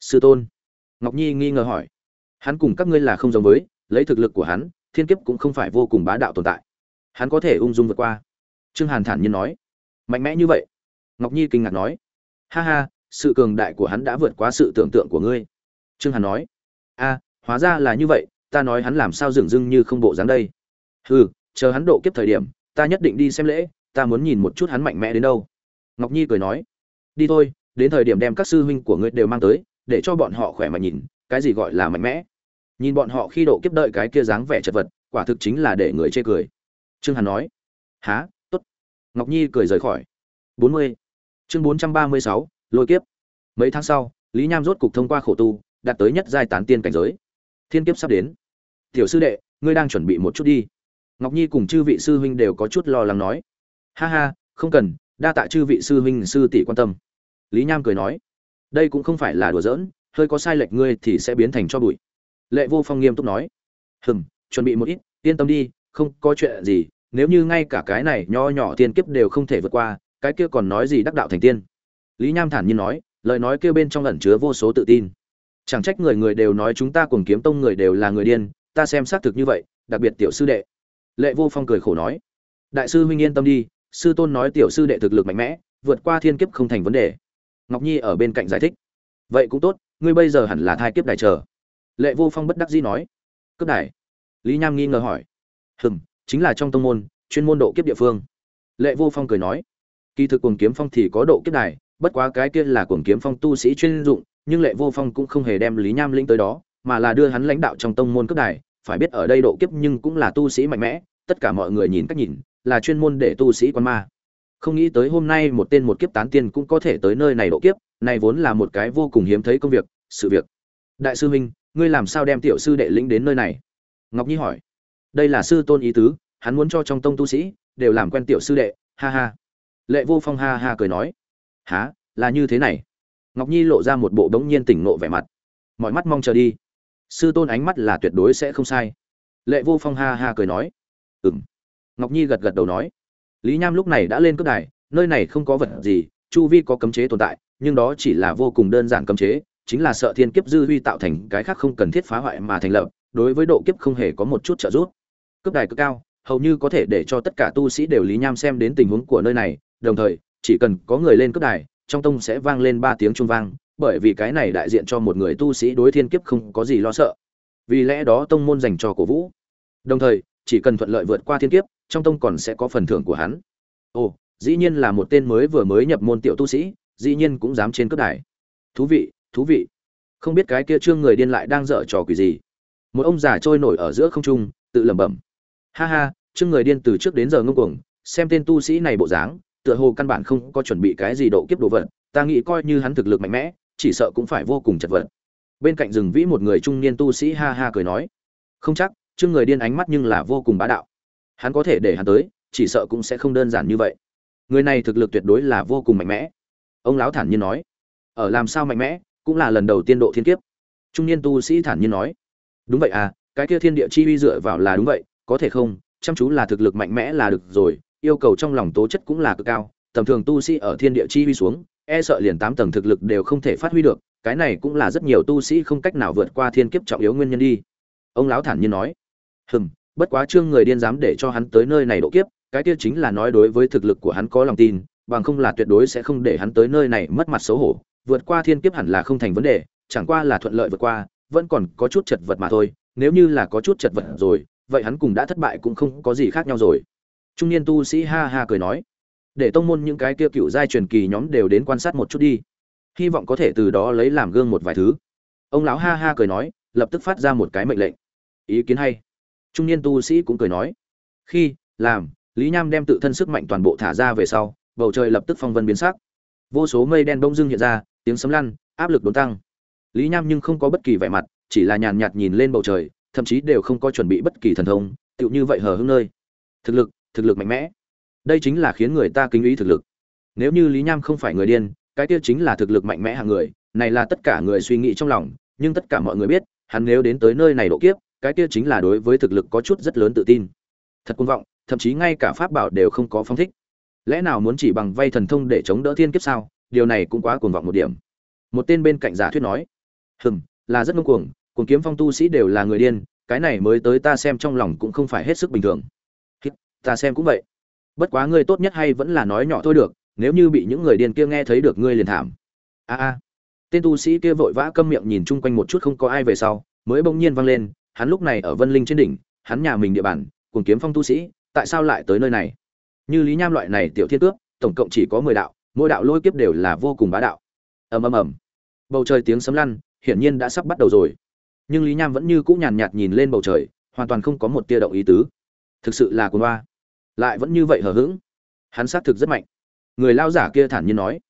Sư tôn. Ngọc Nhi nghi ngờ hỏi. Hắn cùng các ngươi là không giống với, lấy thực lực của hắn, thiên kiếp cũng không phải vô cùng bá đạo tồn tại. Hắn có thể ung dung vượt qua. Trương Hàn thản nhiên nói. Mạnh mẽ như vậy? Ngọc Nhi kinh ngạc nói. Ha ha, sự cường đại của hắn đã vượt quá sự tưởng tượng của ngươi. Trương Hàn nói. A, hóa ra là như vậy, ta nói hắn làm sao dửng dưng như không bộ dáng đây. Hừ, chờ hắn độ kiếp thời điểm, ta nhất định đi xem lễ, ta muốn nhìn một chút hắn mạnh mẽ đến đâu. Ngọc Nhi cười nói. Đi thôi, đến thời điểm đem các sư huynh của ngươi đều mang tới, để cho bọn họ khỏe mà nhìn, cái gì gọi là mạnh mẽ. Nhìn bọn họ khi độ kiếp đợi cái kia dáng vẻ chật vật, quả thực chính là để người chê cười. Trương Hàn nói. Há, tốt. Ngọc Nhi cười rời khỏi. 40. Chương 436, lôi kiếp. Mấy tháng sau, Lý Nham rốt cục thông qua khổ tu, đạt tới nhất giai tán tiên cảnh giới. Thiên kiếp sắp đến. Tiểu sư đệ, ngươi đang chuẩn bị một chút đi. Ngọc Nhi cùng chư vị sư huynh đều có chút lo lắng nói. Ha ha, không cần, đa tạ chư vị sư huynh sư tỷ quan tâm. Lý Nham cười nói. Đây cũng không phải là đùa giỡn, hơi có sai lệch ngươi thì sẽ biến thành cho bụi. Lệ Vô Phong nghiêm túc nói. Chuẩn bị một ít, yên tâm đi, không có chuyện gì, nếu như ngay cả cái này nho nhỏ tiên kiếp đều không thể vượt qua, cái kia còn nói gì đắc đạo thành tiên. Lý Nham thản nhiên nói, lời nói kia bên trong ẩn chứa vô số tự tin. Chẳng trách người người đều nói chúng ta Cuồng Kiếm Tông người đều là người điên, ta xem xác thực như vậy, đặc biệt tiểu sư đệ. Lệ Vô Phong cười khổ nói, đại sư huynh yên tâm đi, sư tôn nói tiểu sư đệ thực lực mạnh mẽ, vượt qua thiên kiếp không thành vấn đề. Ngọc Nhi ở bên cạnh giải thích, vậy cũng tốt, ngươi bây giờ hẳn là thai kiếp đại chờ. Lệ Vô Phong bất đắc dĩ nói, cấp đài. Lý Nham nghi ngờ hỏi, chính là trong tông môn, chuyên môn độ kiếp địa phương. Lệ Vô Phong cười nói, kỳ thực Cuồng Kiếm Phong thì có độ kiếp đài, bất quá cái kia là Cuồng Kiếm Phong tu sĩ chuyên dụng, nhưng Lệ Vô Phong cũng không hề đem Lý Nham lĩnh tới đó, mà là đưa hắn lãnh đạo trong tông môn cấp đài, phải biết ở đây độ kiếp nhưng cũng là tu sĩ mạnh mẽ, tất cả mọi người nhìn cách nhìn, là chuyên môn để tu sĩ quan ma. Không nghĩ tới hôm nay một tên một kiếp tán tiên cũng có thể tới nơi này độ kiếp, này vốn là một cái vô cùng hiếm thấy công việc, sự việc. Đại sư huynh, ngươi làm sao đem tiểu sư đệ lĩnh đến nơi này? Ngọc Nhi hỏi. Đây là sư tôn ý tứ, hắn muốn cho trong tông tu sĩ đều làm quen tiểu sư đệ, ha ha. Lệ Vô Phong ha ha cười nói. Hả, là như thế này. Ngọc Nhi lộ ra một bộ bỗng nhiên tỉnh nộ vẻ mặt. Mọi mắt mong chờ đi. Sư tôn ánh mắt là tuyệt đối sẽ không sai. Lệ Vô Phong ha ha cười nói. Ngọc Nhi gật gật đầu nói. Lý Nham lúc này đã lên cấp đài, nơi này không có vật gì, chu vi có cấm chế tồn tại, nhưng đó chỉ là vô cùng đơn giản cấm chế, chính là sợ thiên kiếp dư huy tạo thành cái khác không cần thiết phá hoại mà thành lập, đối với độ kiếp không hề có một chút trợ giúp. Cấp đài cực cao, hầu như có thể để cho tất cả tu sĩ đều Lý Nham xem đến tình huống của nơi này, đồng thời, chỉ cần có người lên cấp đài, trong tông sẽ vang lên 3 tiếng chuông vang, bởi vì cái này đại diện cho một người tu sĩ đối thiên kiếp không có gì lo sợ. Vì lẽ đó tông môn dành cho cổ vũ. Đồng thời, chỉ cần thuận lợi vượt qua thiên kiếp, trong tông còn sẽ có phần thưởng của hắn. Ồ, dĩ nhiên là một tên vừa mới nhập môn tiểu tu sĩ, dĩ nhiên cũng dám trên cấp đài. Thú vị, thú vị. Không biết cái kia trương người điên lại đang dở trò quỷ gì. Một ông già trôi nổi ở giữa không trung, tự lẩm bẩm. Ha ha, trương người điên từ trước đến giờ ngông cuồng, xem tên tu sĩ này bộ dáng, tựa hồ căn bản không có chuẩn bị cái gì độ kiếp đồ vật, ta nghĩ coi như hắn thực lực mạnh mẽ, chỉ sợ cũng phải vô cùng chật vật. Bên cạnh rừng vĩ một người trung niên tu sĩ ha ha cười nói, không chắc, trương người điên ánh mắt nhưng là vô cùng bá đạo. Hắn có thể để hắn tới, chỉ sợ cũng sẽ không đơn giản như vậy. Người này thực lực tuyệt đối là vô cùng mạnh mẽ. Ông lão thản nhiên nói, ở làm sao mạnh mẽ, cũng là lần đầu tiên độ thiên kiếp. Trung niên tu sĩ thản nhiên nói, đúng vậy à, cái kia thiên địa chi uy dựa vào là đúng vậy, có thể không, chăm chú là thực lực mạnh mẽ là được rồi, yêu cầu trong lòng tố chất cũng là cực cao, tầm thường tu sĩ ở thiên địa chi uy xuống, e sợ liền 8 tầng thực lực đều không thể phát huy được, cái này cũng là rất nhiều tu sĩ không cách nào vượt qua thiên kiếp trọng yếu nguyên nhân đi. Ông lão thản nhiên nói, bất quá trương người điên dám để cho hắn tới nơi này độ kiếp, cái kia chính là nói đối với thực lực của hắn có lòng tin, bằng không là tuyệt đối sẽ không để hắn tới nơi này mất mặt xấu hổ, vượt qua thiên kiếp hẳn là không thành vấn đề, chẳng qua là thuận lợi vượt qua, vẫn còn có chút chật vật mà thôi, nếu như là có chút chật vật rồi, vậy hắn cùng đã thất bại cũng không có gì khác nhau rồi. Trung niên tu sĩ ha ha cười nói, để tông môn những cái kia cựu giai truyền kỳ nhóm đều đến quan sát một chút đi, hy vọng có thể từ đó lấy làm gương một vài thứ. Ông lão ha ha cười nói, lập tức phát ra một cái mệnh lệnh. Ý kiến hay. Trung niên tu sĩ cũng cười nói, khi làm Lý Nham đem tự thân sức mạnh toàn bộ thả ra về sau, bầu trời lập tức phong vân biến sắc, vô số mây đen bỗng dưng hiện ra, tiếng sấm lăn, áp lực đốn tăng. Lý Nham nhưng không có bất kỳ vẻ mặt, chỉ là nhàn nhạt nhìn lên bầu trời, thậm chí đều không có chuẩn bị bất kỳ thần thông, tựu như vậy hờ hững nơi. Thực lực mạnh mẽ. Đây chính là khiến người ta kính ý thực lực. Nếu như Lý Nham không phải người điên, cái kia chính là thực lực mạnh mẽ hạng người, này là tất cả người suy nghĩ trong lòng, nhưng tất cả mọi người biết, hắn nếu đến tới nơi này độ kiếp, cái kia chính là đối với thực lực có chút rất lớn tự tin. Thật cuồng vọng, thậm chí ngay cả pháp bảo đều không có phong thích. Lẽ nào muốn chỉ bằng vay thần thông để chống đỡ thiên kiếp sao? Điều này cũng quá cuồng vọng một điểm. Một tên bên cạnh giả thuyết nói, Là rất ngông cuồng, cuồng kiếm phong tu sĩ đều là người điên, cái này mới tới ta xem trong lòng cũng không phải hết sức bình thường. Ta xem cũng vậy. Bất quá ngươi tốt nhất hay vẫn là nói nhỏ thôi được, nếu như bị những người điên kia nghe thấy được ngươi liền thảm. Tên tu sĩ kia vội vã câm miệng nhìn chung quanh một chút không có ai về sau, mới bỗng nhiên vang lên, hắn lúc này ở Vân Linh trên đỉnh, hắn nhà mình địa bàn, cuồng kiếm phong tu sĩ, tại sao lại tới nơi này? Như Lý Nham loại này tiểu thiên cước, tổng cộng chỉ có 10 đạo, mỗi đạo lôi kiếp đều là vô cùng bá đạo. Ầm ầm ầm. Bầu trời tiếng sấm lăn, hiển nhiên đã sắp bắt đầu rồi. Nhưng Lý Nham vẫn như cũ nhàn nhạt nhìn lên bầu trời, hoàn toàn không có một tia động ý tứ. Thực sự là cuồng oa, lại vẫn như vậy hờ hững. Hắn xác thực rất mạnh. Người lao giả kia thản nhiên nói.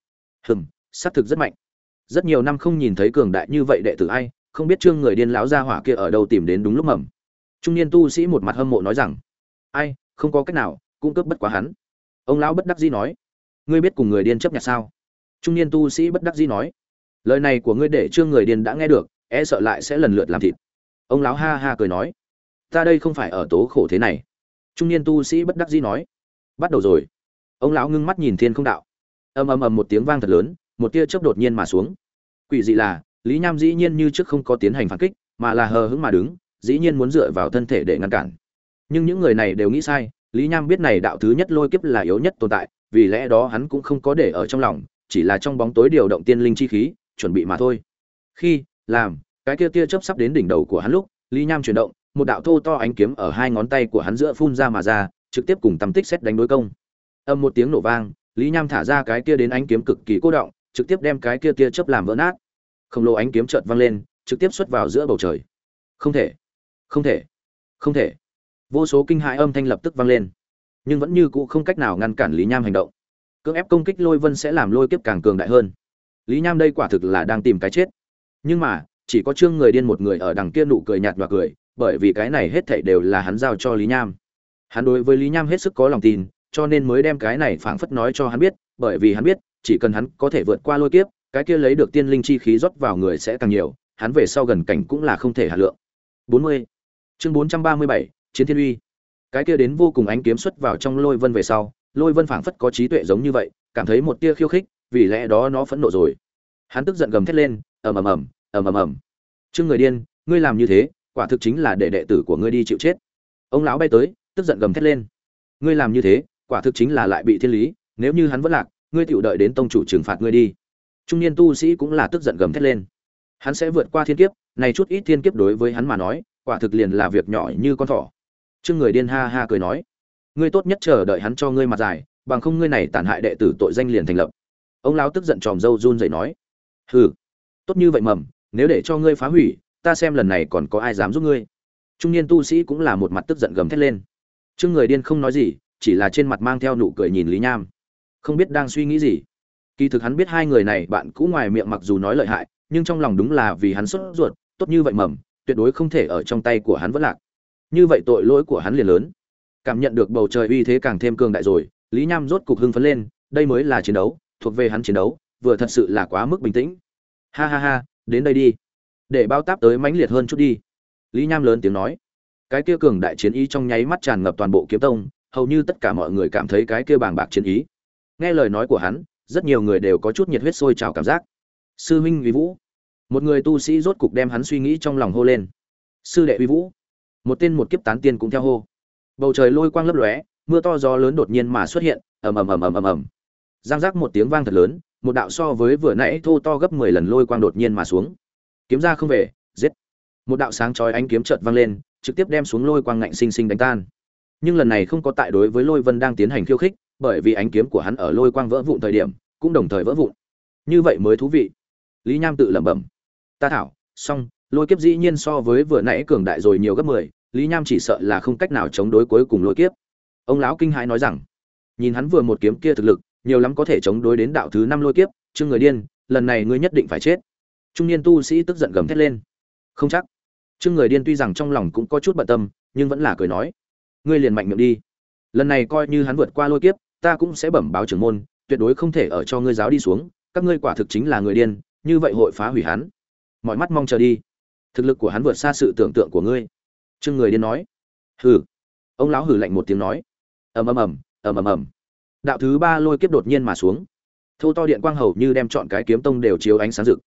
Xác thực rất mạnh. Rất nhiều năm không nhìn thấy cường đại như vậy đệ tử ai, không biết Trương người điên lão gia hỏa kia ở đâu tìm đến đúng lúc mầm. Trung niên tu sĩ một mặt hâm mộ nói rằng, ai, không có cách nào, cung cấp bất quá hắn. Ông lão bất đắc dĩ nói, ngươi biết cùng người điên chấp nhặt sao? Trung niên tu sĩ bất đắc dĩ nói, lời này của ngươi để Trương người điên đã nghe được, e sợ lại sẽ lần lượt làm thịt. Ông lão ha ha cười nói, ta đây không phải ở tố khổ thế này. Trung niên tu sĩ bất đắc dĩ nói, bắt đầu rồi. Ông lão ngưng mắt nhìn thiên không đạo, ầm ầm ầm một tiếng vang thật lớn, một tia chớp đột nhiên mà xuống. Quỷ dị là, Lý Nham dĩ nhiên như trước không có tiến hành phản kích, mà là hờ hững mà đứng, dĩ nhiên muốn dựa vào thân thể để ngăn cản. Nhưng những người này đều nghĩ sai, Lý Nham biết này đạo thứ nhất lôi kiếp là yếu nhất tồn tại, vì lẽ đó hắn cũng không có để ở trong lòng, chỉ là trong bóng tối điều động tiên linh chi khí, chuẩn bị mà thôi. Khi làm cái kia tia chớp sắp đến đỉnh đầu của hắn lúc, Lý Nham chuyển động, một đạo thô to ánh kiếm ở hai ngón tay của hắn giữa phun ra mà ra, trực tiếp cùng tầm tích xét đánh đối công. Âm một tiếng nổ vang, Lý Nham thả ra cái kia đến ánh kiếm cực kỳ cô động, trực tiếp đem cái kia tia chớp làm vỡ nát. Khổng lồ ánh kiếm chợt vang lên, trực tiếp xuất vào giữa bầu trời. Không thể, không thể, không thể. Vô số kinh hãi âm thanh lập tức vang lên, nhưng vẫn như cũ không cách nào ngăn cản Lý Nham hành động. Cưỡng ép công kích Lôi Vân sẽ làm lôi kiếp càng cường đại hơn. Lý Nham đây quả thực là đang tìm cái chết. Nhưng mà, chỉ có Trương người điên một người ở đằng kia nụ cười nhạt và cười, bởi vì cái này hết thảy đều là hắn giao cho Lý Nham. Hắn đối với Lý Nham hết sức có lòng tin, cho nên mới đem cái này phảng phất nói cho hắn biết, bởi vì hắn biết, chỉ cần hắn có thể vượt qua lôi kiếp, cái kia lấy được tiên linh chi khí rót vào người sẽ càng nhiều, hắn về sau gần cảnh cũng là không thể hạ lượng. 40. Chương 437, Chiến Thiên Uy. Cái kia đến vô cùng ánh kiếm xuất vào trong Lôi Vân về sau, Lôi Vân phảng phất có trí tuệ giống như vậy, cảm thấy một tia khiêu khích, vì lẽ đó nó phẫn nộ rồi. Hắn tức giận gầm thét lên, ầm ầm ầm, ầm ầm ầm. Trương người điên, ngươi làm như thế, quả thực chính là để đệ tử của ngươi đi chịu chết. Ông lão bay tới, tức giận gầm thét lên. Ngươi làm như thế, quả thực chính là lại bị thiên lý, nếu như hắn vẫn lạc, ngươi tiểu đợi đến tông chủ trừng phạt ngươi đi. Trung niên tu sĩ cũng là tức giận gầm thét lên. Hắn sẽ vượt qua thiên kiếp, này chút ít thiên kiếp đối với hắn mà nói, quả thực liền là việc nhỏ như con thỏ. Trương người điên ha ha cười nói, ngươi tốt nhất chờ đợi hắn cho ngươi mặt dài, bằng không ngươi này tàn hại đệ tử tội danh liền thành lập. Ông lão tức giận tròm râu run rẩy nói, hừ, tốt như vậy mầm, nếu để cho ngươi phá hủy, ta xem lần này còn có ai dám giúp ngươi. Trung niên tu sĩ cũng là một mặt tức giận gầm thét lên. Trương người điên không nói gì, chỉ là trên mặt mang theo nụ cười nhìn Lý Nham, không biết đang suy nghĩ gì. Kỳ thực hắn biết hai người này bạn cũ ngoài miệng mặc dù nói lợi hại, nhưng trong lòng đúng là vì hắn sốt ruột, tốt như vậy mầm, tuyệt đối không thể ở trong tay của hắn vẫn lạc. Như vậy tội lỗi của hắn liền lớn. Cảm nhận được bầu trời uy thế càng thêm cường đại rồi, Lý Nham rốt cục hưng phấn lên, đây mới là chiến đấu, thuộc về hắn chiến đấu, vừa thật sự là quá mức bình tĩnh. Ha ha ha, đến đây đi, để bao táp tới mãnh liệt hơn chút đi. Lý Nham lớn tiếng nói. Cái kia cường đại chiến ý trong nháy mắt tràn ngập toàn bộ kiếm tông, hầu như tất cả mọi người cảm thấy cái kia bàng bạc chiến ý. Nghe lời nói của hắn, rất nhiều người đều có chút nhiệt huyết sôi trào cảm giác. Sư huynh uy vũ. Một người tu sĩ rốt cục đem hắn suy nghĩ trong lòng hô lên. Sư đệ uy vũ. Một tên một kiếp tán tiên cũng theo hô. Bầu trời lôi quang lấp lóe, mưa to gió lớn đột nhiên mà xuất hiện, ầm ầm ầm ầm ầm ầm. Giang giác một tiếng vang thật lớn, một đạo so với vừa nãy thô to gấp 10 lần lôi quang đột nhiên mà xuống. Kiếm ra không về, giết. Một đạo sáng chói ánh kiếm chợt vang lên, trực tiếp đem xuống lôi quang ngạnh sinh sinh đánh tan. Nhưng lần này không có tại đối với Lôi Vân đang tiến hành khiêu khích, bởi vì ánh kiếm của hắn ở lôi quang vỡ vụn thời điểm, cũng đồng thời vỡ vụn. Như vậy mới thú vị. Lý Nham tự lẩm bẩm. Ta thảo, xong, lôi kiếp dĩ nhiên so với vừa nãy cường đại rồi nhiều gấp 10, Lý Nham chỉ sợ là không cách nào chống đối cuối cùng lôi kiếp. Ông lão kinh hãi nói rằng, nhìn hắn vừa một kiếm kia thực lực, nhiều lắm có thể chống đối đến đạo thứ 5 lôi kiếp, Trương người điên, lần này ngươi nhất định phải chết. Trung niên tu sĩ tức giận gầm thét lên. Không chắc. Trương người điên tuy rằng trong lòng cũng có chút bận tâm, nhưng vẫn là cười nói, ngươi liền mạnh miệng đi. Lần này coi như hắn vượt qua lôi kiếp, ta cũng sẽ bẩm báo trưởng môn, tuyệt đối không thể ở cho ngươi giáo đi xuống, các ngươi quả thực chính là người điên, như vậy hội phá hủy hắn. Mọi mắt mong chờ đi. Thực lực của hắn vượt xa sự tưởng tượng của ngươi. Trương người điên nói. Hừ. Ông lão hừ lạnh một tiếng nói. Ầm ầm ầm, ầm ầm ầm. Đạo thứ 3 lôi kiếp đột nhiên mà xuống. Thô to điện quang hầu như đem trọn cái kiếm tông đều chiếu ánh sáng rực.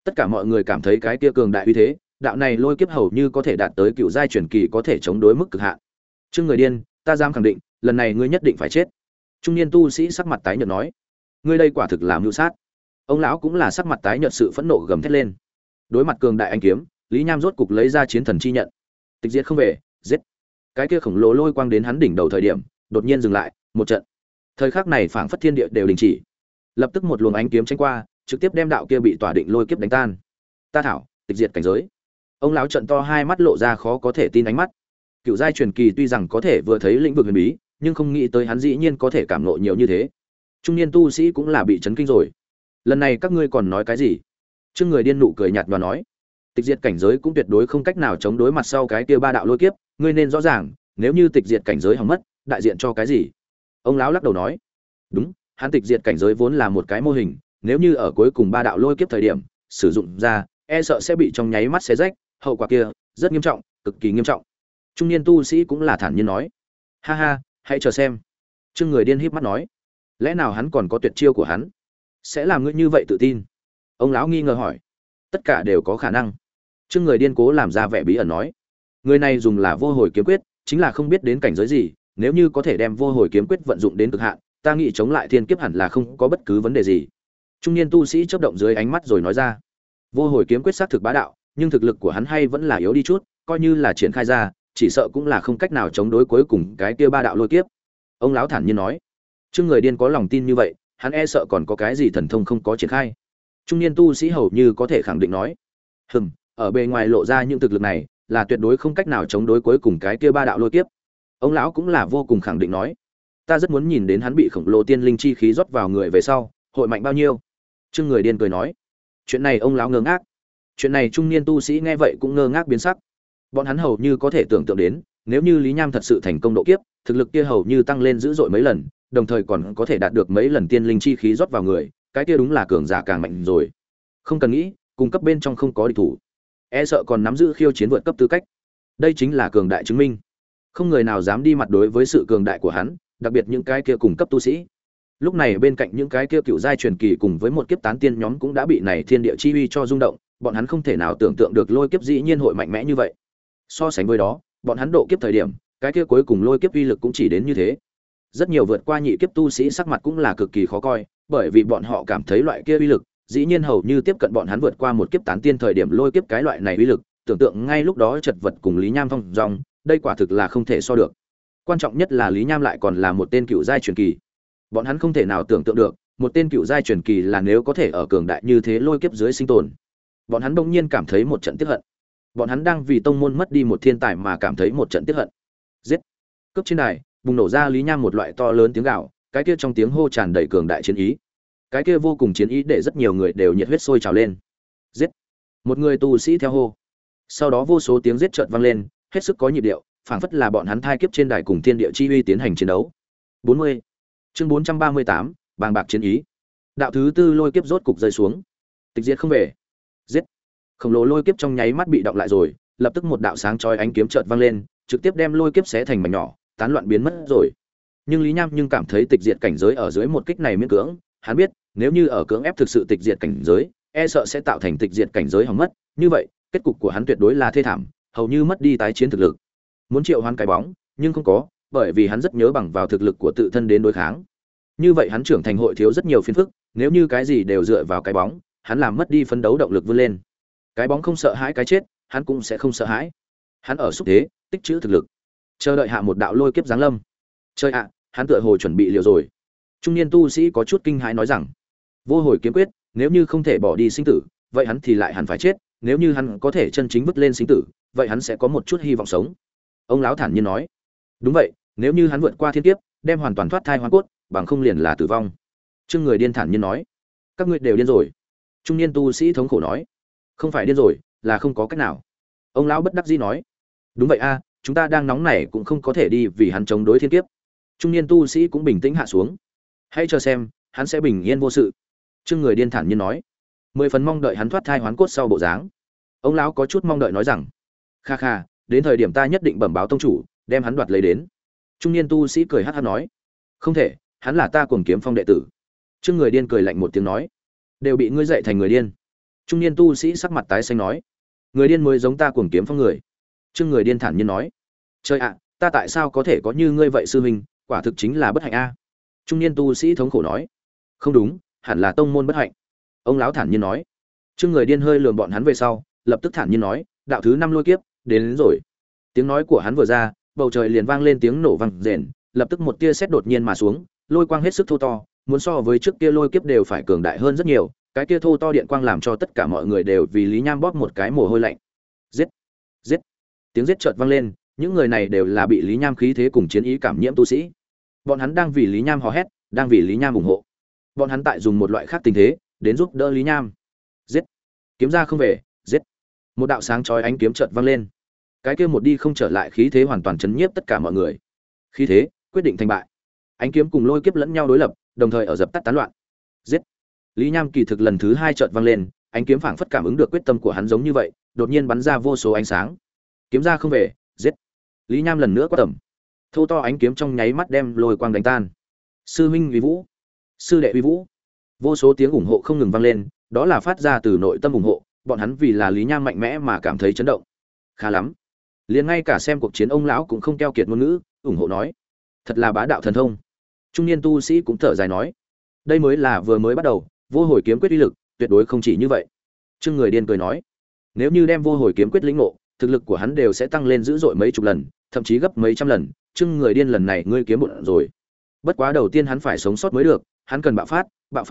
Tất cả mọi người cảm thấy cái kia cường đại uy thế, đạo này lôi kiếp hầu như có thể đạt tới cựu giai truyền kỳ có thể chống đối mức cực hạn. Trương Người Điên, ta dám khẳng định, lần này ngươi nhất định phải chết. Trung niên tu sĩ sắc mặt tái nhợt nói, ngươi đây quả thực là mưu sát. Ông lão cũng là sắc mặt tái nhợt, sự phẫn nộ gầm thét lên. Đối mặt cường đại anh kiếm, Lý Nham rốt cục lấy ra chiến thần chi nhận. Tịch diệt không về, giết. Cái kia khổng lồ lôi quang đến hắn đỉnh đầu thời điểm, đột nhiên dừng lại, một trận. Thời khắc này phảng phất thiên địa đều đình chỉ. Lập tức một luồng ánh kiếm tranh qua, trực tiếp đem đạo kia bị tỏa định lôi kiếp đánh tan. Ta thảo, tịch diệt cảnh giới. Ông lão trợn to hai mắt lộ ra khó có thể tin ánh mắt. Cựu giai truyền kỳ tuy rằng có thể vừa thấy lĩnh vực huyền bí, nhưng không nghĩ tới hắn dĩ nhiên có thể cảm ngộ nhiều như thế. Trung niên tu sĩ cũng là bị chấn kinh rồi. Lần này các ngươi còn nói cái gì? Trương Người Điên nụ cười nhạt nhòa nói, tịch diệt cảnh giới cũng tuyệt đối không cách nào chống đối mặt sau cái kia ba đạo lôi kiếp, ngươi nên rõ ràng, nếu như tịch diệt cảnh giới hỏng mất, đại diện cho cái gì? Ông lão lắc đầu nói, đúng, hắn tịch diệt cảnh giới vốn là một cái mô hình, nếu như ở cuối cùng ba đạo lôi kiếp thời điểm sử dụng ra, e sợ sẽ bị trong nháy mắt xé rách, hậu quả kia rất nghiêm trọng, cực kỳ nghiêm trọng. Trung niên tu sĩ cũng là thản nhiên nói, ha ha, hãy chờ xem. Trương Người Điên híp mắt nói, lẽ nào hắn còn có tuyệt chiêu của hắn, sẽ làm ngươi như vậy tự tin? Ông lão nghi ngờ hỏi, tất cả đều có khả năng. Trương Người Điên cố làm ra vẻ bí ẩn nói, người này dùng là vô hồi kiếm quyết, chính là không biết đến cảnh giới gì, nếu như có thể đem vô hồi kiếm quyết vận dụng đến cực hạn, ta nghĩ chống lại thiên kiếp hẳn là không có bất cứ vấn đề gì. Trung niên tu sĩ chớp động dưới ánh mắt rồi nói ra, vô hồi kiếm quyết xác thực bá đạo, nhưng thực lực của hắn hay vẫn là yếu đi chút, coi như là triển khai ra, chỉ sợ cũng là không cách nào chống đối cuối cùng cái kia ba đạo lôi kiếp. Ông lão thản nhiên nói, Trương Người Điên có lòng tin như vậy, hắn e sợ còn có cái gì thần thông không có triển khai. Trung niên tu sĩ hầu như có thể khẳng định nói, ở bề ngoài lộ ra những thực lực này là tuyệt đối không cách nào chống đối cuối cùng cái kia ba đạo lôi kiếp. Ông lão cũng là vô cùng khẳng định nói, ta rất muốn nhìn đến hắn bị khổng lồ tiên linh chi khí rót vào người về sau, hội mạnh bao nhiêu. Trương Người Điên cười nói, chuyện này ông lão ngơ ngác. Chuyện này trung niên tu sĩ nghe vậy cũng ngơ ngác biến sắc. Bọn hắn hầu như có thể tưởng tượng đến, nếu như Lý Nham thật sự thành công độ kiếp, thực lực kia hầu như tăng lên dữ dội mấy lần, đồng thời còn có thể đạt được mấy lần tiên linh chi khí rót vào người, cái kia đúng là cường giả càng mạnh rồi. Không cần nghĩ, cung cấp bên trong không có địch thủ, e sợ còn nắm giữ khiêu chiến vượt cấp tư cách. Đây chính là cường đại chứng minh. Không người nào dám đi mặt đối với sự cường đại của hắn, đặc biệt những cái kia cùng cấp tu sĩ. Lúc này bên cạnh những cái kia cựu giai truyền kỳ cùng với một kiếp tán tiên nhóm cũng đã bị này thiên địa chi uy cho rung động, bọn hắn không thể nào tưởng tượng được lôi kiếp dĩ nhiên hội mạnh mẽ như vậy. So sánh với đó, bọn hắn độ kiếp thời điểm, cái kia cuối cùng lôi kiếp uy lực cũng chỉ đến như thế. Rất nhiều vượt qua nhị kiếp tu sĩ sắc mặt cũng là cực kỳ khó coi, bởi vì bọn họ cảm thấy loại kia uy lực dĩ nhiên hầu như tiếp cận bọn hắn vượt qua một kiếp tán tiên thời điểm lôi kiếp cái loại này uy lực, tưởng tượng ngay lúc đó chật vật cùng Lý Nham thông dòng, đây quả thực là không thể so được. Quan trọng nhất là Lý Nham lại còn là một tên cựu giai truyền kỳ. Bọn hắn không thể nào tưởng tượng được, một tên cựu giai truyền kỳ là nếu có thể ở cường đại như thế lôi kiếp dưới sinh tồn. Bọn hắn bỗng nhiên cảm thấy một trận tiếc hận. Bọn hắn đang vì tông môn mất đi một thiên tài mà cảm thấy một trận tiếc hận. Giết! Cấp trên đài, bùng nổ ra Lý Nham một loại to lớn tiếng gào, cái kia trong tiếng hô tràn đầy cường đại chiến ý. Cái kia vô cùng chiến ý để rất nhiều người đều nhiệt huyết sôi trào lên. Giết! Một người tu sĩ theo hô. Sau đó vô số tiếng giết chợt vang lên, hết sức có nhịp điệu, phảng phất là bọn hắn thai kiếp trên đài cùng thiên địa chi uy tiến hành chiến đấu. 40. Chương 438, bàng bạc chiến ý. Đạo thứ tư lôi kiếp rốt cục rơi xuống. Tịch diệt không về. Giết! Khổng lồ lôi kiếp trong nháy mắt bị động lại rồi, lập tức một đạo sáng chói ánh kiếm chợt vang lên, trực tiếp đem lôi kiếp xé thành mảnh nhỏ, tán loạn biến mất rồi. Nhưng Lý Nham nhưng cảm thấy tịch diệt cảnh giới ở dưới một kích này miễn cưỡng, hắn biết, nếu như ở cưỡng ép thực sự tịch diệt cảnh giới, e sợ sẽ tạo thành tịch diệt cảnh giới hỏng mất, như vậy, kết cục của hắn tuyệt đối là thê thảm, hầu như mất đi tái chiến thực lực. Muốn triệu hoán cái bóng, nhưng không có, bởi vì hắn rất nhớ bằng vào thực lực của tự thân đến đối kháng. Như vậy hắn trưởng thành hội thiếu rất nhiều phiền phức, nếu như cái gì đều dựa vào cái bóng, hắn làm mất đi phấn đấu động lực vươn lên. Cái bóng không sợ hãi cái chết, hắn cũng sẽ không sợ hãi. Hắn ở xúc thế, tích trữ thực lực, chờ đợi hạ một đạo lôi kiếp giáng lâm. Chơi ạ, hắn tựa hồ chuẩn bị liều rồi. Trung niên tu sĩ có chút kinh hãi nói rằng, vô hồi kiếm quyết, nếu như không thể bỏ đi sinh tử, vậy hắn thì lại hẳn phải chết, nếu như hắn có thể chân chính vứt lên sinh tử, vậy hắn sẽ có một chút hy vọng sống. Ông lão thản nhiên nói, đúng vậy, nếu như hắn vượt qua thiên kiếp, đem hoàn toàn thoát thai hóa cốt, bằng không liền là tử vong. Trương Người Điên thản nhiên nói, các ngươi đều điên rồi. Trung niên tu sĩ thống khổ nói, không phải điên rồi, là không có cách nào. Ông lão bất đắc dĩ nói, đúng vậy a, chúng ta đang nóng nảy cũng không có thể đi vì hắn chống đối thiên kiếp. Trung niên tu sĩ cũng bình tĩnh hạ xuống, hãy chờ xem, hắn sẽ bình yên vô sự. Trương Người Điên thản nhiên nói, 10 phần mong đợi hắn thoát thai hoán cốt sau bộ dáng. Ông lão có chút mong đợi nói rằng, kha kha, đến thời điểm ta nhất định bẩm báo tông chủ, đem hắn đoạt lấy đến. Trung niên tu sĩ cười hắc hắc nói, không thể, hắn là ta Cuồng Kiếm Phong đệ tử. Trương Người Điên cười lạnh một tiếng nói, đều bị ngươi dạy thành người điên. Trung niên tu sĩ sắc mặt tái xanh nói, người điên mới giống ta cuồng kiếm phong người. Trương người điên thản nhiên nói, trời ạ, ta tại sao có thể có như ngươi vậy sư huynh, quả thực chính là bất hạnh a. Trung niên tu sĩ thống khổ nói, không đúng, hẳn là tông môn bất hạnh. Ông lão thản nhiên nói. Trương người điên hơi lườm bọn hắn về sau, lập tức thản nhiên nói, đạo thứ 5 lôi kiếp đến rồi. Tiếng nói của hắn vừa ra, bầu trời liền vang lên tiếng nổ vang rền, lập tức một tia sét đột nhiên mà xuống, lôi quang hết sức thô to, muốn so với trước kia lôi kiếp đều phải cường đại hơn rất nhiều, cái kia thô to điện quang làm cho tất cả mọi người đều vì Lý Nham bóp một cái mồ hôi lạnh. Giết! Giết! Tiếng giết chợt vang lên, những người này đều là bị Lý Nham khí thế cùng chiến ý cảm nhiễm tu sĩ. Bọn hắn đang vì Lý Nham hò hét, đang vì Lý Nham ủng hộ. Bọn hắn tại dùng một loại khác tình thế đến giúp đỡ Lý Nham. Giết! Kiếm ra không về, giết! Một đạo sáng chói ánh kiếm chợt vang lên. Cái kia một đi không trở lại khí thế hoàn toàn chấn nhiếp tất cả mọi người. Khí thế quyết định thành bại. Ánh kiếm cùng lôi kiếp lẫn nhau đối lập, đồng thời ở dập tắt tán loạn. Giết! Lý Nham kỳ thực lần thứ 2 chợt vang lên, ánh kiếm phảng phất cảm ứng được quyết tâm của hắn giống như vậy, đột nhiên bắn ra vô số ánh sáng. Kiếm ra không về, giết! Lý Nham lần nữa quát tầm. Thô to ánh kiếm trong nháy mắt đem lôi quang đánh tan. Sư huynh uy vũ, sư đệ uy vũ. Vô số tiếng ủng hộ không ngừng vang lên, đó là phát ra từ nội tâm ủng hộ, bọn hắn vì là Lý Nham mạnh mẽ mà cảm thấy chấn động. Khá lắm. Liền ngay cả xem cuộc chiến ông lão cũng không keo kiệt ngôn ngữ, ủng hộ nói, thật là bá đạo thần thông. Trung niên tu sĩ cũng thở dài nói, đây mới là vừa mới bắt đầu, vô hồi kiếm quyết uy lực tuyệt đối không chỉ như vậy. Trương người điên cười nói, nếu như đem vô hồi kiếm quyết lĩnh ngộ, thực lực của hắn đều sẽ tăng lên dữ dội mấy chục lần, thậm chí gấp mấy trăm lần. Trương người điên lần này ngươi kiếm bộn rồi. Bất quá đầu tiên hắn phải sống sót mới được, hắn cần bạo phát,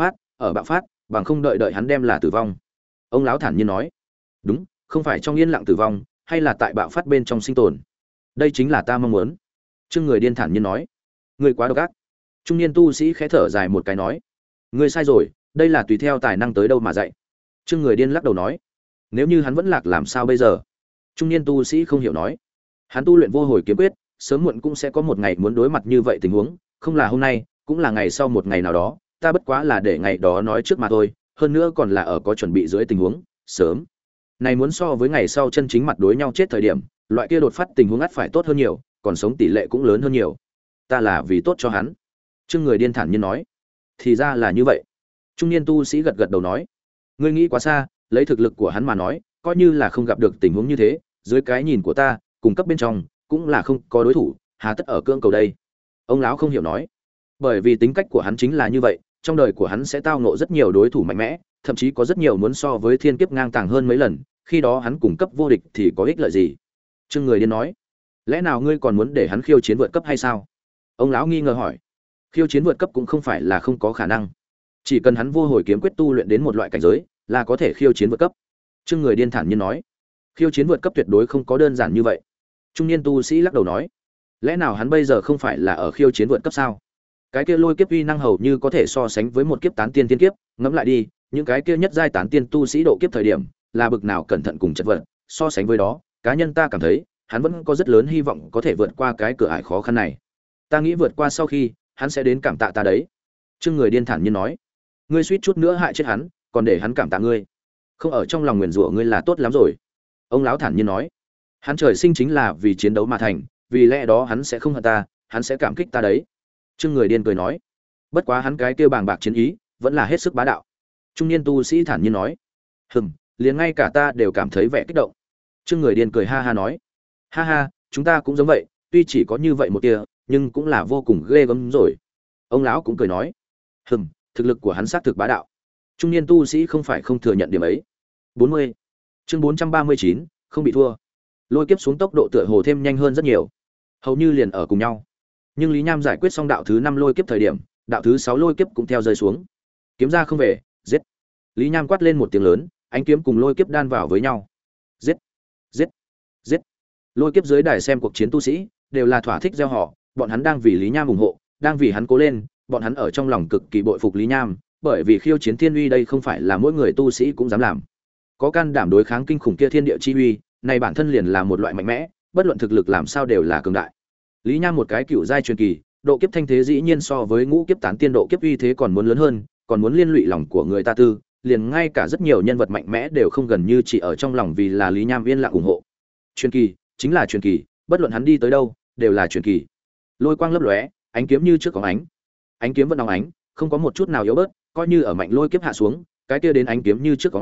bạo phát, bằng không đợi hắn đem là tử vong. Ông lão thản nhiên nói, đúng, không phải trong yên lặng tử vong, hay là tại bạo phát bên trong sinh tồn. Đây chính là ta mong muốn. Trương người điên thản nhiên nói, ngươi quá độc ác. Trung niên tu sĩ khẽ thở dài một cái nói, ngươi sai rồi, đây là tùy theo tài năng tới đâu mà dạy. Trương người điên lắc đầu nói, nếu như hắn vẫn lạc làm sao bây giờ? Trung niên tu sĩ không hiểu nói, hắn tu luyện vô hồi kiếm quyết, sớm muộn cũng sẽ có một ngày muốn đối mặt như vậy tình huống, không là hôm nay, cũng là ngày sau một ngày nào đó, ta bất quá là để ngày đó nói trước mà thôi, hơn nữa còn là ở có chuẩn bị dưới tình huống sớm. Này muốn so với ngày sau chân chính mặt đối nhau chết thời điểm, loại kia đột phát tình huống ắt phải tốt hơn nhiều, còn sống tỷ lệ cũng lớn hơn nhiều. Ta là vì tốt cho hắn. Trương người điên thản nhiên nói, thì ra là như vậy. Trung niên tu sĩ gật gật đầu nói, ngươi nghĩ quá xa, lấy thực lực của hắn mà nói, coi như là không gặp được tình huống như thế, dưới cái nhìn của ta, cùng cấp bên trong cũng là không có đối thủ, hà tất ở cương cầu đây. Ông lão không hiểu nói, bởi vì tính cách của hắn chính là như vậy, trong đời của hắn sẽ tao ngộ rất nhiều đối thủ mạnh mẽ, thậm chí có rất nhiều muốn so với thiên kiếp ngang tàng hơn mấy lần, khi đó hắn cùng cấp vô địch thì có ích lợi gì? Trương người điên nói, lẽ nào ngươi còn muốn để hắn khiêu chiến vượt cấp hay sao? Ông lão nghi ngờ hỏi, khiêu chiến vượt cấp cũng không phải là không có khả năng, chỉ cần hắn vô hồi kiếm quyết tu luyện đến một loại cảnh giới là có thể khiêu chiến vượt cấp. Trương người điên thản nhiên nói, khiêu chiến vượt cấp tuyệt đối không có đơn giản như vậy. Trung niên tu sĩ lắc đầu nói, lẽ nào hắn bây giờ không phải là ở khiêu chiến vượt cấp sao? Cái kia lôi kiếp uy năng hầu như có thể so sánh với một kiếp tán tiên tiên kiếp, ngẫm lại đi, những cái kia nhất giai tán tiên tu sĩ độ kiếp thời điểm, là bực nào cẩn thận cùng chật vật, so sánh với đó, cá nhân ta cảm thấy, hắn vẫn có rất lớn hy vọng có thể vượt qua cái cửa ải khó khăn này. Ta nghĩ vượt qua sau khi, hắn sẽ đến cảm tạ ta đấy. Trương người điên thản nhiên nói, ngươi suýt chút nữa hại chết hắn, còn để hắn cảm tạ ngươi, không ở trong lòng nguyền rủa ngươi là tốt lắm rồi. Ông lão thản nhiên nói, hắn trời sinh chính là vì chiến đấu mà thành, vì lẽ đó hắn sẽ không hận ta, hắn sẽ cảm kích ta đấy. Trương người điên cười nói, bất quá hắn cái kia bàng bạc chiến ý vẫn là hết sức bá đạo. Trung niên tu sĩ thản nhiên nói, liền ngay cả ta đều cảm thấy vẻ kích động. Trương người điên cười ha ha nói, ha ha, chúng ta cũng giống vậy, tuy chỉ có như vậy một tia, nhưng cũng là vô cùng ghê gớm rồi. Ông lão cũng cười nói, thực lực của hắn xác thực bá đạo. Trung niên tu sĩ không phải không thừa nhận điểm ấy. 40. Chương 439, không bị thua. Lôi kiếp xuống tốc độ tựa hồ thêm nhanh hơn rất nhiều, hầu như liền ở cùng nhau. Nhưng Lý Nham giải quyết xong đạo thứ 5 lôi kiếp thời điểm, đạo thứ 6 lôi kiếp cũng theo rơi xuống. Kiếm ra không về, giết. Lý Nham quát lên một tiếng lớn, ánh kiếm cùng lôi kiếp đan vào với nhau. Giết, giết, giết. Lôi kiếp dưới đài xem cuộc chiến tu sĩ đều là thỏa thích reo hò, bọn hắn đang vì Lý Nham ủng hộ, đang vì hắn cố lên, bọn hắn ở trong lòng cực kỳ bội phục Lý Nham, bởi vì khiêu chiến thiên uy đây không phải là mỗi người tu sĩ cũng dám làm. Có can đảm đối kháng kinh khủng kia thiên địa chi uy, này bản thân liền là một loại mạnh mẽ, bất luận thực lực làm sao đều là cường đại. Lý Nham một cái cựu giai truyền kỳ, độ kiếp thanh thế dĩ nhiên so với ngũ kiếp tán tiên độ kiếp uy thế còn muốn lớn hơn, còn muốn liên lụy lòng của người ta tư, liền ngay cả rất nhiều nhân vật mạnh mẽ đều không gần như chỉ ở trong lòng vì là Lý Nham yên lặng ủng hộ. Truyền kỳ chính là truyền kỳ, bất luận hắn đi tới đâu, đều là truyền kỳ. Lôi quang lấp lóe, ánh kiếm như trước có ánh kiếm vẫn óng ánh, không có một chút nào yếu bớt, coi như ở mạnh lôi kiếp hạ xuống, cái kia đến ánh kiếm như trước có ánh,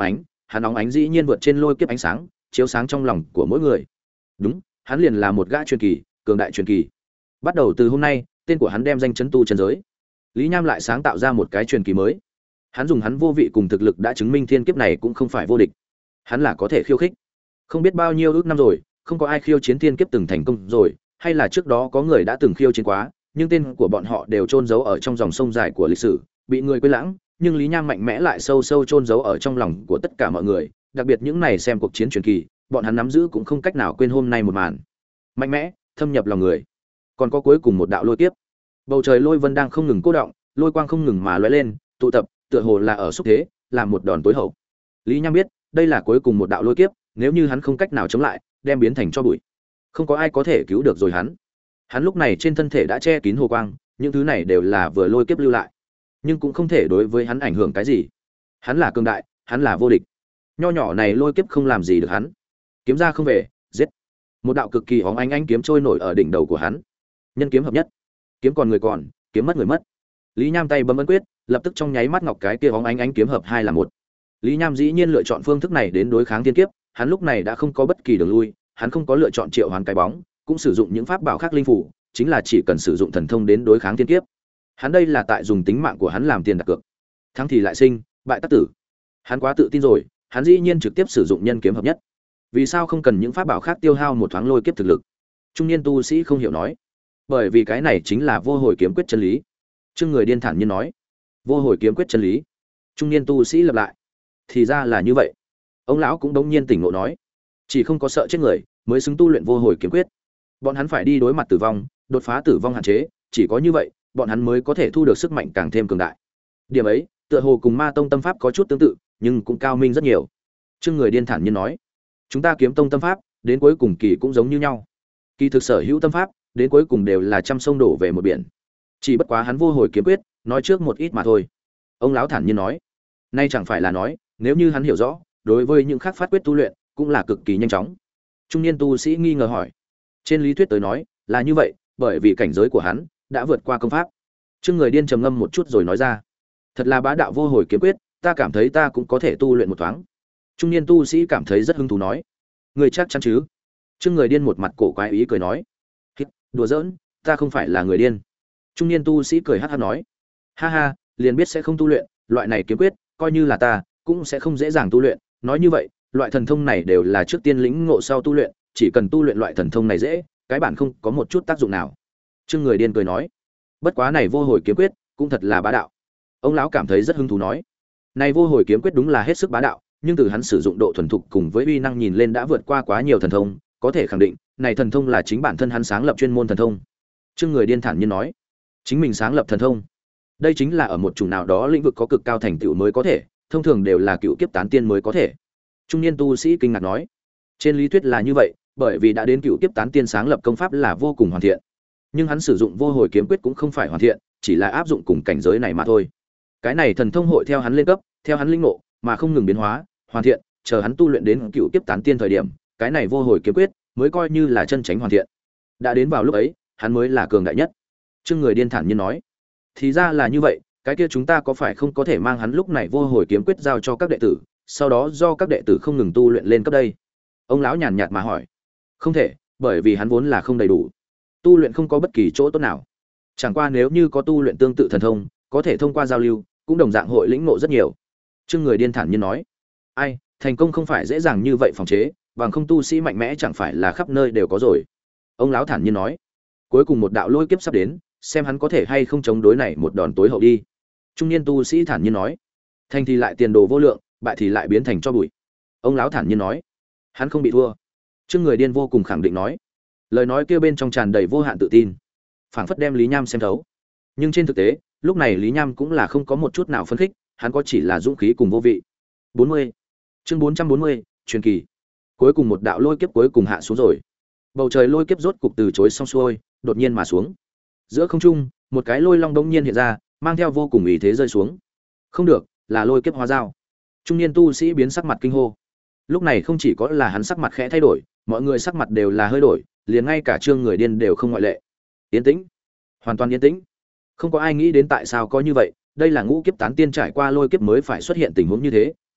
hắn óng ánh dĩ nhiên vượt trên lôi kiếp ánh sáng, chiếu sáng trong lòng của mỗi người. Đúng, hắn liền là một gã truyền kỳ, cường đại truyền kỳ. Bắt đầu từ hôm nay, tên của hắn đem danh chấn tu chân giới. Lý Nham lại sáng tạo ra một cái truyền kỳ mới. Hắn dùng hắn vô vị cùng thực lực đã chứng minh thiên kiếp này cũng không phải vô địch. Hắn là có thể khiêu khích. Không biết bao nhiêu ước năm rồi, không có ai khiêu chiến thiên kiếp từng thành công rồi, hay là trước đó có người đã từng khiêu chiến quá, nhưng tên của bọn họ đều chôn giấu ở trong dòng sông dài của lịch sử, bị người quên lãng, nhưng Lý Nham mạnh mẽ lại sâu sâu chôn giấu ở trong lòng của tất cả mọi người, đặc biệt những này xem cuộc chiến truyền kỳ, bọn hắn nắm giữ cũng không cách nào quên hôm nay một màn. Mạnh mẽ, thâm nhập lòng người. Còn có cuối cùng một đạo lôi kiếp. Bầu trời lôi vân đang không ngừng cô động, lôi quang không ngừng mà lóe lên, tụ tập, tựa hồ là ở xúc thế, làm một đòn tối hậu. Lý Nham biết, đây là cuối cùng một đạo lôi kiếp, nếu như hắn không cách nào chống lại, đem biến thành tro bụi. Không có ai có thể cứu được rồi hắn. Hắn lúc này trên thân thể đã che kín hồ quang, những thứ này đều là vừa lôi kiếp lưu lại, nhưng cũng không thể đối với hắn ảnh hưởng cái gì. Hắn là cường đại, hắn là vô địch. Nho nhỏ này lôi kiếp không làm gì được hắn. Kiếm ra không về, giết. Một đạo cực kỳ óng ánh kiếm trôi nổi ở đỉnh đầu của hắn. Nhân kiếm hợp nhất, kiếm còn người còn, kiếm mất người mất. Lý Nham tay bấm ấn quyết, lập tức trong nháy mắt ngọc cái kia óng ánh kiếm hợp hai là một. Lý Nham dĩ nhiên lựa chọn phương thức này đến đối kháng thiên kiếp, hắn lúc này đã không có bất kỳ đường lui, hắn không có lựa chọn triệu hoán cái bóng, cũng sử dụng những pháp bảo khác linh phủ, chính là chỉ cần sử dụng thần thông đến đối kháng thiên kiếp. Hắn đây là tại dùng tính mạng của hắn làm tiền đặt cược. Thắng thì lại sinh, bại tất tử. Hắn quá tự tin rồi, hắn dĩ nhiên trực tiếp sử dụng nhân kiếm hợp nhất. Vì sao không cần những pháp bảo khác tiêu hao một thoáng lôi kiếp thực lực? Trung niên tu sĩ không hiểu nói. Bởi vì cái này chính là vô hồi kiếm quyết chân lý. Trương Người Điên thản nhiên nói. Vô hồi kiếm quyết chân lý. Trung niên tu sĩ lặp lại. Thì ra là như vậy. Ông lão cũng đống nhiên tỉnh ngộ nói. Chỉ không có sợ chết người, mới xứng tu luyện vô hồi kiếm quyết. Bọn hắn phải đi đối mặt tử vong, đột phá tử vong hạn chế, chỉ có như vậy, bọn hắn mới có thể thu được sức mạnh càng thêm cường đại. Điểm ấy, tựa hồ cùng Ma tông tâm pháp có chút tương tự, nhưng cũng cao minh rất nhiều. Trương Người Điên thản nhiên nói, chúng ta kiếm tông tâm pháp, đến cuối cùng kỳ cũng giống như nhau. Kỳ thực sở hữu tâm pháp, đến cuối cùng đều là trăm sông đổ về một biển. Chỉ bất quá hắn vô hồi kiếm quyết, nói trước một ít mà thôi. Ông lão thản nhiên nói, nay chẳng phải là nói, nếu như hắn hiểu rõ, đối với những khác phát quyết tu luyện, cũng là cực kỳ nhanh chóng. Trung niên tu sĩ nghi ngờ hỏi, trên lý thuyết tới nói, là như vậy, bởi vì cảnh giới của hắn đã vượt qua công pháp. Trương Người Điên trầm ngâm một chút rồi nói ra, thật là bá đạo vô hồi kiếm quyết, ta cảm thấy ta cũng có thể tu luyện một thoáng. Trung niên tu sĩ cảm thấy rất hứng thú nói, người chắc chắn chứ? Trương Người Điên một mặt cổ quái ý cười nói, đùa giỡn, ta không phải là người điên. Trung niên tu sĩ cười hắc hắc nói, ha ha, liền biết sẽ không tu luyện, loại này kiếm quyết, coi như là ta cũng sẽ không dễ dàng tu luyện. Nói như vậy, loại thần thông này đều là trước tiên lĩnh ngộ sau tu luyện, chỉ cần tu luyện loại thần thông này dễ, cái bản không có một chút tác dụng nào. Trương Người Điên cười nói, bất quá này vô hồi kiếm quyết cũng thật là bá đạo. Ông lão cảm thấy rất hứng thú nói, này vô hồi kiếm quyết đúng là hết sức bá đạo, nhưng từ hắn sử dụng độ thuần thục cùng với uy năng nhìn lên đã vượt qua quá nhiều thần thông, có thể khẳng định, này thần thông là chính bản thân hắn sáng lập chuyên môn thần thông. Trương Người Điên thản nhiên nói, chính mình sáng lập thần thông, đây chính là ở một chủng nào đó lĩnh vực có cực cao thành tựu mới có thể, thông thường đều là cựu kiếp tán tiên mới có thể. Trung niên tu sĩ kinh ngạc nói, trên lý thuyết là như vậy, bởi vì đã đến cựu kiếp tán tiên sáng lập công pháp là vô cùng hoàn thiện, nhưng hắn sử dụng vô hồi kiếm quyết cũng không phải hoàn thiện, chỉ là áp dụng cùng cảnh giới này mà thôi. Cái này thần thông hội theo hắn lên cấp, theo hắn linh ngộ mà không ngừng biến hóa, hoàn thiện, chờ hắn tu luyện đến cựu kiếp tán tiên thời điểm, cái này vô hồi kiếm quyết mới coi như là chân chính hoàn thiện. Đã đến vào lúc ấy, hắn mới là cường đại nhất. Trương Người Điên thản nhiên nói, thì ra là như vậy, cái kia chúng ta có phải không có thể mang hắn lúc này vô hồi kiếm quyết giao cho các đệ tử, sau đó do các đệ tử không ngừng tu luyện lên cấp đây? Ông lão nhàn nhạt mà hỏi. Không thể, bởi vì hắn vốn là không đầy đủ, tu luyện không có bất kỳ chỗ tốt nào. Chẳng qua nếu như có tu luyện tương tự thần thông, có thể thông qua giao lưu, cũng đồng dạng hội lĩnh ngộ rất nhiều. Trương Người Điên thản nhiên nói, ai, thành công không phải dễ dàng như vậy phòng chế, bằng không tu sĩ mạnh mẽ chẳng phải là khắp nơi đều có rồi. Ông lão thản nhiên nói, cuối cùng một đạo lôi kiếp sắp đến, xem hắn có thể hay không chống đối này một đòn tối hậu đi. Trung niên tu sĩ thản nhiên nói, thành thì lại tiền đồ vô lượng, bại thì lại biến thành cho bụi. Ông lão thản nhiên nói, hắn không bị thua. Trương Người Điên vô cùng khẳng định nói, lời nói kia bên trong tràn đầy vô hạn tự tin, phảng phất đem Lý Nham xem thấu. Nhưng trên thực tế, lúc này Lý Nham cũng là không có một chút nào phấn khích, hắn có chỉ là dũng khí cùng vô vị. 40. Chương 440, truyền kỳ. Cuối cùng một đạo lôi kiếp cuối cùng hạ xuống rồi. Bầu trời lôi kiếp rốt cục từ chối xong xuôi, đột nhiên mà xuống. Giữa không trung, một cái lôi long đống nhiên hiện ra, mang theo vô cùng ý thế rơi xuống. Không được, là lôi kiếp hóa dao. Trung niên tu sĩ biến sắc mặt kinh hô. Lúc này không chỉ có là hắn sắc mặt khẽ thay đổi, mọi người sắc mặt đều là hơi đổi, liền ngay cả Trương Người Điên đều không ngoại lệ. Yên tĩnh, hoàn toàn yên tĩnh. Không có ai nghĩ đến tại sao có như vậy, đây là ngũ kiếp tán tiên trải qua lôi kiếp mới phải xuất hiện tình huống như thế,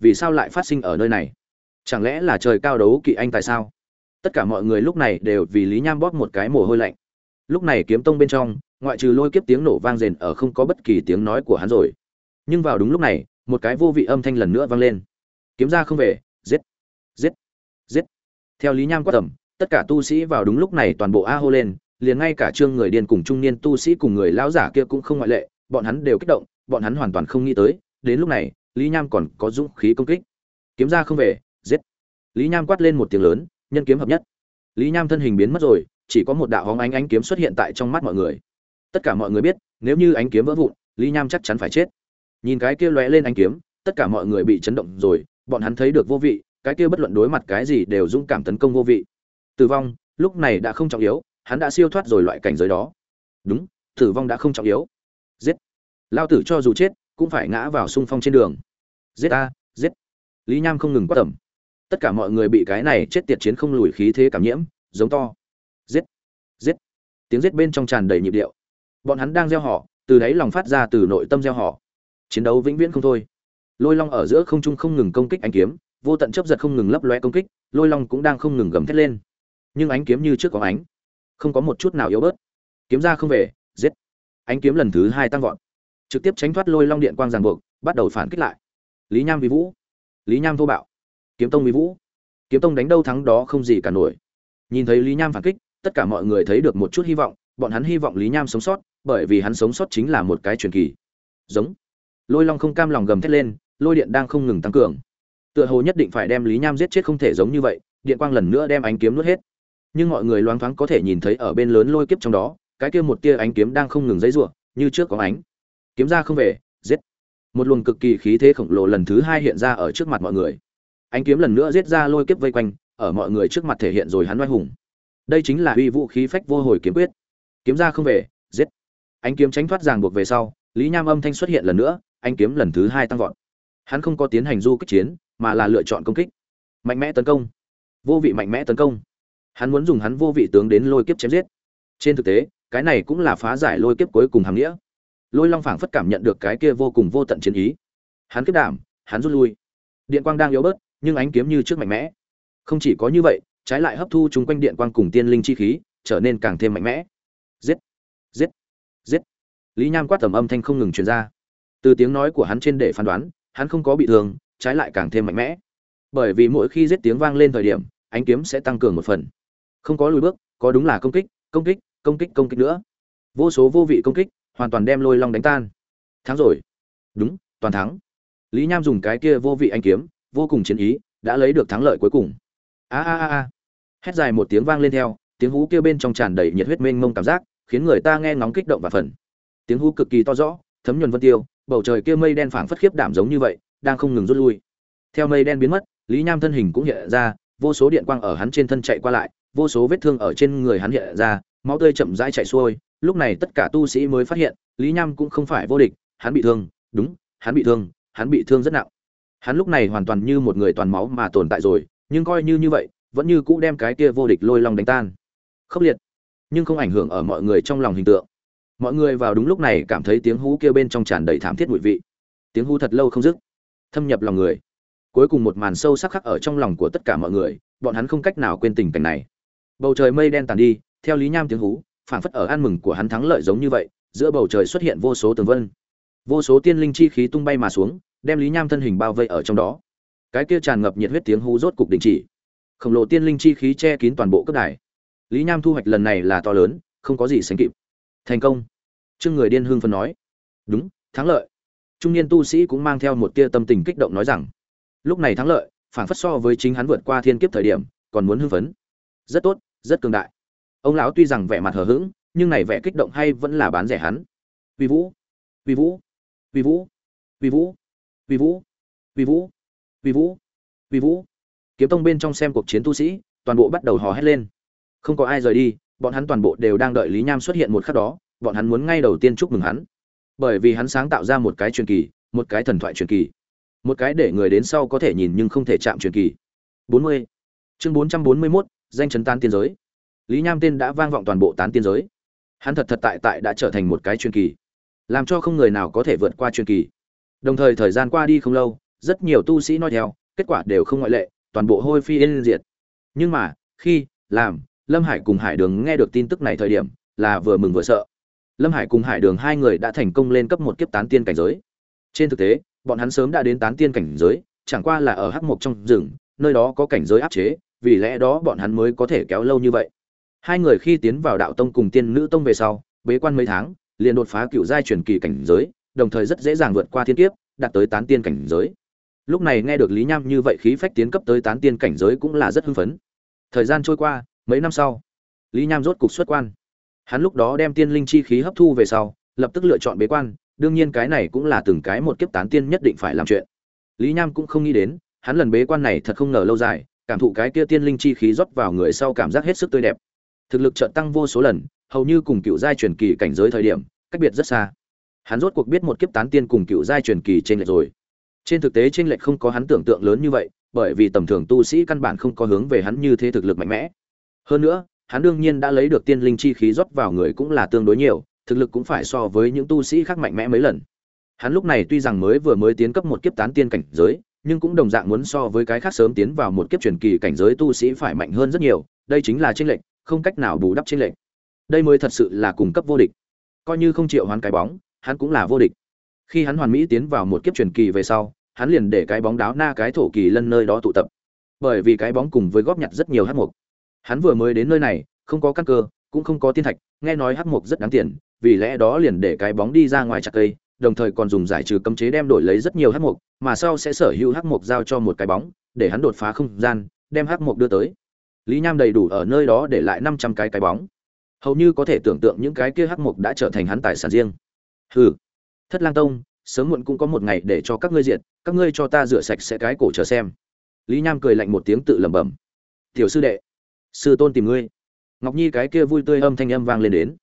vì sao lại phát sinh ở nơi này? Chẳng lẽ là trời cao đấu kỵ anh tại sao? Tất cả mọi người lúc này đều vì Lý Nham bóp một cái mồ hôi lạnh. Lúc này kiếm tông bên trong, ngoại trừ lôi kiếp tiếng nổ vang rền ở không có bất kỳ tiếng nói của hắn rồi. Nhưng vào đúng lúc này, một cái vô vị âm thanh lần nữa vang lên. Kiếm ra không về, giết, giết, giết. Theo Lý Nham quát tầm, tất cả tu sĩ vào đúng lúc này toàn bộ a hô lên, liền ngay cả trương người điên cùng trung niên tu sĩ cùng người lão giả kia cũng không ngoại lệ, bọn hắn đều kích động, bọn hắn hoàn toàn không nghĩ tới, đến lúc này, Lý Nham còn có dũng khí công kích. Kiếm ra không về, giết. Lý Nham quát lên một tiếng lớn, nhân kiếm hợp nhất. Lý Nham thân hình biến mất rồi, chỉ có một đạo hóng ánh kiếm xuất hiện tại trong mắt mọi người. Tất cả mọi người biết, nếu như ánh kiếm vỡ vụn, Lý Nham chắc chắn phải chết. Nhìn cái kia lóe lên ánh kiếm, tất cả mọi người bị chấn động rồi, bọn hắn thấy được vô vị, cái kia bất luận đối mặt cái gì đều dũng cảm tấn công vô vị. Tử vong, lúc này đã không trọng yếu, hắn đã siêu thoát rồi loại cảnh giới đó. Đúng, tử vong đã không trọng yếu. Giết. Lao tử cho dù chết, cũng phải ngã vào xung phong trên đường. Giết a, giết. Lý Nham không ngừng quát tầm. Tất cả mọi người bị cái này chết tiệt chiến không lùi khí thế cảm nhiễm, giống to. Giết, giết. Tiếng giết bên trong tràn đầy nhịp điệu. Bọn hắn đang gieo họ, từ đáy lòng phát ra từ nội tâm gieo họ. Chiến đấu vĩnh viễn không thôi. Lôi Long ở giữa không trung không ngừng công kích ánh kiếm, vô tận chớp giật không ngừng lấp lóe công kích, Lôi Long cũng đang không ngừng gầm thét lên. Nhưng ánh kiếm như trước có ánh, không có một chút nào yếu bớt. Kiếm ra không về, giết. Ánh kiếm lần thứ hai tăng vọt, trực tiếp tránh thoát Lôi Long điện quang ràng buộc, bắt đầu phản kích lại. Lý Nham vi vũ, Lý Nham thô bạo, Kiếm Tông vi vũ. Kiếm Tông đánh đâu thắng đó không gì cả nổi. Nhìn thấy Lý Nham phản kích, tất cả mọi người thấy được một chút hy vọng, bọn hắn hy vọng Lý Nham sống sót, bởi vì hắn sống sót chính là một cái truyền kỳ. Giống. Lôi Long không cam lòng gầm thét lên, lôi điện đang không ngừng tăng cường. Tựa hồ nhất định phải đem Lý Nham giết chết không thể giống như vậy, điện quang lần nữa đem ánh kiếm nuốt hết. Nhưng mọi người loáng thoáng có thể nhìn thấy ở bên lớn lôi kiếp trong đó, cái kia một tia ánh kiếm đang không ngừng giãy giụa, như trước có ánh. Kiếm ra không về, giết. Một luồng cực kỳ khí thế khổng lồ lần thứ hai hiện ra ở trước mặt mọi người. Ánh kiếm lần nữa giết ra lôi kiếp vây quanh, ở mọi người trước mặt thể hiện rồi hắn oai hùng. Đây chính là uy vũ khí phách vô hồi kiếm quyết. Kiếm ra không về, giết. Ánh kiếm tránh thoát ràng buộc về sau, Lý Nham âm thanh xuất hiện lần nữa, ánh kiếm lần thứ hai tăng vọt. Hắn không có tiến hành du kích chiến, mà là lựa chọn công kích. Mạnh mẽ tấn công. Vô vị mạnh mẽ tấn công. Hắn muốn dùng hắn vô vị tướng đến lôi kiếp chém giết. Trên thực tế, cái này cũng là phá giải lôi kiếp cuối cùng hàm nghĩa. Lôi Long phảng phất cảm nhận được cái kia vô cùng vô tận chiến ý. Hắn kiếp đảm, hắn rút lui. Điện quang đang yếu bớt, nhưng ánh kiếm như trước mạnh mẽ. Không chỉ có như vậy, trái lại hấp thu chúng quanh điện quang cùng tiên linh chi khí, trở nên càng thêm mạnh mẽ. Giết, giết, giết. Lý Nham quát tầm âm thanh không ngừng truyền ra. Từ tiếng nói của hắn trên để phán đoán, hắn không có bị thương, trái lại càng thêm mạnh mẽ. Bởi vì mỗi khi giết tiếng vang lên thời điểm, ánh kiếm sẽ tăng cường một phần. Không có lùi bước, có đúng là công kích, công kích, công kích, công kích nữa. Vô số vô vị công kích, hoàn toàn đem Lôi Long đánh tan. Thắng rồi. Đúng, toàn thắng. Lý Nham dùng cái kia vô vị ánh kiếm, vô cùng chiến ý, đã lấy được thắng lợi cuối cùng. A a a a. Hét dài một tiếng vang lên theo, tiếng hú kia bên trong tràn đầy nhiệt huyết mênh mông cảm giác, khiến người ta nghe ngóng kích động và phần. Tiếng hú cực kỳ to rõ, thấm nhuần vân tiêu, bầu trời kia mây đen phảng phất khiếp đảm giống như vậy, đang không ngừng rút lui. Theo mây đen biến mất, Lý Nham thân hình cũng hiện ra, vô số điện quang ở hắn trên thân chạy qua lại, vô số vết thương ở trên người hắn hiện ra, máu tươi chậm rãi chảy xuôi. Lúc này tất cả tu sĩ mới phát hiện, Lý Nham cũng không phải vô địch, hắn bị thương, đúng, hắn bị thương rất nặng. Hắn lúc này hoàn toàn như một người toàn máu mà tồn tại rồi, nhưng coi như vậy, vẫn như cũ đem cái kia vô địch Lôi Long đánh tan. Khốc liệt, nhưng không ảnh hưởng ở mọi người trong lòng hình tượng. Mọi người vào đúng lúc này cảm thấy tiếng hú kia bên trong tràn đầy thảm thiết mùi vị. Tiếng hú thật lâu không dứt, thâm nhập lòng người. Cuối cùng một màn sâu sắc khắc ở trong lòng của tất cả mọi người, bọn hắn không cách nào quên tình cảnh này. Bầu trời mây đen tàn đi, theo Lý Nham tiếng hú, phảng phất ở ăn mừng của hắn thắng lợi giống như vậy, giữa bầu trời xuất hiện vô số tường vân. Vô số tiên linh chi khí tung bay mà xuống, đem Lý Nham thân hình bao vây ở trong đó. Cái kia tràn ngập nhiệt huyết tiếng hú rốt cục đình chỉ. Khổng lồ tiên linh chi khí che kín toàn bộ cấp đài. Lý Nham thu hoạch lần này là to lớn, không có gì sánh kịp. Thành công. Trương Người Điên hưng phấn nói. Đúng, thắng lợi. Trung niên tu sĩ cũng mang theo một tia tâm tình kích động nói rằng, lúc này thắng lợi, phảng phất so với chính hắn vượt qua thiên kiếp thời điểm, còn muốn hưng phấn. Rất tốt, rất cường đại. Ông lão tuy rằng vẻ mặt hờ hững, nhưng này vẻ kích động hay vẫn là bán rẻ hắn. Vi Vũ, Vi Vũ, Vi Vũ, Vi Vũ, Vi Vũ, Vi Vũ, Vi Vũ, Vi Vũ. Kiếm Tông bên trong xem cuộc chiến tu sĩ, toàn bộ bắt đầu hò hét lên. Không có ai rời đi, bọn hắn toàn bộ đều đang đợi Lý Nham xuất hiện một khắc đó, bọn hắn muốn ngay đầu tiên chúc mừng hắn. Bởi vì hắn sáng tạo ra một cái truyền kỳ, một cái thần thoại truyền kỳ, một cái để người đến sau có thể nhìn nhưng không thể chạm truyền kỳ. 40. Chương 441, danh chấn tán tiên giới. Lý Nham tên đã vang vọng toàn bộ tán tiên giới. Hắn thật tại đã trở thành một cái truyền kỳ, làm cho không người nào có thể vượt qua truyền kỳ. Đồng thời thời gian qua đi không lâu, rất nhiều tu sĩ nói theo, kết quả đều không ngoại lệ, toàn bộ hôi phi yên diệt. Nhưng mà, khi Lâm Hải cùng Hải Đường nghe được tin tức này thời điểm, là vừa mừng vừa sợ. Lâm Hải cùng Hải Đường hai người đã thành công lên cấp một kiếp tán tiên cảnh giới. Trên thực tế, bọn hắn sớm đã đến tán tiên cảnh giới, chẳng qua là ở hắc mộc trong rừng, nơi đó có cảnh giới áp chế, vì lẽ đó bọn hắn mới có thể kéo lâu như vậy. Hai người khi tiến vào đạo tông cùng tiên nữ tông về sau, bế quan mấy tháng, liền đột phá cựu giai truyền kỳ cảnh giới, đồng thời rất dễ dàng vượt qua thiên kiếp, đạt tới tán tiên cảnh giới. Lúc này nghe được Lý Nham như vậy khí phách tiến cấp tới tán tiên cảnh giới cũng là rất hưng phấn. Thời gian trôi qua, mấy năm sau, Lý Nham rốt cục xuất quan. Hắn lúc đó đem tiên linh chi khí hấp thu về sau, lập tức lựa chọn bế quan, đương nhiên cái này cũng là từng cái một kiếp tán tiên nhất định phải làm chuyện. Lý Nham cũng không nghĩ đến, hắn lần bế quan này thật không ngờ lâu dài, cảm thụ cái kia tiên linh chi khí rót vào người sau cảm giác hết sức tươi đẹp. Thực lực chợt tăng vô số lần, hầu như cùng cựu giai truyền kỳ cảnh giới thời điểm, cách biệt rất xa. Hắn rốt cuộc biết một kiếp tán tiên cùng cựu giai truyền kỳ trên lệch rồi. Trên thực tế trên lệch không có hắn tưởng tượng lớn như vậy, bởi vì tầm thường tu sĩ căn bản không có hướng về hắn như thế thực lực mạnh mẽ. Hơn nữa, hắn đương nhiên đã lấy được tiên linh chi khí rót vào người cũng là tương đối nhiều, thực lực cũng phải so với những tu sĩ khác mạnh mẽ mấy lần. Hắn lúc này tuy rằng mới tiến cấp một kiếp tán tiên cảnh giới, nhưng cũng đồng dạng muốn so với cái khác sớm tiến vào một kiếp truyền kỳ cảnh giới tu sĩ phải mạnh hơn rất nhiều, đây chính là chênh lệch, không cách nào bù đắp chênh lệch. Đây mới thật sự là cùng cấp vô địch. Coi như không triệu hoán cái bóng, hắn cũng là vô địch. Khi hắn hoàn mỹ tiến vào một kiếp truyền kỳ về sau, hắn liền để cái bóng đáo na cái thổ kỳ lân nơi đó tụ tập. Bởi vì cái bóng cùng với góp nhặt rất nhiều hắc mục. Hắn vừa mới đến nơi này, không có căn cơ, cũng không có tiên thạch, nghe nói hắc mục rất đáng tiền, vì lẽ đó liền để cái bóng đi ra ngoài chặt cây, đồng thời còn dùng giải trừ cấm chế đem đổi lấy rất nhiều hắc mục, mà sau sẽ sở hữu hắc mục giao cho một cái bóng, để hắn đột phá không gian, đem hắc mục đưa tới. Lý Nham đầy đủ ở nơi đó để lại 500 cái bóng. Hầu như có thể tưởng tượng những cái kia hắc mục đã trở thành hắn tài sản riêng. Hừ, Thất Lang Tông, sớm muộn cũng có một ngày để cho các ngươi diệt, các ngươi cho ta rửa sạch sẽ cái cổ chờ xem. Lý Nham cười lạnh một tiếng tự lẩm bẩm. Tiểu sư đệ, sư tôn tìm ngươi. Ngọc Nhi cái kia vui tươi âm thanh âm vang lên đến.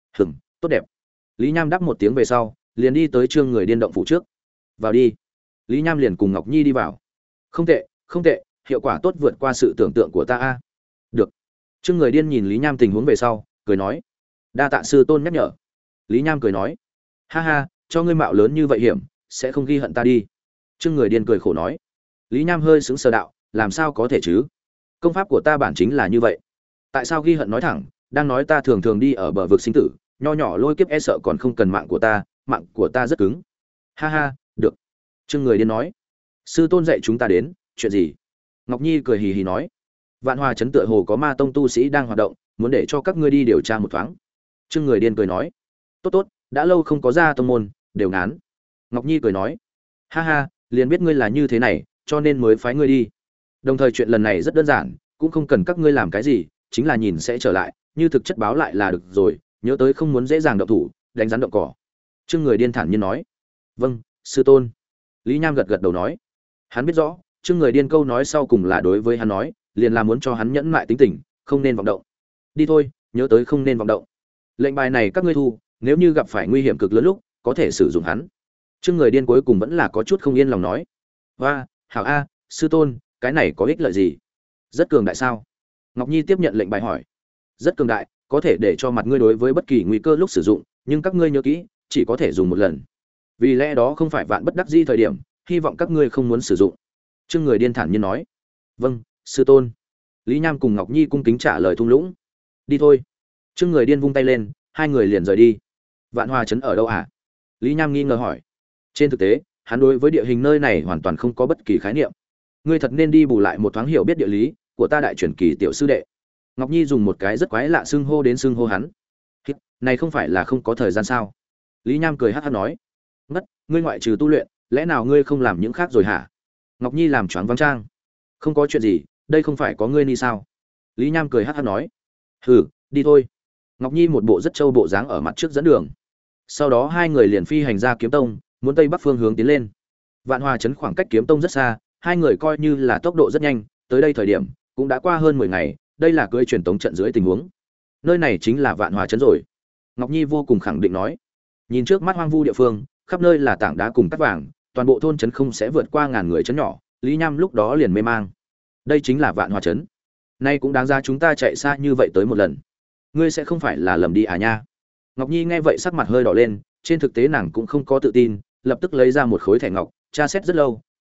Tốt đẹp. Lý Nham đáp một tiếng về sau, liền đi tới Trương Người Điên động phủ trước. Vào đi. Lý Nham liền cùng Ngọc Nhi đi vào. Không tệ, không tệ, hiệu quả tốt vượt qua sự tưởng tượng của ta a. Được. Trương Người Điên nhìn Lý Nham tình huống về sau, cười nói. Đa tạ sư tôn nhắc nhở. Lý Nham cười nói. Ha ha, cho ngươi mạo lớn như vậy hiểm, sẽ không ghi hận ta đi. Trương Người Điên cười khổ nói. Lý Nham hơi sững sờ đạo, làm sao có thể chứ? Công pháp của ta bản chính là như vậy. Tại sao ghi hận nói thẳng, đang nói ta thường thường đi ở bờ vực sinh tử, nho nhỏ lôi kiếp e sợ còn không cần mạng của ta rất cứng. Ha ha, được. Trương Người Điên nói. Sư tôn dạy chúng ta đến, chuyện gì? Ngọc Nhi cười hì hì nói. Vạn Hòa trấn tựa hồ có ma tông tu sĩ đang hoạt động, muốn để cho các ngươi đi điều tra một thoáng. Trương Người Điên cười nói. Tốt tốt, đã lâu không có ra tông môn, đều ngán. Ngọc Nhi cười nói. Ha ha, liền biết ngươi là như thế này, cho nên mới phái ngươi đi. Đồng thời chuyện lần này rất đơn giản, cũng không cần các ngươi làm cái gì, chính là nhìn sẽ trở lại, như thực chất báo lại là được rồi, nhớ tới không muốn dễ dàng động thủ, đánh rắn động cỏ. Trương Người Điên thản nhiên nói. Vâng, sư tôn. Lý Nham gật gật đầu nói. Hắn biết rõ, Trương Người Điên câu nói sau cùng là đối với hắn nói, liền là muốn cho hắn nhẫn lại tính tình, không nên vọng động. Đi thôi, nhớ tới không nên vọng động. Lệnh bài này các ngươi thu, nếu như gặp phải nguy hiểm cực lớn lúc, có thể sử dụng hắn. Trương Người Điên cuối cùng vẫn là có chút không yên lòng nói. Hoa, hảo a, sư tôn, cái này có ích lợi gì? Rất cường đại sao? Ngọc Nhi tiếp nhận lệnh bài hỏi. Rất cường đại, có thể để cho mặt ngươi đối với bất kỳ nguy cơ lúc sử dụng, nhưng các ngươi nhớ kỹ, chỉ có thể dùng một lần. Vì lẽ đó không phải vạn bất đắc dĩ thời điểm, hy vọng các ngươi không muốn sử dụng. Trương Người Điên thản nhiên nói. Vâng, sư tôn. Lý Nham cùng Ngọc Nhi cung kính trả lời thung lũng. Đi thôi. Trương Người Điên vung tay lên, hai người liền rời đi. Vạn Hòa trấn ở đâu hả? Lý Nham nghi ngờ hỏi. Trên thực tế, hắn đối với địa hình nơi này hoàn toàn không có bất kỳ khái niệm. Ngươi thật nên đi bù lại một thoáng hiểu biết địa lý của ta đại truyền kỳ tiểu sư đệ. Ngọc Nhi dùng một cái rất quái lạ xưng hô đến xưng hô hắn. Này không phải là không có thời gian sao? Lý Nham cười hắc hắc nói. Ngất, ngươi ngoại trừ tu luyện, lẽ nào ngươi không làm những khác rồi hả? Ngọc Nhi làm choáng váng trang. Không có chuyện gì, đây không phải có ngươi ni sao? Lý Nham cười hắc hắc nói. Hừ, đi thôi. Ngọc Nhi một bộ rất trâu bộ dáng ở mặt trước dẫn đường. Sau đó hai người liền phi hành ra Kiếm Tông, muốn tây bắc phương hướng tiến lên. Vạn Hòa trấn khoảng cách Kiếm Tông rất xa, hai người coi như là tốc độ rất nhanh, tới đây thời điểm cũng đã qua hơn 10 ngày, đây là cưỡi truyền tống trận dưới tình huống. Nơi này chính là Vạn Hòa trấn rồi. Ngọc Nhi vô cùng khẳng định nói. Nhìn trước mắt hoang vu địa phương, khắp nơi là tảng đá cùng cát vàng, toàn bộ thôn trấn không sẽ vượt qua ngàn người trấn nhỏ, Lý Nham lúc đó liền mê mang. Đây chính là Vạn Hòa trấn. Nay cũng đáng ra chúng ta chạy xa như vậy tới một lần. Ngươi sẽ không phải là lầm đi à nha? Ngọc Nhi nghe vậy sắc mặt hơi đỏ lên, trên thực tế nàng cũng không có tự tin, lập tức lấy ra một khối thẻ ngọc, tra xét rất lâu,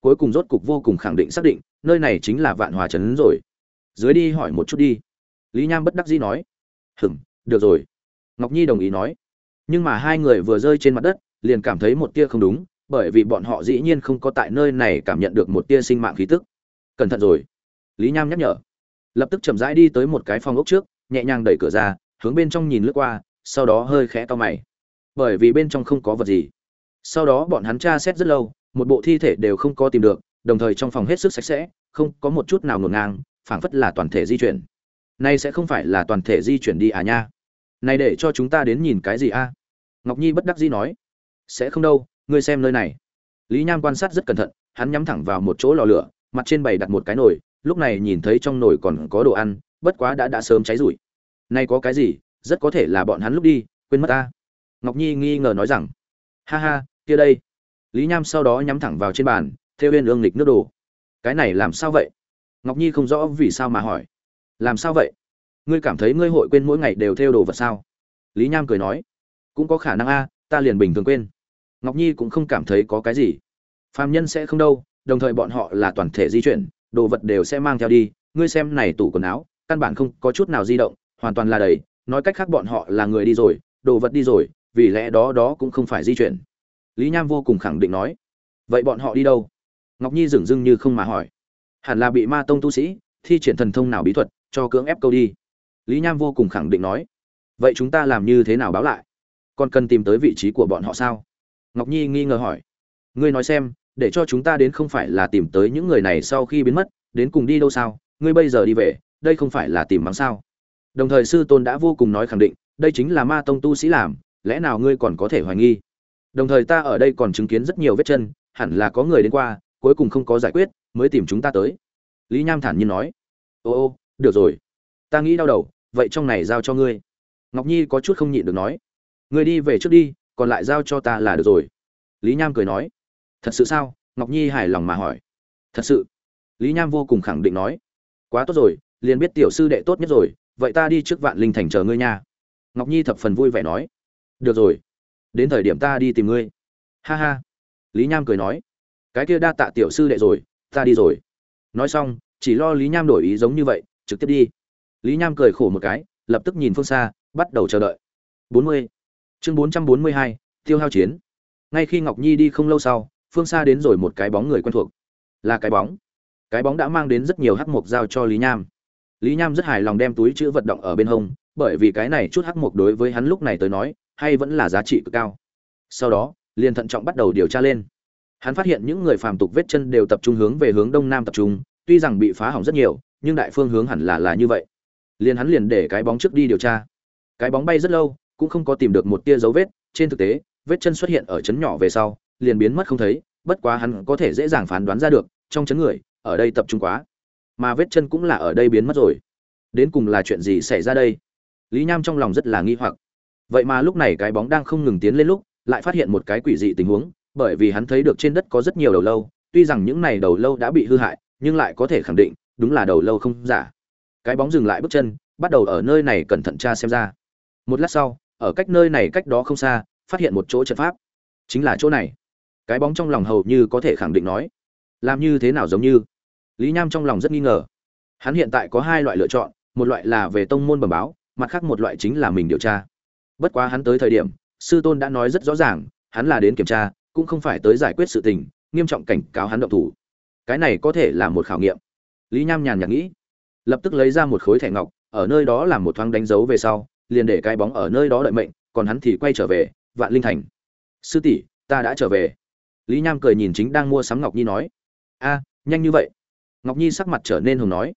cuối cùng rốt cục vô cùng khẳng định xác định nơi này chính là Vạn Hòa trấn rồi. Dưới đi hỏi một chút đi. Lý Nham bất đắc dĩ nói. Được rồi. Ngọc Nhi đồng ý nói. Nhưng mà hai người vừa rơi trên mặt đất liền cảm thấy một tia không đúng, bởi vì bọn họ dĩ nhiên không có tại nơi này cảm nhận được một tia sinh mạng khí tức. Cẩn thận rồi. Lý Nham nhắc nhở. Lập tức chậm rãi đi tới một cái phòng ốc trước, nhẹ nhàng đẩy cửa ra, hướng bên trong nhìn lướt qua, sau đó hơi khẽ cau mày. Bởi vì bên trong không có vật gì. Sau đó bọn hắn tra xét rất lâu, một bộ thi thể đều không có tìm được, đồng thời trong phòng hết sức sạch sẽ, không có một chút nào ngổn ngang, phảng phất là toàn thể di chuyển. Nay sẽ không phải là toàn thể di chuyển đi à nha? Này để cho chúng ta đến nhìn cái gì a? Ngọc Nhi bất đắc dĩ nói. Sẽ không đâu, ngươi xem nơi này. Lý Nham quan sát rất cẩn thận, hắn nhắm thẳng vào một chỗ lò lửa, mặt trên bày đặt một cái nồi, lúc này nhìn thấy trong nồi còn có đồ ăn, bất quá đã sớm cháy rụi. Này có cái gì, rất có thể là bọn hắn lúc đi, quên mất ta. Ngọc Nhi nghi ngờ nói rằng. Ha ha, kia đây. Lý Nham sau đó nhắm thẳng vào trên bàn, theo bên ương lịch nước đồ. Cái này làm sao vậy? Ngọc Nhi không rõ vì sao mà hỏi. Làm sao vậy? Ngươi cảm thấy ngươi hội quên mỗi ngày đều theo đồ vật sao? Lý Nham cười nói. Cũng có khả năng a, ta liền bình thường quên. Ngọc Nhi cũng không cảm thấy có cái gì. Phàm nhân sẽ không đâu, đồng thời bọn họ là toàn thể di chuyển, đồ vật đều sẽ mang theo đi. Ngươi xem này tủ quần áo, căn bản không có chút nào di động, hoàn toàn là đầy. Nói cách khác bọn họ là người đi rồi, đồ vật đi rồi, vì lẽ đó cũng không phải di chuyển. Lý Nham vô cùng khẳng định nói. Vậy bọn họ đi đâu? Ngọc Nhi dửng dưng như không mà hỏi. Hẳn là bị ma tông tu sĩ thi triển thần thông nào bí thuật cho cưỡng ép câu đi. Lý Nham vô cùng khẳng định nói. Vậy chúng ta làm như thế nào báo lại? Còn cần tìm tới vị trí của bọn họ sao? Ngọc Nhi nghi ngờ hỏi. Ngươi nói xem, để cho chúng ta đến không phải là tìm tới những người này sau khi biến mất, đến cùng đi đâu sao? Ngươi bây giờ đi về, đây không phải là tìm mắng sao? Đồng thời sư tôn đã vô cùng nói khẳng định, đây chính là ma tông tu sĩ làm, lẽ nào ngươi còn có thể hoài nghi? Đồng thời ta ở đây còn chứng kiến rất nhiều vết chân, hẳn là có người đến qua, cuối cùng không có giải quyết, mới tìm chúng ta tới. Lý Nham thản nhiên nói. Ô, được rồi, ta nghĩ đau đầu, vậy trong này giao cho ngươi. Ngọc Nhi có chút không nhịn được nói. Ngươi đi về trước đi, còn lại giao cho ta là được rồi. Lý Nham cười nói. Thật sự sao? Ngọc Nhi hài lòng mà hỏi. Thật sự. Lý Nham vô cùng khẳng định nói. Quá tốt rồi, liền biết tiểu sư đệ tốt nhất rồi, vậy ta đi trước Vạn Linh Thành chờ ngươi nha. Ngọc Nhi thập phần vui vẻ nói. Được rồi, đến thời điểm ta đi tìm ngươi. Ha ha. Lý Nham cười nói. Cái kia đa tạ tiểu sư đệ rồi, ta đi rồi. Nói xong, chỉ lo Lý Nham đổi ý giống như vậy, trực tiếp đi. Lý Nham cười khổ một cái, lập tức nhìn phương xa, bắt đầu chờ đợi. 40. Chương 442, tiêu hao chiến. Ngay khi Ngọc Nhi đi không lâu sau, phương xa đến rồi một cái bóng người quen thuộc. Là cái bóng. Cái bóng đã mang đến rất nhiều hắc mộc giao cho Lý Nham. Lý Nham rất hài lòng đem túi chữ vật động ở bên hông, bởi vì cái này chút hắc mộc đối với hắn lúc này tới nói, hay vẫn là giá trị cực cao. Sau đó, liền thận trọng bắt đầu điều tra lên. Hắn phát hiện những người phàm tục vết chân đều tập trung hướng về hướng đông nam tập trung, tuy rằng bị phá hỏng rất nhiều, nhưng đại phương hướng hẳn là như vậy. Hắn liền để cái bóng trước đi điều tra. Cái bóng bay rất lâu, cũng không có tìm được một tia dấu vết, trên thực tế, vết chân xuất hiện ở trấn nhỏ về sau, liền biến mất không thấy, bất quá hắn có thể dễ dàng phán đoán ra được, trong trấn người ở đây tập trung quá, mà vết chân cũng là ở đây biến mất rồi. Đến cùng là chuyện gì xảy ra đây? Lý Nham trong lòng rất là nghi hoặc. Vậy mà lúc này cái bóng đang không ngừng tiến lên lúc, lại phát hiện một cái quỷ dị tình huống, bởi vì hắn thấy được trên đất có rất nhiều đầu lâu, tuy rằng những này đầu lâu đã bị hư hại, nhưng lại có thể khẳng định, đúng là đầu lâu không giả. Cái bóng dừng lại bước chân, bắt đầu ở nơi này cẩn thận tra xem ra. Một lát sau, ở cách nơi này cách đó không xa, phát hiện một chỗ trận pháp. Chính là chỗ này. Cái bóng trong lòng hầu như có thể khẳng định nói. Làm như thế nào giống như? Lý Nham trong lòng rất nghi ngờ. Hắn hiện tại có hai loại lựa chọn, một loại là về tông môn bẩm báo, mặt khác một loại chính là mình điều tra. Bất quá hắn tới thời điểm, sư tôn đã nói rất rõ ràng, hắn là đến kiểm tra, cũng không phải tới giải quyết sự tình, nghiêm trọng cảnh cáo hắn động thủ. Cái này có thể là một khảo nghiệm. Lý Nham nhàn nhạt nghĩ, lập tức lấy ra một khối thẻ ngọc, ở nơi đó làm một thoáng đánh dấu về sau, liền để cái bóng ở nơi đó đợi mệnh, còn hắn thì quay trở về Vạn Linh Thành. Sư tỷ, ta đã trở về. Lý Nham cười nhìn chính đang mua sắm Ngọc Nhi nói. A, nhanh như vậy? Ngọc Nhi sắc mặt trở nên hồng nói.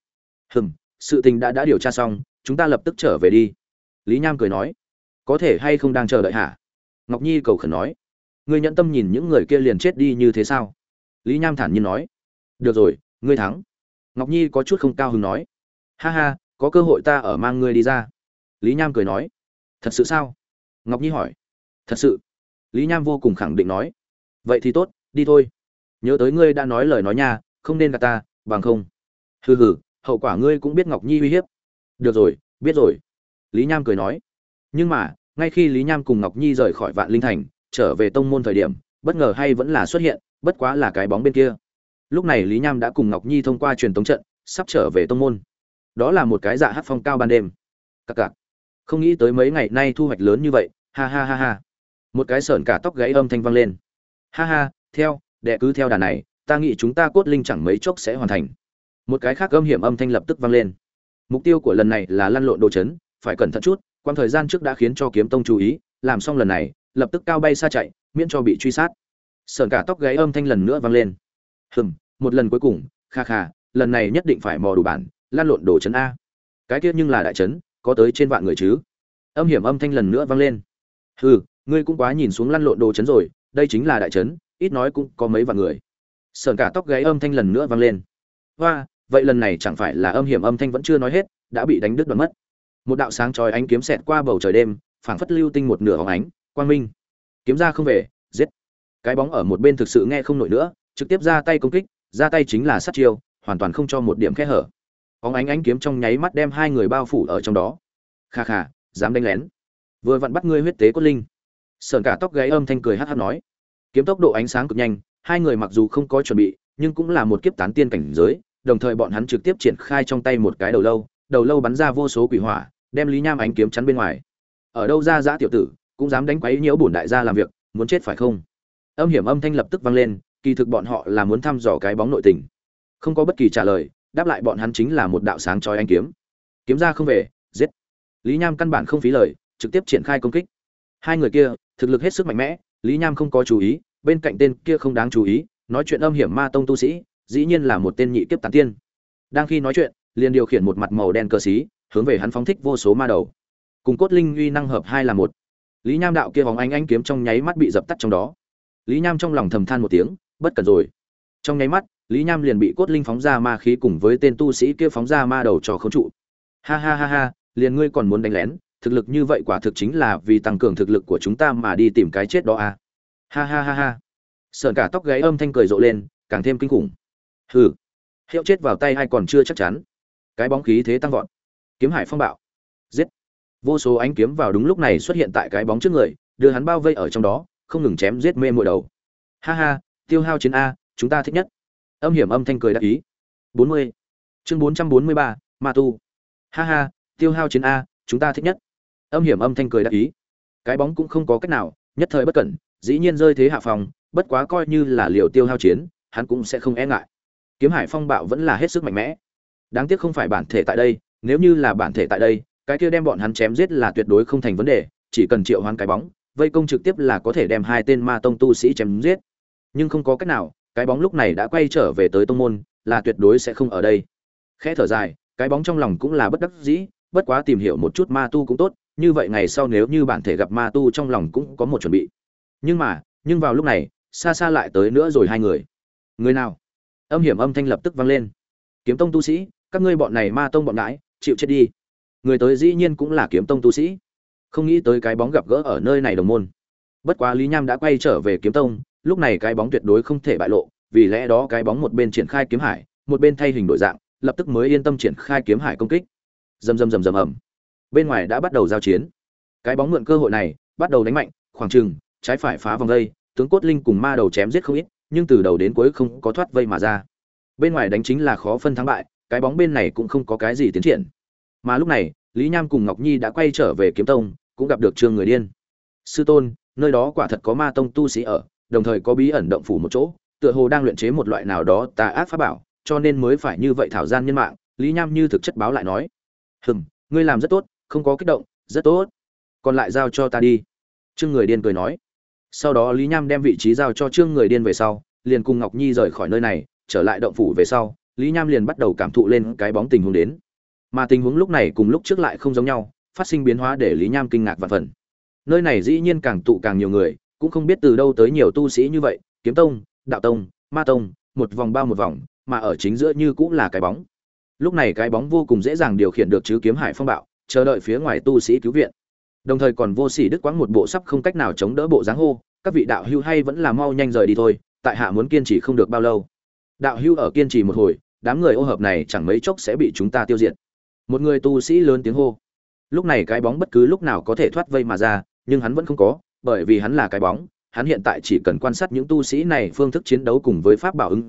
Sự tình đã điều tra xong, chúng ta lập tức trở về đi. Lý Nham cười nói. Có thể hay không đang chờ đợi hả? Ngọc Nhi cầu khẩn nói. Ngươi nhẫn tâm nhìn những người kia liền chết đi như thế sao? Lý Nham thản nhiên nói. Được rồi, ngươi thắng. Ngọc Nhi có chút không cao hứng nói. Ha ha, có cơ hội ta ở mang ngươi đi ra. Lý Nham cười nói. Thật sự sao? Ngọc Nhi hỏi. Thật sự. Lý Nham vô cùng khẳng định nói. Vậy thì tốt, đi thôi. Nhớ tới ngươi đã nói lời nói nha, không nên gạt ta, bằng không. Hừ, hậu quả ngươi cũng biết Ngọc Nhi uy hiếp. Được rồi, biết rồi. Lý Nham cười nói. Nhưng mà, ngay khi Lý Nham cùng Ngọc Nhi rời khỏi Vạn Linh Thành, trở về tông môn thời điểm, bất ngờ hay vẫn là xuất hiện, bất quá là cái bóng bên kia. Lúc này Lý Nham đã cùng Ngọc Nhi thông qua truyền tống trận, sắp trở về tông môn. Đó là một cái dạ hát phong cao ban đêm. Cặc cặc. Không nghĩ tới mấy ngày nay thu hoạch lớn như vậy, ha ha ha ha. Một cái sởn cả tóc gáy âm thanh vang lên. Ha ha, đệ cứ theo đà này, ta nghĩ chúng ta cốt linh chẳng mấy chốc sẽ hoàn thành. Một cái khác âm hiểm âm thanh lập tức vang lên. Mục tiêu của lần này là lăn lộn đồ chấn, phải cẩn thận chút, quan thời gian trước đã khiến cho kiếm tông chú ý, làm xong lần này, lập tức cao bay xa chạy, miễn cho bị truy sát. Sởn cả tóc gáy âm thanh lần nữa vang lên. Một lần cuối cùng, kha kha, lần này nhất định phải mò đủ bản, lăn lộn đồ chấn a. Cái kia nhưng là đại chấn, có tới trên vạn người chứ. Âm hiểm âm thanh lần nữa vang lên. Hừ, ngươi cũng quá nhìn xuống lăn lộn đồ chấn rồi, đây chính là đại chấn, ít nói cũng có mấy vạn người. Sởn cả tóc gáy âm thanh lần nữa vang lên. Hoa, vậy lần này chẳng phải là âm hiểm âm thanh vẫn chưa nói hết, đã bị đánh đứt đoạn mất. Một đạo sáng chói ánh kiếm xẹt qua bầu trời đêm, phảng phất lưu tinh một nửa hóng ánh, quang minh. Kiếm ra không về, giết. Cái bóng ở một bên thực sự nghe không nổi nữa, trực tiếp ra tay công kích, ra tay chính là sát chiêu, hoàn toàn không cho một điểm khe hở. Hóng ánh kiếm trong nháy mắt đem hai người bao phủ ở trong đó. Kha kha, dám đánh lén, vừa vặn bắt ngươi huyết tế cốt linh. Sởn cả tóc gáy âm thanh cười hắc hắc nói. Kiếm tốc độ ánh sáng cực nhanh, hai người mặc dù không có chuẩn bị, nhưng cũng là một kiếp tán tiên cảnh giới, đồng thời bọn hắn trực tiếp triển khai trong tay một cái đầu lâu bắn ra vô số quỷ hỏa, đem Lý Nham ánh kiếm chắn bên ngoài. Ở đâu ra dã tiểu tử, cũng dám đánh quấy nhiễu bổn đại gia làm việc, muốn chết phải không? Âm hiểm âm thanh lập tức vang lên, kỳ thực bọn họ là muốn thăm dò cái bóng nội tình. Không có bất kỳ trả lời, đáp lại bọn hắn chính là một đạo sáng chói ánh kiếm. Kiếm ra không về, giết. Lý Nham căn bản không phí lời, trực tiếp triển khai công kích. Hai người kia, thực lực hết sức mạnh mẽ, Lý Nham không có chú ý, bên cạnh tên kia không đáng chú ý, nói chuyện âm hiểm ma tông tu sĩ, dĩ nhiên là một tên nhị kiếp tán tiên. Đang khi nói chuyện, liền điều khiển một mặt màu đen cờ xí, hướng về hắn phóng thích vô số ma đầu. Cùng cốt linh uy năng hợp hai là một. Lý Nham đạo kia vòng ánh kiếm trong nháy mắt bị dập tắt trong đó. Lý Nham trong lòng thầm than một tiếng, bất cẩn rồi. Trong nháy mắt, Lý Nham liền bị cốt linh phóng ra ma khí cùng với tên tu sĩ kia phóng ra ma đầu cho khống trụ. Ha ha ha ha, liền ngươi còn muốn đánh lén, thực lực như vậy quả thực chính là vì tăng cường thực lực của chúng ta mà đi tìm cái chết đó à. Ha ha ha ha. Sởn cả tóc gáy âm thanh cười rộ lên, càng thêm kinh khủng. Hừ, hiệu chết vào tay hay còn chưa chắc chắn. Cái bóng khí thế tăng vọt. Kiếm hải phong bạo. Giết. Vô số ánh kiếm vào đúng lúc này xuất hiện tại cái bóng trước người, đưa hắn bao vây ở trong đó, không ngừng chém giết mê muội đầu. Ha ha, tiêu hao chiến a, chúng ta thích nhất. Âm hiểm âm thanh cười đắc ý. 40. Chương 443, Ma tu. Ha ha, tiêu hao chiến a, chúng ta thích nhất. Âm hiểm âm thanh cười đắc ý. Cái bóng cũng không có cách nào, nhất thời bất cẩn, dĩ nhiên rơi thế hạ phòng, bất quá coi như là liều tiêu hao chiến, hắn cũng sẽ không e ngại. Kiếm hải phong bạo vẫn là hết sức mạnh mẽ. Đáng tiếc không phải bản thể tại đây, nếu như là bản thể tại đây, cái kia đem bọn hắn chém giết là tuyệt đối không thành vấn đề, chỉ cần triệu hoán cái bóng, vây công trực tiếp là có thể đem hai tên ma tông tu sĩ chém giết. Nhưng không có cách nào, cái bóng lúc này đã quay trở về tới tông môn, là tuyệt đối sẽ không ở đây. Khẽ thở dài, cái bóng trong lòng cũng là bất đắc dĩ, bất quá tìm hiểu một chút ma tu cũng tốt, như vậy ngày sau nếu như bản thể gặp ma tu trong lòng cũng có một chuẩn bị. Nhưng vào lúc này, xa xa lại tới nữa rồi hai người. Người nào? Âm hiểm âm thanh lập tức vang lên. Kiếm tông tu sĩ, các ngươi bọn này ma tông bọn ngãi, chịu chết đi. Người tới dĩ nhiên cũng là kiếm tông tu sĩ. Không nghĩ tới cái bóng gặp gỡ ở nơi này đồng môn. Bất quá Lý Nham đã quay trở về kiếm tông, lúc này cái bóng tuyệt đối không thể bại lộ, vì lẽ đó cái bóng một bên triển khai kiếm hải, một bên thay hình đổi dạng, lập tức mới yên tâm triển khai kiếm hải công kích. Rầm rầm rầm rầm ầm. Bên ngoài đã bắt đầu giao chiến. Cái bóng mượn cơ hội này, bắt đầu đánh mạnh, khoảng chừng trái phải phá vòng vây, tướng cốt linh cùng ma đầu chém giết không ít, nhưng từ đầu đến cuối không có thoát vây mà ra. Bên ngoài đánh chính là khó phân thắng bại, cái bóng bên này cũng không có cái gì tiến triển. Mà lúc này, Lý Nham cùng Ngọc Nhi đã quay trở về kiếm tông, cũng gặp được Trương Người Điên. Sư tôn, nơi đó quả thật có ma tông tu sĩ ở, đồng thời có bí ẩn động phủ một chỗ, tựa hồ đang luyện chế một loại nào đó tà ác pháp bảo, cho nên mới phải như vậy thảo gian nhân mạng. Lý Nham như thực chất báo lại nói. Ngươi làm rất tốt, không có kích động, rất tốt. Còn lại giao cho ta đi. Trương Người Điên cười nói. Sau đó Lý Nham đem vị trí giao cho Trương Người Điên về sau, liền cùng Ngọc Nhi rời khỏi nơi này, trở lại động phủ về sau, Lý Nham liền bắt đầu cảm thụ lên cái bóng tình huống đến. Mà tình huống lúc này cùng lúc trước lại không giống nhau, phát sinh biến hóa để Lý Nham kinh ngạc vạn phần. Nơi này dĩ nhiên càng tụ càng nhiều người, cũng không biết từ đâu tới nhiều tu sĩ như vậy, kiếm tông, đạo tông, ma tông, một vòng bao một vòng, mà ở chính giữa như cũng là cái bóng. Lúc này cái bóng vô cùng dễ dàng điều khiển được chứ kiếm hải phong bạo, chờ đợi phía ngoài tu sĩ cứu viện. Đồng thời còn vô sỉ đức quãng một bộ sắp không cách nào chống đỡ bộ dáng hô, các vị đạo hữu hay vẫn là mau nhanh rời đi thôi, tại hạ muốn kiên trì không được bao lâu. Đạo hữu ở kiên trì một hồi, đám người ô hợp này chẳng mấy chốc sẽ bị chúng ta tiêu diệt. Một người tu sĩ lớn tiếng hô. Lúc này cái bóng bất cứ lúc nào có thể thoát vây mà ra, nhưng hắn vẫn không có, bởi vì hắn là cái bóng, hắn hiện tại chỉ cần quan sát những tu sĩ này phương thức chiến đấu cùng với pháp bảo ứng dụng,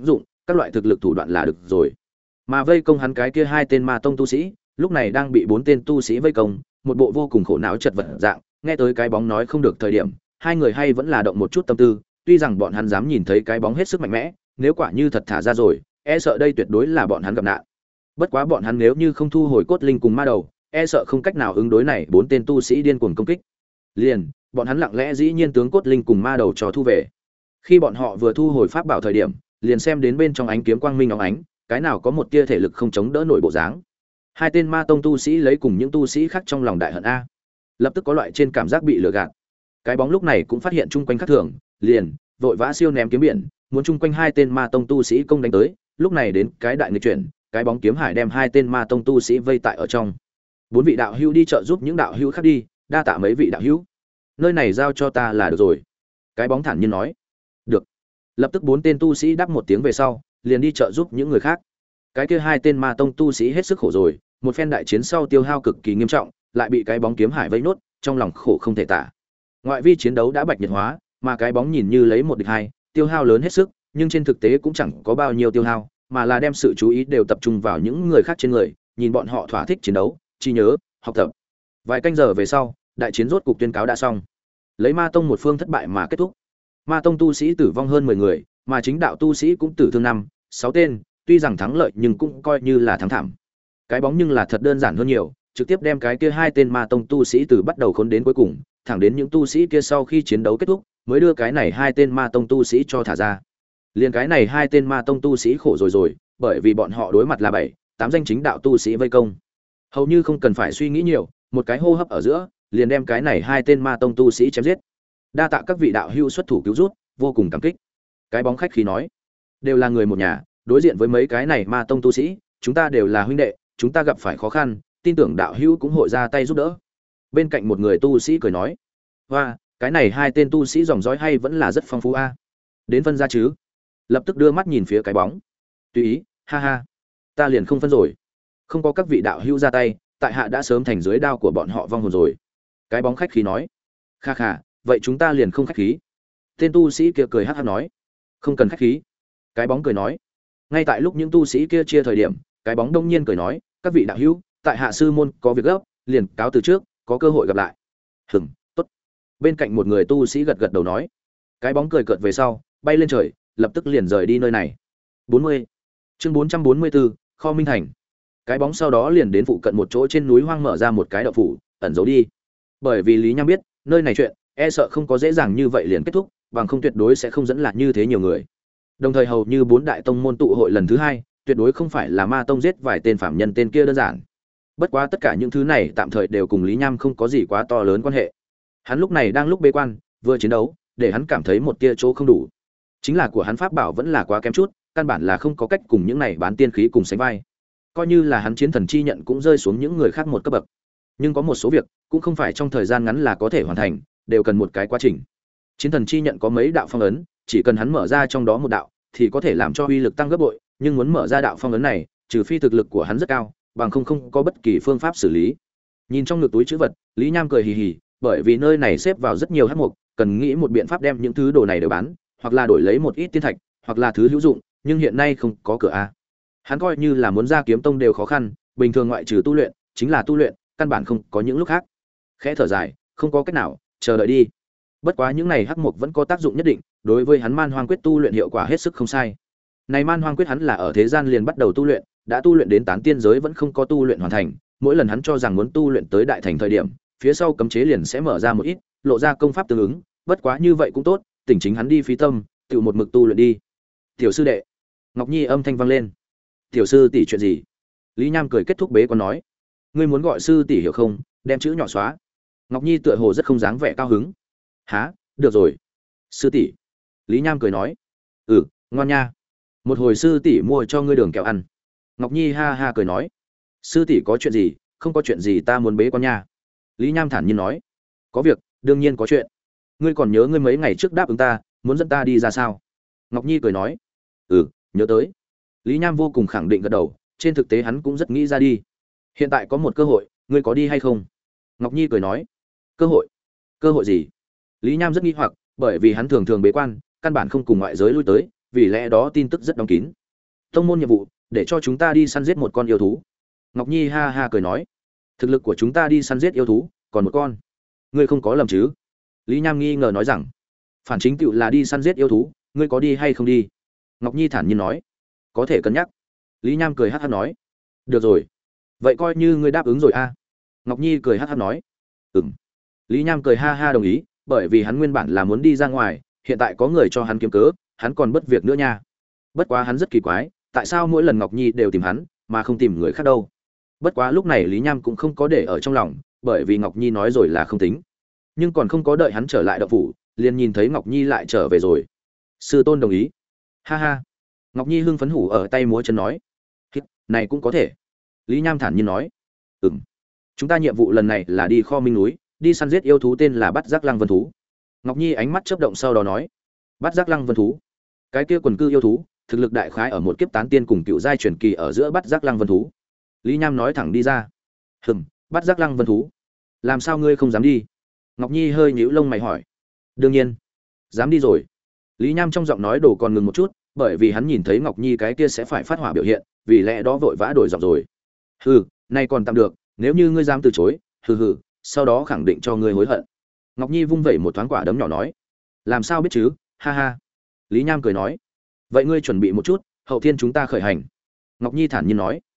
các loại thực lực thủ đoạn là được rồi. Mà vây công hắn cái kia hai tên ma tông tu sĩ, lúc này đang bị bốn tên tu sĩ vây công, một bộ vô cùng khổ não chật vật dạng, nghe tới cái bóng nói không được thời điểm, hai người hay vẫn là động một chút tâm tư, tuy rằng bọn hắn dám nhìn thấy cái bóng hết sức mạnh mẽ, nếu quả như thật thả ra rồi, e sợ đây tuyệt đối là bọn hắn gặp nạn. Bất quá bọn hắn nếu như không thu hồi cốt linh cùng ma đầu, e sợ không cách nào ứng đối này bốn tên tu sĩ điên cuồng công kích. Liền, bọn hắn lặng lẽ dĩ nhiên tướng cốt linh cùng ma đầu cho thu về. Khi bọn họ vừa thu hồi pháp bảo thời điểm, liền xem đến bên trong ánh kiếm quang minh óng ánh, cái nào có một tia thể lực không chống đỡ nổi bộ dáng. Hai tên ma tông tu sĩ lấy cùng những tu sĩ khác trong lòng đại hận a, lập tức có loại trên cảm giác bị lừa gạt. Cái bóng lúc này cũng phát hiện chung quanh khác thường, liền vội vã siêu ném kiếm biển, muốn chung quanh hai tên ma tông tu sĩ công đánh tới. Lúc này đến cái đại nghịch chuyển, cái bóng kiếm hải đem hai tên ma tông tu sĩ vây tại ở trong. Bốn vị đạo hữu đi trợ giúp những đạo hữu khác đi, đa tạ mấy vị đạo hữu, nơi này giao cho ta là được rồi. Cái bóng thản nhiên nói. Được. Lập tức bốn tên tu sĩ đáp một tiếng về sau, liền đi trợ giúp những người khác. Cái kia hai tên ma tông tu sĩ hết sức khổ rồi, một phen đại chiến sau tiêu hao cực kỳ nghiêm trọng, lại bị cái bóng kiếm hải vây nốt, trong lòng khổ không thể tả. Ngoại vi chiến đấu đã bạch nhiệt hóa, mà cái bóng nhìn như lấy một địch hai, tiêu hao lớn hết sức, nhưng trên thực tế cũng chẳng có bao nhiêu tiêu hao, mà là đem sự chú ý đều tập trung vào những người khác trên người, nhìn bọn họ thỏa thích chiến đấu, trí nhớ, học tập. Vài canh giờ về sau, đại chiến rốt cục tuyên cáo đã xong. Lấy Ma tông một phương thất bại mà kết thúc. Ma tông tu sĩ tử vong hơn 10 người, mà chính đạo tu sĩ cũng tử thương 5-6 tên, tuy rằng thắng lợi nhưng cũng coi như là thắng thảm. Cái bóng nhưng là thật đơn giản hơn nhiều, trực tiếp đem cái kia hai tên ma tông tu sĩ từ bắt đầu khốn đến cuối cùng, thẳng đến những tu sĩ kia sau khi chiến đấu kết thúc, mới đưa cái này hai tên ma tông tu sĩ cho thả ra. Liên cái này hai tên ma tông tu sĩ khổ rồi, bởi vì bọn họ đối mặt là 7-8 danh chính đạo tu sĩ vây công. Hầu như không cần phải suy nghĩ nhiều, một cái hô hấp ở giữa, liền đem cái này hai tên ma tông tu sĩ chém giết. Đa tạ các vị đạo hữu xuất thủ cứu rút, vô cùng cảm kích. Cái bóng khách khí nói, đều là người một nhà, đối diện với mấy cái này ma tông tu sĩ, chúng ta đều là huynh đệ, chúng ta gặp phải khó khăn, tin tưởng đạo hữu cũng hội ra tay giúp đỡ. Bên cạnh một người tu sĩ cười nói, hoa, cái này hai tên tu sĩ dòng dõi hay vẫn là rất phong phú a. Đến phân ra chứ? Lập tức đưa mắt nhìn phía cái bóng, tùy ý, ha ha, ta liền không phân rồi, không có các vị đạo hữu ra tay, tại hạ đã sớm thành dưới đao của bọn họ vong hồn rồi. Cái bóng khách khí nói, kha kha, vậy chúng ta liền không khách khí. Tên tu sĩ kia cười hắc hắc nói, không cần khách khí. Cái bóng cười nói, ngay tại lúc những tu sĩ kia chia thời điểm, cái bóng đông nhiên cười nói, các vị đạo hữu, tại hạ sư môn có việc gấp, liền cáo từ trước, có cơ hội gặp lại. Tốt. Bên cạnh một người tu sĩ gật gật đầu nói. Cái bóng cười cợt về sau, bay lên trời, lập tức liền rời đi nơi này. 40. Chương 444, Kho Minh Thành. Cái bóng sau đó liền đến phụ cận một chỗ trên núi hoang mở ra một cái động phủ, ẩn giấu đi. Bởi vì Lý Nham biết, nơi này chuyện, e sợ không có dễ dàng như vậy liền kết thúc, bằng không tuyệt đối sẽ không dẫn lạc như thế nhiều người. Đồng thời hầu như 4 đại tông môn tụ hội lần thứ 2, tuyệt đối không phải là Ma tông giết vài tên phạm nhân tên kia đơn giản. Bất quá tất cả những thứ này tạm thời đều cùng Lý Nham không có gì quá to lớn quan hệ. Hắn lúc này đang lúc bế quan, vừa chiến đấu, để hắn cảm thấy một tia chỗ không đủ. Chính là của hắn pháp bảo vẫn là quá kém chút, căn bản là không có cách cùng những này bán tiên khí cùng sánh vai. Coi như là hắn chiến thần chi nhận cũng rơi xuống những người khác một cấp bậc. Nhưng có một số việc cũng không phải trong thời gian ngắn là có thể hoàn thành, đều cần một cái quá trình. Chiến thần chi nhận có mấy đạo phong ấn, chỉ cần hắn mở ra trong đó một đạo, thì có thể làm cho uy lực tăng gấp bội, nhưng muốn mở ra đạo phong ấn này, trừ phi thực lực của hắn rất cao, bằng không có bất kỳ phương pháp xử lý. Nhìn trong ngực túi trữ vật, Lý Nham cười hì hì, bởi vì nơi này xếp vào rất nhiều hắc mục, cần nghĩ một biện pháp đem những thứ đồ này đều bán, hoặc là đổi lấy một ít tiên thạch, hoặc là thứ hữu dụng, nhưng hiện nay không có cửa a. Hắn coi như là muốn ra kiếm tông đều khó khăn, bình thường ngoại trừ tu luyện, chính là tu luyện, căn bản không có những lúc khác. Khẽ thở dài, không có cách nào, chờ đợi đi. Bất quá những này hắc mục vẫn có tác dụng nhất định, đối với hắn Man Hoang quyết tu luyện hiệu quả hết sức không sai. Này Man Hoang quyết hắn là ở thế gian liền bắt đầu tu luyện, đã tu luyện đến tán tiên giới vẫn không có tu luyện hoàn thành, mỗi lần hắn cho rằng muốn tu luyện tới đại thành thời điểm, phía sau cấm chế liền sẽ mở ra một ít, lộ ra công pháp tương ứng, bất quá như vậy cũng tốt, tỉnh chính hắn đi phí tâm, tự một mực tu luyện đi. Tiểu sư đệ. Ngọc Nhi âm thanh vang lên. Tiểu sư tỷ chuyện gì? Lý Nham cười kết thúc bế quan nói, ngươi muốn gọi sư tỷ hiểu không, đem chữ nhỏ xóa. Ngọc Nhi tựa hồ rất không dáng vẻ cao hứng. Hả, được rồi. Sư tỷ. Lý Nham cười nói, ngoan nha. Một hồi sư tỷ mua cho ngươi đường kẹo ăn. Ngọc Nhi ha ha cười nói, sư tỷ có chuyện gì? Không có chuyện gì, ta muốn bế quan nha. Lý Nham thản nhiên nói, có việc, đương nhiên có chuyện. Ngươi còn nhớ ngươi mấy ngày trước đáp ứng ta, muốn dẫn ta đi ra sao? Ngọc Nhi cười nói, nhớ tới. Lý Nham vô cùng khẳng định gật đầu, trên thực tế hắn cũng rất nghĩ ra đi. Hiện tại có một cơ hội, ngươi có đi hay không? Ngọc Nhi cười nói, cơ hội? Cơ hội gì? Lý Nham rất nghi hoặc, bởi vì hắn thường thường bế quan, căn bản không cùng ngoại giới lui tới, vì lẽ đó tin tức rất đóng kín. Tông môn nhiệm vụ để cho chúng ta đi săn giết một con yêu thú. Ngọc Nhi ha ha cười nói, thực lực của chúng ta đi săn giết yêu thú còn một con, ngươi không có lầm chứ? Lý Nham nghi ngờ nói rằng, phản chính tựu là đi săn giết yêu thú, ngươi có đi hay không đi? Ngọc Nhi thản nhiên nói, có thể cân nhắc. Lý Nham cười hắc hắc nói, được rồi, vậy coi như ngươi đáp ứng rồi a. Ngọc Nhi cười hắc hắc nói, ừm. Lý Nham cười ha ha đồng ý, bởi vì hắn nguyên bản là muốn đi ra ngoài, hiện tại có người cho hắn kiếm cớ, hắn còn bất việc nữa nha. Bất quá hắn rất kỳ quái, tại sao mỗi lần Ngọc Nhi đều tìm hắn, mà không tìm người khác đâu? Bất quá lúc này Lý Nham cũng không có để ở trong lòng, bởi vì Ngọc Nhi nói rồi là không tính. Nhưng còn không có đợi hắn trở lại động phủ, liền nhìn thấy Ngọc Nhi lại trở về rồi. Sư tôn đồng ý. Ha ha. Ngọc Nhi hưng phấn hủ ở tay múa chân nói, này cũng có thể. Lý Nham thản nhiên nói, chúng ta nhiệm vụ lần này là đi kho minh núi, đi săn giết yêu thú tên là bắt giác lăng vân thú. Ngọc Nhi ánh mắt chớp động sau đó nói, bắt giác lăng vân thú, cái kia quần cư yêu thú, thực lực đại khái ở một kiếp tán tiên cùng cựu giai truyền kỳ ở giữa bắt giác lăng vân thú. Lý Nham nói thẳng đi ra. Bắt giác lăng vân thú, làm sao ngươi không dám đi? Ngọc Nhi hơi nhíu lông mày hỏi. Đương nhiên dám đi rồi. Lý Nham trong giọng nói đồ còn ngừng một chút, bởi vì hắn nhìn thấy Ngọc Nhi cái kia sẽ phải phát hỏa biểu hiện, vì lẽ đó vội vã đổi giọng rồi. Nay còn tạm được, nếu như ngươi dám từ chối, sau đó khẳng định cho ngươi hối hận. Ngọc Nhi vung vẩy một thoáng quả đấm nhỏ nói, làm sao biết chứ, ha ha. Lý Nham cười nói, vậy ngươi chuẩn bị một chút, hậu thiên chúng ta khởi hành. Ngọc Nhi thản nhiên nói,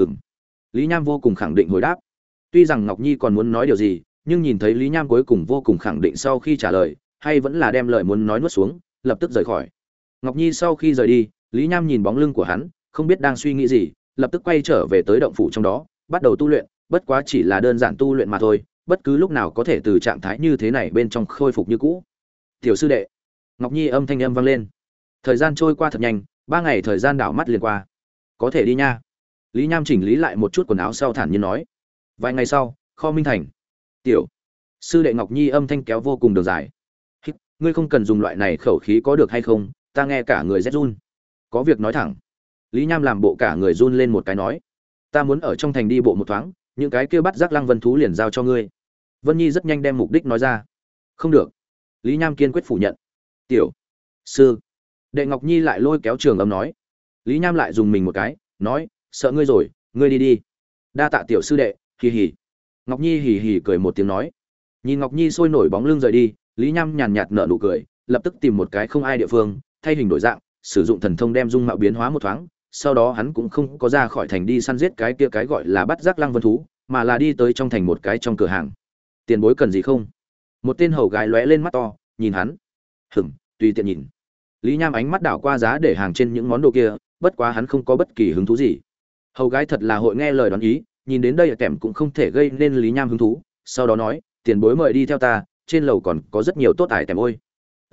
Lý Nham vô cùng khẳng định hồi đáp. Tuy rằng Ngọc Nhi còn muốn nói điều gì, nhưng nhìn thấy Lý Nham cuối cùng vô cùng khẳng định sau khi trả lời, hay vẫn là đem lời muốn nói nuốt xuống, lập tức rời khỏi. Ngọc Nhi sau khi rời đi, Lý Nham nhìn bóng lưng của hắn, không biết đang suy nghĩ gì, lập tức quay trở về tới động phủ trong đó, bắt đầu tu luyện, bất quá chỉ là đơn giản tu luyện mà thôi, bất cứ lúc nào có thể từ trạng thái như thế này bên trong khôi phục như cũ. Tiểu sư đệ. Ngọc Nhi âm thanh âm vang lên. Thời gian trôi qua thật nhanh, 3 ngày thời gian đảo mắt liền qua. Có thể đi nha. Lý Nham chỉnh lý lại một chút quần áo sau thản nhiên nói. Vài ngày sau, kho Minh Thành. Tiểu sư đệ Ngọc Nhi âm thanh kéo vô cùng đường dài. Ngươi không cần dùng loại này khẩu khí có được hay không, ta nghe cả người rét run. Có việc nói thẳng. Lý Nham làm bộ cả người run lên một cái nói, ta muốn ở trong thành đi bộ một thoáng, những cái kia bắt giác lăng vân thú liền giao cho ngươi. Vân Nhi rất nhanh đem mục đích nói ra. Không được. Lý Nham kiên quyết phủ nhận. Tiểu sư đệ Ngọc Nhi lại lôi kéo Trường Âm nói. Lý Nham lại dùng mình một cái, nói, sợ ngươi rồi, ngươi đi đi. Đa tạ tiểu sư đệ, hì hì. Ngọc Nhi hì hì cười một tiếng nói. Nhìn Ngọc Nhi sôi nổi bóng lưng rời đi, Lý Nham nhàn nhạt nở nụ cười, lập tức tìm một cái không ai địa phương, thay hình đổi dạng, sử dụng thần thông đem dung mạo biến hóa một thoáng. Sau đó hắn cũng không có ra khỏi thành đi săn giết cái kia cái gọi là bắt giác lăng vân thú, mà là đi tới trong thành một cái trong cửa hàng. Tiền bối cần gì không? Một tên hầu gái lóe lên mắt to, nhìn hắn. Tùy tiện nhìn. Lý Nham ánh mắt đảo qua giá để hàng trên những món đồ kia, bất quá hắn không có bất kỳ hứng thú gì. Hầu gái thật là hội nghe lời đoán ý, nhìn đến đây kèm cũng không thể gây nên Lý Nham hứng thú, sau đó nói, tiền bối mời đi theo ta, trên lầu còn có rất nhiều tốt tài tèm ôi.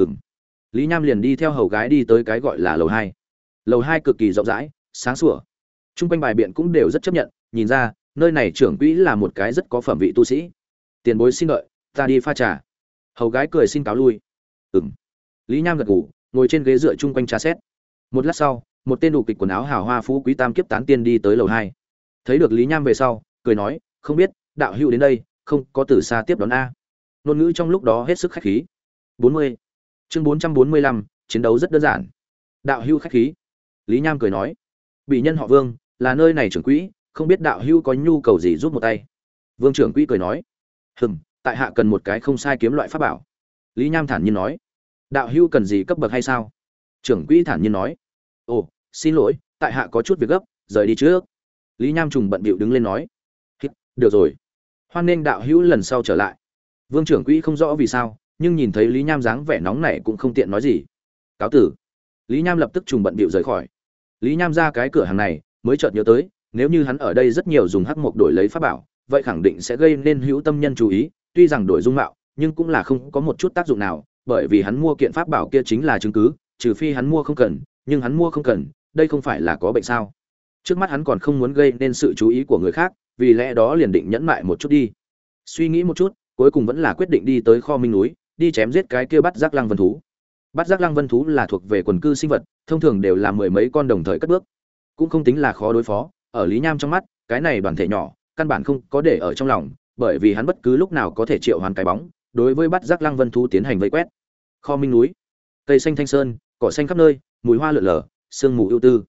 Lý Nham liền đi theo hầu gái đi tới cái gọi là lầu 2. Lầu 2 cực kỳ rộng rãi, sáng sủa. Trung quanh bài biện cũng đều rất chấp nhận, nhìn ra, nơi này trưởng quỹ là một cái rất có phẩm vị tu sĩ. Tiền bối xin đợi, ta đi pha trà. Hầu gái cười xin cáo lui. Lý Nham gật gù, ngồi trên ghế dựa chung quanh trà xét. Một lát sau, một tên đủ kịch quần áo hào hoa phú quý tam kiếp tán tiên đi tới lầu 2. Thấy được Lý Nham về sau, cười nói, không biết đạo hữu đến đây, không có từ xa tiếp đón a. Ngôn ngữ trong lúc đó hết sức khách khí. 40. Chương 445, chiến đấu rất đơn giản. Đạo hữu khách khí. Lý Nham cười nói, bị nhân họ Vương, là nơi này trưởng quỹ, không biết đạo hữu có nhu cầu gì giúp một tay. Vương trưởng quỹ cười nói, tại hạ cần một cái không sai kiếm loại pháp bảo. Lý Nham thản nhiên nói, đạo hữu cần gì cấp bậc hay sao? Trưởng quỹ thản nhiên nói, ồ, xin lỗi, tại hạ có chút việc gấp, rời đi trước. Lý Nham trùng bận bịu đứng lên nói, được rồi, hoan nghênh đạo hữu lần sau trở lại. Vương trưởng quỹ không rõ vì sao, nhưng nhìn thấy Lý Nham dáng vẻ nóng nảy cũng không tiện nói gì. Cáo tử. Lý Nham lập tức trùng bận bịu rời khỏi. Lý Nham ra cái cửa hàng này, mới chợt nhớ tới, nếu như hắn ở đây rất nhiều dùng hắc mộc đổi lấy pháp bảo, vậy khẳng định sẽ gây nên hữu tâm nhân chú ý, tuy rằng đổi dung mạo, nhưng cũng là không có một chút tác dụng nào, bởi vì hắn mua kiện pháp bảo kia chính là chứng cứ, trừ phi hắn mua không cần, nhưng hắn mua không cần, đây không phải là có bệnh sao? Trước mắt hắn còn không muốn gây nên sự chú ý của người khác, vì lẽ đó liền định nhẫn mại một chút đi. Suy nghĩ một chút, cuối cùng vẫn là quyết định đi tới kho Minh núi, đi chém giết cái kia bắt giác lăng vân thú. Bắt giác lăng vân thú là thuộc về quần cư sinh vật, thông thường đều là mười mấy con đồng thời cất bước, cũng không tính là khó đối phó. Ở Lý Nham trong mắt, cái này đoàn thể nhỏ, căn bản không có để ở trong lòng, bởi vì hắn bất cứ lúc nào có thể triệu hoán cái bóng, đối với bắt giác lăng vân thú tiến hành vây quét. Kho Minh núi, cây xanh thanh sơn, cỏ xanh khắp nơi, mùi hoa lượn lờ, sương mù ưu tư.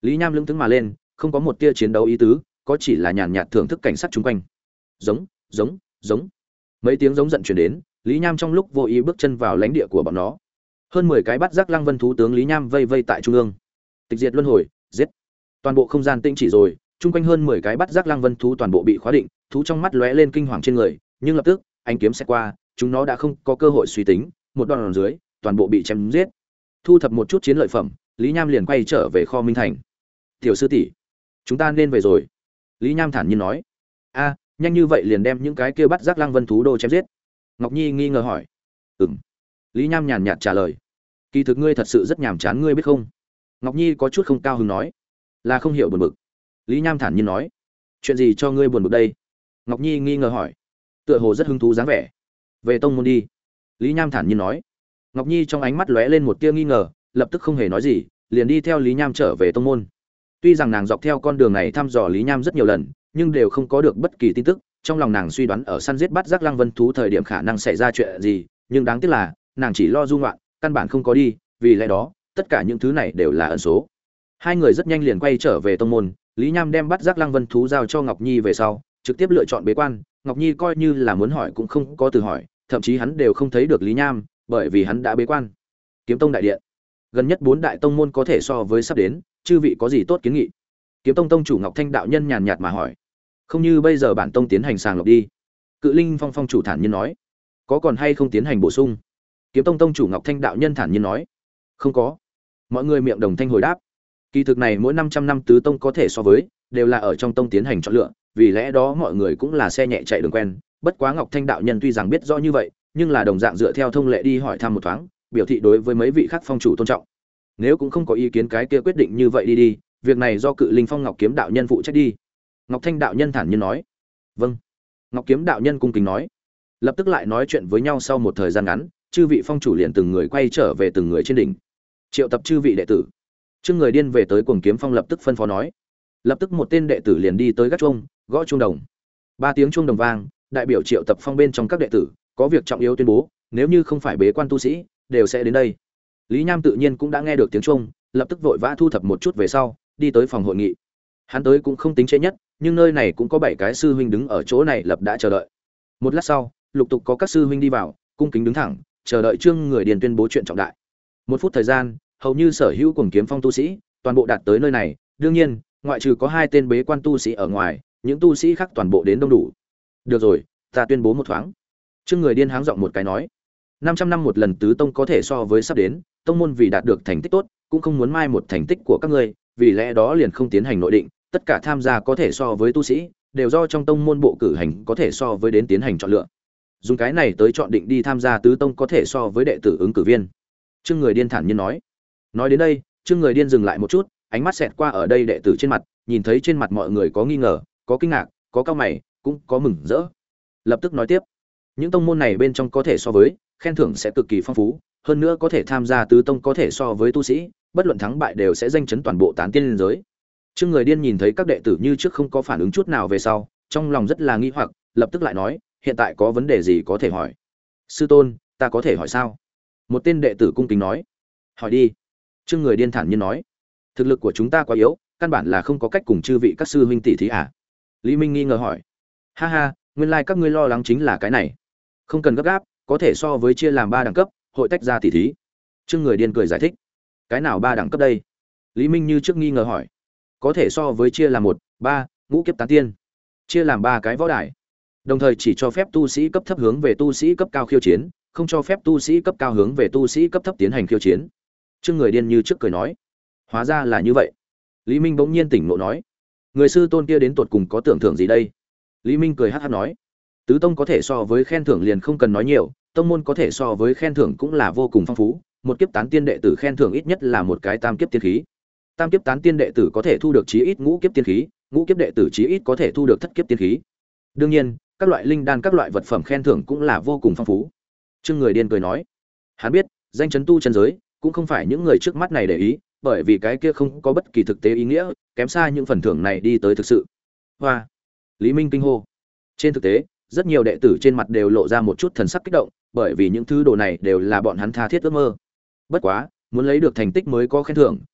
Lý Nham lững thững mà lên, không có một tia chiến đấu ý tứ, có chỉ là nhàn nhạt thưởng thức cảnh sát chung quanh. Giống, giống, giống. Mấy tiếng giống giận truyền đến, Lý Nham trong lúc vô ý bước chân vào lãnh địa của bọn nó. Hơn 10 cái bắt giác lăng vân thú tướng Lý Nham vây vây tại trung ương. Tịch diệt luân hồi, giết. Toàn bộ không gian tĩnh chỉ rồi, chung quanh hơn 10 cái bắt giác lăng vân thú toàn bộ bị khóa định, thú trong mắt lóe lên kinh hoàng trên người, nhưng lập tức, ánh kiếm sẽ qua, chúng nó đã không có cơ hội suy tính, một đòn dưới, toàn bộ bị chém giết. Thu thập một chút chiến lợi phẩm, Lý Nham liền quay trở về kho Minh Thành. "Tiểu sư tỷ, chúng ta nên về rồi." Lý Nham thản nhiên nói. "A, nhanh như vậy liền đem những cái kia bắt giác lăng vân thú đô chém giết?" Ngọc Nhi nghi ngờ hỏi. "Ừm." Lý Nham nhàn nhạt trả lời. "Kỳ thực ngươi thật sự rất nhàm chán ngươi biết không?" Ngọc Nhi có chút không cao hứng nói. "Là không hiểu buồn bực." Lý Nham thản nhiên nói. "Chuyện gì cho ngươi buồn bực đây?" Ngọc Nhi nghi ngờ hỏi. Tựa hồ rất hứng thú dáng vẻ. "Về tông môn đi." Lý Nham thản nhiên nói. Ngọc Nhi trong ánh mắt lóe lên một tia nghi ngờ, lập tức không hề nói gì, liền đi theo Lý Nham trở về tông môn. Tuy rằng nàng dọc theo con đường này thăm dò Lý Nham rất nhiều lần, nhưng đều không có được bất kỳ tin tức, trong lòng nàng suy đoán ở săn giết bắt giác lăng vân thú thời điểm khả năng xảy ra chuyện gì, nhưng đáng tiếc là, nàng chỉ lo du ngoạn, căn bản không có đi, vì lẽ đó, tất cả những thứ này đều là ẩn số. Hai người rất nhanh liền quay trở về tông môn, Lý Nham đem bắt giác lăng vân thú giao cho Ngọc Nhi về sau, trực tiếp lựa chọn bế quan, Ngọc Nhi coi như là muốn hỏi cũng không có từ hỏi, thậm chí hắn đều không thấy được Lý Nham, bởi vì hắn đã bế quan. Kiếm Tông đại điện. Gần nhất 4 đại tông môn có thể so với sắp đến, chư vị có gì tốt kiến nghị? Kiếm Tông tông chủ Ngọc Thanh đạo nhân nhàn nhạt mà hỏi. Không như bây giờ bản tông tiến hành sàng lọc đi. Cự Linh Phong phong chủ thản nhiên nói. Có còn hay không tiến hành bổ sung? Kiếm Tông tông chủ Ngọc Thanh đạo nhân thản nhiên nói. Không có. Mọi người miệng đồng thanh hồi đáp. Kỳ thực này mỗi 500 năm tứ tông có thể so với, đều là ở trong tông tiến hành chọn lựa, vì lẽ đó mọi người cũng là xe nhẹ chạy đường quen. Bất quá Ngọc Thanh đạo nhân tuy rằng biết rõ như vậy, nhưng là đồng dạng dựa theo thông lệ đi hỏi thăm một thoáng, biểu thị đối với mấy vị khác phong chủ tôn trọng. Nếu cũng không có ý kiến cái kia quyết định như vậy đi, việc này do Cự Linh Phong Ngọc Kiếm đạo nhân phụ trách đi. Ngọc Thanh đạo nhân thản nhiên nói. Vâng. Ngọc Kiếm đạo nhân cung kính nói. Lập tức lại nói chuyện với nhau sau một thời gian ngắn, chư vị phong chủ liền từng người quay trở về từng người trên đỉnh. Triệu tập chư vị đệ tử. Chương người điên về tới Cuồng Kiếm Phong lập tức phân phó nói. Lập tức một tên đệ tử liền đi tới gác chuông, gõ chuông đồng. 3 tiếng chuông đồng vang, đại biểu Triệu tập phong bên trong các đệ tử, có việc trọng yếu tuyên bố, nếu như không phải bế quan tu sĩ, đều sẽ đến đây. Lý Nham tự nhiên cũng đã nghe được tiếng chuông, lập tức vội vã thu thập một chút về sau, đi tới phòng hội nghị. Hắn tới cũng không tính trễ nhất, nhưng nơi này cũng có 7 cái sư huynh đứng ở chỗ này lập đã chờ đợi. Một lát sau, lục tục có các sư huynh đi vào, cung kính đứng thẳng, chờ đợi Trương người điền tuyên bố chuyện trọng đại. 1 phút thời gian, hầu như sở hữu Cuồng Kiếm Phong tu sĩ, toàn bộ đạt tới nơi này, đương nhiên, ngoại trừ có 2 tên bế quan tu sĩ ở ngoài, những tu sĩ khác toàn bộ đến đông đủ. Được rồi, ta tuyên bố một thoáng. Trương người điên háng giọng một cái nói, 500 năm một lần tứ tông có thể so với sắp đến, tông môn vì đạt được thành tích tốt, cũng không muốn mai một thành tích của các ngươi, vì lẽ đó liền không tiến hành nội định, tất cả tham gia có thể so với tu sĩ, đều do trong tông môn bộ cử hành có thể so với đến tiến hành chọn lựa. Dùng cái này tới chọn định đi tham gia tứ tông có thể so với đệ tử ứng cử viên. Trương người điên thản nhiên nói. Nói đến đây, Trương người điên dừng lại một chút, ánh mắt xẹt qua ở đây đệ tử trên mặt, nhìn thấy trên mặt mọi người có nghi ngờ, có kinh ngạc, có cau mày, cũng có mừng rỡ. Lập tức nói tiếp, những tông môn này bên trong có thể so với, khen thưởng sẽ cực kỳ phong phú, hơn nữa có thể tham gia tứ tông có thể so với tu sĩ, bất luận thắng bại đều sẽ danh chấn toàn bộ tán tiên liên giới. Trương người điên nhìn thấy các đệ tử như trước không có phản ứng chút nào về sau, trong lòng rất là nghi hoặc, lập tức lại nói, hiện tại có vấn đề gì có thể hỏi? Sư tôn, ta có thể hỏi sao? Một tên đệ tử cung kính nói. Hỏi đi. Trương người điên thản nhiên nói. Thực lực của chúng ta quá yếu, căn bản là không có cách cùng chư vị các sư huynh tỷ thí à? Lý Minh nghi ngờ hỏi. Ha ha, nguyên lai các ngươi lo lắng chính là cái này. Không cần gấp gáp, có thể so với chia làm 3 đẳng cấp, hội tách ra tỷ thí. Trương người điên cười giải thích. Cái nào 3 đẳng cấp đây? Lý Minh như trước nghi ngờ hỏi. Có thể so với chia làm 1, 3, ngũ kiếp tán tiên. Chia làm 3 cái võ đài. Đồng thời chỉ cho phép tu sĩ cấp thấp hướng về tu sĩ cấp cao khiêu chiến, không cho phép tu sĩ cấp cao hướng về tu sĩ cấp thấp tiến hành khiêu chiến. Trương người điên như trước cười nói. Hóa ra là như vậy. Lý Minh bỗng nhiên tỉnh ngộ nói. Người sư tôn kia đến tột cùng có tưởng thưởng gì đây? Lý Minh cười hắc hắc nói. Tứ tông có thể so với khen thưởng liền không cần nói nhiều, tông môn có thể so với khen thưởng cũng là vô cùng phong phú, một kiếp tán tiên đệ tử khen thưởng ít nhất là một cái tam kiếp tiên khí. Tam kiếp tán tiên đệ tử có thể thu được chí ít ngũ kiếp tiên khí, ngũ kiếp đệ tử chí ít có thể thu được thất kiếp tiên khí. Đương nhiên, các loại linh đan các loại vật phẩm khen thưởng cũng là vô cùng phong phú. Trương người điên cười nói. Hắn biết, danh chấn tu chân giới cũng không phải những người trước mắt này để ý, bởi vì cái kia không có bất kỳ thực tế ý nghĩa, kém xa những phần thưởng này đi tới thực sự. Hoa. Lý Minh kinh hô. Trên thực tế, rất nhiều đệ tử trên mặt đều lộ ra một chút thần sắc kích động, bởi vì những thứ đồ này đều là bọn hắn tha thiết ước mơ. Bất quá, muốn lấy được thành tích mới có khen thưởng,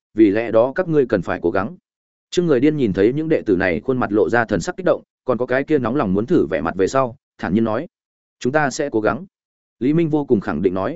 vì lẽ đó các ngươi cần phải cố gắng. Trương Người Điên nhìn thấy những đệ tử này khuôn mặt lộ ra thần sắc kích động, còn có cái kia nóng lòng muốn thử vẻ mặt về sau, thản nhiên nói: "Chúng ta sẽ cố gắng." Lý Minh vô cùng khẳng định nói: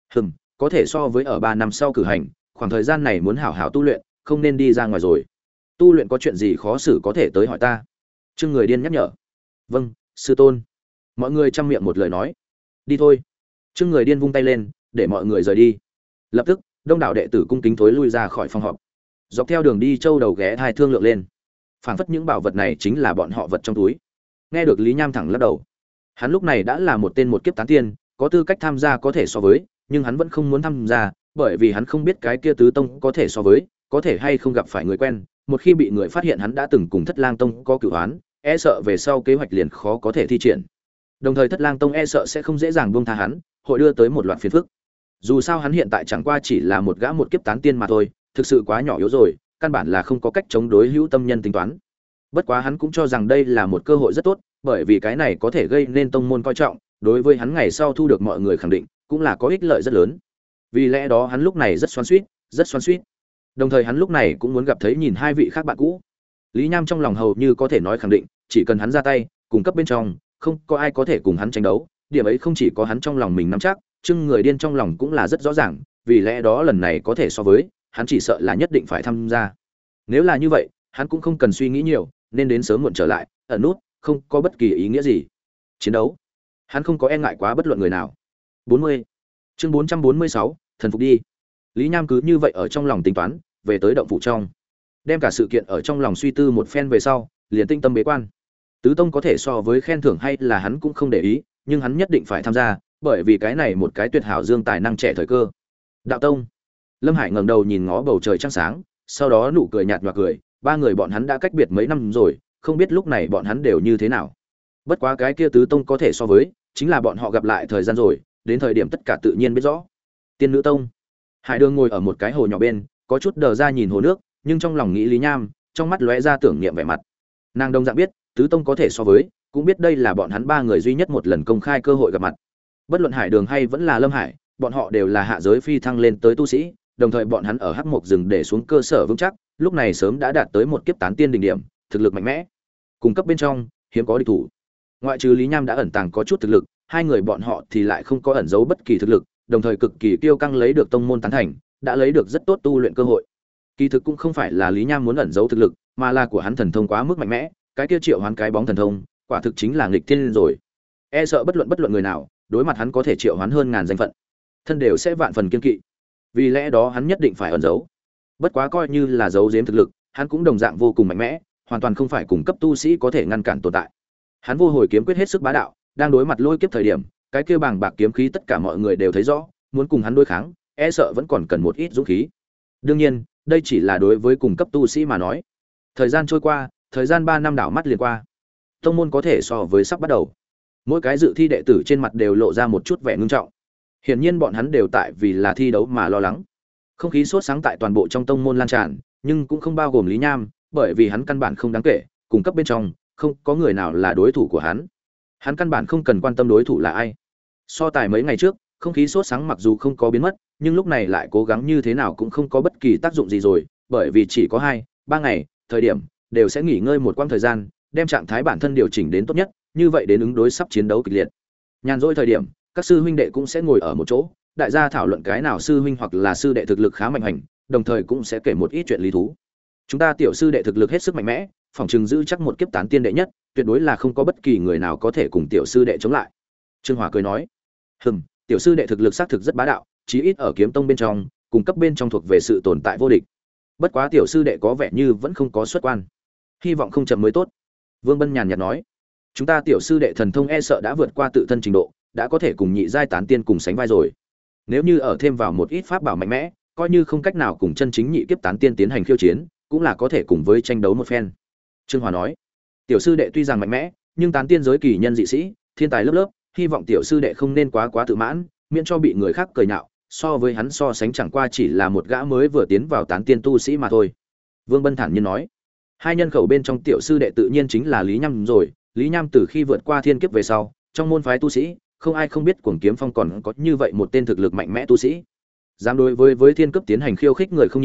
có thể so với ở 3 năm sau cử hành, khoảng thời gian này muốn hảo hảo tu luyện, không nên đi ra ngoài rồi. Tu luyện có chuyện gì khó xử có thể tới hỏi ta." Trương Người Điên nhắc nhở. "Vâng, sư tôn." Mọi người chăm miệng một lời nói. "Đi thôi." Trương Người Điên vung tay lên, để mọi người rời đi. Lập tức, đông đảo đệ tử cung kính thối lui ra khỏi phòng họp. Dọc theo đường đi châu đầu ghé thai thương lượng lên. Phảng phất những bảo vật này chính là bọn họ vật trong túi. Nghe được Lý Nham thẳng lắc đầu. Hắn lúc này đã là một tên một kiếp tán tiên, có tư cách tham gia có thể so với, nhưng hắn vẫn không muốn tham gia, bởi vì hắn không biết cái kia tứ tông có thể so với, có thể hay không gặp phải người quen, một khi bị người phát hiện hắn đã từng cùng Thất Lang tông có cửu oán, e sợ về sau kế hoạch liền khó có thể thi triển. Đồng thời Thất Lang tông e sợ sẽ không dễ dàng buông tha hắn, hội đưa tới một loạt phiền phức. Dù sao hắn hiện tại chẳng qua chỉ là một gã một kiếp tán tiên mà thôi, thực sự quá nhỏ yếu rồi, căn bản là không có cách chống đối hữu tâm nhân tính toán. Bất quá hắn cũng cho rằng đây là một cơ hội rất tốt, bởi vì cái này có thể gây nên tông môn coi trọng, đối với hắn ngày sau thu được mọi người khẳng định, cũng là có ích lợi rất lớn. Vì lẽ đó hắn lúc này rất xoắn xuýt, rất xoắn xuýt. Đồng thời hắn lúc này cũng muốn gặp thấy nhìn hai vị khác bạn cũ. Lý Nham trong lòng hầu như có thể nói khẳng định, chỉ cần hắn ra tay, cùng cấp bên trong, không có ai có thể cùng hắn tranh đấu, điểm ấy không chỉ có hắn trong lòng mình nắm chắc, Trương Người Điên trong lòng cũng là rất rõ ràng, vì lẽ đó lần này có thể so với, hắn chỉ sợ là nhất định phải tham gia. Nếu là như vậy, hắn cũng không cần suy nghĩ nhiều, nên đến sớm muộn trở lại, ẩn nút, không có bất kỳ ý nghĩa gì. Chiến đấu, hắn không có e ngại quá bất luận người nào. 40. Chương 446, thần phục đi. Lý Nham cứ như vậy ở trong lòng tính toán, về tới động phủ trong. Đem cả sự kiện ở trong lòng suy tư một phen về sau, liền tinh tâm bế quan. Tứ tông có thể so với khen thưởng hay là hắn cũng không để ý, nhưng hắn nhất định phải tham gia, bởi vì cái này một cái tuyệt hảo dương tài năng trẻ thời cơ. Đạo tông. Lâm Hải ngẩng đầu nhìn ngó bầu trời trăng sáng, sau đó nụ cười nhạt nhòa cười, ba người bọn hắn đã cách biệt mấy năm rồi, không biết lúc này bọn hắn đều như thế nào. Bất quá cái kia tứ tông có thể so với, chính là bọn họ gặp lại thời gian rồi, đến thời điểm tất cả tự nhiên biết rõ. Tiên nữ tông. Hải Đường ngồi ở một cái hồ nhỏ bên, có chút đờ ra nhìn hồ nước, nhưng trong lòng nghĩ Lý Nham, trong mắt lóe ra tưởng niệm vẻ mặt. Nàng đồng dạng biết, tứ tông có thể so với, cũng biết đây là bọn hắn ba người duy nhất một lần công khai cơ hội gặp mặt. Bất luận Hải Đường hay vẫn là Lâm Hải, bọn họ đều là hạ giới phi thăng lên tới tu sĩ, đồng thời bọn hắn ở Hắc Mộc rừng để xuống cơ sở vững chắc, lúc này sớm đã đạt tới một kiếp tán tiên đỉnh điểm, thực lực mạnh mẽ. Cùng cấp bên trong, hiếm có địch thủ. Ngoại trừ Lý Nham đã ẩn tàng có chút thực lực, hai người bọn họ thì lại không có ẩn giấu bất kỳ thực lực, đồng thời cực kỳ kiêu căng lấy được tông môn tán thành, đã lấy được rất tốt tu luyện cơ hội. Kỳ thực cũng không phải là Lý Nham muốn ẩn giấu thực lực, mà là của hắn thần thông quá mức mạnh mẽ, cái kia triệu hoán cái bóng thần thông, quả thực chính là nghịch thiên rồi. E sợ bất luận người nào, đối mặt hắn có thể triệu hoán hơn ngàn danh phận, thân đều sẽ vạn phần kiên kỵ. Vì lẽ đó hắn nhất định phải ẩn giấu. Bất quá coi như là giấu giếm thực lực, hắn cũng đồng dạng vô cùng mạnh mẽ, hoàn toàn không phải cùng cấp tu sĩ có thể ngăn cản tồn tại. Hắn vô hồi kiếm quyết hết sức bá đạo, đang đối mặt lôi kiếp thời điểm, cái kia bàng bạc kiếm khí tất cả mọi người đều thấy rõ, muốn cùng hắn đối kháng, e sợ vẫn còn cần một ít dũng khí. Đương nhiên, đây chỉ là đối với cùng cấp tu sĩ mà nói. Thời gian trôi qua, thời gian 3 năm đảo mắt liền qua. Tông môn có thể so với sắp bắt đầu. Mỗi cái dự thi đệ tử trên mặt đều lộ ra một chút vẻ ngưng trọng. Hiển nhiên bọn hắn đều tại vì là thi đấu mà lo lắng. Không khí sốt sáng tại toàn bộ trong tông môn lan tràn, nhưng cũng không bao gồm Lý Nham, bởi vì hắn căn bản không đáng kể, cùng cấp bên trong, không có người nào là đối thủ của hắn. Hắn căn bản không cần quan tâm đối thủ là ai. So tài mấy ngày trước, không khí sốt sáng mặc dù không có biến mất, nhưng lúc này lại cố gắng như thế nào cũng không có bất kỳ tác dụng gì rồi, bởi vì chỉ có 2-3 ngày, thời điểm đều sẽ nghỉ ngơi một quãng thời gian, đem trạng thái bản thân điều chỉnh đến tốt nhất, như vậy đến ứng đối sắp chiến đấu kịch liệt. Nhàn rỗi thời điểm, các sư huynh đệ cũng sẽ ngồi ở một chỗ, đại gia thảo luận cái nào sư huynh hoặc là sư đệ thực lực khá mạnh hành, đồng thời cũng sẽ kể một ít chuyện lý thú. Chúng ta tiểu sư đệ thực lực hết sức mạnh mẽ, phòng trường giữ chắc một kiếp tán tiên đệ nhất, tuyệt đối là không có bất kỳ người nào có thể cùng tiểu sư đệ chống lại. Trương Hòa cười nói, tiểu sư đệ thực lực xác thực rất bá đạo, chí ít ở kiếm tông bên trong, cùng cấp bên trong thuộc về sự tồn tại vô địch. Bất quá tiểu sư đệ có vẻ như vẫn không có xuất quan, hy vọng không chậm mới tốt. Vương Bân nhàn nhạt nói, chúng ta tiểu sư đệ thần thông e sợ đã vượt qua tự thân trình độ, đã có thể cùng nhị giai tán tiên cùng sánh vai rồi. Nếu như ở thêm vào một ít pháp bảo mạnh mẽ, coi như không cách nào cùng chân chính nhị kiếp tán tiên tiến hành khiêu chiến, cũng là có thể cùng với tranh đấu một phen. Trương Hòa nói, tiểu sư đệ tuy rằng mạnh mẽ, nhưng tán tiên giới kỳ nhân dị sĩ, thiên tài lớp lớp, hy vọng tiểu sư đệ không nên quá tự mãn, miễn cho bị người khác cười nhạo, so với hắn so sánh chẳng qua chỉ là một gã mới vừa tiến vào tán tiên tu sĩ mà thôi. Vương Bân thản nhiên nói, hai nhân khẩu bên trong tiểu sư đệ tự nhiên chính là Lý Nham rồi. Lý Nham từ khi vượt qua thiên kiếp về sau, trong môn phái tu sĩ, không ai không biết Cuồng Kiếm Phong còn có như vậy một tên thực lực mạnh mẽ tu sĩ. Dám đối với thiên cấp tiến hành khiêu khích người không nhiều,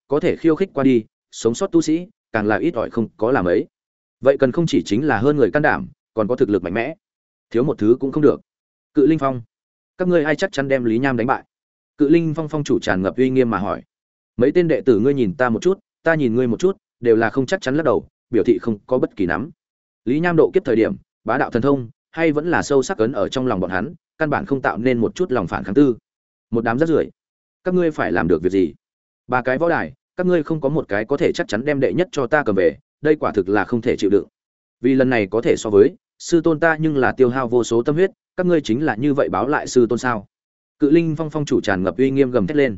có thể khiêu khích qua đi sống sót tu sĩ càng là ít ỏi không có làm ấy. Vậy cần không chỉ chính là hơn người can đảm, còn có thực lực mạnh mẽ, thiếu một thứ cũng không được. Cự Linh Phong, các ngươi ai chắc chắn đem Lý Nham đánh bại? Cự Linh Phong phong chủ tràn ngập uy nghiêm mà hỏi. Mấy tên đệ tử ngươi nhìn ta một chút, ta nhìn ngươi một chút, đều là không chắc chắn lắc đầu, biểu thị không có bất kỳ nắm. Lý Nham độ kiếp thời điểm, bá đạo thần thông, hay vẫn là sâu sắc ấn ở trong lòng bọn hắn, căn bản không tạo nên một chút lòng phản kháng tư. Một đám rác rưởi, các ngươi phải làm được việc gì? Ba cái võ đài, các ngươi không có một cái có thể chắc chắn đem đệ nhất cho ta cầm về, đây quả thực là không thể chịu đựng. Vì lần này có thể so với sư tôn ta, nhưng là tiêu hao vô số tâm huyết, các ngươi chính là như vậy báo lại sư tôn sao? Cự Linh Phong phong chủ tràn ngập uy nghiêm gầm thét lên.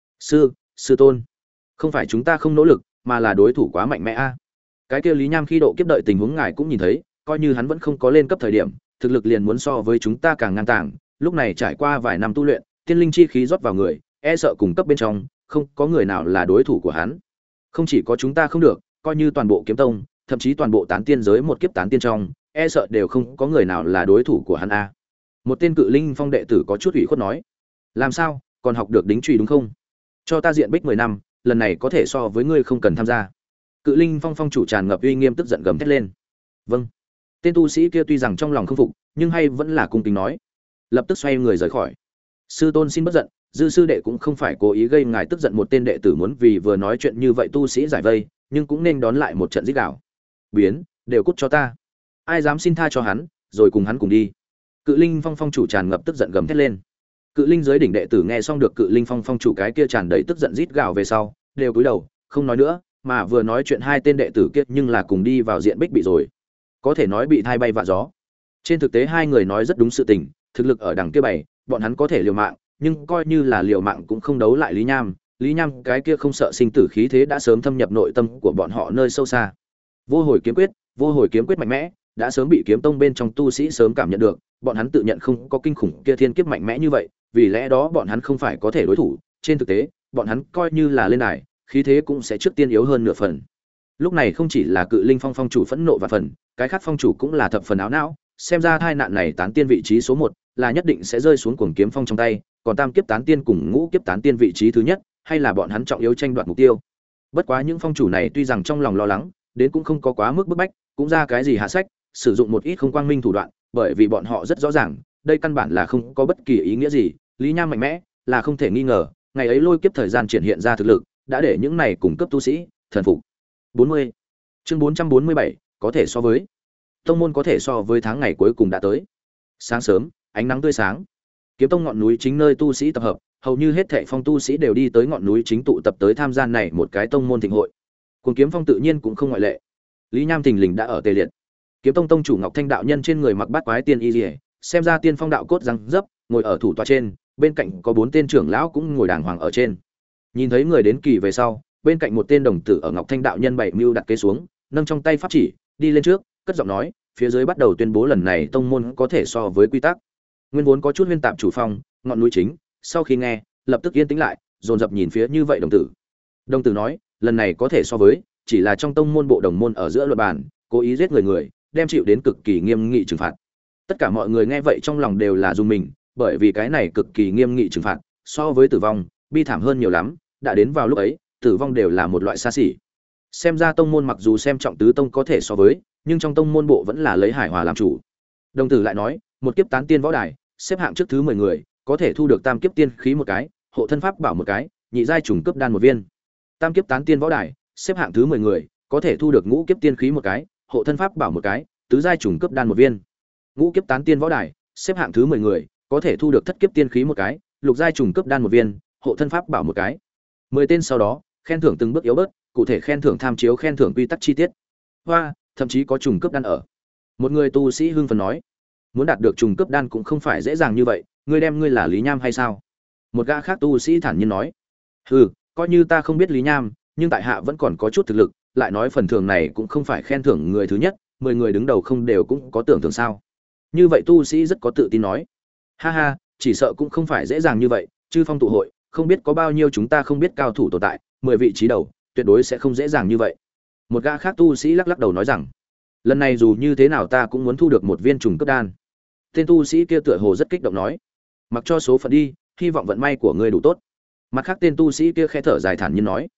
Sư tôn, không phải chúng ta không nỗ lực, mà là đối thủ quá mạnh mẽ a. Cái kia Lý Nham khi độ kiếp đợi tình huống ngài cũng nhìn thấy, coi như hắn vẫn không có lên cấp thời điểm, thực lực liền muốn so với chúng ta càng ngang tàng, lúc này trải qua vài năm tu luyện, tiên linh chi khí rót vào người, e sợ cùng cấp bên trong, không có người nào là đối thủ của hắn. Không chỉ có chúng ta không được, coi như toàn bộ kiếm tông, thậm chí toàn bộ tán tiên giới một kiếp tán tiên trong, e sợ đều không có người nào là đối thủ của hắn a. Một tên Cự Linh Phong đệ tử có chút ủy khuất nói: "Làm sao, còn học được đính truy đúng không? Cho ta diện bích 10 năm, lần này có thể so với ngươi không cần tham gia." Cự Linh Phong phong chủ tràn ngập uy nghiêm tức giận gầm thét lên. "Vâng." Tên tu sĩ kia tuy rằng trong lòng không phục, nhưng hay vẫn là cung kính nói, lập tức xoay người rời khỏi. "Sư tôn xin bất giận, dư sư đệ cũng không phải cố ý gây ngài tức giận." Một tên đệ tử muốn vì vừa nói chuyện như vậy tu sĩ giải vây, nhưng cũng nên đón lại một trận rít gào. "Biến, đều cút cho ta. Ai dám xin tha cho hắn, rồi cùng hắn cùng đi." Cự Linh Phong phong chủ tràn ngập tức giận gầm thét lên. Cự Linh giới đỉnh đệ tử nghe xong được Cự Linh Phong phong chủ cái kia tràn đầy tức giận rít gào về sau, đều cúi đầu, không nói nữa, mà vừa nói chuyện hai tên đệ tử kia nhưng là cùng đi vào diện bích bị rồi. Có thể nói bị thay bay vạ gió. Trên thực tế hai người nói rất đúng sự tình, thực lực ở đằng kia bày, bọn hắn có thể liều mạng, nhưng coi như là liều mạng cũng không đấu lại Lý Nham. Lý Nham cái kia không sợ sinh tử khí thế đã sớm thâm nhập nội tâm của bọn họ nơi sâu xa. Vô hồi kiếm quyết mạnh mẽ, đã sớm bị kiếm tông bên trong tu sĩ sớm cảm nhận được, bọn hắn tự nhận không có kinh khủng kia thiên kiếp mạnh mẽ như vậy, vì lẽ đó bọn hắn không phải có thể đối thủ. Trên thực tế, bọn hắn coi như là lên đài, khí thế cũng sẽ trước tiên yếu hơn nửa phần. Lúc này không chỉ là Cự Linh Phong phong chủ phẫn nộ và phần, cái khác phong chủ cũng là thập phần áo não, xem ra tai nạn này tán tiên vị trí số 1 là nhất định sẽ rơi xuống Cuồng Kiếm Phong trong tay, còn tam kiếp tán tiên cùng ngũ kiếp tán tiên vị trí thứ nhất, hay là bọn hắn trọng yếu tranh đoạt mục tiêu. Bất quá những phong chủ này tuy rằng trong lòng lo lắng, đến cũng không có quá mức bức bách, cũng ra cái gì hạ sách, sử dụng một ít không quang minh thủ đoạn, bởi vì bọn họ rất rõ ràng, đây căn bản là không có bất kỳ ý nghĩa gì. Lý Nham mạnh mẽ, là không thể nghi ngờ, ngày ấy lôi kiếp thời gian triển hiện ra thực lực, đã để những này cùng cấp tu sĩ thần phục. 40. Chương 447, có thể so với. Tông môn có thể so với tháng ngày cuối cùng đã tới. Sáng sớm, ánh nắng tươi sáng. Kiếm tông ngọn núi chính nơi tu sĩ tập hợp, hầu như hết thảy phong tu sĩ đều đi tới ngọn núi chính tụ tập tới tham gia này một cái tông môn thịnh hội. Cuồng Kiếm Phong tự nhiên cũng không ngoại lệ. Lý Nham thình lình đã ở tề liệt. Kiếm tông tông chủ Ngọc Thanh đạo nhân trên người mặc bát quái tiên y liễu, xem ra tiên phong đạo cốt răng dấp, ngồi ở thủ tọa trên, bên cạnh có 4 tên trưởng lão cũng ngồi đàng hoàng ở trên. Nhìn thấy người đến kỳ về sau, bên cạnh một tên đồng tử ở Ngọc Thanh đạo nhân bảy mưu đặt kế xuống, nâng trong tay pháp chỉ, đi lên trước, cất giọng nói, phía dưới bắt đầu tuyên bố lần này tông môn có thể so với quy tắc. Nguyên vốn có chút huyên tạp chủ phong, ngọn núi chính, sau khi nghe, lập tức yên tĩnh lại, dồn dập nhìn phía như vậy đồng tử. Đồng tử nói, lần này có thể so với, chỉ là trong tông môn bộ đồng môn ở giữa luận bàn, cố ý giết người, đem chịu đến cực kỳ nghiêm nghị trừng phạt. Tất cả mọi người nghe vậy trong lòng đều là rung mình, bởi vì cái này cực kỳ nghiêm nghị trừng phạt, so với tử vong, bi thảm hơn nhiều lắm, đã đến vào lúc ấy, tử vong đều là một loại xa xỉ. Xem ra tông môn mặc dù xem trọng tứ tông có thể so với, nhưng trong tông môn bộ vẫn là lấy hài hòa làm chủ. Đồng tử lại nói, một kiếp tán tiên võ đài, xếp hạng trước thứ 10 người, có thể thu được tam kiếp tiên khí một cái, hộ thân pháp bảo một cái, nhị giai trùng cấp đan một viên. Tam kiếp tán tiên võ đài, xếp hạng thứ 10 người, có thể thu được ngũ kiếp tiên khí một cái, hộ thân pháp bảo một cái, tứ giai trùng cấp đan một viên. Ngũ kiếp tán tiên võ đài, xếp hạng thứ 10 người, có thể thu được thất kiếp tiên khí một cái, lục giai trùng cấp đan một viên, hộ thân pháp bảo một cái. 10 tên sau đó, khen thưởng từng bước yếu bớt, cụ thể khen thưởng tham chiếu khen thưởng quy tắc chi tiết. Hoa, thậm chí có trùng cấp đan ở. Một người tu sĩ hưng phấn nói, muốn đạt được trùng cấp đan cũng không phải dễ dàng như vậy, ngươi đem ngươi là Lý Nham hay sao? Một gã khác tu sĩ thản nhiên nói, hừ, coi như ta không biết Lý Nham, nhưng tại hạ vẫn còn có chút thực lực, lại nói phần thưởng này cũng không phải khen thưởng người thứ nhất, 10 người đứng đầu không đều cũng có tưởng thưởng sao? Như vậy tu sĩ rất có tự tin nói, ha ha, chỉ sợ cũng không phải dễ dàng như vậy, chư phong tụ hội, không biết có bao nhiêu chúng ta không biết cao thủ tồn tại, 10 vị trí đầu, tuyệt đối sẽ không dễ dàng như vậy. Một gã khác tu sĩ lắc lắc đầu nói rằng, lần này dù như thế nào ta cũng muốn thu được một viên trùng cấp đan. Tên tu sĩ kia tựa hồ rất kích động nói, mặc cho số phận đi, hy vọng vận may của ngươi đủ tốt. Mặt khác tên tu sĩ kia khẽ thở dài thản nhiên nói,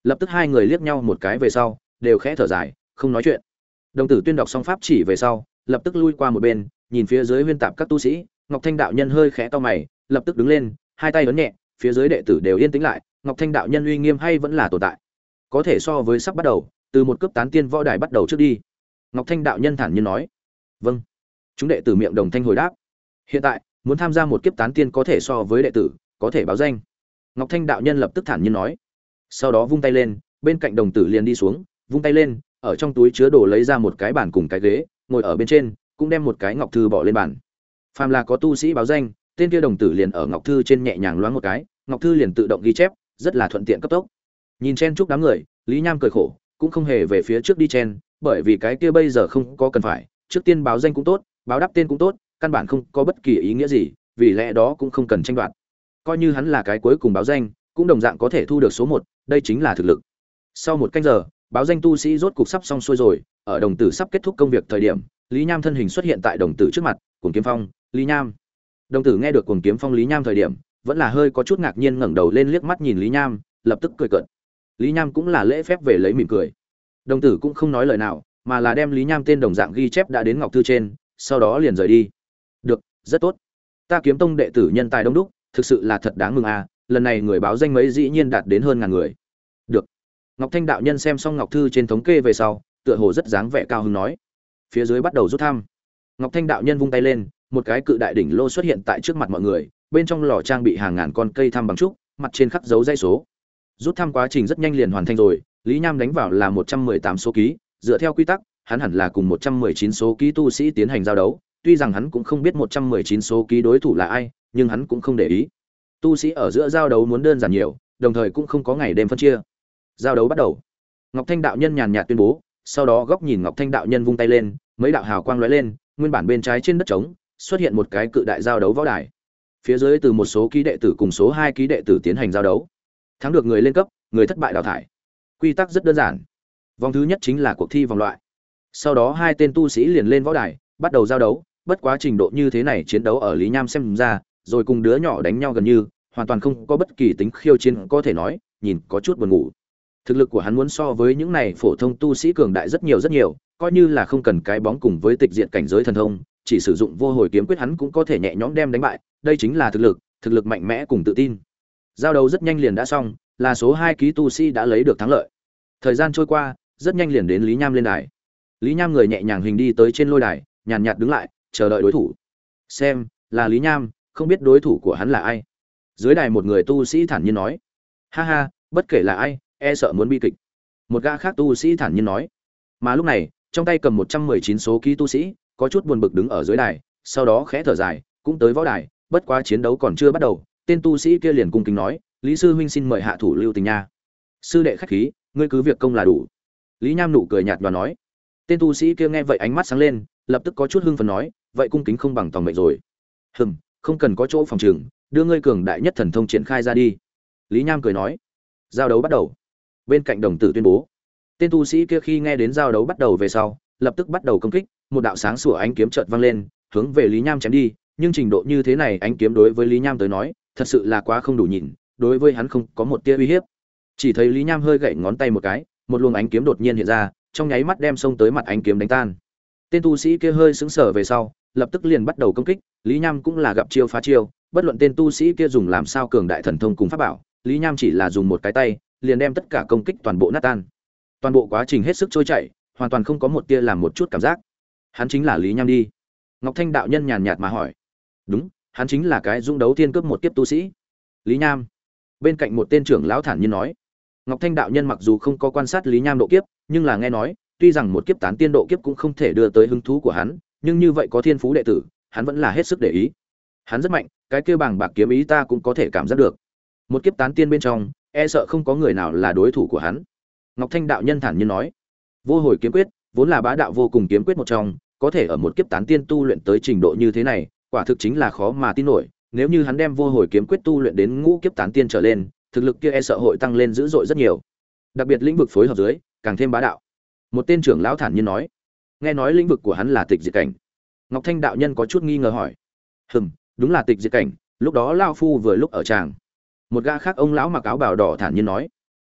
Lập tức hai người liếc nhau một cái về sau, đều khẽ thở dài, không nói chuyện. Đồng tử Tuyên đọc xong pháp chỉ về sau, lập tức lui qua một bên, nhìn phía dưới huyên tạp các tu sĩ. Ngọc Thanh đạo nhân hơi khẽ to mày, lập tức đứng lên, hai tay ấn nhẹ, phía dưới đệ tử đều yên tĩnh lại. Ngọc Thanh đạo nhân uy nghiêm hay vẫn là tồn tại, có thể so với sắp bắt đầu, từ một cấp tán tiên võ đài bắt đầu trước đi. Ngọc Thanh đạo nhân thản nhiên nói. Vâng. Chúng đệ tử miệng đồng thanh hồi đáp. Hiện tại muốn tham gia một kiếp tán tiên có thể so với đệ tử, có thể báo danh. Ngọc Thanh đạo nhân lập tức thản nhiên nói. Sau đó vung tay lên, bên cạnh đồng tử liền đi xuống, vung tay lên, ở trong túi chứa đồ lấy ra một cái bàn cùng cái ghế, ngồi ở bên trên, cũng đem một cái ngọc thư bỏ lên bàn. Phàm là có tu sĩ báo danh, tên kia đồng tử liền ở ngọc thư trên nhẹ nhàng loáng một cái, ngọc thư liền tự động ghi chép, rất là thuận tiện cấp tốc. Nhìn chen chúc đám người, Lý Nham cười khổ, cũng không hề về phía trước đi chen, bởi vì cái kia bây giờ không có cần phải, trước tiên báo danh cũng tốt, báo đáp tên cũng tốt, căn bản không có bất kỳ ý nghĩa gì, vì lẽ đó cũng không cần tranh đoạt. Coi như hắn là cái cuối cùng báo danh, cũng đồng dạng có thể thu được số 1, đây chính là thực lực. Sau một canh giờ, báo danh tu sĩ rốt cục sắp xong xuôi rồi, ở đồng tử sắp kết thúc công việc thời điểm, Lý Nham thân hình xuất hiện tại đồng tử trước mặt, Cuồng Kiếm Phong, Lý Nham. Đồng tử nghe được Cuồng Kiếm Phong Lý Nham thời điểm, vẫn là hơi có chút ngạc nhiên ngẩng đầu lên liếc mắt nhìn Lý Nham, lập tức cười cợt. Lý Nham cũng là lễ phép về lấy mỉm cười. Đồng tử cũng không nói lời nào, mà là đem Lý Nham tên đồng dạng ghi chép đã đến ngọc thư trên, sau đó liền rời đi. Được, rất tốt. Ta Kiếm Tông đệ tử nhân tài đông đúc, thực sự là thật đáng mừng à, lần này người báo danh mấy dĩ nhiên đạt đến hơn ngàn người. Được. Ngọc Thanh đạo nhân xem xong ngọc thư trên thống kê về sau, tựa hồ rất dáng vẻ cao hứng nói. Phía dưới bắt đầu rút thăm. Ngọc Thanh đạo nhân vung tay lên, một cái cự đại đỉnh lô xuất hiện tại trước mặt mọi người, bên trong lò trang bị hàng ngàn con cây thăm bằng trúc, mặt trên khắc dấu dãy số. Rút thăm quá trình rất nhanh liền hoàn thành rồi, Lý Nham đánh vào là 118 số ký, dựa theo quy tắc, hắn hẳn là cùng 119 số ký tu sĩ tiến hành giao đấu, tuy rằng hắn cũng không biết 119 số ký đối thủ là ai, nhưng hắn cũng không để ý. Tu sĩ ở giữa giao đấu muốn đơn giản nhiều, đồng thời cũng không có ngày đêm phân chia. Giao đấu bắt đầu. Ngọc Thanh đạo nhân nhàn nhạt tuyên bố, sau đó góc nhìn Ngọc Thanh đạo nhân vung tay lên, mấy đạo hào quang lóe lên, nguyên bản bên trái trên đất trống xuất hiện một cái cự đại giao đấu võ đài. Phía dưới từ một số ký đệ tử cùng số 2 ký đệ tử tiến hành giao đấu. Thắng được người lên cấp, người thất bại đào thải. Quy tắc rất đơn giản. Vòng thứ nhất chính là cuộc thi vòng loại. Sau đó hai tên tu sĩ liền lên võ đài, bắt đầu giao đấu, bất quá trình độ như thế này chiến đấu ở Lý Nham xem ra, rồi cùng đứa nhỏ đánh nhau gần như, hoàn toàn không có bất kỳ tính khiêu chiến có thể nói, nhìn có chút buồn ngủ. Thực lực của hắn muốn so với những này phổ thông tu sĩ cường đại rất nhiều, coi như là không cần cái bóng cùng với tịch diện cảnh giới thần thông, chỉ sử dụng vô hồi kiếm quyết hắn cũng có thể nhẹ nhõm đem đánh bại, đây chính là thực lực mạnh mẽ cùng tự tin. Giao đấu rất nhanh liền đã xong, là số 2 ký tu sĩ đã lấy được thắng lợi. Thời gian trôi qua, rất nhanh liền đến Lý Nham lên đài. Lý Nham người nhẹ nhàng hình đi tới trên lôi đài, nhàn nhạt đứng lại, chờ đợi đối thủ. Xem, là Lý Nham, không biết đối thủ của hắn là ai. Dưới đài một người tu sĩ thản nhiên nói. Ha ha, bất kể là ai, e sợ muốn bi kịch. Một gã khác tu sĩ thản nhiên nói. Mà lúc này, trong tay cầm 119 số ký tu sĩ, có chút buồn bực đứng ở dưới đài, sau đó khẽ thở dài, cũng tới võ đài, bất quá chiến đấu còn chưa bắt đầu, tên tu sĩ kia liền cung kính nói, Lý sư huynh xin mời hạ thủ lưu tình nha. Sư đệ khách khí, ngươi cứ việc công là đủ. Lý Nham nụ cười nhạt và nói. Tên tu sĩ kia nghe vậy ánh mắt sáng lên, lập tức có chút hưng phấn nói, vậy cung kính không bằng tòng mệnh rồi. Không cần có chỗ phòng trường, đưa ngươi cường đại nhất thần thông triển khai ra đi. Lý Nham cười nói. Giao đấu bắt đầu. Bên cạnh đồng tử tuyên bố. Tên tu sĩ kia khi nghe đến giao đấu bắt đầu về sau, lập tức bắt đầu công kích, một đạo sáng sủa ánh kiếm chợt vang lên, hướng về Lý Nham chém đi, nhưng trình độ như thế này ánh kiếm đối với Lý Nham tới nói, thật sự là quá không đủ nhìn, đối với hắn không có một tia uy hiếp. Chỉ thấy Lý Nham hơi gậy ngón tay một cái, một luồng ánh kiếm đột nhiên hiện ra, trong nháy mắt đem xông tới mặt ánh kiếm đánh tan. Tên tu sĩ kia hơi sững sờ về sau, lập tức liền bắt đầu công kích, Lý Nham cũng là gặp chiêu phá chiêu, bất luận tên tu sĩ kia dùng làm sao cường đại thần thông cùng pháp bảo, Lý Nham chỉ là dùng một cái tay, liền đem tất cả công kích toàn bộ nát tan. Toàn bộ quá trình hết sức trôi chảy, hoàn toàn không có một tia làm một chút cảm giác. Hắn chính là Lý Nham đi. Ngọc Thanh đạo nhân nhàn nhạt mà hỏi. Đúng, hắn chính là cái dũng đấu thiên cướp một kiếp tu sĩ. Lý Nham. Bên cạnh một tên trưởng lão thản nhiên nói. Ngọc Thanh đạo nhân mặc dù không có quan sát Lý Nham độ kiếp, nhưng là nghe nói, tuy rằng một kiếp tán tiên độ kiếp cũng không thể đưa tới hứng thú của hắn, nhưng như vậy có thiên phú đệ tử, hắn vẫn là hết sức để ý. Hắn rất mạnh, cái kia bàng bạc kiếm ý ta cũng có thể cảm giác được. Một kiếp tán tiên bên trong, e sợ không có người nào là đối thủ của hắn. Ngọc Thanh đạo nhân thản nhiên nói. Vô hồi kiếm quyết, vốn là bá đạo vô cùng kiếm quyết một trong, có thể ở một kiếp tán tiên tu luyện tới trình độ như thế này, quả thực chính là khó mà tin nổi, nếu như hắn đem vô hồi kiếm quyết tu luyện đến ngũ kiếp tán tiên trở lên, thực lực kia e sợ hội tăng lên dữ dội rất nhiều. Đặc biệt lĩnh vực phối hợp dưới, càng thêm bá đạo. Một tên trưởng lão thản nhiên nói. Nghe nói lĩnh vực của hắn là tịch diệt cảnh. Ngọc Thanh đạo nhân có chút nghi ngờ hỏi. Đúng là tịch diệt cảnh, lúc đó lão phu vừa lúc ở tràng. Một gã khác ông lão mặc áo bào đỏ thản nhiên nói.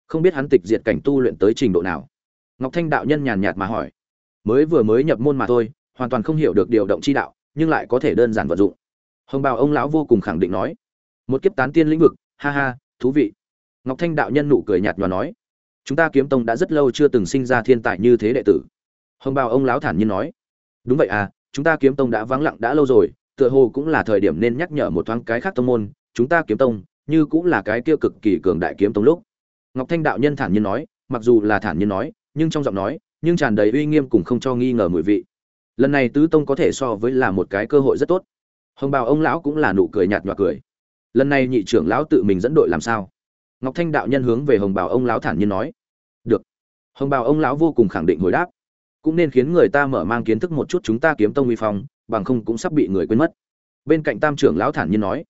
Không biết hắn tịch diệt cảnh tu luyện tới trình độ nào? Ngọc Thanh đạo nhân nhàn nhạt mà hỏi. Mới nhập môn mà thôi, hoàn toàn không hiểu được điều động chi đạo, nhưng lại có thể đơn giản vận dụng. Hồng Bào ông lão vô cùng khẳng định nói. Một kiếp tán tiên lĩnh vực, ha ha, thú vị. Ngọc Thanh đạo nhân nụ cười nhạt nhòa nói. Chúng ta Kiếm Tông đã rất lâu chưa từng sinh ra thiên tài như thế đệ tử. Hồng Bào ông lão thản nhiên nói. Đúng vậy à, chúng ta Kiếm Tông đã vắng lặng đã lâu rồi, tựa hồ cũng là thời điểm nên nhắc nhở một thoáng cái khác tông môn, chúng ta Kiếm Tông như cũng là cái kia cực kỳ cường đại kiếm tông lúc. Ngọc Thanh đạo nhân thản nhiên nói, mặc dù là thản nhiên nói, nhưng trong giọng nói nhưng tràn đầy uy nghiêm cùng không cho nghi ngờ mùi vị. Lần này tứ tông có thể so với là một cái cơ hội rất tốt. Hồng Bào ông lão cũng là nụ cười nhạt nhòa cười. Lần này nhị trưởng lão tự mình dẫn đội làm sao? Ngọc Thanh đạo nhân hướng về Hồng Bào ông lão thản nhiên nói. Được. Hồng Bào ông lão vô cùng khẳng định hồi đáp. Cũng nên khiến người ta mở mang kiến thức một chút chúng ta Kiếm Tông uy phong, bằng không cũng sắp bị người quên mất. Bên cạnh Tam trưởng lão thản nhiên nói.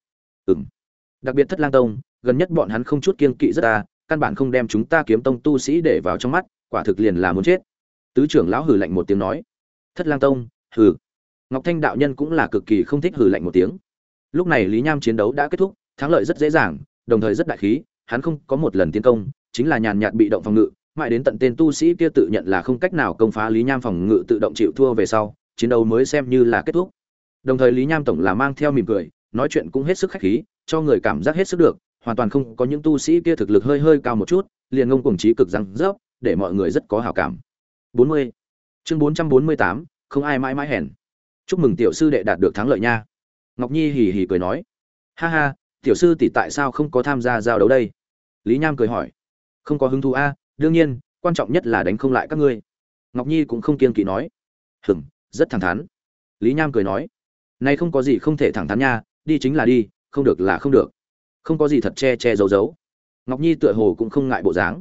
Đặc biệt Thất Lang Tông, gần nhất bọn hắn không chút kiêng kỵ rất ta, căn bản không đem chúng ta Kiếm Tông tu sĩ để vào trong mắt, quả thực liền là muốn chết. Tứ trưởng lão hừ lạnh một tiếng nói. Thất Lang Tông, hừ. Ngọc Thanh đạo nhân cũng là cực kỳ không thích hừ lạnh một tiếng. Lúc này Lý Nham chiến đấu đã kết thúc, thắng lợi rất dễ dàng, đồng thời rất đại khí, hắn không có một lần tiến công, chính là nhàn nhạt bị động phòng ngự, mãi đến tận tên tu sĩ kia tự nhận là không cách nào công phá Lý Nham phòng ngự tự động chịu thua về sau, chiến đấu mới xem như là kết thúc. Đồng thời Lý Nham tổng là mang theo mỉm cười, nói chuyện cũng hết sức khách khí, cho người cảm giác hết sức được, hoàn toàn không có những tu sĩ kia thực lực hơi cao một chút, liền ngông cuồng trí cực răng rớp, để mọi người rất có hảo cảm. 40. Chương 448, không ai mãi mãi hèn. Chúc mừng tiểu sư đệ đạt được thắng lợi nha. Ngọc Nhi hì hì cười nói. Ha ha, tiểu sư tỷ tại sao không có tham gia giao đấu đây? Lý Nham cười hỏi. Không có hứng thú a, đương nhiên, quan trọng nhất là đánh không lại các ngươi. Ngọc Nhi cũng không kiêng kỵ nói. Rất thẳng thắn. Lý Nham cười nói. Này không có gì không thể thẳng thắn nha, đi chính là đi, không được là không được. Không có gì thật che giấu giấu. Ngọc Nhi tựa hồ cũng không ngại bộ dáng.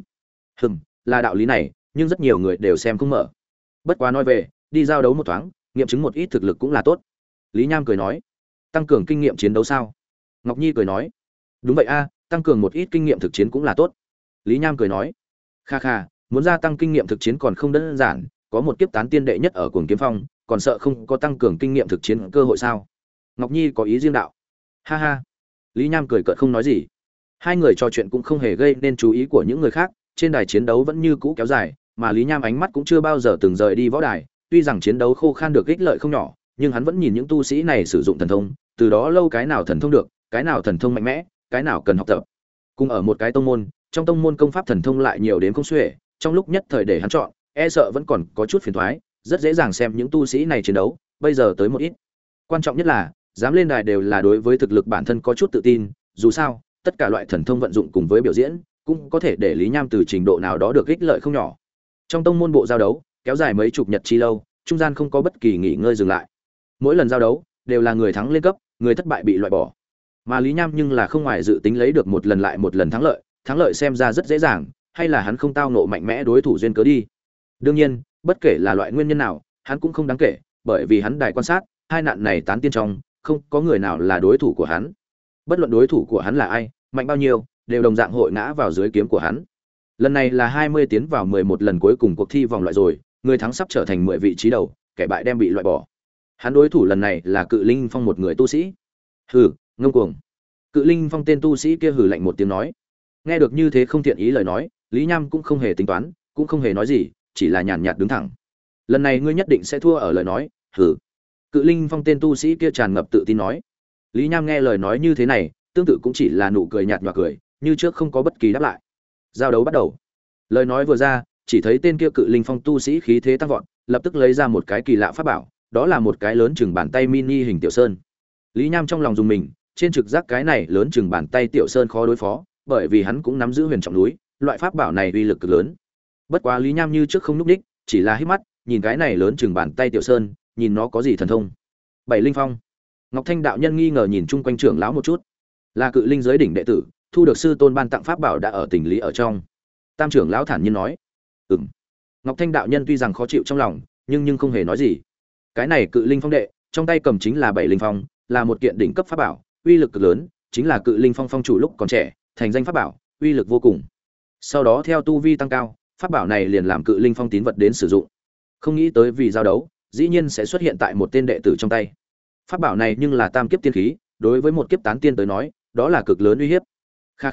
Là đạo lý này, nhưng rất nhiều người đều xem không mở. Bất quá nói về, đi giao đấu một thoáng, nghiệm chứng một ít thực lực cũng là tốt. Lý Nham cười nói. Tăng cường kinh nghiệm chiến đấu sao? Ngọc Nhi cười nói. Đúng vậy a, tăng cường một ít kinh nghiệm thực chiến cũng là tốt. Lý Nham cười nói. Kha kha, muốn gia tăng kinh nghiệm thực chiến còn không đơn giản, có một kiếp tán tiên đệ nhất ở Cuồng Kiếm Phong, còn sợ không có tăng cường kinh nghiệm thực chiến cơ hội sao? Ngọc Nhi có ý riêng đạo. Ha ha. Lý Nham cười cợt không nói gì. Hai người trò chuyện cũng không hề gây nên chú ý của những người khác, trên đài chiến đấu vẫn như cũ kéo dài, mà Lý Nham ánh mắt cũng chưa bao giờ từng rời đi võ đài, tuy rằng chiến đấu khô khan được ích lợi không nhỏ, nhưng hắn vẫn nhìn những tu sĩ này sử dụng thần thông, từ đó lâu cái nào thần thông được, cái nào thần thông mạnh mẽ, cái nào cần học tập. Cùng ở một cái tông môn, trong tông môn công pháp thần thông lại nhiều đến không xuể, trong lúc nhất thời để hắn chọn, e sợ vẫn còn có chút phiền toái, rất dễ dàng xem những tu sĩ này chiến đấu, bây giờ tới một ít. Quan trọng nhất là, dám lên đài đều là đối với thực lực bản thân có chút tự tin, dù sao, tất cả loại thần thông vận dụng cùng với biểu diễn, cũng có thể để Lý Nham từ trình độ nào đó được ích lợi không nhỏ. Trong tông môn bộ giao đấu, kéo dài mấy chục nhật chi lâu, trung gian không có bất kỳ nghỉ ngơi dừng lại. Mỗi lần giao đấu đều là người thắng lên cấp, người thất bại bị loại bỏ. Mà Lý Nham nhưng là không ngoài dự tính lấy được một lần lại một lần thắng lợi xem ra rất dễ dàng, hay là hắn không tao nộ mạnh mẽ đối thủ duyên cớ đi. Đương nhiên, bất kể là loại nguyên nhân nào, hắn cũng không đáng kể, bởi vì hắn đài quan sát, hai nạn này tán tiên trong, không có người nào là đối thủ của hắn. Bất luận đối thủ của hắn là ai, mạnh bao nhiêu, đều đồng dạng hội ngã vào dưới kiếm của hắn. Lần này là 20 tiến vào 11 lần cuối cùng cuộc thi vòng loại rồi, người thắng sắp trở thành 10 vị trí đầu, kẻ bại đem bị loại bỏ. Hắn đối thủ lần này là Cự Linh Phong một người tu sĩ. Hừ, ngông cuồng. Cự Linh Phong tên tu sĩ kia hừ lạnh một tiếng nói. Nghe được như thế không thiện ý lời nói, Lý Nham cũng không hề tính toán, cũng không hề nói gì, chỉ là nhàn nhạt đứng thẳng. Lần này ngươi nhất định sẽ thua ở lời nói, hừ. Cự Linh Phong tên tu sĩ kia tràn ngập tự tin nói. Lý Nham nghe lời nói như thế này, tương tự cũng chỉ là nụ cười nhạt nhòa cười, như trước không có bất kỳ đáp lại. Giao đấu bắt đầu. Lời nói vừa ra, chỉ thấy tên kia Cự Linh Phong tu sĩ khí thế tăng vọt, lập tức lấy ra một cái kỳ lạ pháp bảo, đó là một cái lớn chừng bàn tay mini hình tiểu sơn. Lý Nham trong lòng dùng mình, trên trực giác cái này lớn chừng bàn tay tiểu sơn khó đối phó, bởi vì hắn cũng nắm giữ huyền trọng núi, loại pháp bảo này uy lực cực lớn. Bất quá Lý Nham như trước không núp đích, chỉ là hít mắt, nhìn cái này lớn chừng bàn tay tiểu sơn, nhìn nó có gì thần thông. Bảy Linh Phong. Ngọc Thanh đạo nhân nghi ngờ nhìn chung quanh trưởng lão một chút. Là Cự Linh giới đỉnh đệ tử, thu được sư tôn ban tặng pháp bảo đã ở tình lý ở trong. Tam trưởng lão thản nhiên nói. Ngọc Thanh đạo nhân tuy rằng khó chịu trong lòng, nhưng không hề nói gì. Cái này Cự Linh Phong đệ, trong tay cầm chính là Bảy Linh Phong, là một kiện đỉnh cấp pháp bảo, uy lực cực lớn, chính là Cự Linh Phong phong chủ lúc còn trẻ, thành danh pháp bảo, uy lực vô cùng. Sau đó theo tu vi tăng cao, pháp bảo này liền làm Cự Linh Phong tín vật đến sử dụng. Không nghĩ tới vì giao đấu, dĩ nhiên sẽ xuất hiện tại một tên đệ tử trong tay. Pháp bảo này nhưng là tam kiếp tiên khí, đối với một kiếp tán tiên tới nói, đó là cực lớn uy hiếp. Kha kha,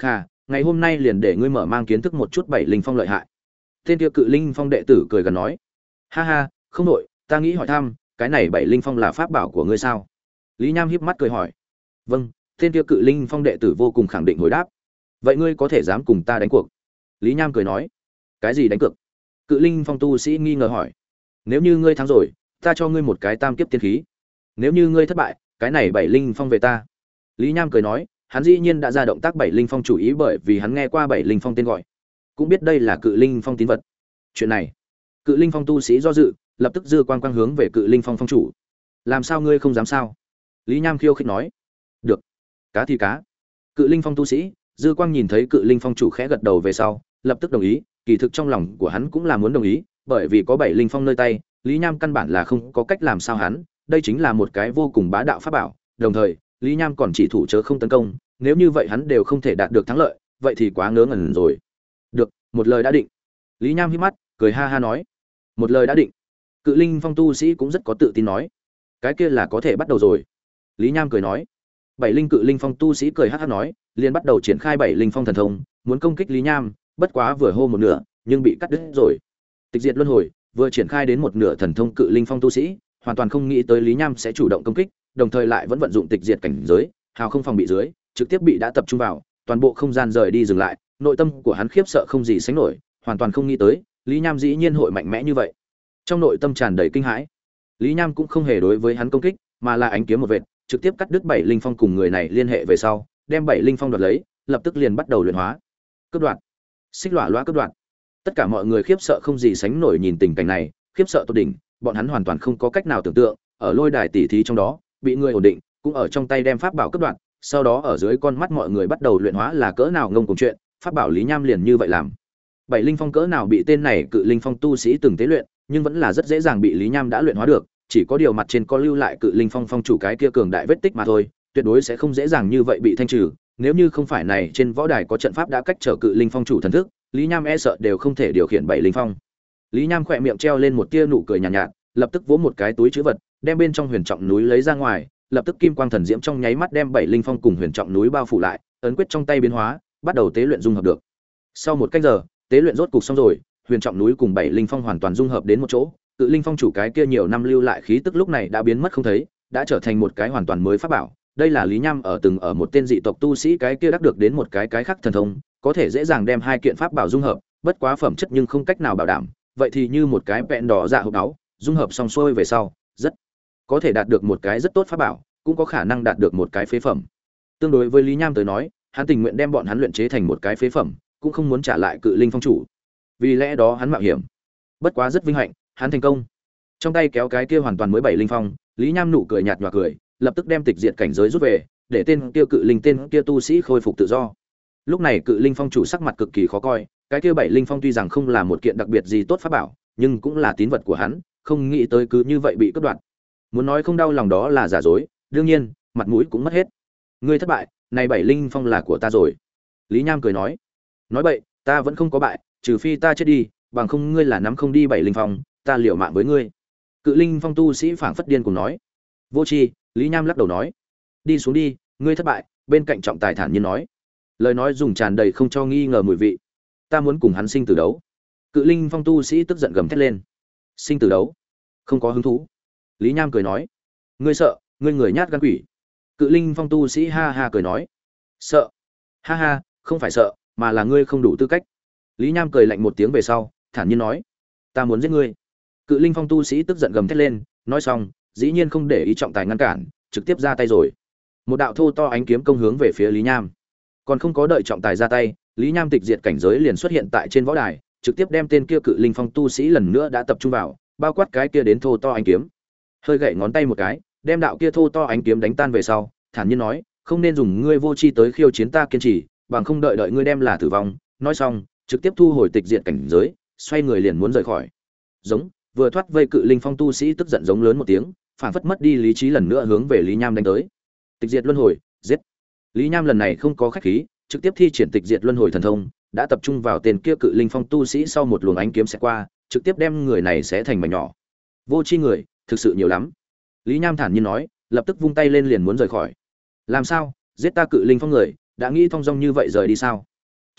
ngày hôm nay liền để ngươi mở mang kiến thức một chút bảy linh phong lợi hại. Tên kia cự linh phong đệ tử cười gần nói, ha ha, không đội, ta nghĩ hỏi thăm, cái này bảy linh phong là pháp bảo của ngươi sao? Lý Nham híp mắt cười hỏi. Vâng, tên kia cự linh phong đệ tử vô cùng khẳng định hồi đáp. Vậy ngươi có thể dám cùng ta đánh cuộc? Lý Nham cười nói. Cái gì đánh cược? Cự linh phong tu sĩ nghi ngờ hỏi. Nếu như ngươi thắng rồi, ta cho ngươi một cái tam kiếp tiên khí. Nếu như ngươi thất bại, cái này bảy linh phong về ta. Lý Nham cười nói, hắn dĩ nhiên đã ra động tác bảy linh phong chủ ý bởi vì hắn nghe qua bảy linh phong tên gọi, cũng biết đây là cự linh phong tín vật. Chuyện này, cự linh phong tu sĩ do dự, lập tức dư quang quang hướng về cự linh phong phong chủ. Làm sao ngươi không dám sao? Lý Nham khiêu khích nói. Được, cá thì cá. Cự linh phong tu sĩ dư quang nhìn thấy cự linh phong chủ khẽ gật đầu về sau, lập tức đồng ý. Kỳ thực trong lòng của hắn cũng là muốn đồng ý, bởi vì có bảy linh phong nơi tay, Lý Nham căn bản là không có cách làm sao hắn. Đây chính là một cái vô cùng bá đạo pháp bảo. Đồng thời, Lý Nham còn chỉ thủ chớ không tấn công, nếu như vậy hắn đều không thể đạt được thắng lợi, vậy thì quá ngớ ngẩn rồi. Được, một lời đã định. Lý Nham híp mắt, cười ha ha nói, một lời đã định. Cự linh phong tu sĩ cũng rất có tự tin nói, cái kia là có thể bắt đầu rồi. Lý Nham cười nói, bảy linh cự linh phong tu sĩ cười hắc hắc nói, liền bắt đầu triển khai bảy linh phong thần thông, muốn công kích Lý Nham, bất quá vừa hô một nửa, nhưng bị cắt đứt rồi. Tịch diệt luân hồi vừa triển khai đến một nửa thần thông cự linh phong tu sĩ, hoàn toàn không nghĩ tới Lý Nham sẽ chủ động công kích, đồng thời lại vẫn vận dụng tịch diệt cảnh giới, hào không phòng bị dưới, trực tiếp bị đã tập trung vào, toàn bộ không gian rời đi dừng lại, nội tâm của hắn khiếp sợ không gì sánh nổi, hoàn toàn không nghĩ tới, Lý Nham dĩ nhiên hội mạnh mẽ như vậy. Trong nội tâm tràn đầy kinh hãi. Lý Nham cũng không hề đối với hắn công kích, mà là ánh kiếm một vệt, trực tiếp cắt đứt bảy linh phong cùng người này liên hệ về sau, đem bảy linh phong đoạt lấy, lập tức liền bắt đầu luyện hóa. Cướp đoạt, xích lọa loa cướp đoạt. Tất cả mọi người khiếp sợ không gì sánh nổi nhìn tình cảnh này, khiếp sợ tột đỉnh, bọn hắn hoàn toàn không có cách nào tưởng tượng, ở lôi đài tỷ thí trong đó, bị người ổn định, cũng ở trong tay đem pháp bảo cướp đoạt, sau đó ở dưới con mắt mọi người bắt đầu luyện hóa là cỡ nào ngông cuồng chuyện, pháp bảo Lý Nham liền như vậy làm. Bảy linh phong cỡ nào bị tên này cự linh phong tu sĩ từng tế luyện, nhưng vẫn là rất dễ dàng bị Lý Nham đã luyện hóa được, chỉ có điều mặt trên có lưu lại cự linh phong phong chủ cái kia cường đại vết tích mà thôi, tuyệt đối sẽ không dễ dàng như vậy bị thanh trừ, nếu như không phải này trên võ đài có trận pháp đã cách trở cự linh phong chủ thần thức, Lý Nham e sợ đều không thể điều khiển bảy linh phong. Lý Nham khỏe miệng treo lên một tia nụ cười nhàn nhạt, lập tức vỗ một cái túi trữ vật, đem bên trong huyền trọng núi lấy ra ngoài, lập tức kim quang thần diễm trong nháy mắt đem bảy linh phong cùng huyền trọng núi bao phủ lại, ấn quyết trong tay biến hóa, bắt đầu tế luyện dung hợp được. Sau một cách giờ, tế luyện rốt cục xong rồi, huyền trọng núi cùng bảy linh phong hoàn toàn dung hợp đến một chỗ, cự linh phong chủ cái kia nhiều năm lưu lại khí tức lúc này đã biến mất không thấy, đã trở thành một cái hoàn toàn mới pháp bảo. Đây là Lý Nham ở một tên dị tộc tu sĩ cái kia đắc được đến một cái khác thần thông, có thể dễ dàng đem hai kiện pháp bảo dung hợp, bất quá phẩm chất nhưng không cách nào bảo đảm, vậy thì như một cái vẹn đỏ dạ hộp áo, dung hợp xong xuôi về sau, rất có thể đạt được một cái rất tốt pháp bảo, cũng có khả năng đạt được một cái phế phẩm. Tương đối với Lý Nham tới nói, hắn tình nguyện đem bọn hắn luyện chế thành một cái phế phẩm, cũng không muốn trả lại cự linh phong chủ. Vì lẽ đó hắn mạo hiểm. Bất quá rất vinh hạnh, hắn thành công. Trong tay kéo cái kia hoàn toàn mới bảy linh phong, Lý Nham nụ cười nhạt nhòa cười, lập tức đem tịch diệt cảnh giới rút về, để tên kia cự linh tên kia tu sĩ khôi phục tự do. Lúc này cự linh phong chủ sắc mặt cực kỳ khó coi, cái kia bảy linh phong tuy rằng không là một kiện đặc biệt gì tốt pháp bảo, nhưng cũng là tín vật của hắn, không nghĩ tới cứ như vậy bị cướp đoạt. Muốn nói không đau lòng đó là giả dối, đương nhiên, mặt mũi cũng mất hết. Ngươi thất bại, này bảy linh phong là của ta rồi. Lý Nham cười nói bậy, ta vẫn không có bại, trừ phi ta chết đi, bằng không ngươi là nắm không đi bảy linh phong, ta liều mạng với ngươi. Cự linh phong tu sĩ phảng phất điên cùng nói. Vô tri, Lý Nham lắc đầu nói, đi xuống đi, ngươi thất bại. Bên cạnh trọng tài thản nhiên nói, lời nói dùng tràn đầy không cho nghi ngờ mùi vị. Ta muốn cùng hắn sinh tử đấu. Cự linh phong tu sĩ tức giận gầm thét lên. Sinh tử đấu? Không có hứng thú. Lý Nham cười nói, ngươi sợ, ngươi người nhát gan quỷ. Cự linh phong tu sĩ ha ha cười nói, sợ? Ha ha, không phải sợ, mà là ngươi không đủ tư cách. Lý Nham cười lạnh một tiếng về sau, thản nhiên nói, ta muốn giết ngươi. Cự linh phong tu sĩ tức giận gầm thét lên, nói xong, dĩ nhiên không để ý trọng tài ngăn cản, trực tiếp ra tay rồi. Một đạo thô to ánh kiếm công hướng về phía Lý Nham. Còn không có đợi trọng tài ra tay, Lý Nham tịch diệt cảnh giới liền xuất hiện tại trên võ đài, trực tiếp đem tên kia cự linh phong tu sĩ lần nữa đã tập trung vào, bao quát cái kia đến thô to ánh kiếm. Hơi gậy ngón tay một cái, đem đạo kia thô to ánh kiếm đánh tan về sau, thản nhiên nói, không nên dùng ngươi vô tri tới khiêu chiến ta kiên trì, bằng không đợi ngươi đem là tử vong. Nói xong, trực tiếp thu hồi tịch diệt cảnh giới, xoay người liền muốn rời khỏi. Giống, vừa thoát vây cự linh phong tu sĩ tức giận giống lớn một tiếng, phản phất mất đi lý trí lần nữa hướng về Lý Nham đánh tới. Tịch diệt luân hồi, giết. Lý Nham lần này không có khách khí, trực tiếp thi triển tịch diệt luân hồi thần thông, đã tập trung vào tên kia cự linh phong tu sĩ sau một luồng ánh kiếm sẽ qua, trực tiếp đem người này xé thành mảnh nhỏ. Vô tri người, thực sự nhiều lắm. Lý Nham thản nhiên nói, lập tức vung tay lên liền muốn rời khỏi. Làm sao? Giết ta cự linh phong người, đã nghĩ thong dong như vậy rời đi sao?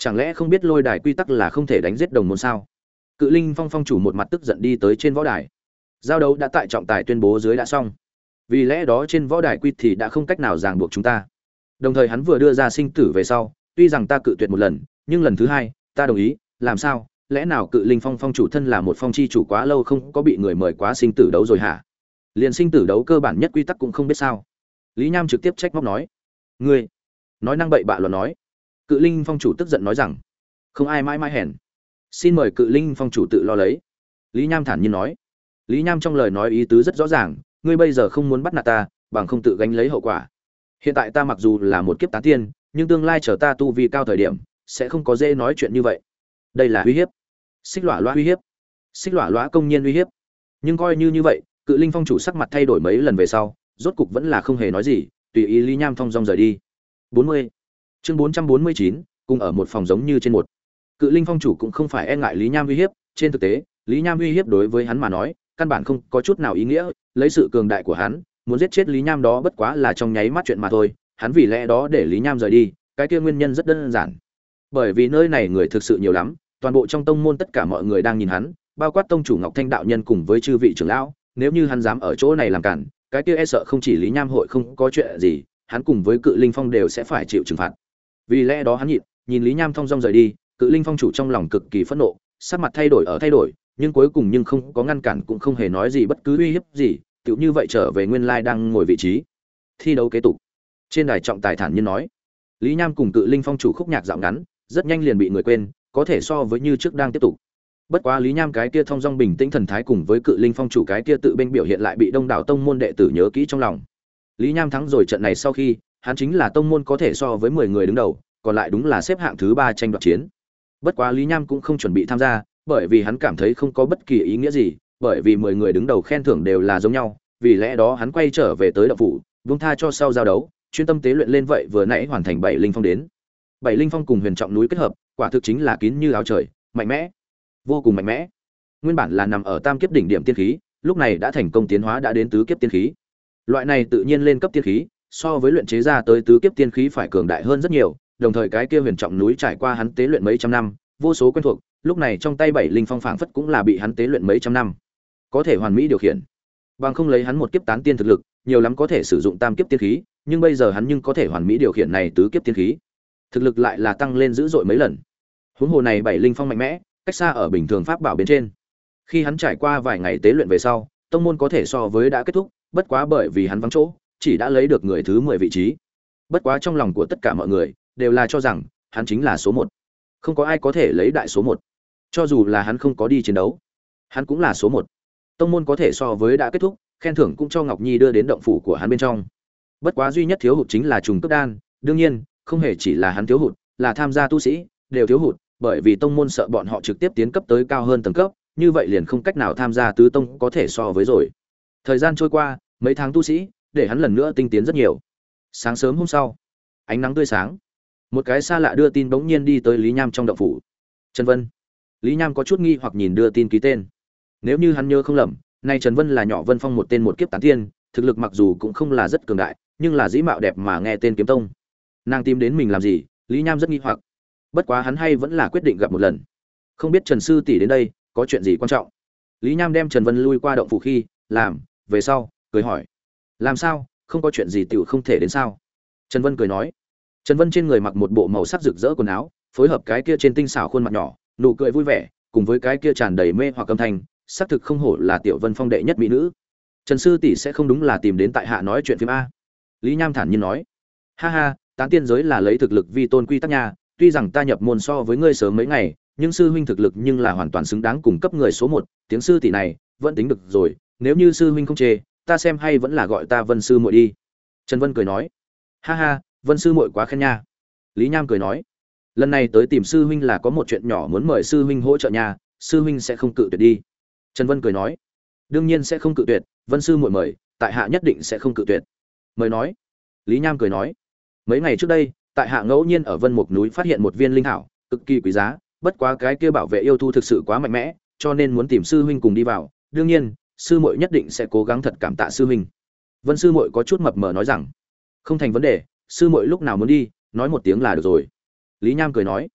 Chẳng lẽ không biết lôi đài quy tắc là không thể đánh giết đồng môn sao? Cự Linh Phong phong chủ một mặt tức giận đi tới trên võ đài. Giao đấu đã tại trọng tài tuyên bố dưới đã xong. Vì lẽ đó trên võ đài quy thì đã không cách nào ràng buộc chúng ta. Đồng thời hắn vừa đưa ra sinh tử về sau, tuy rằng ta cự tuyệt một lần, nhưng lần thứ hai, ta đồng ý, làm sao? Lẽ nào Cự Linh Phong phong chủ thân là một phong chi chủ quá lâu không có bị người mời quá sinh tử đấu rồi hả? Liền sinh tử đấu cơ bản nhất quy tắc cũng không biết sao? Lý Nham trực tiếp trách móc nói. Ngươi nói năng bậy bạ luận nói. Cự Linh Phong chủ tức giận nói rằng, không ai mãi mãi hèn. Xin mời Cự Linh Phong chủ tự lo lấy. Lý Nham thản nhiên nói. Lý Nham trong lời nói ý tứ rất rõ ràng, ngươi bây giờ không muốn bắt nạt ta, bằng không tự gánh lấy hậu quả. Hiện tại ta mặc dù là một kiếp tán tiên, nhưng tương lai chờ ta tu vi cao thời điểm, sẽ không có dễ nói chuyện như vậy. Đây là uy hiếp. Xích Lỏa Lỏa uy hiếp. Xích Lỏa Lỏa công nhiên uy hiếp. Nhưng coi như vậy, Cự Linh Phong chủ sắc mặt thay đổi mấy lần về sau, rốt cục vẫn là không hề nói gì, tùy ý Lý Nham thong dong rời đi. 40. Chương 449, cùng ở một phòng giống như trên một. Cự Linh Phong chủ cũng không phải e ngại Lý Nham uy hiếp, trên thực tế, Lý Nham uy hiếp đối với hắn mà nói, căn bản không có chút nào ý nghĩa, lấy sự cường đại của hắn, muốn giết chết Lý Nham đó bất quá là trong nháy mắt chuyện mà thôi, hắn vì lẽ đó để Lý Nham rời đi, cái kia nguyên nhân rất đơn giản. Bởi vì nơi này người thực sự nhiều lắm, toàn bộ trong tông môn tất cả mọi người đang nhìn hắn, bao quát tông chủ Ngọc Thanh đạo nhân cùng với chư vị trưởng lão, nếu như hắn dám ở chỗ này làm cản, cái kia e sợ không chỉ Lý Nham hội không có chuyện gì, hắn cùng với Cự Linh Phong đều sẽ phải chịu trừng phạt. Vì lẽ đó hắn nhìn Lý Nham thong dong rời đi, Cự Linh Phong chủ trong lòng cực kỳ phẫn nộ, sắc mặt thay đổi, nhưng cuối cùng nhưng không có ngăn cản cũng không hề nói gì bất cứ uy hiếp gì, tựu như vậy trở về nguyên lai đang ngồi vị trí. Thi đấu kế tục. Trên đài trọng tài thản nhiên nói, Lý Nham cùng Cự Linh Phong chủ khúc nhạc dạo ngắn, rất nhanh liền bị người quên, có thể so với như trước đang tiếp tục. Bất quá Lý Nham cái kia thong dong bình tĩnh thần thái cùng với Cự Linh Phong chủ cái kia tự bênh biểu hiện lại bị đông đảo tông môn đệ tử nhớ kỹ trong lòng. Lý Nham thắng rồi trận này sau khi, hắn chính là tông môn có thể so với 10 người đứng đầu, còn lại đúng là xếp hạng thứ 3 tranh đoạt chiến. Bất quá Lý Nham cũng không chuẩn bị tham gia, bởi vì hắn cảm thấy không có bất kỳ ý nghĩa gì, bởi vì 10 người đứng đầu khen thưởng đều là giống nhau, vì lẽ đó hắn quay trở về tới động phủ, buông tha cho sau giao đấu, chuyên tâm tế luyện lên vậy vừa nãy hoàn thành 7 linh phong đến. 7 linh phong cùng Huyền Trọng núi kết hợp, quả thực chính là kín như áo trời, mạnh mẽ, vô cùng mạnh mẽ. Nguyên bản là nằm ở tam kiếp đỉnh điểm tiên khí, lúc này đã thành công tiến hóa đã đến tứ kiếp tiên khí. Loại này tự nhiên lên cấp tiên khí, so với luyện chế ra tới tứ kiếp tiên khí phải cường đại hơn rất nhiều, đồng thời cái kia Huyền Trọng núi trải qua hắn tế luyện mấy trăm năm, vô số quen thuộc, lúc này trong tay 7 linh phong phảng phất cũng là bị hắn tế luyện mấy trăm năm, có thể hoàn mỹ điều khiển. Bằng không lấy hắn một kiếp tán tiên thực lực, nhiều lắm có thể sử dụng tam kiếp tiên khí, nhưng bây giờ hắn nhưng có thể hoàn mỹ điều khiển này tứ kiếp tiên khí. Thực lực lại là tăng lên dữ dội mấy lần. Huống hồ này 7 linh phong mạnh mẽ, cách xa ở bình thường pháp bảo bên trên. Khi hắn trải qua vài ngày tế luyện về sau, tông môn có thể so với đã kết thúc, bất quá bởi vì hắn vắng chỗ, chỉ đã lấy được người thứ 10 vị trí. Bất quá trong lòng của tất cả mọi người đều là cho rằng hắn chính là số 1. Không có ai có thể lấy đại số 1. Cho dù là hắn không có đi chiến đấu, hắn cũng là số 1. Tông môn có thể so với đã kết thúc, khen thưởng cũng cho Ngọc Nhi đưa đến động phủ của hắn bên trong. Bất quá duy nhất thiếu hụt chính là trùng cấp đan, đương nhiên, không hề chỉ là hắn thiếu hụt, là tham gia tu sĩ đều thiếu hụt, bởi vì tông môn sợ bọn họ trực tiếp tiến cấp tới cao hơn tầng cấp, như vậy liền không cách nào tham gia tứ tông có thể so với rồi. Thời gian trôi qua, mấy tháng tu sĩ, để hắn lần nữa tinh tiến rất nhiều. Sáng sớm hôm sau, ánh nắng tươi sáng, một cái xa lạ đưa tin bỗng nhiên đi tới Lý Nham trong động phủ. Trần Vân. Lý Nham có chút nghi hoặc nhìn đưa tin ký tên. Nếu như hắn nhớ không lầm, nay Trần Vân là nhỏ Vân Phong một tên một kiếp tán tiên, thực lực mặc dù cũng không là rất cường đại, nhưng là dĩ mạo đẹp mà nghe tên kiếm tông. Nàng tìm đến mình làm gì? Lý Nham rất nghi hoặc. Bất quá hắn hay vẫn là quyết định gặp một lần. Không biết Trần sư tỷ đến đây có chuyện gì quan trọng. Lý Nham đem Trần Vân lui qua động phủ khi làm về sau, cười hỏi: làm sao, không có chuyện gì tiểu không thể đến sao? Trần Vân cười nói. Trần Vân trên người mặc một bộ màu sắc rực rỡ quần áo, phối hợp cái kia trên tinh xảo khuôn mặt nhỏ, nụ cười vui vẻ, cùng với cái kia tràn đầy mê hoặc âm thanh, xác thực không hổ là tiểu Vân Phong đệ nhất mỹ nữ. Trần sư tỷ sẽ không đúng là tìm đến tại hạ nói chuyện phim a? Lý Nham thản nhiên nói. Ha ha, tán tiên giới là lấy thực lực vi tôn quy tắc nha, tuy rằng ta nhập môn so với ngươi sớm mấy ngày, nhưng sư huynh thực lực nhưng là hoàn toàn xứng đáng cùng cấp người số 1, tiếng sư tỷ này vẫn tính được rồi, nếu như sư huynh không chê, ta xem hay vẫn là gọi ta Vân sư muội đi. Trần Vân cười nói. Ha ha, Vân sư muội quá khen nha. Lý Nham cười nói. Lần này tới tìm sư huynh là có một chuyện nhỏ muốn mời sư huynh hỗ trợ nha, sư huynh sẽ không cự tuyệt đi. Trần Vân cười nói. Đương nhiên sẽ không cự tuyệt, Vân sư muội mời, tại hạ nhất định sẽ không cự tuyệt. Mời nói. Lý Nham cười nói. Mấy ngày trước đây, tại hạ ngẫu nhiên ở Vân Mục núi phát hiện một viên linh thảo, cực kỳ quý giá, bất quá cái kia bảo vệ yêu thú thực sự quá mạnh mẽ, cho nên muốn tìm sư huynh cùng đi vào, đương nhiên, sư muội nhất định sẽ cố gắng thật cảm tạ sư huynh. Vân sư muội có chút mập mờ nói rằng, không thành vấn đề, sư muội lúc nào muốn đi, nói một tiếng là được rồi. Lý Nham cười nói,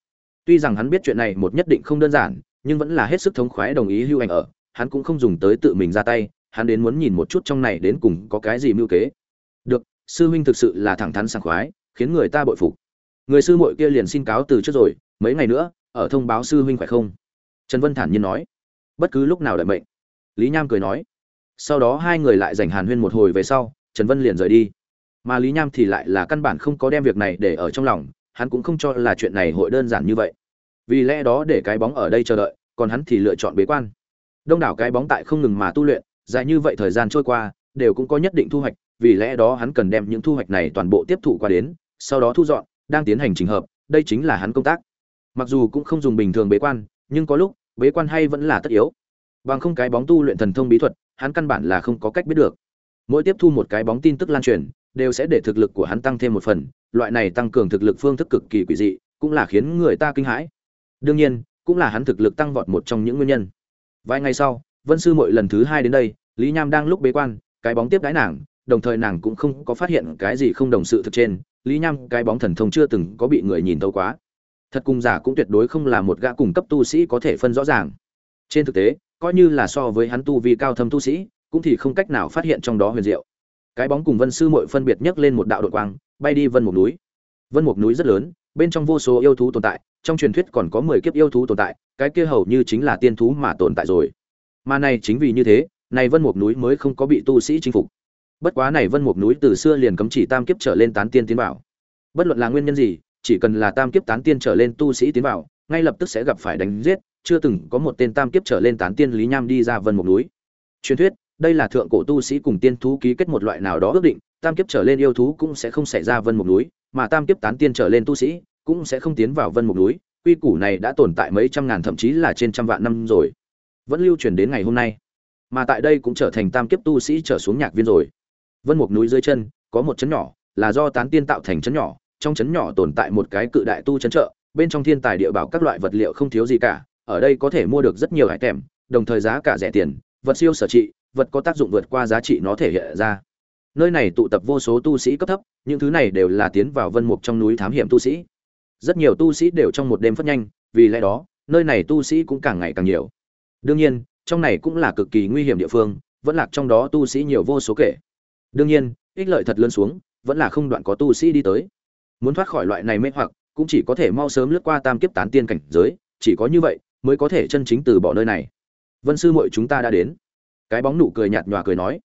Tuy rằng hắn biết chuyện này một nhất định không đơn giản, nhưng vẫn là hết sức thống khoái đồng ý Hưu Anh ở, hắn cũng không dùng tới tự mình ra tay, hắn đến muốn nhìn một chút trong này đến cùng có cái gì mưu kế. Được, sư huynh thực sự là thẳng thắn sảng khoái, khiến người ta bội phục. Người sư muội kia liền xin cáo từ trước rồi, mấy ngày nữa ở thông báo sư huynh phải không? Trần Vân thản nhiên nói. Bất cứ lúc nào đợi mệnh. Lý Nham cười nói. Sau đó hai người lại dành hàn huyên một hồi về sau, Trần Vân liền rời đi. Mà Lý Nham thì lại là căn bản không có đem việc này để ở trong lòng, hắn cũng không cho là chuyện này hội đơn giản như vậy. Vì lẽ đó để cái bóng ở đây chờ đợi, còn hắn thì lựa chọn bế quan. Đông đảo cái bóng tại không ngừng mà tu luyện, dài như vậy thời gian trôi qua, đều cũng có nhất định thu hoạch, vì lẽ đó hắn cần đem những thu hoạch này toàn bộ tiếp thụ qua đến, sau đó thu dọn, đang tiến hành chỉnh hợp, đây chính là hắn công tác. Mặc dù cũng không dùng bình thường bế quan, nhưng có lúc, bế quan hay vẫn là tất yếu. Bằng không cái bóng tu luyện thần thông bí thuật, hắn căn bản là không có cách biết được. Mỗi tiếp thu một cái bóng tin tức lan truyền, đều sẽ để thực lực của hắn tăng thêm một phần, loại này tăng cường thực lực phương thức cực kỳ quỷ dị, cũng là khiến người ta kinh hãi. Đương nhiên, cũng là hắn thực lực tăng vọt một trong những nguyên nhân. Vài ngày sau, Vân sư muội lần thứ hai đến đây, Lý Nham đang lúc bế quan, cái bóng tiếp đái nàng, đồng thời nàng cũng không có phát hiện cái gì không đồng sự thực trên, Lý Nham cái bóng thần thông chưa từng có bị người nhìn thấu quá. Thật cùng giả cũng tuyệt đối không là một gã cùng cấp tu sĩ có thể phân rõ ràng. Trên thực tế, coi như là so với hắn tu vi cao thâm tu sĩ, cũng thì không cách nào phát hiện trong đó huyền diệu. Cái bóng cùng Vân sư muội phân biệt nhấc lên một đạo đột quang, bay đi Vân Mục núi. Vân Mục núi rất lớn, bên trong vô số yêu thú tồn tại, trong truyền thuyết còn có 10 kiếp yêu thú tồn tại, cái kia hầu như chính là tiên thú mà tồn tại rồi. Mà này chính vì như thế, này Vân Mục núi mới không có bị tu sĩ chinh phục. Bất quá này Vân Mục núi từ xưa liền cấm chỉ tam kiếp trở lên tán tiên tiến vào. Bất luận là nguyên nhân gì, chỉ cần là tam kiếp tán tiên trở lên tu sĩ tiến vào, ngay lập tức sẽ gặp phải đánh giết, chưa từng có một tên tam kiếp trở lên tán tiên Lý Nham đi ra Vân Mục núi. Truyền thuyết, đây là thượng cổ tu sĩ cùng tiên thú ký kết một loại nào đó ước định, tam kiếp trở lên yêu thú cũng sẽ không xảy ra Vân Mục núi, mà tam kiếp tán tiên trở lên tu sĩ cũng sẽ không tiến vào Vân Mục núi. Quy củ này đã tồn tại mấy trăm ngàn thậm chí là trên trăm vạn năm rồi, vẫn lưu truyền đến ngày hôm nay. Mà tại đây cũng trở thành tam kiếp tu sĩ trở xuống nhạc viên rồi. Vân Mục núi dưới chân có một trấn nhỏ, là do tán tiên tạo thành trấn nhỏ, trong trấn nhỏ tồn tại một cái cự đại tu trấn chợ, bên trong thiên tài địa bảo các loại vật liệu không thiếu gì cả, ở đây có thể mua được rất nhiều item, đồng thời giá cả rẻ tiền, vật siêu sở trị, vật có tác dụng vượt qua giá trị nó thể hiện ra. Nơi này tụ tập vô số tu sĩ cấp thấp, những thứ này đều là tiến vào Vân Mục trong núi thám hiểm tu sĩ. Rất nhiều tu sĩ đều trong một đêm phất nhanh, vì lẽ đó, nơi này tu sĩ cũng càng ngày càng nhiều. Đương nhiên, trong này cũng là cực kỳ nguy hiểm địa phương, vẫn lạc trong đó tu sĩ nhiều vô số kể. Đương nhiên, ích lợi thật lớn xuống, vẫn là không đoạn có tu sĩ đi tới. Muốn thoát khỏi loại này mê hoặc, cũng chỉ có thể mau sớm lướt qua tam kiếp tán tiên cảnh giới, chỉ có như vậy mới có thể chân chính từ bỏ nơi này. Vân sư muội chúng ta đã đến. Cái bóng nụ cười nhạt nhòa cười nói.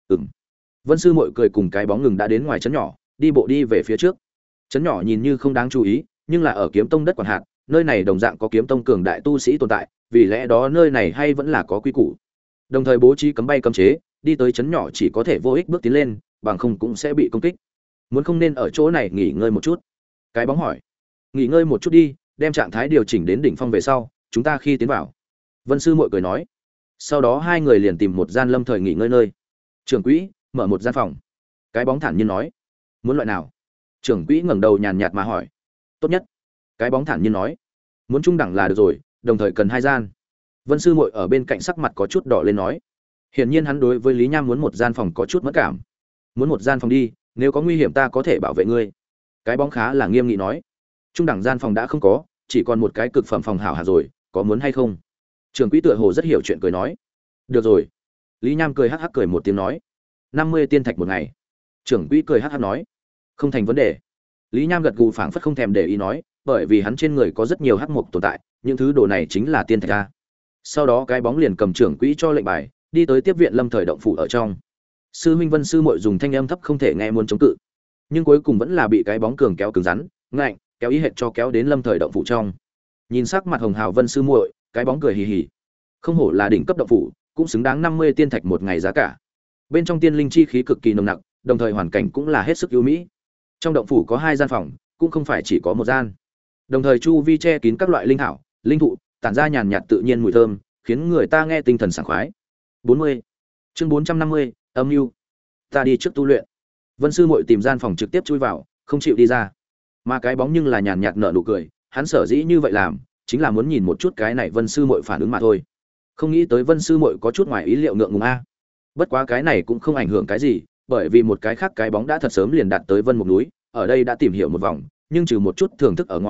Vân sư muội cười cùng cái bóng ngừng đã đến ngoài trấn nhỏ, đi bộ đi về phía trước. Trấn nhỏ nhìn như không đáng chú ý, nhưng là ở Kiếm Tông đất quản hạt, nơi này đồng dạng có Kiếm Tông cường đại tu sĩ tồn tại, vì lẽ đó nơi này hay vẫn là có quy củ. Đồng thời bố trí cấm bay cấm chế, đi tới trấn nhỏ chỉ có thể vô ích bước tiến lên, bằng không cũng sẽ bị công kích. Muốn không nên ở chỗ này nghỉ ngơi một chút? Cái bóng hỏi. Nghỉ ngơi một chút đi, đem trạng thái điều chỉnh đến đỉnh phong về sau, chúng ta khi tiến vào. Vân sư muội cười nói. Sau đó hai người liền tìm một gian lâm thời nghỉ ngơi nơi. Trưởng quỹ, mở một gian phòng. Cái bóng thản nhiên nói. Muốn loại nào? Trưởng quỹ ngẩng đầu nhàn nhạt mà hỏi. Tốt nhất. Cái bóng thản nhiên nói. Muốn trung đẳng là được rồi, đồng thời cần hai gian. Vân sư muội ở bên cạnh sắc mặt có chút đỏ lên nói. Hiển nhiên hắn đối với Lý Nham muốn một gian phòng có chút mất cảm. Muốn một gian phòng đi, nếu có nguy hiểm ta có thể bảo vệ ngươi. Cái bóng khá là nghiêm nghị nói. Trung đẳng gian phòng đã không có, chỉ còn một cái cực phẩm phòng hảo hảo rồi, có muốn hay không? Trưởng quỹ tựa hồ rất hiểu chuyện cười nói. Được rồi. Lý Nham cười hắc hắc cười một tiếng nói. 50 tiên thạch một ngày. Trưởng quỹ cười hắc hắc nói. Không thành vấn đề. Lý Nham gật gù phảng phất không thèm để ý nói, bởi vì hắn trên người có rất nhiều hắc mục tồn tại, những thứ đồ này chính là tiên thạch a. Sau đó cái bóng liền cầm trưởng quỹ cho lệnh bài, đi tới tiếp viện Lâm Thời động phủ ở trong. Sư huynh Vân sư muội dùng thanh âm thấp không thể nghe muốn chống cự, nhưng cuối cùng vẫn là bị cái bóng cường kéo cứng rắn, ngạnh, kéo ý hệt cho kéo đến Lâm Thời động phủ trong. Nhìn sắc mặt hồng hào Vân sư muội, cái bóng cười hì hì. Không hổ là đỉnh cấp động phủ, cũng xứng đáng 50 tiên thạch một ngày giá cả. Bên trong tiên linh chi khí cực kỳ nồng nặc, đồng thời hoàn cảnh cũng là hết sức ưu mỹ. Trong động phủ có 2 gian phòng, cũng không phải chỉ có một gian. Đồng thời chu vi che kín các loại linh thảo, linh thụ, tản ra nhàn nhạt tự nhiên mùi thơm, khiến người ta nghe tinh thần sảng khoái. 40. Chương 450, âm nhu. Ta đi trước tu luyện. Vân sư muội tìm gian phòng trực tiếp chui vào, không chịu đi ra. Mà cái bóng nhưng là nhàn nhạt nở nụ cười, hắn sở dĩ như vậy làm, chính là muốn nhìn một chút cái này Vân sư muội phản ứng mà thôi. Không nghĩ tới Vân sư muội có chút ngoài ý liệu ngượng ngùng a. Bất quá cái này cũng không ảnh hưởng cái gì, bởi vì một cái khác cái bóng đã thật sớm liền đạt tới Vân Mục núi, ở đây đã tìm hiểu một vòng, nhưng trừ một chút thưởng thức ở ngoài,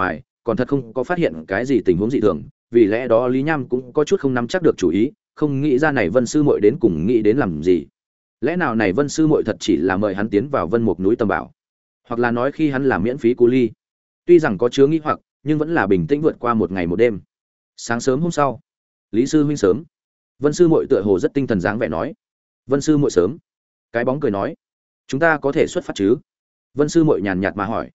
còn thật không có phát hiện cái gì tình huống dị thường, vì lẽ đó Lý Nham cũng có chút không nắm chắc được chủ ý, không nghĩ ra này Vân sư muội đến cùng nghĩ đến làm gì. Lẽ nào này Vân sư muội thật chỉ là mời hắn tiến vào Vân Mục núi tầm bảo, hoặc là nói khi hắn làm miễn phí cu ly. Tuy rằng có chứa nghi hoặc, nhưng vẫn là bình tĩnh vượt qua một ngày một đêm. Sáng sớm hôm sau, Lý sư huynh sớm. Vân sư muội tựa hồ rất tinh thần dáng vẻ nói. Vân sư muội sớm. Cái bóng cười nói, chúng ta có thể xuất phát chứ? Vân sư muội nhàn nhạt mà hỏi.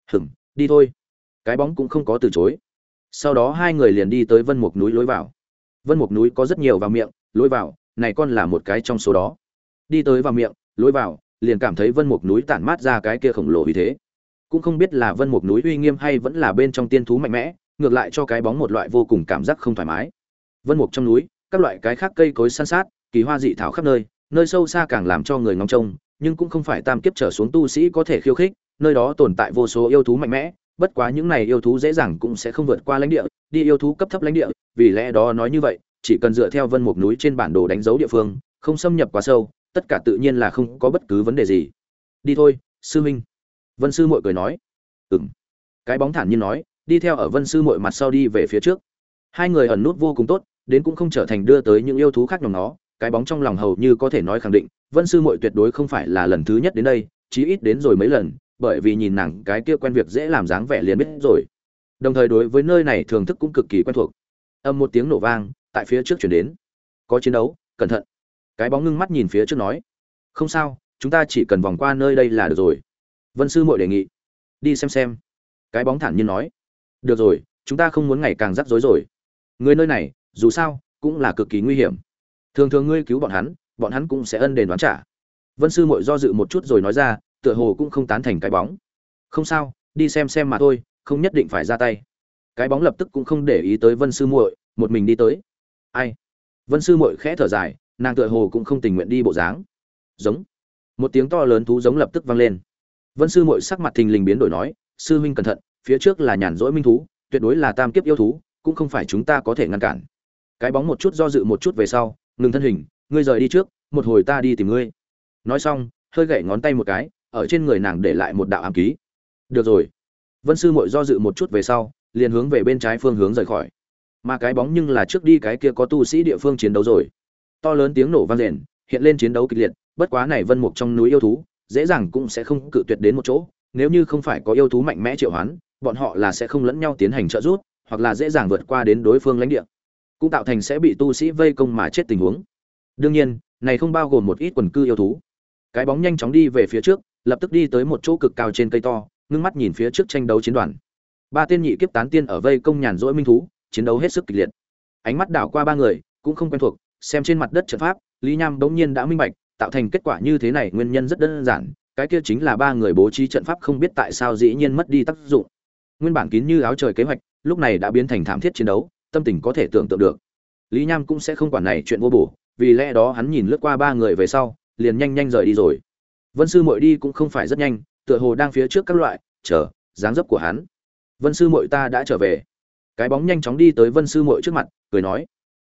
Đi thôi. Cái bóng cũng không có từ chối. Sau đó hai người liền đi tới Vân Mục núi lối vào. Vân Mục núi có rất nhiều vào miệng, lối vào, này con là một cái trong số đó. Đi tới vào miệng, lối vào, liền cảm thấy Vân Mục núi tản mát ra cái kia khổng lồ uy thế. Cũng không biết là Vân Mục núi uy nghiêm hay vẫn là bên trong tiên thú mạnh mẽ, ngược lại cho cái bóng một loại vô cùng cảm giác không thoải mái. Vân Mục trong núi, các loại cái khác cây cối san sát, kỳ hoa dị thảo khắp nơi, nơi sâu xa càng làm cho người ngóng trông, nhưng cũng không phải tam kiếp trở xuống tu sĩ có thể khiêu khích, nơi đó tồn tại vô số yêu thú mạnh mẽ, bất quá những này yêu thú dễ dàng cũng sẽ không vượt qua lãnh địa, đi yêu thú cấp thấp lãnh địa, vì lẽ đó nói như vậy, chỉ cần dựa theo Vân Mục núi trên bản đồ đánh dấu địa phương, không xâm nhập quá sâu, tất cả tự nhiên là không có bất cứ vấn đề gì. Đi thôi, sư huynh. Vân sư muội cười nói. Cái bóng thản nhiên nói, đi theo ở Vân sư muội mặt sau đi về phía trước. Hai người ẩn nút vô cùng tốt, đến cũng không trở thành đưa tới những yêu thú khác nhóm nó, cái bóng trong lòng hầu như có thể nói khẳng định, Vân sư muội tuyệt đối không phải là lần thứ nhất đến đây, chí ít đến rồi mấy lần, bởi vì nhìn nàng cái kia quen việc dễ làm dáng vẻ liền biết rồi. Đồng thời đối với nơi này thưởng thức cũng cực kỳ quen thuộc. Âm một tiếng nổ vang, tại phía trước chuyển đến. Có chiến đấu, cẩn thận. Cái bóng ngưng mắt nhìn phía trước nói. Không sao, chúng ta chỉ cần vòng qua nơi đây là được rồi. Vân sư muội đề nghị. Đi xem. Cái bóng thản nhiên nói. Được rồi, chúng ta không muốn ngày càng rắc rối rồi. Người nơi này, dù sao, cũng là cực kỳ nguy hiểm. Thường thường ngươi cứu bọn hắn cũng sẽ ân đền đoán trả. Vân sư muội do dự một chút rồi nói ra, tựa hồ cũng không tán thành cái bóng. Không sao, đi xem mà thôi, không nhất định phải ra tay. Cái bóng lập tức cũng không để ý tới Vân sư muội, một mình đi tới. Ai? Vân sư muội khẽ thở dài, nàng tựa hồ cũng không tình nguyện đi bộ dáng. Giống. Một tiếng to lớn thú giống lập tức vang lên. Vân sư muội sắc mặt thình lình biến đổi nói, sư huynh cẩn thận, phía trước là nhàn rỗi minh thú, tuyệt đối là tam kiếp yêu thú, cũng không phải chúng ta có thể ngăn cản. Cái bóng một chút do dự một chút về sau, ngừng thân hình, ngươi rời đi trước, một hồi ta đi tìm ngươi. Nói xong, hơi gậy ngón tay một cái, ở trên người nàng để lại một đạo ám ký. Được rồi. Vân sư muội do dự một chút về sau, liền hướng về bên trái phương hướng rời khỏi. Mà cái bóng nhưng là trước đi cái kia có tu sĩ địa phương chiến đấu rồi. To lớn tiếng nổ vang rền, hiện lên chiến đấu kịch liệt, bất quá này Vân Mục trong núi yêu thú, dễ dàng cũng sẽ không cự tuyệt đến một chỗ, nếu như không phải có yêu thú mạnh mẽ triệu hoán, bọn họ là sẽ không lẫn nhau tiến hành trợ giúp, hoặc là dễ dàng vượt qua đến đối phương lãnh địa, cũng tạo thành sẽ bị tu sĩ vây công mà chết tình huống. Đương nhiên, này không bao gồm một ít quần cư yêu thú. Cái bóng nhanh chóng đi về phía trước, lập tức đi tới một chỗ cực cao trên cây to, ngưng mắt nhìn phía trước tranh đấu chiến đoàn. Ba tên nhị kiếp tán tiên ở vây công nhàn rỗi minh thú, chiến đấu hết sức kịch liệt. Ánh mắt đảo qua ba người, cũng không quen thuộc, xem trên mặt đất trận pháp, Lý Nham bỗng nhiên đã minh bạch, tạo thành kết quả như thế này nguyên nhân rất đơn giản, cái kia chính là ba người bố trí trận pháp không biết tại sao dĩ nhiên mất đi tác dụng. Nguyên bản kín như áo trời kế hoạch, lúc này đã biến thành thảm thiết chiến đấu, tâm tình có thể tưởng tượng được. Lý Nham cũng sẽ không quản này chuyện vô bổ, vì lẽ đó hắn nhìn lướt qua ba người về sau, liền nhanh rời đi rồi. Vân sư muội đi cũng không phải rất nhanh, tựa hồ đang phía trước các loại, chờ, dáng dấp của hắn. Vân sư muội ta đã trở về. Cái bóng nhanh chóng đi tới Vân sư muội trước mặt, cười nói: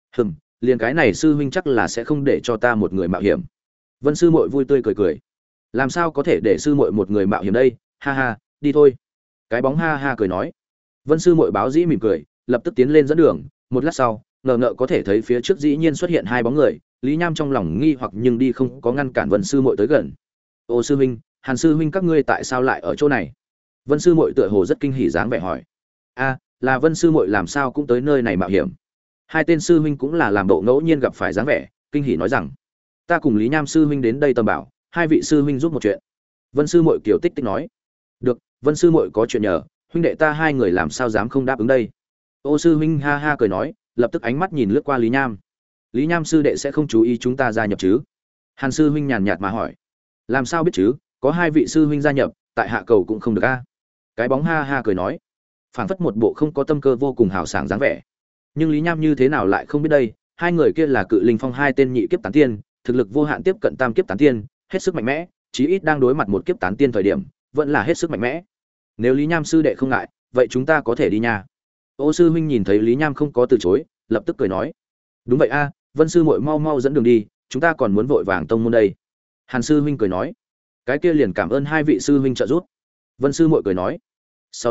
liền cái này sư huynh chắc là sẽ không để cho ta một người mạo hiểm. Vân sư muội vui tươi cười. Làm sao có thể để sư muội một người mạo hiểm đây, ha ha, đi thôi. Cái bóng ha ha cười nói. Vân sư muội báo dĩ mỉm cười, lập tức tiến lên dẫn đường, một lát sau, ngờ có thể thấy phía trước dĩ nhiên xuất hiện hai bóng người, Lý Nham trong lòng nghi hoặc nhưng đi không có ngăn cản Vân sư muội tới gần. Ô sư huynh, Hàn sư huynh các ngươi tại sao lại ở chỗ này? Vân sư muội tựa hồ rất kinh hỉ dáng vẻ hỏi. A, là Vân sư muội làm sao cũng tới nơi này mạo hiểm. Hai tên sư huynh cũng là làm bộ ngẫu nhiên gặp phải dáng vẻ, kinh hỉ nói rằng: ta cùng Lý Nham sư huynh đến đây tầm bảo, hai vị sư huynh giúp một chuyện. Vân sư muội kiều tích nói. Được, Vân sư muội có chuyện nhờ, huynh đệ ta hai người làm sao dám không đáp ứng đây. Ô sư huynh ha ha cười nói, lập tức ánh mắt nhìn lướt qua Lý Nham. Lý Nham sư đệ sẽ không chú ý chúng ta gia nhập chứ? Hàn sư huynh nhàn nhạt mà hỏi. Làm sao biết chứ, có hai vị sư huynh gia nhập, tại hạ cầu cũng không được a. Cái bóng ha ha cười nói, phảng phất một bộ không có tâm cơ vô cùng hào sảng dáng vẻ. Nhưng Lý Nham như thế nào lại không biết đây, hai người kia là Cự Linh Phong hai tên nhị kiếp tán tiên, thực lực vô hạn tiếp cận tam kiếp tán tiên, hết sức mạnh mẽ, chí ít đang đối mặt một kiếp tán tiên thời điểm, vẫn là hết sức mạnh mẽ. Nếu Lý Nham sư đệ không ngại, vậy chúng ta có thể đi nha. Ô sư huynh nhìn thấy Lý Nham không có từ chối, lập tức cười nói, đúng vậy a, Vân sư muội mau dẫn đường đi, chúng ta còn muốn vội vàng tông môn đây. Hàn sư huynh cười nói, cái kia liền cảm ơn hai vị sư huynh trợ giúp. Vân sư muội cười nói. Sau đó,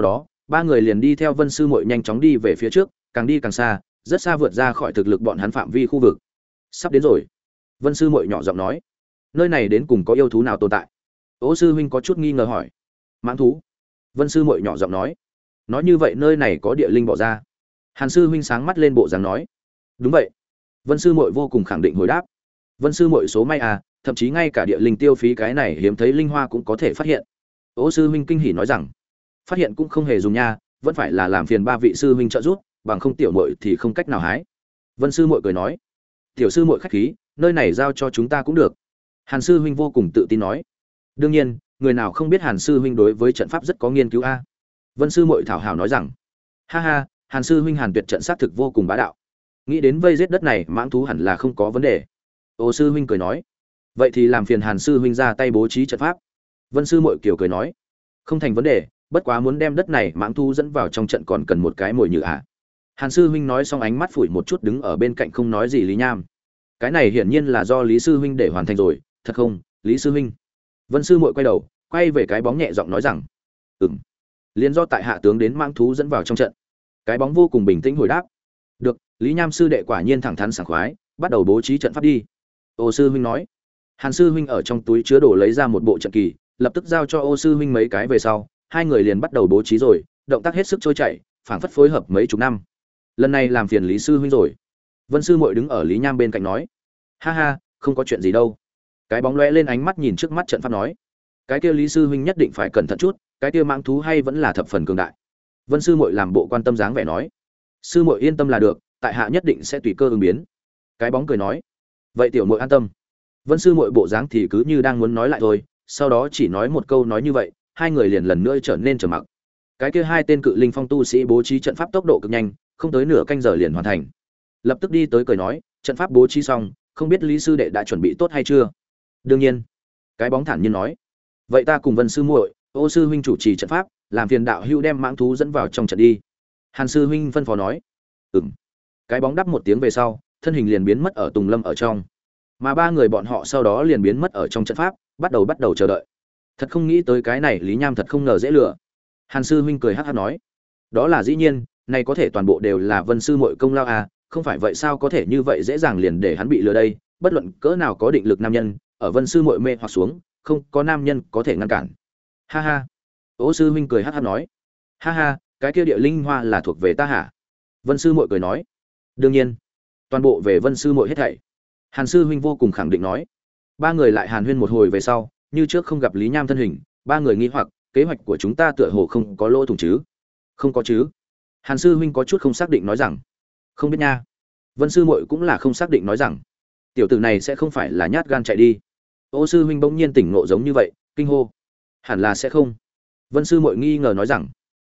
ba người liền đi theo Vân sư muội nhanh chóng đi về phía trước, càng đi càng xa, rất xa vượt ra khỏi thực lực bọn hắn phạm vi khu vực. Sắp đến rồi. Vân sư muội nhỏ giọng nói. Nơi này đến cùng có yêu thú nào tồn tại? Ô sư huynh có chút nghi ngờ hỏi. Mãng thú. Vân sư muội nhỏ giọng nói. Nói như vậy nơi này có địa linh bỏ ra. Hàn sư huynh sáng mắt lên bộ dáng nói. Đúng vậy. Vân sư muội vô cùng khẳng định hồi đáp. Vân sư muội số may à, thậm chí ngay cả địa linh tiêu phí cái này hiếm thấy linh hoa cũng có thể phát hiện. Ô sư huynh kinh hỉ nói rằng, phát hiện cũng không hề dùng nha, vẫn phải là làm phiền ba vị sư huynh trợ giúp, bằng không tiểu muội thì không cách nào hái. Vân sư muội cười nói, tiểu sư muội khách khí, nơi này giao cho chúng ta cũng được. Hàn sư huynh vô cùng tự tin nói, đương nhiên, người nào không biết Hàn sư huynh đối với trận pháp rất có nghiên cứu a. Vân sư muội thảo hảo nói rằng, ha ha, Hàn sư huynh Hàn tuyệt trận xác thực vô cùng bá đạo. Nghĩ đến vây giết đất này mãng thú hẳn là không có vấn đề. Ô sư huynh cười nói, vậy thì làm phiền Hàn sư huynh ra tay bố trí trận pháp. Vân sư muội kiểu cười nói, không thành vấn đề, bất quá muốn đem đất này mãng thú dẫn vào trong trận còn cần một cái mồi nhử ạ. Hàn sư huynh nói xong ánh mắt phủi một chút đứng ở bên cạnh không nói gì Lý Nham. Cái này hiển nhiên là do Lý sư huynh để hoàn thành rồi, thật không, Lý sư huynh? Vân sư muội quay đầu, quay về cái bóng nhẹ giọng nói rằng, liền do tại hạ tướng đến mãng thú dẫn vào trong trận. Cái bóng vô cùng bình tĩnh hồi đáp, được. Lý Nham sư đệ quả nhiên thẳng thắn sảng khoái, bắt đầu bố trí trận pháp đi. Ô sư huynh nói. Hàn sư huynh ở trong túi chứa đồ lấy ra một bộ trận kỳ, lập tức giao cho Ô sư huynh mấy cái về sau, hai người liền bắt đầu bố trí rồi, động tác hết sức trôi chảy, phảng phất phối hợp mấy chục năm. Lần này làm phiền Lý sư huynh rồi. Vân sư muội đứng ở Lý Nham bên cạnh nói, ha ha, không có chuyện gì đâu. Cái bóng lóe lên ánh mắt nhìn trước mắt trận pháp nói, cái kia Lý sư huynh nhất định phải cẩn thận chút, cái kia mãng thú hay vẫn là thập phần cường đại. Vân sư muội làm bộ quan tâm dáng vẻ nói, sư muội yên tâm là được, tại hạ nhất định sẽ tùy cơ ứng biến. Cái bóng cười nói, vậy tiểu muội an tâm. Vân sư muội bộ dáng thì cứ như đang muốn nói lại thôi, sau đó chỉ nói một câu nói như vậy, hai người liền lần nữa trở nên trầm mặc. Cái kia hai tên cự linh phong tu sĩ bố trí trận pháp tốc độ cực nhanh, không tới nửa canh giờ liền hoàn thành. Lập tức đi tới cười nói, trận pháp bố trí xong, không biết Lý sư đệ đã chuẩn bị tốt hay chưa? Đương nhiên. Cái bóng thản nhiên nói, vậy ta cùng Vân sư muội, Ô sư huynh chủ trì trận pháp, làm phiền đạo hữu đem mãng thú dẫn vào trong trận đi. Hàn sư huynh phân phó nói. Cái bóng đáp một tiếng về sau, thân hình liền biến mất ở tùng lâm ở trong. Mà ba người bọn họ sau đó liền biến mất ở trong trận pháp, bắt đầu chờ đợi. Thật không nghĩ tới cái này Lý Nham thật không ngờ dễ lừa. Hàn sư huynh cười hắc hắc nói, đó là dĩ nhiên, này có thể toàn bộ đều là Vân sư muội công lao à, không phải vậy sao có thể như vậy dễ dàng liền để hắn bị lừa đây, bất luận cỡ nào có định lực nam nhân, ở Vân sư muội mê hoặc xuống, không có nam nhân có thể ngăn cản. Ha ha. Ô sư huynh cười hắc hắc nói, ha ha, cái kia địa linh hoa là thuộc về ta hả? Vân sư muội cười nói, đương nhiên, toàn bộ về Vân sư muội hết thảy. Hàn sư huynh vô cùng khẳng định nói. Ba người lại hàn huyên một hồi về sau, như trước không gặp Lý Nham thân hình, ba người nghi hoặc, kế hoạch của chúng ta tựa hồ không có lỗ thủng chứ? Không có chứ? Hàn sư huynh có chút không xác định nói rằng, không biết nha. Vân sư muội cũng là không xác định nói rằng, tiểu tử này sẽ không phải là nhát gan chạy đi. Ô sư huynh bỗng nhiên tỉnh ngộ giống như vậy, kinh hô, hẳn là sẽ không. Vân sư muội nghi ngờ nói rằng,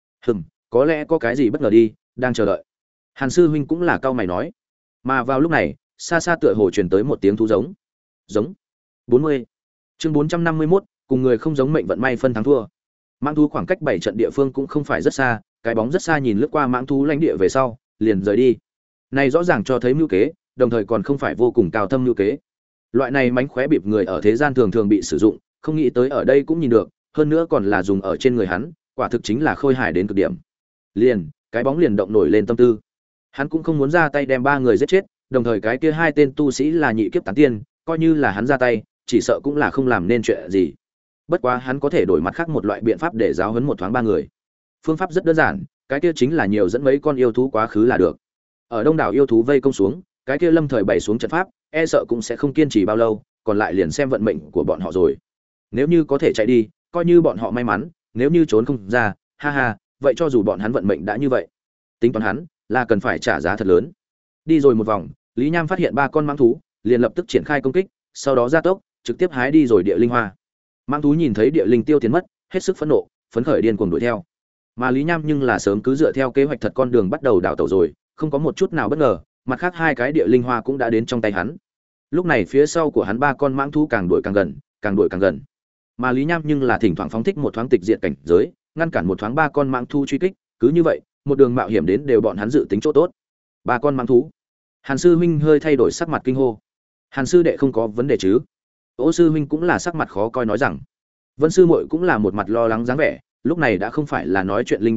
có lẽ có cái gì bất ngờ đi, đang chờ đợi. Hàn sư huynh cũng là cau mày nói. Mà vào lúc này, xa xa tựa hồ truyền tới một tiếng thú giống. Giống. 40. Chương 451, cùng người không giống mệnh vận may phân thắng thua. Mãng thú khoảng cách 7 trận địa phương cũng không phải rất xa, cái bóng rất xa nhìn lướt qua mãng thú lãnh địa về sau, liền rời đi. Này rõ ràng cho thấy mưu kế, đồng thời còn không phải vô cùng cao thâm mưu kế. Loại này mánh khóe bịp người ở thế gian thường thường bị sử dụng, không nghĩ tới ở đây cũng nhìn được, hơn nữa còn là dùng ở trên người hắn, quả thực chính là khôi hài đến cực điểm. Liền, cái bóng liền động nổi lên tâm tư. Hắn cũng không muốn ra tay đem ba người giết chết, đồng thời cái kia hai tên tu sĩ là nhị kiếp tán tiên, coi như là hắn ra tay, chỉ sợ cũng là không làm nên chuyện gì. Bất quá hắn có thể đổi mặt khác một loại biện pháp để giáo huấn một thoáng ba người. Phương pháp rất đơn giản, cái kia chính là nhiều dẫn mấy con yêu thú quá khứ là được. Ở đông đảo yêu thú vây công xuống, cái kia lâm thời bày xuống trận pháp, e sợ cũng sẽ không kiên trì bao lâu, còn lại liền xem vận mệnh của bọn họ rồi. Nếu như có thể chạy đi, coi như bọn họ may mắn, nếu như trốn không ra, ha ha, vậy cho dù bọn hắn vận mệnh đã như vậy, tính toán hắn là cần phải trả giá thật lớn. Đi rồi một vòng, Lý Nham phát hiện ba con mãng thú, liền lập tức triển khai công kích, sau đó gia tốc, trực tiếp hái đi rồi địa linh hoa. Mãng thú nhìn thấy địa linh tiêu tiến mất, hết sức phẫn nộ, phấn khởi điên cuồng đuổi theo. Mà Lý Nham nhưng là sớm cứ dựa theo kế hoạch thật con đường bắt đầu đảo tẩu rồi, không có một chút nào bất ngờ, mặt khác hai cái địa linh hoa cũng đã đến trong tay hắn. Lúc này phía sau của hắn ba con mãng thú càng đuổi càng gần, càng đuổi càng gần. Mà Lý Nham nhưng là thỉnh thoảng phóng thích một thoáng tịch diệt cảnh giới, ngăn cản một thoáng ba con mãng thú truy kích, cứ như vậy, một đường mạo hiểm đến đều bọn hắn dự tính chỗ tốt. Ba con mãng thú. Hàn sư huynh hơi thay đổi sắc mặt kinh hô. Hàn sư đệ không có vấn đề chứ? Ô sư huynh cũng là sắc mặt khó coi nói rằng. Vân sư muội cũng là một mặt lo lắng dáng vẻ, lúc này đã không phải là nói chuyện linh bảo lúc,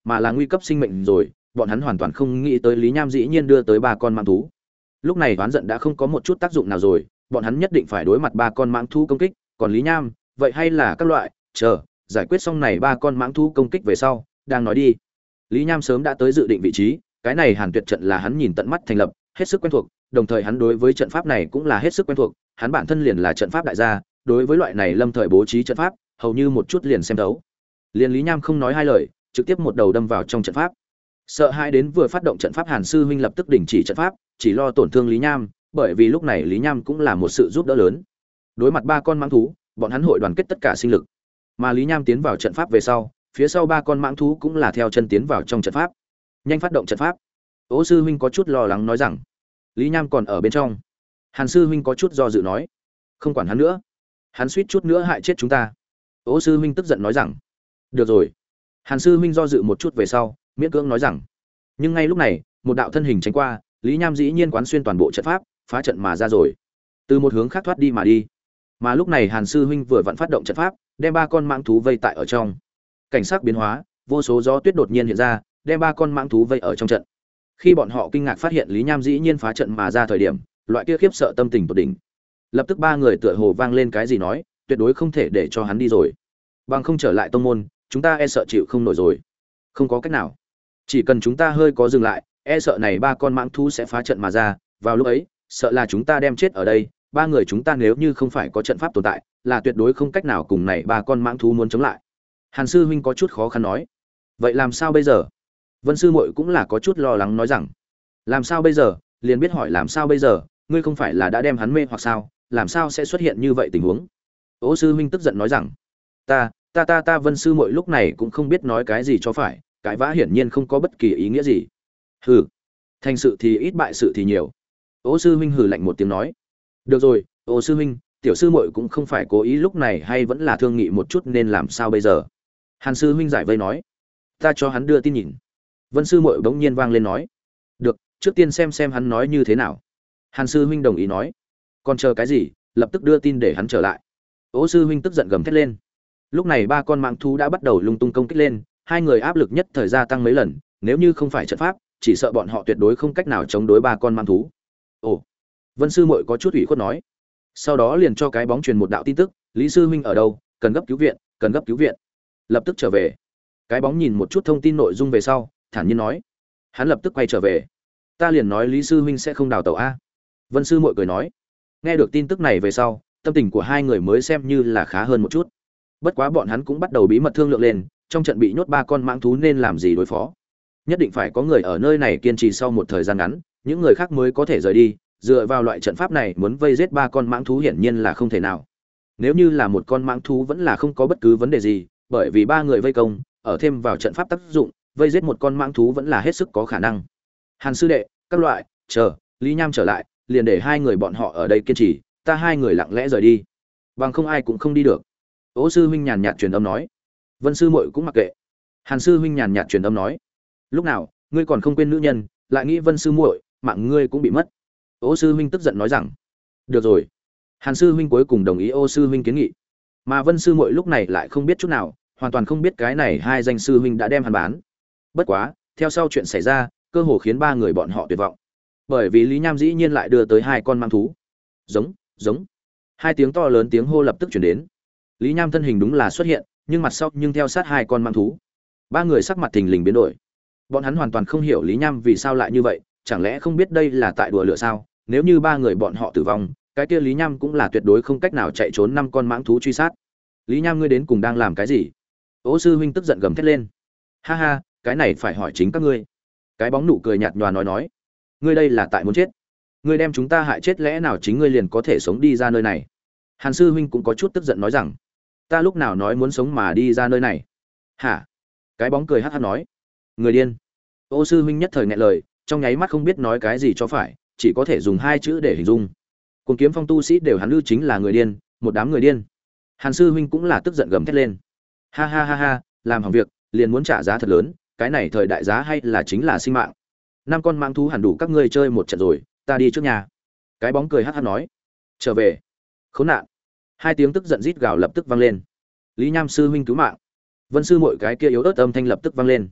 mà là nguy cấp sinh mệnh rồi. Bọn hắn hoàn toàn không nghĩ tới Lý Nham dĩ nhiên đưa tới 3 con mãng thú. Lúc này oán giận đã không có một chút tác dụng nào rồi, bọn hắn nhất định phải đối mặt 3 con mãng thú công kích, còn Lý Nham, vậy hay là các loại, giải quyết xong này 3 con mãng thú công kích về sau, đang nói đi. Lý Nham sớm đã tới dự định vị trí, cái này Hàn Tuyệt trận là hắn nhìn tận mắt thành lập, hết sức quen thuộc, đồng thời hắn đối với trận pháp này cũng là hết sức quen thuộc, hắn bản thân liền là trận pháp đại gia, đối với loại này lâm thời bố trí trận pháp, hầu như một chút liền xem thấu. Liền Lý Nham không nói hai lời, trực tiếp một đầu đâm vào trong trận pháp. Sợ hãi đến vừa phát động trận pháp, Hàn sư huynh lập tức đình chỉ trận pháp, chỉ lo tổn thương Lý Nham, bởi vì lúc này Lý Nham cũng là một sự giúp đỡ lớn. Đối mặt 3 con mãng thú, bọn hắn hội đoàn kết tất cả sinh lực. Mà Lý Nham tiến vào trận pháp về sau, phía sau 3 con mãng thú cũng là theo chân tiến vào trong trận pháp. Nhanh phát động trận pháp. Ô sư huynh có chút lo lắng nói rằng, Lý Nham còn ở bên trong. Hàn sư huynh có chút do dự nói, không quản hắn nữa, hắn suýt chút nữa hại chết chúng ta. Ô sư huynh tức giận nói rằng, được rồi. Hàn sư huynh do dự một chút về sau, miễn cưỡng nói rằng, nhưng ngay lúc này, một đạo thân hình tránh qua, Lý Nham dĩ nhiên quán xuyên toàn bộ trận pháp, phá trận mà ra rồi, từ một hướng khác thoát đi mà đi. Mà lúc này Hàn sư huynh vừa vặn phát động trận pháp, đem 3 con mãng thú vây tại ở trong. Cảnh sắc biến hóa, vô số gió tuyết đột nhiên hiện ra, đem 3 con mãng thú vây ở trong trận. Khi bọn họ kinh ngạc phát hiện Lý Nham dĩ nhiên phá trận mà ra thời điểm, loại kia khiếp sợ tâm tình tột đỉnh. Lập tức 3 người tựa hồ vang lên cái gì nói, tuyệt đối không thể để cho hắn đi rồi. Bằng không trở lại tông môn, chúng ta e sợ chịu không nổi rồi. Không có cách nào. Chỉ cần chúng ta hơi có dừng lại, e sợ này 3 con mãng thú sẽ phá trận mà ra, vào lúc ấy, sợ là chúng ta đem chết ở đây. 3 người chúng ta nếu như không phải có trận pháp tồn tại, là tuyệt đối không cách nào cùng này 3 con mãng thú muốn chống lại. Hàn sư huynh có chút khó khăn nói, vậy làm sao bây giờ? Vân sư muội cũng là có chút lo lắng nói rằng, làm sao bây giờ? Liền biết hỏi làm sao bây giờ, ngươi không phải là đã đem hắn mê hoặc sao, làm sao sẽ xuất hiện như vậy tình huống? Ô sư huynh tức giận nói rằng, ta Vân sư muội lúc này cũng không biết nói cái gì cho phải, cái vã hiển nhiên không có bất kỳ ý nghĩa gì. Hừ, thành sự thì ít bại sự thì nhiều. Ô sư huynh hừ lạnh một tiếng nói, được rồi, ô sư huynh, tiểu sư muội cũng không phải cố ý, lúc này hay vẫn là thương nghị một chút nên làm sao bây giờ. Hàn sư huynh giải vây nói, ta cho hắn đưa tin nhìn. Vân sư muội bỗng nhiên vang lên nói, được, trước tiên xem hắn nói như thế nào. Hàn sư huynh đồng ý nói, còn chờ cái gì, lập tức đưa tin để hắn trở lại. Ô sư huynh tức giận gầm thét lên. Lúc này 3 con mãng thú đã bắt đầu lung tung công kích lên, 2 người áp lực nhất thời gia tăng mấy lần, nếu như không phải trận pháp, chỉ sợ bọn họ tuyệt đối không cách nào chống đối 3 con mãng thú. Ồ, Vân sư muội có chút ủy khuất nói. Sau đó liền cho cái bóng truyền một đạo tin tức, Lý sư huynh ở đâu, cần gấp cứu viện, cần gấp cứu viện. Lập tức trở về. Cái bóng nhìn một chút thông tin nội dung về sau, thản nhiên nói, hắn lập tức quay trở về. Ta liền nói Lý sư huynh sẽ không đào tẩu a. Vân sư muội cười nói. Nghe được tin tức này về sau, tâm tình của 2 người mới xem như là khá hơn một chút. Bất quá bọn hắn cũng bắt đầu bí mật thương lượng lên, trong trận bị nhốt 3 con mãng thú nên làm gì đối phó. Nhất định phải có người ở nơi này kiên trì sau một thời gian ngắn, những người khác mới có thể rời đi, dựa vào loại trận pháp này muốn vây giết 3 con mãng thú hiển nhiên là không thể nào. Nếu như là một con mãng thú vẫn là không có bất cứ vấn đề gì, bởi vì 3 người vây công, ở thêm vào trận pháp tác dụng, vây giết một con mãng thú vẫn là hết sức có khả năng. Hàn sư đệ, các loại, Lý Nham trở lại, liền để 2 người bọn họ ở đây kiên trì, ta 2 người lặng lẽ rời đi. Bằng không ai cũng không đi được. Ô sư huynh nhàn nhạt truyền âm nói. Vân sư muội cũng mặc kệ. Hàn sư huynh nhàn nhạt truyền âm nói, lúc nào ngươi còn không quên nữ nhân, lại nghĩ Vân sư muội, mạng ngươi cũng bị mất. Ô sư huynh tức giận nói rằng, được rồi. Hàn sư huynh cuối cùng đồng ý ô sư huynh kiến nghị. Mà Vân sư muội lúc này lại không biết chút nào, hoàn toàn không biết cái này 2 danh sư huynh đã đem hắn bán. Bất quá, theo sau chuyện xảy ra, cơ hồ khiến 3 người bọn họ tuyệt vọng. Bởi vì Lý Nham dĩ nhiên lại đưa tới 2 con mãng thú. Giống. 2 tiếng to lớn tiếng hô lập tức truyền đến. Lý Nham thân hình đúng là xuất hiện, nhưng mặt sau nhưng theo sát 2 con mãng thú. 3 người sắc mặt thình lình biến đổi. Bọn hắn hoàn toàn không hiểu Lý Nham vì sao lại như vậy, chẳng lẽ không biết đây là tại đùa lửa sao? Nếu như 3 người bọn họ tử vong, cái kia Lý Nham cũng là tuyệt đối không cách nào chạy trốn 5 con mãng thú truy sát. Lý Nham ngươi đến cùng đang làm cái gì? Ô sư huynh tức giận gầm thét lên. Ha ha, cái này phải hỏi chính các ngươi. Cái bóng nụ cười nhạt nhòa nói, ngươi đây là tại muốn chết. Ngươi đem chúng ta hại chết, lẽ nào chính ngươi liền có thể sống đi ra nơi này? Hàn sư huynh cũng có chút tức giận nói rằng, ta lúc nào nói muốn sống mà đi ra nơi này? Hả? Cái bóng cười hắc hắc nói, người điên. Ô sư huynh nhất thời nghẹn lời, trong nháy mắt không biết nói cái gì cho phải, chỉ có thể dùng 2 chữ để hình dung. Cùng kiếm phong tu sĩ đều hắn lưu chính là người điên, một đám người điên. Hàn sư huynh cũng là tức giận gầm thét lên. Ha, làm hỏng việc, liền muốn trả giá thật lớn, cái này thời đại giá hay là chính là sinh mạng. 5 con mãng thú hẳn đủ các ngươi chơi một trận rồi, ta đi trước nhà. Cái bóng cười hắc hắc nói, trở về. Khốn nạn. 2 tiếng tức giận rít gào lập tức vang lên. Lý Nham sư huynh cứu mạng. Vân sư muội cái kia yếu ớt âm thanh lập tức vang lên.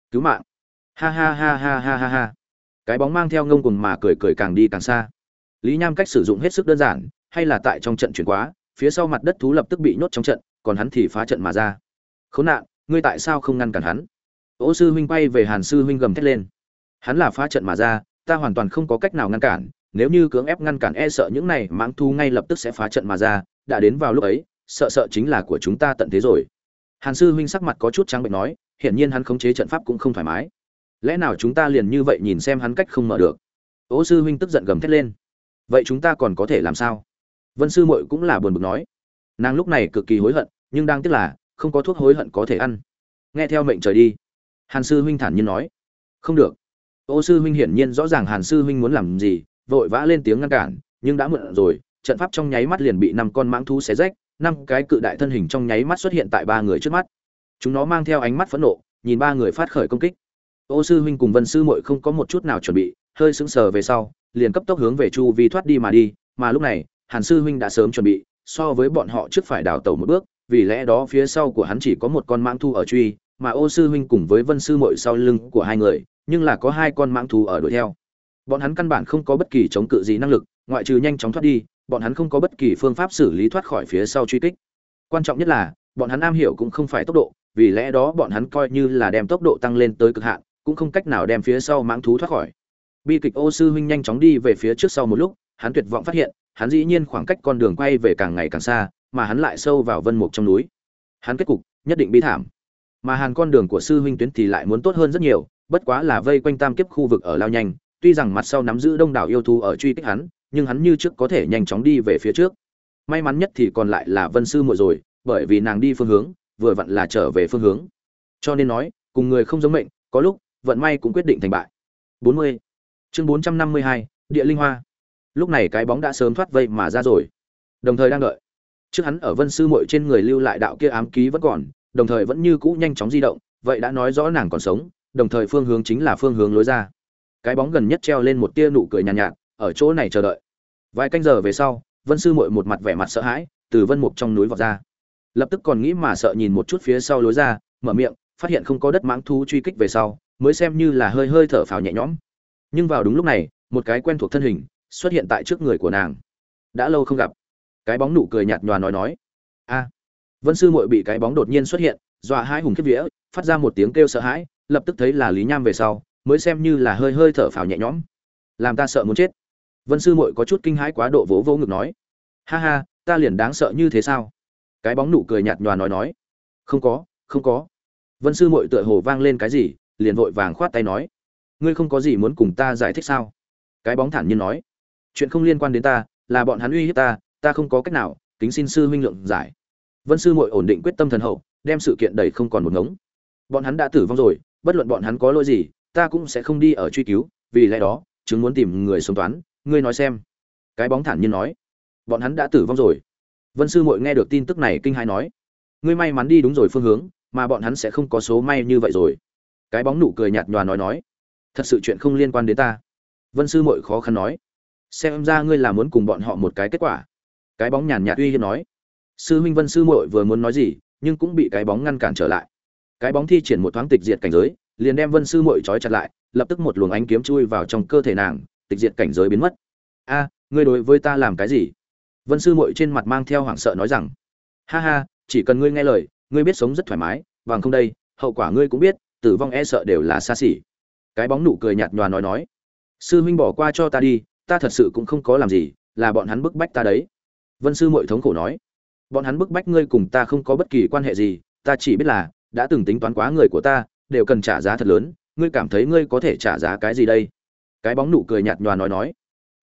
cứu mạng. Ha ha ha ha ha ha ha. Cái bóng mang theo ngông cuồng mà cười cười càng đi càng xa. Lý Nham cách sử dụng hết sức đơn giản, hay là tại trong trận chuyển quá, phía sau mặt đất thú lập tức bị nhốt trong trận, còn hắn thì phá trận mà ra. Khốn nạn, ngươi tại sao không ngăn cản hắn? Ô sư huynh quay về Hàn sư huynh gầm thét lên. Hắn là phá trận mà ra, ta hoàn toàn không có cách nào ngăn cản, nếu như cưỡng ép ngăn cản e sợ những này mãng thú ngay lập tức sẽ phá trận mà ra, đã đến vào lúc ấy, sợ chính là của chúng ta tận thế rồi. Hàn sư huynh sắc mặt có chút trắng bệch nói, hiển nhiên hắn khống chế trận pháp cũng không thoải mái. Lẽ nào chúng ta liền như vậy nhìn xem hắn cách không mở được? Ô sư huynh tức giận gầm thét lên. Vậy chúng ta còn có thể làm sao? Vân sư muội cũng là buồn bực nói. Nàng lúc này cực kỳ hối hận, nhưng đang tiếc là không có thuốc hối hận có thể ăn. Nghe theo mệnh trời đi. Hàn sư huynh thản nhiên nói. Không được. Ô sư huynh hiển nhiên rõ ràng Hàn sư huynh muốn làm gì, vội vã lên tiếng ngăn cản, nhưng đã muộn rồi, trận pháp trong nháy mắt liền bị 5 con mãng thú xé rách, 5 cái cự đại thân hình trong nháy mắt xuất hiện tại 3 người trước mắt. Chúng nó mang theo ánh mắt phẫn nộ, nhìn 3 người phát khởi công kích. Ô sư huynh cùng Vân sư muội không có một chút nào chuẩn bị, hơi sững sờ về sau, liền cấp tốc hướng về chu vi thoát đi, mà lúc này, Hàn sư huynh đã sớm chuẩn bị, so với bọn họ trước phải đào tẩu một bước, vì lẽ đó phía sau của hắn chỉ có một con mãng thú ở truy, mà Ô sư huynh cùng với Vân sư muội sau lưng của hai người, nhưng là có 2 con mãng thú ở đuổi theo. Bọn hắn căn bản không có bất kỳ chống cự gì năng lực, ngoại trừ nhanh chóng thoát đi, bọn hắn không có bất kỳ phương pháp xử lý thoát khỏi phía sau truy kích. Quan trọng nhất là, bọn hắn am hiểu cũng không phải tốc độ, vì lẽ đó bọn hắn coi như là đem tốc độ tăng lên tới cực hạn, cũng không cách nào đem phía sau mãng thú thoát khỏi. Bi kịch Ô sư huynh nhanh chóng đi về phía trước sau một lúc, hắn tuyệt vọng phát hiện, hắn dĩ nhiên khoảng cách con đường quay về càng ngày càng xa, mà hắn lại sâu vào vân mục trong núi. Hắn kết cục nhất định bi thảm. Mà Hàn con đường của sư huynh tuyến thì lại muốn tốt hơn rất nhiều, bất quá là vây quanh tam kiếp khu vực ở lao nhanh, tuy rằng mặt sau nắm giữ đông đảo yêu thú ở truy kích hắn, nhưng hắn như trước có thể nhanh chóng đi về phía trước. May mắn nhất thì còn lại là Vân sư muội rồi, bởi vì nàng đi phương hướng, vừa vặn là trở về phương hướng. Cho nên nói, cùng người không giống mệnh, có lúc vận may cũng quyết định thành bại. 40. Chương 452, Địa linh hoa. Lúc này cái bóng đã sớm thoát vây mà ra rồi, đồng thời đang đợi. Trước hắn ở Vân sư muội trên người lưu lại đạo kia ám ký vẫn còn, đồng thời vẫn như cũ nhanh chóng di động, vậy đã nói rõ nàng còn sống, đồng thời phương hướng chính là phương hướng lối ra. Cái bóng gần nhất treo lên một tia nụ cười nhàn nhạt, ở chỗ này chờ đợi. Vài canh giờ về sau, Vân sư muội một mặt vẻ mặt sợ hãi, từ vân mục trong núi vọt ra. Lập tức còn nghĩ mà sợ nhìn một chút phía sau lối ra, mở miệng, phát hiện không có đất mãng thú truy kích về sau, mới xem như là hơi hơi thở phào nhẹ nhõm. Nhưng vào đúng lúc này, một cái quen thuộc thân hình xuất hiện tại trước người của nàng. Đã lâu không gặp. Cái bóng nụ cười nhạt nhòa nói. A. Vân sư muội bị cái bóng đột nhiên xuất hiện, dọa hai hùng khiếp vía, phát ra một tiếng kêu sợ hãi, lập tức thấy là Lý Nham về sau, mới xem như là hơi hơi thở phào nhẹ nhõm. Làm ta sợ muốn chết. Vân sư muội có chút kinh hãi quá độ vỗ vỗ ngực nói. Ha ha, ta liền đáng sợ như thế sao? Cái bóng nụ cười nhạt nhòa nói. Không có, không có. Vân sư muội tựa hồ vang lên cái gì, liền vội vàng khoát tay nói. Ngươi không có gì muốn cùng ta giải thích sao? Cái bóng thản nhiên nói. Chuyện không liên quan đến ta, là bọn hắn uy hiếp ta, ta không có cách nào, kính xin sư huynh lượng giải. Vân sư muội ổn định quyết tâm thần hậu, đem sự kiện đẩy không còn một ngống. Bọn hắn đã tử vong rồi, bất luận bọn hắn có lỗi gì, ta cũng sẽ không đi ở truy cứu, vì lẽ đó, chứng muốn tìm người sống toán, ngươi nói xem. Cái bóng thản nhiên nói. Bọn hắn đã tử vong rồi. Vân sư muội nghe được tin tức này kinh hãi nói. Ngươi may mắn đi đúng rồi phương hướng, mà bọn hắn sẽ không có số may như vậy rồi. Cái bóng nụ cười nhạt nhòa nói. Thật sự chuyện không liên quan đến ta. Vân sư muội khó khăn nói. Xem ra ngươi là muốn cùng bọn họ một cái kết quả. Cái bóng nhàn nhạt uy hiếp nói. Sư huynh Vân sư muội vừa muốn nói gì, nhưng cũng bị cái bóng ngăn cản trở lại. Cái bóng thi triển một thoáng tịch diệt cảnh giới, liền đem Vân sư muội trói chặt lại, lập tức một luồng ánh kiếm chui vào trong cơ thể nàng, tịch diệt cảnh giới biến mất. A, ngươi đối với ta làm cái gì? Vân sư muội trên mặt mang theo hoảng sợ nói rằng. Ha ha, chỉ cần ngươi nghe lời, ngươi biết sống rất thoải mái, bằng không đây, hậu quả ngươi cũng biết, tử vong e sợ đều là xa xỉ. Cái bóng nụ cười nhạt nhòa nói. Sư huynh bỏ qua cho ta đi, ta thật sự cũng không có làm gì, là bọn hắn bức bách ta đấy. Vân sư muội thống khổ nói. Bọn hắn bức bách ngươi cùng ta không có bất kỳ quan hệ gì, ta chỉ biết là đã từng tính toán quá người của ta, đều cần trả giá thật lớn, ngươi cảm thấy ngươi có thể trả giá cái gì đây? Cái bóng nụ cười nhạt nhòa nói.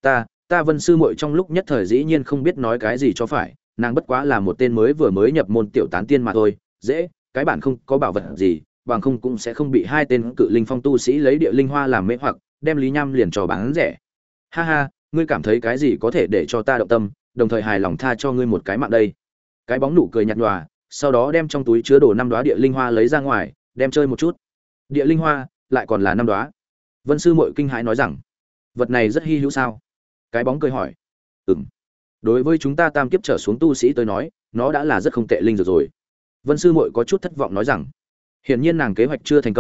Ta Vân sư muội trong lúc nhất thời dĩ nhiên không biết nói cái gì cho phải, nàng bất quá là một tên vừa mới nhập môn tiểu tán tiên mà thôi, dễ, cái bản không có bảo vật gì, bằng không cũng sẽ không bị 2 tên cự linh phong tu sĩ lấy địa linh hoa làm mê hoặc, đem Lý Nham liền cho bán rẻ. Ha ha, ngươi cảm thấy cái gì có thể để cho ta động tâm, đồng thời hài lòng tha cho ngươi một cái mạng đây. Cái bóng nụ cười nhạt nhòa, sau đó đem trong túi chứa đồ 5 đóa địa linh hoa lấy ra ngoài, đem chơi một chút. Địa linh hoa, lại còn là 5 đóa. Vân sư muội kinh hãi nói rằng, vật này rất hi hữu sao? Cái bóng cười hỏi. Đối với chúng ta tam kiếp trở xuống tu sĩ tới nói, nó đã là rất không tệ linh dược rồi. Vân sư muội có chút thất vọng nói rằng, hiển nhiên nàng kế hoạch chưa thành công,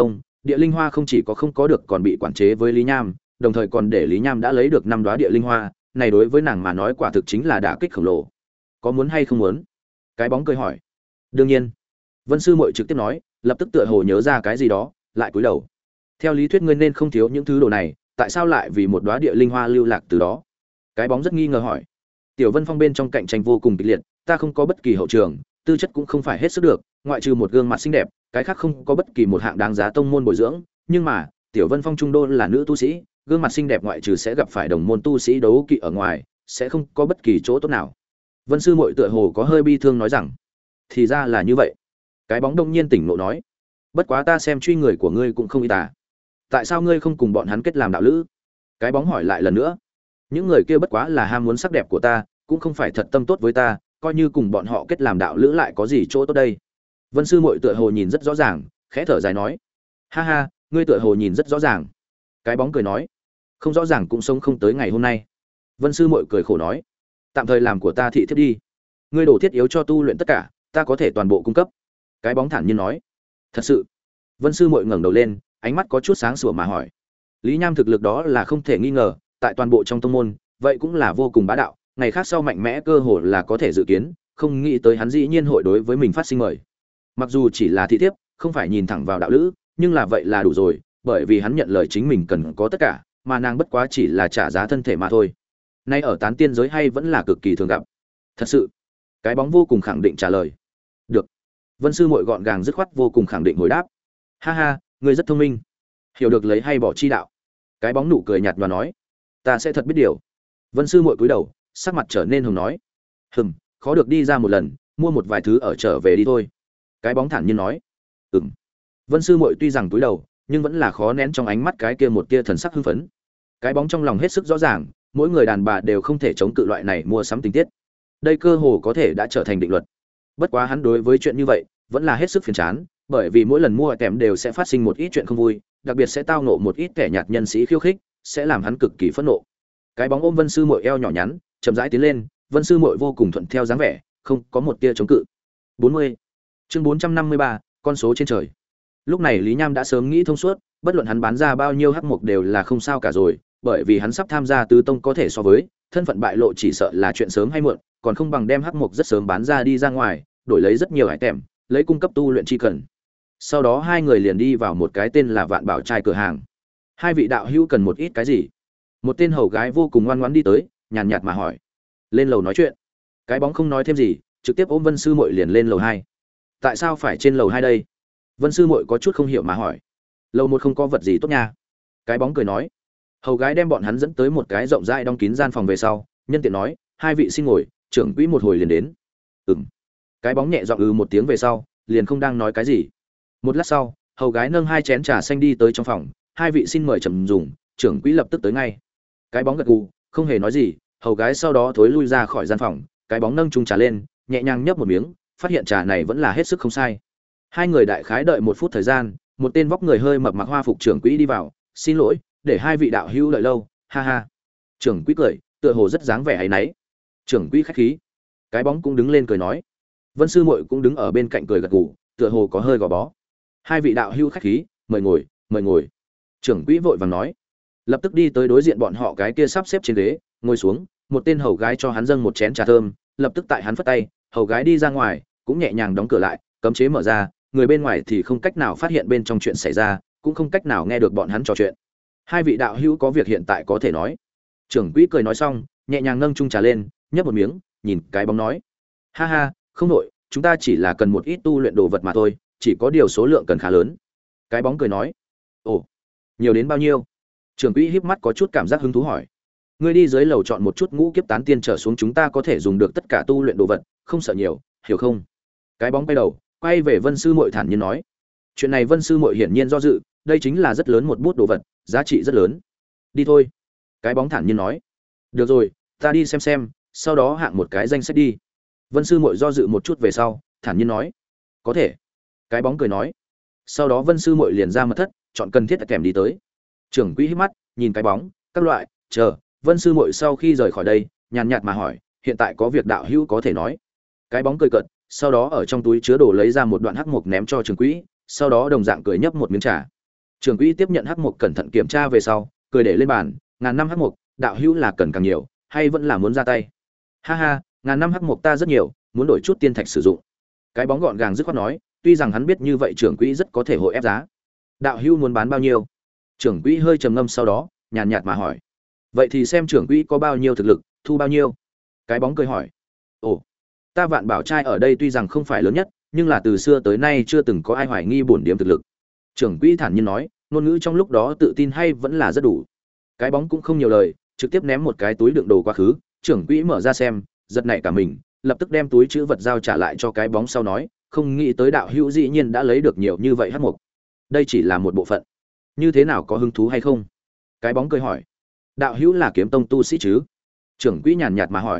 Địa linh hoa không chỉ có không có được còn bị quản chế với Lý Nham, đồng thời còn để Lý Nham đã lấy được 5 đóa địa linh hoa, này đối với nàng mà nói quả thực chính là đả kích khổng lồ. Có muốn hay không muốn? Cái bóng cười hỏi. Đương nhiên. Vân sư muội trực tiếp nói, lập tức tựa hồ nhớ ra cái gì đó, lại cúi đầu. Theo lý thuyết ngươi nên không thiếu những thứ đồ này, tại sao lại vì một đóa địa linh hoa lưu lạc từ đó? Cái bóng rất nghi ngờ hỏi. Tiểu Vân Phong bên trong cạnh tranh vô cùng kịch liệt, ta không có bất kỳ hậu trường, tư chất cũng không phải hết sức được, ngoại trừ một gương mặt xinh đẹp, cái khác không có bất kỳ một hạng đáng giá tông môn bồi dưỡng, nhưng mà, Tiểu Vân Phong trung đô là nữ tu sĩ, gương mặt xinh đẹp ngoại trừ sẽ gặp phải đồng môn tu sĩ đấu kỵ ở ngoài, sẽ không có bất kỳ chỗ tốt nào. Vân sư muội tựa hồ có hơi bi thương nói rằng, thì ra là như vậy. Cái bóng đông nhiên tỉnh ngộ nói, bất quá ta xem truy người của ngươi cũng không y tà, tại sao ngươi không cùng bọn hắn kết làm đạo lữ? Cái bóng hỏi lại lần nữa. Những người kia bất quá là ham muốn sắc đẹp của ta, cũng không phải thật tâm tốt với ta, coi như cùng bọn họ kết làm đạo lữ lại có gì chỗ tốt đây? Vân sư muội tựa hồ nhìn rất rõ ràng, khẽ thở dài nói, ha ha, ngươi tựa hồ nhìn rất rõ ràng. Cái bóng cười nói, không rõ ràng cũng sống không tới ngày hôm nay. Vân sư muội cười khổ nói, tạm thời làm của ta thị thiếp đi, ngươi đồ thiết yếu cho tu luyện tất cả, ta có thể toàn bộ cung cấp. Cái bóng thản nhiên nói, thật sự? Vân sư muội ngẩng đầu lên, ánh mắt có chút sáng sủa mà hỏi, Lý Nham thực lực đó là không thể nghi ngờ, tại toàn bộ trong tông môn, vậy cũng là vô cùng bá đạo, ngày khác sau mạnh mẽ cơ hồ là có thể dự kiến, không nghĩ tới hắn dĩ nhiên hội đối với mình phát sinh mời. Mặc dù chỉ là thị thiếp, không phải nhìn thẳng vào đạo lữ, nhưng là vậy là đủ rồi, bởi vì hắn nhận lời chính mình cần có tất cả, mà nàng bất quá chỉ là trả giá thân thể mà thôi. Nay ở tán tiên giới hay vẫn là cực kỳ thường gặp. Thật sự? Cái bóng vô cùng khẳng định trả lời. Được. Vân sư muội gọn gàng dứt khoát vô cùng khẳng định hồi đáp. Ha ha, ngươi rất thông minh, hiểu được lấy hay bỏ chi đạo. Cái bóng nụ cười nhạt và nói, ta sẽ thật biết điều. Vân sư muội cúi đầu, sắc mặt trở nên hồng nói, khó được đi ra một lần, mua một vài thứ ở trở về đi thôi. Cái bóng thản nhiên nói, Vân sư muội tuy rằng cúi đầu, nhưng vẫn là khó nén trong ánh mắt cái kia một tia thần sắc hưng phấn. Cái bóng trong lòng hết sức rõ ràng, mỗi người đàn bà đều không thể chống cự loại này mua sắm tình tiết. Đây cơ hồ có thể đã trở thành định luật. Bất quá hắn đối với chuyện như vậy vẫn là hết sức phiền chán, bởi vì mỗi lần mua kèm đều sẽ phát sinh một ít chuyện không vui, đặc biệt sẽ tao nộ một ít kẻ nhạt nhân sĩ khiêu khích, sẽ làm hắn cực kỳ phẫn nộ. Cái bóng ôm Vân sư muội eo nhỏ nhắn, chậm rãi tiến lên, Vân sư muội vô cùng thuận theo dáng vẻ, không có một tia chống cự. 40. Chương 453, con số trên trời. Lúc này Lý Nham đã sớm nghĩ thông suốt, bất luận hắn bán ra bao nhiêu hắc mục đều là không sao cả rồi, bởi vì hắn sắp tham gia tứ tông có thể so với, thân phận bại lộ chỉ sợ là chuyện sớm hay muộn, còn không bằng đem hắc mục rất sớm bán ra đi ra ngoài, đổi lấy rất nhiều hải tèm, lấy cung cấp tu luyện chi cần. Sau đó hai người liền đi vào một cái tên là Vạn Bảo trai cửa hàng. Hai vị đạo hữu cần một ít cái gì? Một tên hầu gái vô cùng ngoan ngoãn đi tới, nhàn nhạt mà hỏi. Lên lầu nói chuyện. Cái bóng không nói thêm gì, trực tiếp ôm Vân sư muội liền lên lầu 2. Tại sao phải trên lầu 2 đây? Vân sư muội có chút không hiểu mà hỏi. Lầu 1 không có vật gì tốt nha. Cái bóng cười nói. Hầu gái đem bọn hắn dẫn tới một cái rộng rãi đóng kín gian phòng về sau, nhân tiện nói, hai vị xin ngồi, trưởng quỹ một hồi liền đến. Cái bóng nhẹ giọng một tiếng về sau, liền không đang nói cái gì. Một lát sau, hầu gái nâng 2 chén trà xanh đi tới trong phòng, hai vị xin mời trầm dùng, trưởng quỹ lập tức tới ngay. Cái bóng gật gù, không hề nói gì, hầu gái sau đó thối lui ra khỏi gian phòng, cái bóng nâng chung trà lên, nhẹ nhàng nhấp một miếng, phát hiện trà này vẫn là hết sức không sai. Hai người đại khái đợi 1 phút thời gian, một tên vóc người hơi mập mặc hoa phục trưởng quỹ đi vào, xin lỗi, để hai vị đạo hữu đợi lâu, ha ha. Trưởng quỹ cười, tựa hồ rất dáng vẻ áy náy. Trưởng quỹ khách khí. Cái bóng cũng đứng lên cười nói. Vân sư muội cũng đứng ở bên cạnh cười gật gù, tựa hồ có hơi gò bó. Hai vị đạo hữu khách khí, mời ngồi, mời ngồi. Trưởng quỹ vội vàng nói, lập tức đi tới đối diện bọn họ cái kia sắp xếp trên ghế, ngồi xuống, một tên hầu gái cho hắn dâng một chén trà thơm, lập tức tại hắn phất tay, hầu gái đi ra ngoài, cũng nhẹ nhàng đóng cửa lại, cấm chế mở ra, người bên ngoài thì không cách nào phát hiện bên trong chuyện xảy ra, cũng không cách nào nghe được bọn hắn trò chuyện. Hai vị đạo hữu có việc hiện tại có thể nói. Trưởng quỹ cười nói xong, nhẹ nhàng nâng chung trà lên, nhấp một miếng, nhìn cái bóng nói, ha ha, không nội, chúng ta chỉ là cần một ít tu luyện đồ vật mà thôi, chỉ có điều số lượng cần khá lớn. Cái bóng cười nói, ồ, nhiều đến bao nhiêu? Trưởng quỹ híp mắt có chút cảm giác hứng thú hỏi. Ngươi đi dưới lầu chọn một chút ngũ kiếp tán tiên trở xuống, chúng ta có thể dùng được tất cả tu luyện đồ vật, không sợ nhiều, hiểu không? Cái bóng quay đầu, quay về Vân sư muội thản nhiên nói. Chuyện này Vân sư muội hiển nhiên do dự, đây chính là rất lớn một bút đồ vật, giá trị rất lớn. Đi thôi. Cái bóng thản nhiên nói. Được rồi, ta đi xem, sau đó hạng một cái danh sách đi. Vân sư muội do dự một chút về sau, thản nhiên nói. Có thể. Cái bóng cười nói. Sau đó Vân sư muội liền ra mật thất, chọn cần thiết kèm đi tới. Trưởng quỹ híp mắt, nhìn cái bóng, các loại, chờ, Vân sư muội sau khi rời khỏi đây, nhàn nhạt mà hỏi, hiện tại có việc đạo hữu có thể nói. Cái bóng cười cợt, sau đó ở trong túi chứa đồ lấy ra một đoạn hắc mục ném cho trưởng quỹ, sau đó đồng dạng cười nhấp một miếng trà. Trưởng quỹ tiếp nhận hắc mục cẩn thận kiểm tra về sau, cười để lên bàn, ngàn năm hắc mục, đạo hữu là cần càng nhiều, hay vẫn là muốn ra tay? Ha ha, ngàn năm hắc mục ta rất nhiều, muốn đổi chút tiên thạch sử dụng. Cái bóng gọn gàng dứt khoát nói, tuy rằng hắn biết như vậy trưởng quỹ rất có thể hội ép giá. Đạo hữu muốn bán bao nhiêu? Trưởng quỹ hơi trầm ngâm sau đó, nhàn nhạt mà hỏi. Vậy thì xem trưởng quỹ có bao nhiêu thực lực, thu bao nhiêu? Cái bóng cười hỏi. Ồ, ta Vạn Bảo trai ở đây tuy rằng không phải lớn nhất, nhưng là từ xưa tới nay chưa từng có ai hoài nghi bổn điểm thực lực. Trưởng quỹ thản nhiên nói, ngôn ngữ trong lúc đó tự tin hay vẫn là rất đủ. Cái bóng cũng không nhiều lời, trực tiếp ném một cái túi đựng đồ quá khứ. Trưởng quỹ mở ra xem, giật nảy cả mình, lập tức đem túi trữ vật giao trả lại cho cái bóng sau nói, không nghĩ tới đạo hữu dĩ nhiên đã lấy được nhiều như vậy hắc mục. Đây chỉ là một bộ phận, như thế nào, có hứng thú hay không? Cái bóng cười hỏi. Đạo hữu là kiếm tông tu sĩ chứ? Trưởng quỹ nhàn nhạt mà hỏi.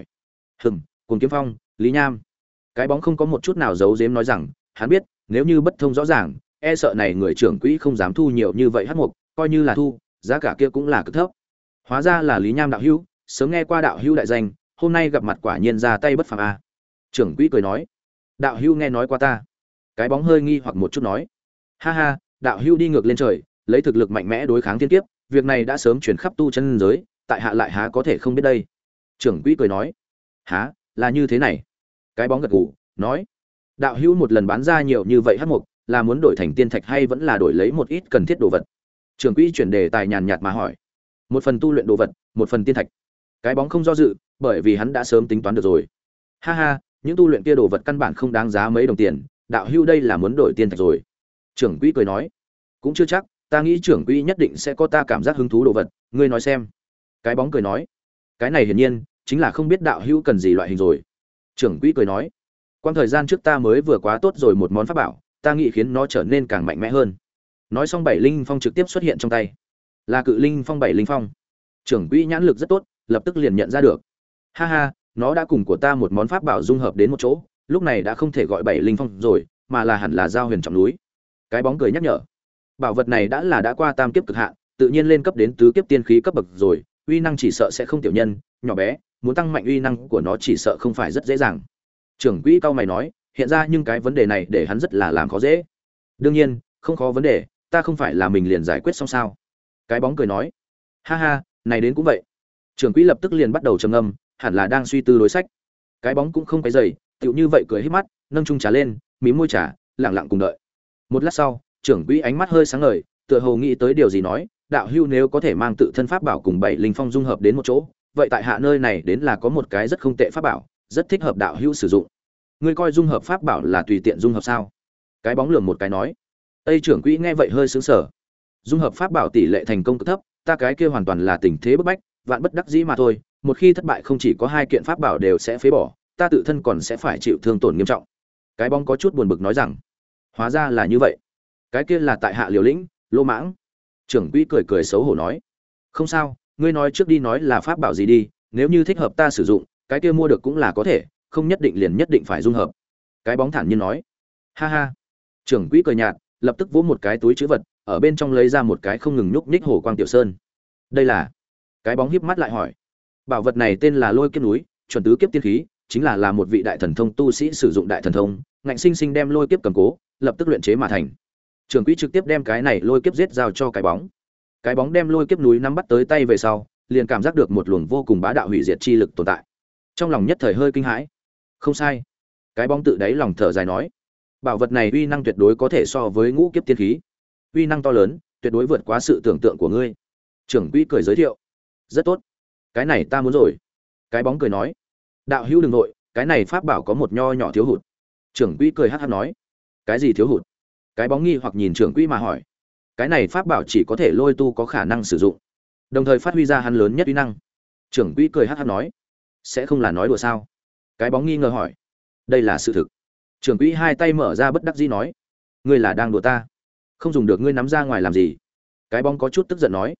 Cùng Kiếm Phong, Lý Nham. Cái bóng không có một chút nào giấu giếm nói rằng, hắn biết, nếu như bất thông rõ ràng, e sợ này người trưởng quỹ không dám thu nhiều như vậy hắc mục, coi như là thu, giá cả kia cũng là cực thấp. Hóa ra là Lý Nham đạo hữu, sớm nghe qua đạo hữu đại danh, hôm nay gặp mặt quả nhiên ra tay bất phàm a. Trưởng quỹ cười nói. Đạo hữu nghe nói qua ta? Cái bóng hơi nghi hoặc một chút nói. Ha ha, đạo hữu đi ngược lên trời, lấy thực lực mạnh mẽ đối kháng thiên kiếp, việc này đã sớm truyền khắp tu chân giới, tại hạ lại há có thể không biết đây. Trưởng quỹ cười nói. Há, là như thế này. Cái bóng gật gù nói. Đạo hữu một lần bán ra nhiều như vậy hắc mục, là muốn đổi thành tiên thạch hay vẫn là đổi lấy một ít cần thiết đồ vật? Trưởng quỹ chuyển đề tài nhàn nhạt mà hỏi. Một phần tu luyện đồ vật, một phần tiên thạch. Cái bóng không do dự, bởi vì hắn đã sớm tính toán được rồi. Ha ha, những tu luyện kia đồ vật căn bản không đáng giá mấy đồng tiền, đạo hữu đây là muốn đổi tiên thạch rồi. Trưởng quỹ cười nói. Cũng chưa chắc, ta nghĩ trưởng quỹ nhất định sẽ có ta cảm giác hứng thú đồ vật, ngươi nói xem. Cái bóng cười nói. Cái này hiển nhiên chính là không biết đạo hữu cần gì loại hình rồi. Trưởng quỹ cười nói. Quang thời gian trước ta mới vừa quá tốt rồi một món pháp bảo, ta nghĩ khiến nó trở nên càng mạnh mẽ hơn. Nói xong bảy linh phong trực tiếp xuất hiện trong tay, là cự linh phong bảy linh phong. Trưởng quỹ nhãn lực rất tốt, lập tức liền nhận ra được. Ha ha, nó đã cùng của ta một món pháp bảo dung hợp đến một chỗ, lúc này đã không thể gọi bảy linh phong rồi, mà là hẳn là giao huyền trọng núi. Cái bóng cười nhắc nhở. Bảo vật này đã qua tam kiếp cực hạn, tự nhiên lên cấp đến tứ kiếp tiên khí cấp bậc rồi, uy năng chỉ sợ sẽ không tiểu nhân, nhỏ bé, muốn tăng mạnh uy năng của nó chỉ sợ không phải rất dễ dàng. Trưởng quỹ cao mày nói, hiện ra nhưng cái vấn đề này để hắn rất là làm khó dễ. Đương nhiên, không khó vấn đề, ta không phải là mình liền giải quyết xong sao? Cái bóng cười nói. Ha ha, này đến cũng vậy. Trưởng quỹ lập tức liền bắt đầu trầm ngâm, hẳn là đang suy tư đối sách. Cái bóng cũng không cái dày, tựu như vậy cười híp mắt, nâng chung trà lên, mím môi trà, lặng lặng cùng đợi. Một lát sau, trưởng quỹ ánh mắt hơi sáng ngời, tựa hồ nghĩ tới điều gì nói, đạo hữu nếu có thể mang tự thân pháp bảo cùng bảy linh phong dung hợp đến một chỗ, vậy tại hạ nơi này đến là có một cái rất không tệ pháp bảo, rất thích hợp đạo hữu sử dụng. Ngươi coi dung hợp pháp bảo là tùy tiện dung hợp sao? Cái bóng lườm một cái nói. Tây trưởng quỹ nghe vậy hơi sững sờ. Dung hợp pháp bảo tỷ lệ thành công cực thấp, ta cái kia hoàn toàn là tình thế bức bách, vạn bất đắc dĩ mà thôi, một khi thất bại không chỉ có hai kiện pháp bảo đều sẽ phế bỏ, ta tự thân còn sẽ phải chịu thương tổn nghiêm trọng. Cái bóng có chút buồn bực nói rằng, hóa ra là như vậy. Cái kia là tại hạ liều lĩnh, lô mãng. Trưởng quỹ cười cười xấu hổ nói, không sao, ngươi nói trước đi nói là pháp bảo gì đi, nếu như thích hợp ta sử dụng, cái kia mua được cũng là có thể, không nhất định liền nhất định phải dung hợp. Cái bóng thản nhiên nói. Ha ha. Trưởng quỹ cười nhạt, lập tức vỗ một cái túi trữ vật, ở bên trong lấy ra một cái không ngừng nhúc nhích hồ quang tiểu sơn. Đây là? Cái bóng híp mắt lại hỏi. Bảo vật này tên là Lôi Kiếp núi, chuẩn tứ kiếp tiên khí, chính là một vị đại thần thông tu sĩ sử dụng đại thần thông, ngạnh sinh sinh đem lôi kiếp cầm cố, lập tức luyện chế mà thành. Trưởng quỹ trực tiếp đem cái này lôi kiếp giết giao cho cái bóng. Cái bóng đem lôi kiếp núi nắm bắt tới tay về sau, liền cảm giác được một luồng vô cùng bá đạo hủy diệt chi lực tồn tại. Trong lòng nhất thời hơi kinh hãi. Không sai. Cái bóng tự đáy lòng thở dài nói, bảo vật này uy năng tuyệt đối có thể so với ngũ kiếp tiên khí. Uy năng to lớn, tuyệt đối vượt quá sự tưởng tượng của ngươi. Trưởng quỹ cười giới thiệu. Rất tốt. Cái này ta muốn rồi. Cái bóng cười nói. Đạo hữu đừng nội, cái này pháp bảo có một nho nhỏ thiếu hụt. Trưởng quỹ cười hắc hắc nói. Cái gì thiếu hụt? Cái bóng nghi hoặc nhìn trưởng quỹ mà hỏi. Cái này pháp bảo chỉ có thể lôi tu có khả năng sử dụng, đồng thời phát huy ra hắn lớn nhất uy năng. Trưởng quỹ cười hắc hắc nói. Sẽ không là nói đùa sao? Cái bóng nghi ngờ hỏi. Đây là sự thực. Trưởng quỹ hai tay mở ra bất đắc dĩ nói. Ngươi là đang đùa ta? Không dùng được ngươi nắm ra ngoài làm gì? Cái bóng có chút tức giận nói.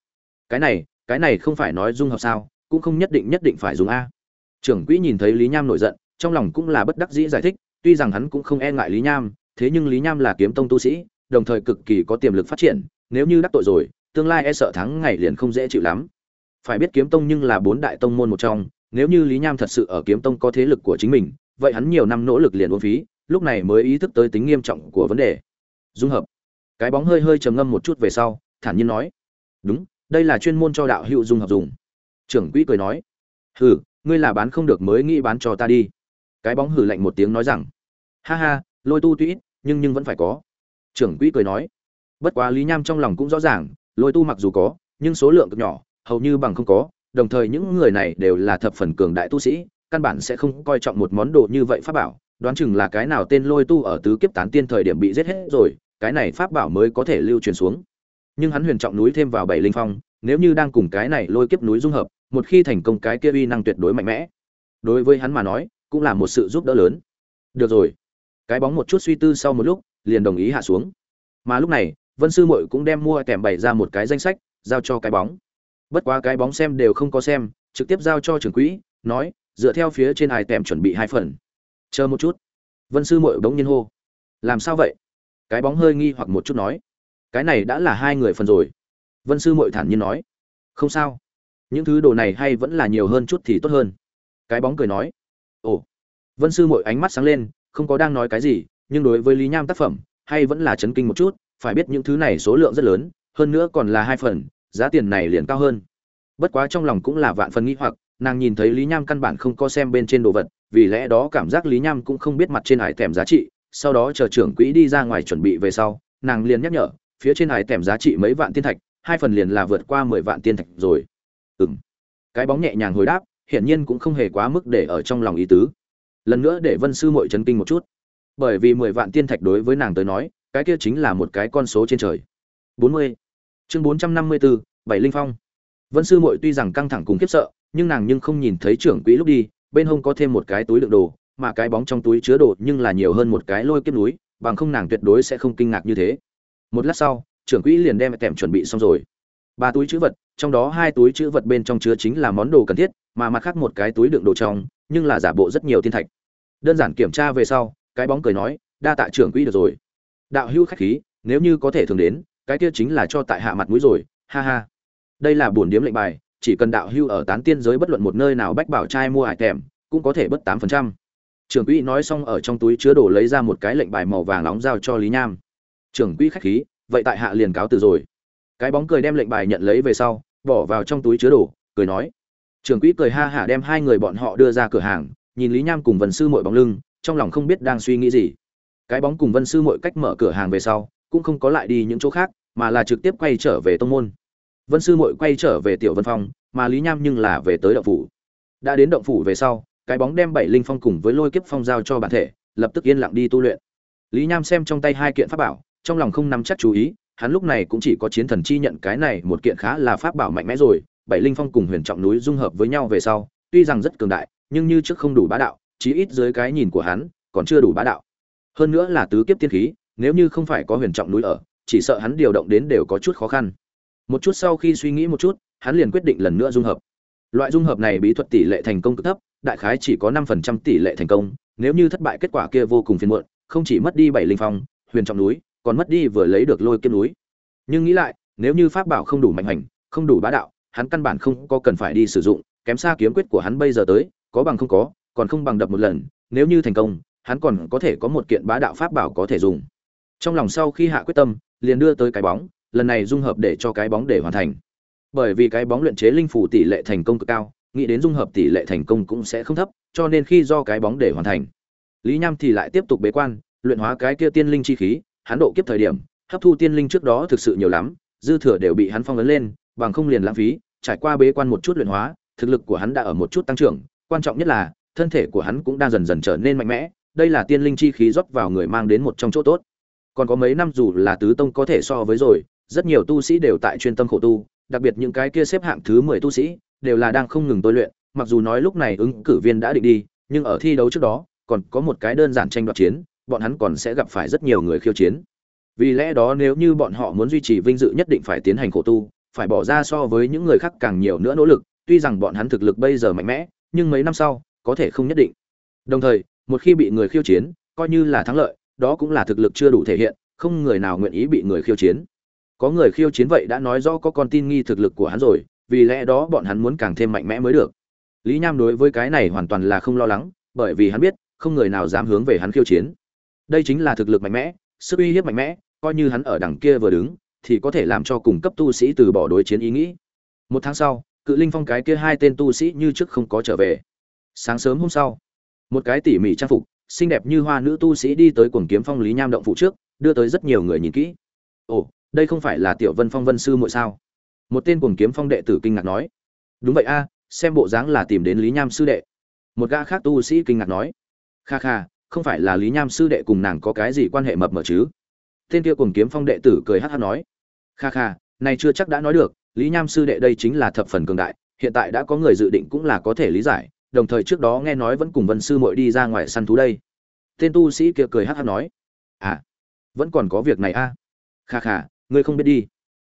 Cái này không phải nói dung hợp sao, cũng không nhất định phải dùng a. Trưởng quỹ nhìn thấy Lý Nham nổi giận, trong lòng cũng là bất đắc dĩ giải thích, tuy rằng hắn cũng không e ngại Lý Nham, thế nhưng Lý Nham là kiếm tông tu sĩ, đồng thời cực kỳ có tiềm lực phát triển, nếu như đắc tội rồi, tương lai e sợ thắng ngày liền không dễ chịu lắm. Phải biết kiếm tông nhưng là bốn đại tông môn một trong, nếu như Lý Nham thật sự ở kiếm tông có thế lực của chính mình, vậy hắn nhiều năm nỗ lực liền uổng phí, lúc này mới ý thức tới tính nghiêm trọng của vấn đề. Dung hợp. Cái bóng hơi trầm ngâm một chút về sau, thản nhiên nói: "Đúng, đây là chuyên môn cho đạo hữu dung hợp dùng." Trưởng quỹ cười nói: "Hừ, ngươi là bán không được mới nghĩ bán cho ta đi." Cái bóng hừ lạnh một tiếng nói rằng: "Ha ha, lôi tu tuy ít, nhưng vẫn phải có." Trưởng quỹ cười nói: "Bất quá Lý Nham trong lòng cũng rõ ràng, lôi tu mặc dù có, nhưng số lượng cực nhỏ, hầu như bằng không có, đồng thời những người này đều là thập phần cường đại tu sĩ, căn bản sẽ không coi trọng một món đồ như vậy pháp bảo, đoán chừng là cái nào tên lôi tu ở tứ kiếp tán tiên thời điểm bị giết hết rồi, cái này pháp bảo mới có thể lưu truyền xuống. Nhưng hắn huyền trọng núi thêm vào bảy linh phong, nếu như đang cùng cái này lôi kiếp núi dung hợp, một khi thành công cái kia uy năng tuyệt đối mạnh mẽ. Đối với hắn mà nói, cũng là một sự giúp đỡ lớn." Được rồi. Cái bóng một chút suy tư sau một lúc, liền đồng ý hạ xuống. Mà lúc này, Vân sư muội cũng đem mua kèm bày ra một cái danh sách, giao cho cái bóng. Bất quá cái bóng xem đều không có xem, trực tiếp giao cho trưởng quỹ, nói: "Dựa theo phía trên ai tèm chuẩn bị 2 phần." "Chờ một chút." Vân sư muội bỗng nhiên hô. "Làm sao vậy?" Cái bóng hơi nghi hoặc một chút nói: "Cái này đã là 2 người phần rồi." Vân sư muội thản nhiên nói: "Không sao, những thứ đồ này hay vẫn là nhiều hơn chút thì tốt hơn." Cái bóng cười nói: "Ồ." Vân sư muội ánh mắt sáng lên, không có đang nói cái gì, nhưng đối với Lý Nham tác phẩm, hay vẫn là chấn kinh một chút, phải biết những thứ này số lượng rất lớn, hơn nữa còn là 2 phần, giá tiền này liền cao hơn. Bất quá trong lòng cũng là vạn phần nghi hoặc, nàng nhìn thấy Lý Nham căn bản không có xem bên trên đồ vật, vì lẽ đó cảm giác Lý Nham cũng không biết mặt trên hải tèm giá trị, sau đó chờ trưởng quỹ đi ra ngoài chuẩn bị về sau, nàng liền nhắc nhở, phía trên hải tèm giá trị mấy vạn tiên thạch, 2 phần liền là vượt qua 10 vạn tiên thạch rồi. Ừm. Cái bóng nhẹ nhàng hồi đáp, hiển nhiên cũng không hề quá mức để ở trong lòng ý tứ. Lần nữa để Vân sư muội chấn kinh một chút, bởi vì 10 vạn tiên thạch đối với nàng tới nói, cái kia chính là một cái con số trên trời. 40. Chương 454, Bảy Linh Phong. Vân sư muội tuy rằng căng thẳng cùng khiếp sợ, nhưng nàng nhưng không nhìn thấy trưởng quỹ lúc đi, bên hông có thêm một cái túi đựng đồ, mà cái bóng trong túi chứa đồ nhưng là nhiều hơn một cái lôi kiếp núi, bằng không nàng tuyệt đối sẽ không kinh ngạc như thế. Một lát sau, trưởng quỹ liền đem tèm chuẩn bị xong rồi. 3 túi trữ vật, trong đó 2 túi trữ vật bên trong chứa chính là món đồ cần thiết, mà mặt khác một cái túi đựng đồ trong, nhưng là giả bộ rất nhiều tiên thạch. Đơn giản kiểm tra về sau, cái bóng cười nói: "Đa tạ trưởng quỹ được rồi. Đạo hữu khách khí, nếu như có thể thường đến, cái kia chính là cho tại hạ mặt mũi rồi, ha ha. Đây là bổn điếm lệnh bài, chỉ cần đạo hữu ở tán tiên giới bất luận một nơi nào bách bảo trai mua hải tèm, cũng có thể bớt 8%." Trưởng quỹ nói xong ở trong túi chứa đồ lấy ra một cái lệnh bài màu vàng nóng giao cho Lý Nham. "Trưởng quỹ khách khí, vậy tại hạ liền cáo từ rồi." Cái bóng cười đem lệnh bài nhận lấy về sau, bỏ vào trong túi chứa đồ, cười nói. Trưởng quỹ cười ha hả đem 2 người bọn họ đưa ra cửa hàng, nhìn Lý Nham cùng Vân sư muội bóng lưng, trong lòng không biết đang suy nghĩ gì. Cái bóng cùng Vân sư muội cách mở cửa hàng về sau, cũng không có lại đi những chỗ khác, mà là trực tiếp quay trở về tông môn. Vân sư muội quay trở về Tiểu Vân Phong, mà Lý Nham nhưng là về tới động phủ. Đã đến động phủ về sau, cái bóng đem Bảy Linh Phong cùng với Lôi Kiếp Phong giao cho bản thể, lập tức yên lặng đi tu luyện. Lý Nham xem trong tay 2 kiện pháp bảo, trong lòng không nắm chắc chú ý, hắn lúc này cũng chỉ có chiến thần chi nhận cái này một kiện khá là pháp bảo mạnh mẽ rồi. Bảy Linh Phong cùng Huyền Trọng núi dung hợp với nhau về sau, tuy rằng rất cường đại, nhưng như trước không đủ bá đạo, chí ít dưới cái nhìn của hắn, còn chưa đủ bá đạo. Hơn nữa là tứ kiếp tiên khí, nếu như không phải có Huyền Trọng núi ở, chỉ sợ hắn điều động đến đều có chút khó khăn. Một chút sau khi suy nghĩ một chút, hắn liền quyết định lần nữa dung hợp. Loại dung hợp này bí thuật tỷ lệ thành công cực thấp, đại khái chỉ có 5% tỷ lệ thành công, nếu như thất bại kết quả kia vô cùng phiền muộn, không chỉ mất đi Bảy Linh Phong, Huyền Trọng núi, còn mất đi vừa lấy được Lôi Kiếp núi. Nhưng nghĩ lại, nếu như pháp bảo không đủ mạnh hành, không đủ bá đạo, hắn căn bản không có cần phải đi sử dụng, kém xa kiếm quyết của hắn bây giờ tới, có bằng không có, còn không bằng đập một lần, nếu như thành công, hắn còn có thể có một kiện bá đạo pháp bảo có thể dùng. Trong lòng sau khi hạ quyết tâm, liền đưa tới cái bóng, lần này dung hợp để cho cái bóng để hoàn thành. Bởi vì cái bóng luyện chế linh phủ tỷ lệ thành công cực cao, nghĩ đến dung hợp tỷ lệ thành công cũng sẽ không thấp, cho nên khi do cái bóng để hoàn thành. Lý Nham thì lại tiếp tục bế quan, luyện hóa cái kia tiên linh chi khí, hắn độ kiếp thời điểm, hấp thu tiên linh trước đó thực sự nhiều lắm, dư thừa đều bị hắn phong ấn lên, bằng không liền lãng phí, trải qua bế quan một chút luyện hóa, thực lực của hắn đã ở một chút tăng trưởng, quan trọng nhất là thân thể của hắn cũng đang dần dần trở nên mạnh mẽ, đây là tiên linh chi khí rót vào người mang đến một trong chỗ tốt. Còn có mấy năm dù là tứ tông có thể so với rồi, rất nhiều tu sĩ đều tại chuyên tâm khổ tu, đặc biệt những cái kia xếp hạng thứ 10 tu sĩ, đều là đang không ngừng tôi luyện, mặc dù nói lúc này ứng cử viên đã định đi, nhưng ở thi đấu trước đó, còn có một cái đơn giản tranh đoạt chiến, bọn hắn còn sẽ gặp phải rất nhiều người khiêu chiến. Vì lẽ đó nếu như bọn họ muốn duy trì vinh dự nhất định phải tiến hành khổ tu, phải bỏ ra so với những người khác càng nhiều nữa nỗ lực, tuy rằng bọn hắn thực lực bây giờ mạnh mẽ, nhưng mấy năm sau, có thể không nhất định. Đồng thời, một khi bị người khiêu chiến, coi như là thắng lợi, đó cũng là thực lực chưa đủ thể hiện, không người nào nguyện ý bị người khiêu chiến. Có người khiêu chiến vậy đã nói rõ có con tin nghi thực lực của hắn rồi, vì lẽ đó bọn hắn muốn càng thêm mạnh mẽ mới được. Lý Nham đối với cái này hoàn toàn là không lo lắng, bởi vì hắn biết, không người nào dám hướng về hắn khiêu chiến. Đây chính là thực lực mạnh mẽ, sức uy hiếp mạnh mẽ, coi như hắn ở đằng kia vừa đứng, thì có thể làm cho cùng cấp tu sĩ từ bỏ đối chiến ý nghĩ. Một tháng sau, Cự Linh Phong cái kia hai tên tu sĩ như trước không có trở về. Sáng sớm hôm sau, một cái tỉ mỉ trang phục, xinh đẹp như hoa nữ tu sĩ đi tới Cuồng Kiếm Phong Lý Nham động phủ trước, đưa tới rất nhiều người nhìn kỹ. Ồ, đây không phải là Tiểu Vân Phong Vân sư muội sao? Một tên Cuồng Kiếm Phong đệ tử kinh ngạc nói. Đúng vậy a, xem bộ dáng là tìm đến Lý Nham sư đệ. Một gã khác tu sĩ kinh ngạc nói. Kha kha, không phải là Lý Nham sư đệ cùng nàng có cái gì quan hệ mập mờ chứ? Tên kia Cuồng Kiếm Phong đệ tử cười hắc hắc nói. Kha kha, này chưa chắc đã nói được, Lý Nham sư đệ đây chính là thập phần cường đại, hiện tại đã có người dự định cũng là có thể lý giải, đồng thời trước đó nghe nói vẫn cùng Vân sư muội đi ra ngoài săn thú đây. Tên tu sĩ kia cười hắc hắc nói. À, vẫn còn có việc này a. Kha kha, ngươi không biết đi.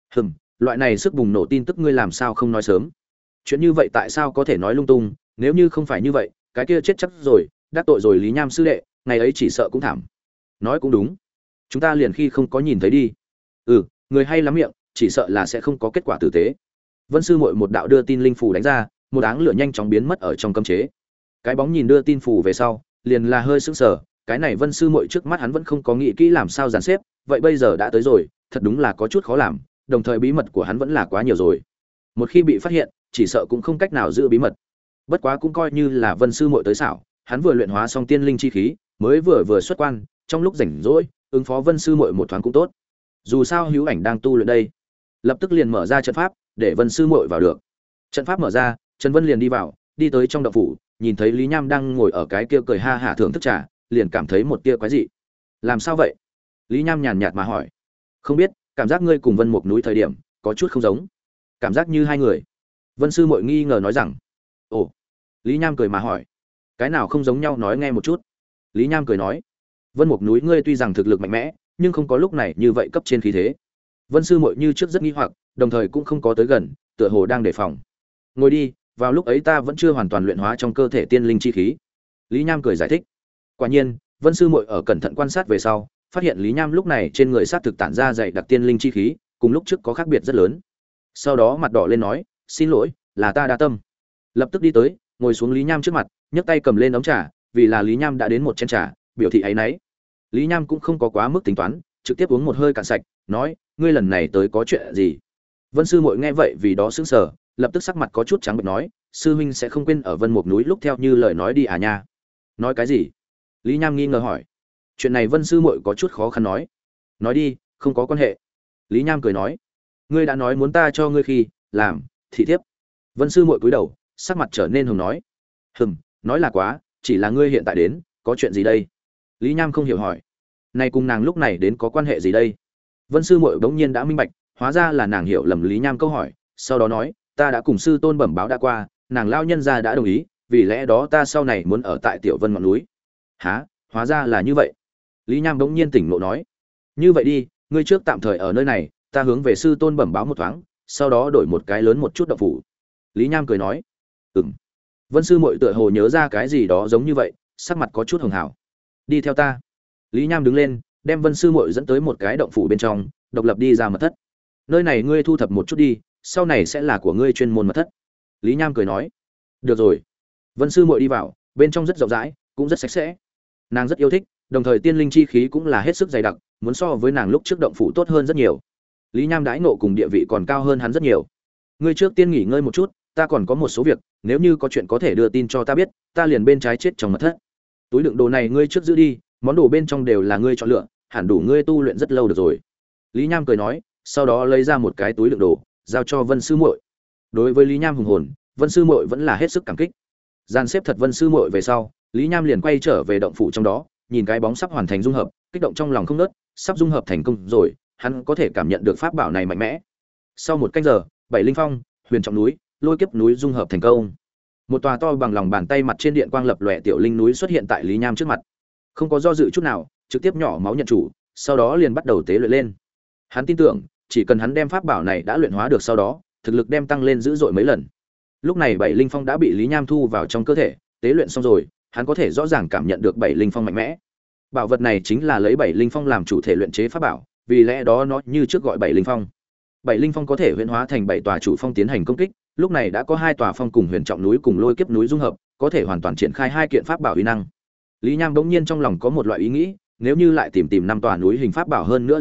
Loại này sức bùng nổ tin tức ngươi làm sao không nói sớm? Chuyện như vậy tại sao có thể nói lung tung, nếu như không phải như vậy, cái kia chết chắc rồi, đắc tội rồi Lý Nham sư đệ, ngày ấy chỉ sợ cũng thảm. Nói cũng đúng, chúng ta liền khi không có nhìn thấy đi. Người hay lắm miệng, chỉ sợ là sẽ không có kết quả tử tế. Vân sư muội một đạo đưa tin linh phù đánh ra, một áng lửa nhanh chóng biến mất ở trong cấm chế. Cái bóng nhìn đưa tin phù về sau, liền là hơi sững sờ, cái này Vân sư muội trước mắt hắn vẫn không có nghĩ kỹ làm sao dàn xếp, vậy bây giờ đã tới rồi, thật đúng là có chút khó làm, đồng thời bí mật của hắn vẫn là quá nhiều rồi. Một khi bị phát hiện, chỉ sợ cũng không cách nào giữ bí mật. Bất quá cũng coi như là Vân sư muội tới xảo, hắn vừa luyện hóa xong tiên linh chi khí, mới vừa xuất quan, trong lúc rảnh rỗi, ứng phó Vân sư muội một thoáng cũng tốt. Dù sao Hữu Ảnh đang tu luyện đây, lập tức liền mở ra trận pháp để Vân sư muội vào được. Trận pháp mở ra, Trần Vân liền đi vào, đi tới trong động phủ, nhìn thấy Lý Nham đang ngồi ở cái kia cười ha hả thưởng thức trà, liền cảm thấy một tia quái dị. Làm sao vậy? Lý Nham nhàn nhạt mà hỏi. Không biết, cảm giác ngươi cùng Vân Mục núi thời điểm có chút không giống, cảm giác như hai người. Vân sư muội nghi ngờ nói rằng. Ồ. Lý Nham cười mà hỏi. Cái nào không giống nhau nói nghe một chút. Lý Nham cười nói. Vân Mục núi ngươi tuy rằng thực lực mạnh mẽ, nhưng không có lúc này như vậy cấp trên khí thế. Vân sư muội như trước rất nghi hoặc, đồng thời cũng không có tới gần, tựa hồ đang đề phòng. Ngồi đi, vào lúc ấy ta vẫn chưa hoàn toàn luyện hóa trong cơ thể tiên linh chi khí. Lý Nham cười giải thích. Quả nhiên, Vân sư muội ở cẩn thận quan sát về sau, phát hiện Lý Nham lúc này trên người sát thực tản ra dày đặc tiên linh chi khí, cùng lúc trước có khác biệt rất lớn. Sau đó mặt đỏ lên nói, xin lỗi, là ta đa tâm. Lập tức đi tới, ngồi xuống Lý Nham trước mặt, nhấc tay cầm lên ống trà, vì là Lý Nham đã đến một chén trà, biểu thị áy náy. Lý Nham cũng không có quá mức tính toán, trực tiếp uống một hơi cạn sạch, nói, ngươi lần này tới có chuyện gì? Vân sư muội nghe vậy vì đó sững sờ, lập tức sắc mặt có chút trắng bệch nói, sư huynh sẽ không quên ở Vân Mục núi lúc theo như lời nói đi à nha? Nói cái gì? Lý Nham nghi ngờ hỏi. Chuyện này Vân sư muội có chút khó khăn nói đi, không có quan hệ. Lý Nham cười nói, ngươi đã nói muốn ta cho ngươi khi làm thị thiếp. Vân sư muội cúi đầu, sắc mặt trở nên hồng nói, nói là quá, chỉ là ngươi hiện tại đến, có chuyện gì đây? Lý Nham không hiểu hỏi, này cùng nàng lúc này đến có quan hệ gì đây? Vân sư muội bỗng nhiên đã minh bạch, hóa ra là nàng hiểu lầm Lý Nham câu hỏi, sau đó nói, ta đã cùng sư tôn bẩm báo đã qua, nàng lao nhân gia đã đồng ý, vì lẽ đó ta sau này muốn ở tại Tiểu Vân ngọn núi. Hả? Hóa ra là như vậy. Lý Nham bỗng nhiên tỉnh ngộ nói, như vậy đi, ngươi trước tạm thời ở nơi này, ta hướng về sư tôn bẩm báo một thoáng, sau đó đổi một cái lớn một chút động phủ. Lý Nham cười nói, Vân sư muội tựa hồ nhớ ra cái gì đó giống như vậy, sắc mặt có chút hường hảo. Đi theo ta. Lý Nham đứng lên, đem Vân sư muội dẫn tới một cái động phủ bên trong, độc lập đi ra mật thất. Nơi này ngươi thu thập một chút đi, sau này sẽ là của ngươi chuyên môn mật thất. Lý Nham cười nói, được rồi. Vân sư muội đi vào, bên trong rất rộng rãi, cũng rất sạch sẽ. Nàng rất yêu thích, đồng thời tiên linh chi khí cũng là hết sức dày đặc, muốn so với nàng lúc trước động phủ tốt hơn rất nhiều. Lý Nham đãi ngộ cùng địa vị còn cao hơn hắn rất nhiều. Ngươi trước tiên nghỉ ngơi một chút, ta còn có một số việc, nếu như có chuyện có thể đưa tin cho ta biết, ta liền bên trái chết trong mật thất. Túi đựng đồ này ngươi trước giữ đi, món đồ bên trong đều là ngươi chọn lựa, hẳn đủ ngươi tu luyện rất lâu được rồi. Lý Nham cười nói, sau đó lấy ra một cái túi đựng đồ, giao cho Vân sư muội. Đối với Lý Nham hùng hồn, Vân sư muội vẫn là hết sức cảm kích. Gian xếp thật Vân sư muội về sau, Lý Nham liền quay trở về động phủ trong đó, nhìn cái bóng sắp hoàn thành dung hợp, kích động trong lòng không ngớt, sắp dung hợp thành công rồi, hắn có thể cảm nhận được pháp bảo này mạnh mẽ. Sau một canh giờ, Bảy Linh Phong, Huyền Trọng núi, Lôi Kiếp núi dung hợp thành công. Một tòa to bằng lòng bàn tay mặt trên điện quang lập lòe tiểu linh núi xuất hiện tại Lý Nham trước mặt. Không có do dự chút nào, trực tiếp nhỏ máu nhận chủ, sau đó liền bắt đầu tế luyện lên. Hắn tin tưởng, chỉ cần hắn đem pháp bảo này đã luyện hóa được sau đó, thực lực đem tăng lên dữ dội mấy lần. Lúc này Bảy Linh Phong đã bị Lý Nham thu vào trong cơ thể, tế luyện xong rồi, hắn có thể rõ ràng cảm nhận được Bảy Linh Phong mạnh mẽ. Bảo vật này chính là lấy Bảy Linh Phong làm chủ thể luyện chế pháp bảo, vì lẽ đó nó như trước gọi Bảy Linh Phong. Bảy Linh Phong có thể huyễn hóa thành 7 tòa chủ phong tiến hành công kích, lúc này đã có 2 tòa phong cùng Huyền Trọng núi cùng Lôi Kiếp núi dung hợp, có thể hoàn toàn triển khai 2 kiện pháp bảo uy năng. Lý Nham bỗng nhiên trong lòng có một loại ý nghĩ, nếu như lại tìm 5 tòa núi hình pháp bảo hơn nữa dung hợp,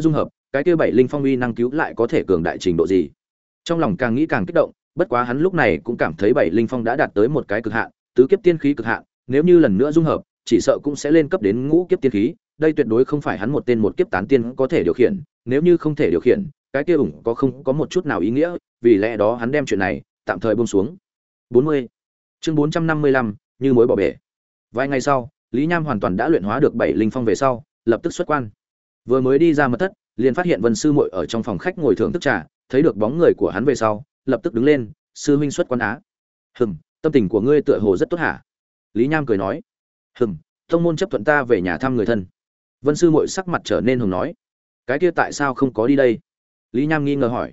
cái kia bảy linh phong uy năng cứu lại có thể cường đại trình độ gì? Trong lòng càng nghĩ càng kích động, bất quá hắn lúc này cũng cảm thấy bảy linh phong đã đạt tới một cái cực hạn, tứ kiếp tiên khí cực hạn, nếu như lần nữa dung hợp, chỉ sợ cũng sẽ lên cấp đến ngũ kiếp tiên khí, đây tuyệt đối không phải hắn một tên một kiếp tán tiên có thể điều khiển, nếu như không thể điều khiển, cái kia ủng có không có một chút nào ý nghĩa, vì lẽ đó hắn đem chuyện này tạm thời buông xuống. 40. Chương 455, như mối bỏ bể. Vài ngày sau, Lý Nham hoàn toàn đã luyện hóa được bảy linh phong về sau, lập tức xuất quan. Vừa mới đi ra mật thất, liền phát hiện Vân sư muội ở trong phòng khách ngồi thưởng thức trà, thấy được bóng người của hắn về sau, lập tức đứng lên, "Sư huynh xuất quan á." Tâm tình của ngươi tựa hồ rất tốt hả?" Lý Nham cười nói. Tông môn chấp thuận ta về nhà thăm người thân." Vân sư muội sắc mặt trở nên hồng nói. "Cái kia tại sao không có đi đây?" Lý Nham nghi ngờ hỏi.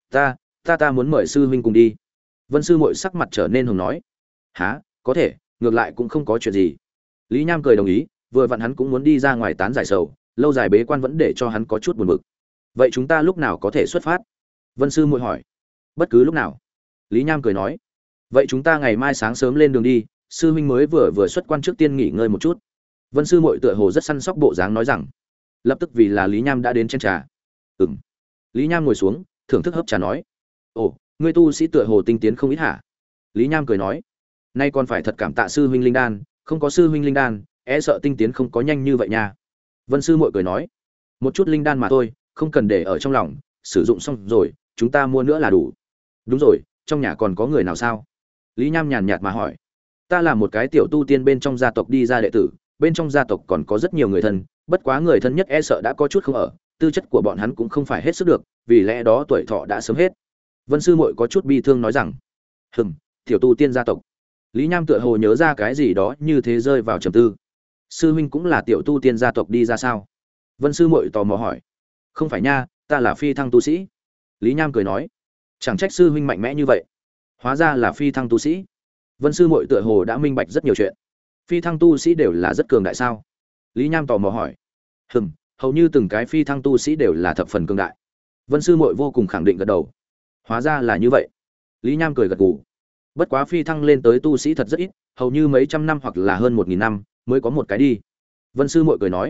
Ta muốn mời sư huynh cùng đi." Vân sư muội sắc mặt trở nên hồng nói. "Hả, có thể, ngược lại cũng không có chuyện gì." Lý Nham cười đồng ý, vừa vặn hắn cũng muốn đi ra ngoài tán giải sầu, lâu dài bế quan vẫn để cho hắn có chút buồn bực. "Vậy chúng ta lúc nào có thể xuất phát?" Vân sư muội hỏi. "Bất cứ lúc nào." Lý Nham cười nói. "Vậy chúng ta ngày mai sáng sớm lên đường đi, sư huynh mới vừa xuất quan trước tiên nghỉ ngơi một chút." Vân sư muội tựa hồ rất săn sóc bộ dáng nói rằng. Lập tức vì là Lý Nham đã đến chén trà. "Ừm." Lý Nham ngồi xuống, thưởng thức hấp trà nói. "Ồ, ngươi tu sĩ tựa hồ tinh tiến không ít hả?" Lý Nham cười nói. "Nay còn phải thật cảm tạ sư huynh linh đan, không có sư huynh linh đan, e sợ tinh tiến không có nhanh như vậy nha." Vân sư muội cười nói. "Một chút linh đan mà thôi, không cần để ở trong lòng, sử dụng xong rồi, chúng ta mua nữa là đủ." "Đúng rồi, trong nhà còn có người nào sao?" Lý Nham nhàn nhạt mà hỏi. "Ta là một cái tiểu tu tiên bên trong gia tộc đi ra đệ tử, bên trong gia tộc còn có rất nhiều người thân, bất quá người thân nhất e sợ đã có chút không ở, tư chất của bọn hắn cũng không phải hết sức được, vì lẽ đó tuổi thọ đã sớm hết." Vân sư muội có chút bi thương nói rằng. Tiểu tu tiên gia tộc." Lý Nham tựa hồ nhớ ra cái gì đó như thế rơi vào trầm tư. "Sư huynh cũng là tiểu tu tiên gia tộc đi ra sao?" Vân sư muội tò mò hỏi. "Không phải nha, ta là phi thăng tu sĩ." Lý Nham cười nói. "Chẳng trách sư huynh mạnh mẽ như vậy, hóa ra là phi thăng tu sĩ." Vân sư muội tựa hồ đã minh bạch rất nhiều chuyện. "Phi thăng tu sĩ đều là rất cường đại sao?" Lý Nham tò mò hỏi. Hầu như từng cái phi thăng tu sĩ đều là thập phần cường đại." Vân sư muội vô cùng khẳng định gật đầu. "Hóa ra là như vậy." Lý Nham cười gật gù. "Bất quá phi thăng lên tới tu sĩ thật rất ít, hầu như mấy trăm năm hoặc là hơn 1000 năm mới có một cái đi." Vân sư muội cười nói.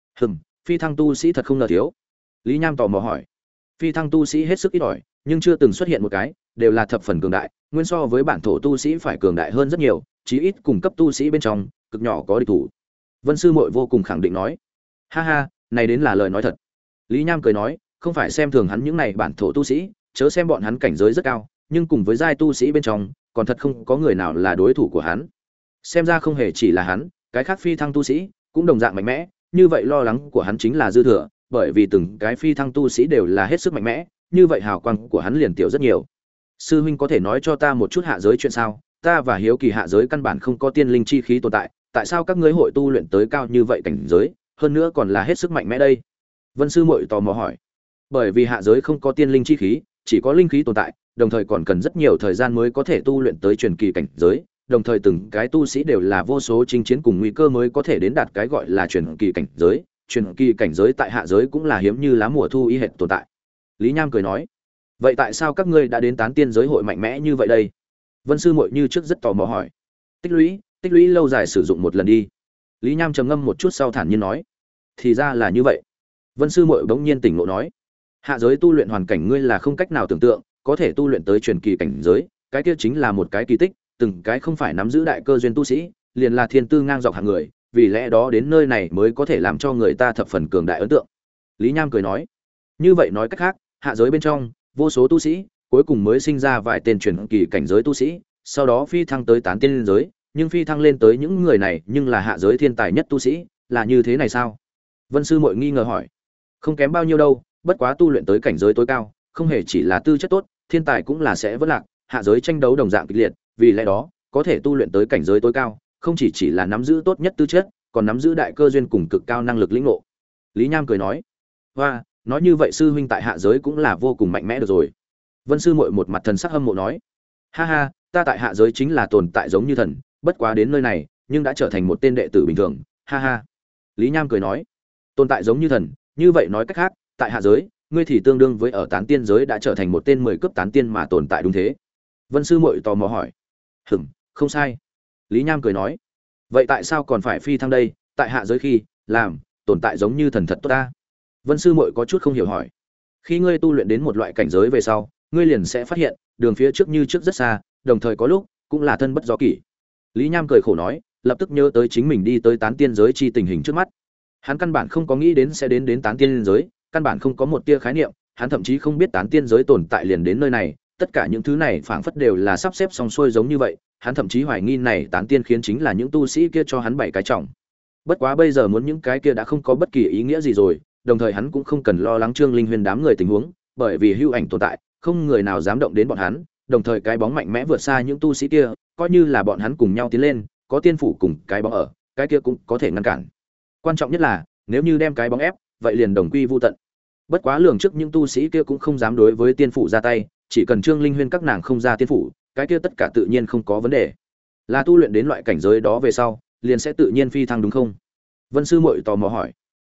Phi thăng tu sĩ thật không ngờ thiếu." Lý Nham tò mò hỏi. "Phi thăng tu sĩ hết sức ít ỏi, nhưng chưa từng xuất hiện một cái, đều là thập phần cường đại, nguyên so với bản thổ tu sĩ phải cường đại hơn rất nhiều, chí ít cùng cấp tu sĩ bên trong, cực nhỏ có địch thủ." Vân sư muội vô cùng khẳng định nói. "Ha ha, này đến là lời nói thật." Lý Nham cười nói, không phải xem thường hắn những này bản thổ tu sĩ, chớ xem bọn hắn cảnh giới rất cao, nhưng cùng với giai tu sĩ bên trong, còn thật không có người nào là đối thủ của hắn. Xem ra không hề chỉ là hắn, cái khác phi thăng tu sĩ cũng đồng dạng mạnh mẽ, như vậy lo lắng của hắn chính là dư thừa, bởi vì từng cái phi thăng tu sĩ đều là hết sức mạnh mẽ, như vậy hào quang của hắn liền tiểu rất nhiều. "Sư huynh có thể nói cho ta một chút hạ giới chuyện sao? Ta và hiếu kỳ hạ giới căn bản không có tiên linh chi khí tồn tại, tại sao các ngươi hội tu luyện tới cao như vậy cảnh giới, hơn nữa còn là hết sức mạnh mẽ đây?" Vân sư muội tò mò hỏi. "Bởi vì hạ giới không có tiên linh chi khí, chỉ có linh khí tồn tại, đồng thời còn cần rất nhiều thời gian mới có thể tu luyện tới truyền kỳ cảnh giới, đồng thời từng cái tu sĩ đều là vô số chinh chiến cùng nguy cơ mới có thể đến đạt cái gọi là truyền kỳ cảnh giới, truyền kỳ cảnh giới tại hạ giới cũng là hiếm như lá mùa thu y hệt tồn tại." Lý Nham cười nói. "Vậy tại sao các ngươi đã đến tán tiên giới hội mạnh mẽ như vậy đây?" Vân sư muội như trước rất tò mò hỏi. Tích lũy lâu dài sử dụng một lần đi." Lý Nham trầm ngâm một chút sau thản nhiên nói. "Thì ra là như vậy." Vân sư muội bỗng nhiên tỉnh ngộ nói. "Hạ giới tu luyện hoàn cảnh ngươi là không cách nào tưởng tượng, có thể tu luyện tới truyền kỳ cảnh giới, cái kia chính là một cái kỳ tích, từng cái không phải nắm giữ đại cơ duyên tu sĩ, liền là thiên tư ngang dọc hạng người, vì lẽ đó đến nơi này mới có thể làm cho người ta thập phần cường đại ấn tượng." Lý Nham cười nói. "Như vậy nói cách khác, hạ giới bên trong, vô số tu sĩ, cuối cùng mới sinh ra vài tên truyền kỳ cảnh giới tu sĩ, sau đó phi thăng tới tán tiên giới, nhưng phi thăng lên tới những người này nhưng là hạ giới thiên tài nhất tu sĩ, là như thế này sao?" Vân sư muội nghi ngờ hỏi. "Không kém bao nhiêu đâu, bất quá tu luyện tới cảnh giới tối cao, không hề chỉ là tư chất tốt, thiên tài cũng là sẽ vỡ lạc, hạ giới tranh đấu đồng dạng kịch liệt, vì lẽ đó, có thể tu luyện tới cảnh giới tối cao, không chỉ là nắm giữ tốt nhất tư chất, còn nắm giữ đại cơ duyên cùng cực cao năng lực lĩnh ngộ." Lý Nham cười nói. "Hoa, nói như vậy sư huynh tại hạ giới cũng là vô cùng mạnh mẽ được rồi." Vân sư muội một mặt thần sắc hâm mộ nói. "Ha ha, ta tại hạ giới chính là tồn tại giống như thần, bất quá đến nơi này, nhưng đã trở thành một tên đệ tử bình thường, ha ha." Lý Nham cười nói. "Tồn tại giống như thần, như vậy nói cách khác, tại hạ giới, ngươi thì tương đương với ở tán tiên giới đã trở thành một tên 10 cấp tán tiên mà tồn tại đúng thế?" Vân sư muội tò mò hỏi. Không sai." Lý Nham cười nói. "Vậy tại sao còn phải phi thăng đây, tại hạ giới khi làm tồn tại giống như thần thật tốt ta?" Vân sư muội có chút không hiểu hỏi. Khi ngươi tu luyện đến một loại cảnh giới về sau, ngươi liền sẽ phát hiện, đường phía trước như trước rất xa, đồng thời có lúc cũng là thân bất do kỷ. Lý Nham cười khổ nói, lập tức nhớ tới chính mình đi tới tán tiên giới chi tình hình trước mắt. Hắn căn bản không có nghĩ đến sẽ đến tán tiên giới, căn bản không có một tia khái niệm, hắn thậm chí không biết tán tiên giới tồn tại liền đến nơi này, tất cả những thứ này phảng phất đều là sắp xếp xong xuôi giống như vậy, hắn thậm chí hoài nghi này tán tiên khiến chính là những tu sĩ kia cho hắn bảy cái trọng. Bất quá bây giờ muốn những cái kia đã không có bất kỳ ý nghĩa gì rồi, đồng thời hắn cũng không cần lo lắng Trương Linh Huyền đám người tình huống, bởi vì hưu ảnh tồn tại, không người nào dám động đến bọn hắn, đồng thời cái bóng mạnh mẽ vượt xa những tu sĩ kia, coi như là bọn hắn cùng nhau tiến lên, có tiên phủ cùng cái bóng ở, cái kia cũng có thể ngăn cản. Quan trọng nhất là, nếu như đem cái bóng ép, vậy liền đồng quy vu tận. Bất quá lường trước những tu sĩ kia cũng không dám đối với tiên phủ ra tay, chỉ cần Trương Linh Huyên các nàng không ra tiên phủ, cái kia tất cả tự nhiên không có vấn đề. Là tu luyện đến loại cảnh giới đó về sau, liền sẽ tự nhiên phi thăng đúng không? Vân sư muội tò mò hỏi.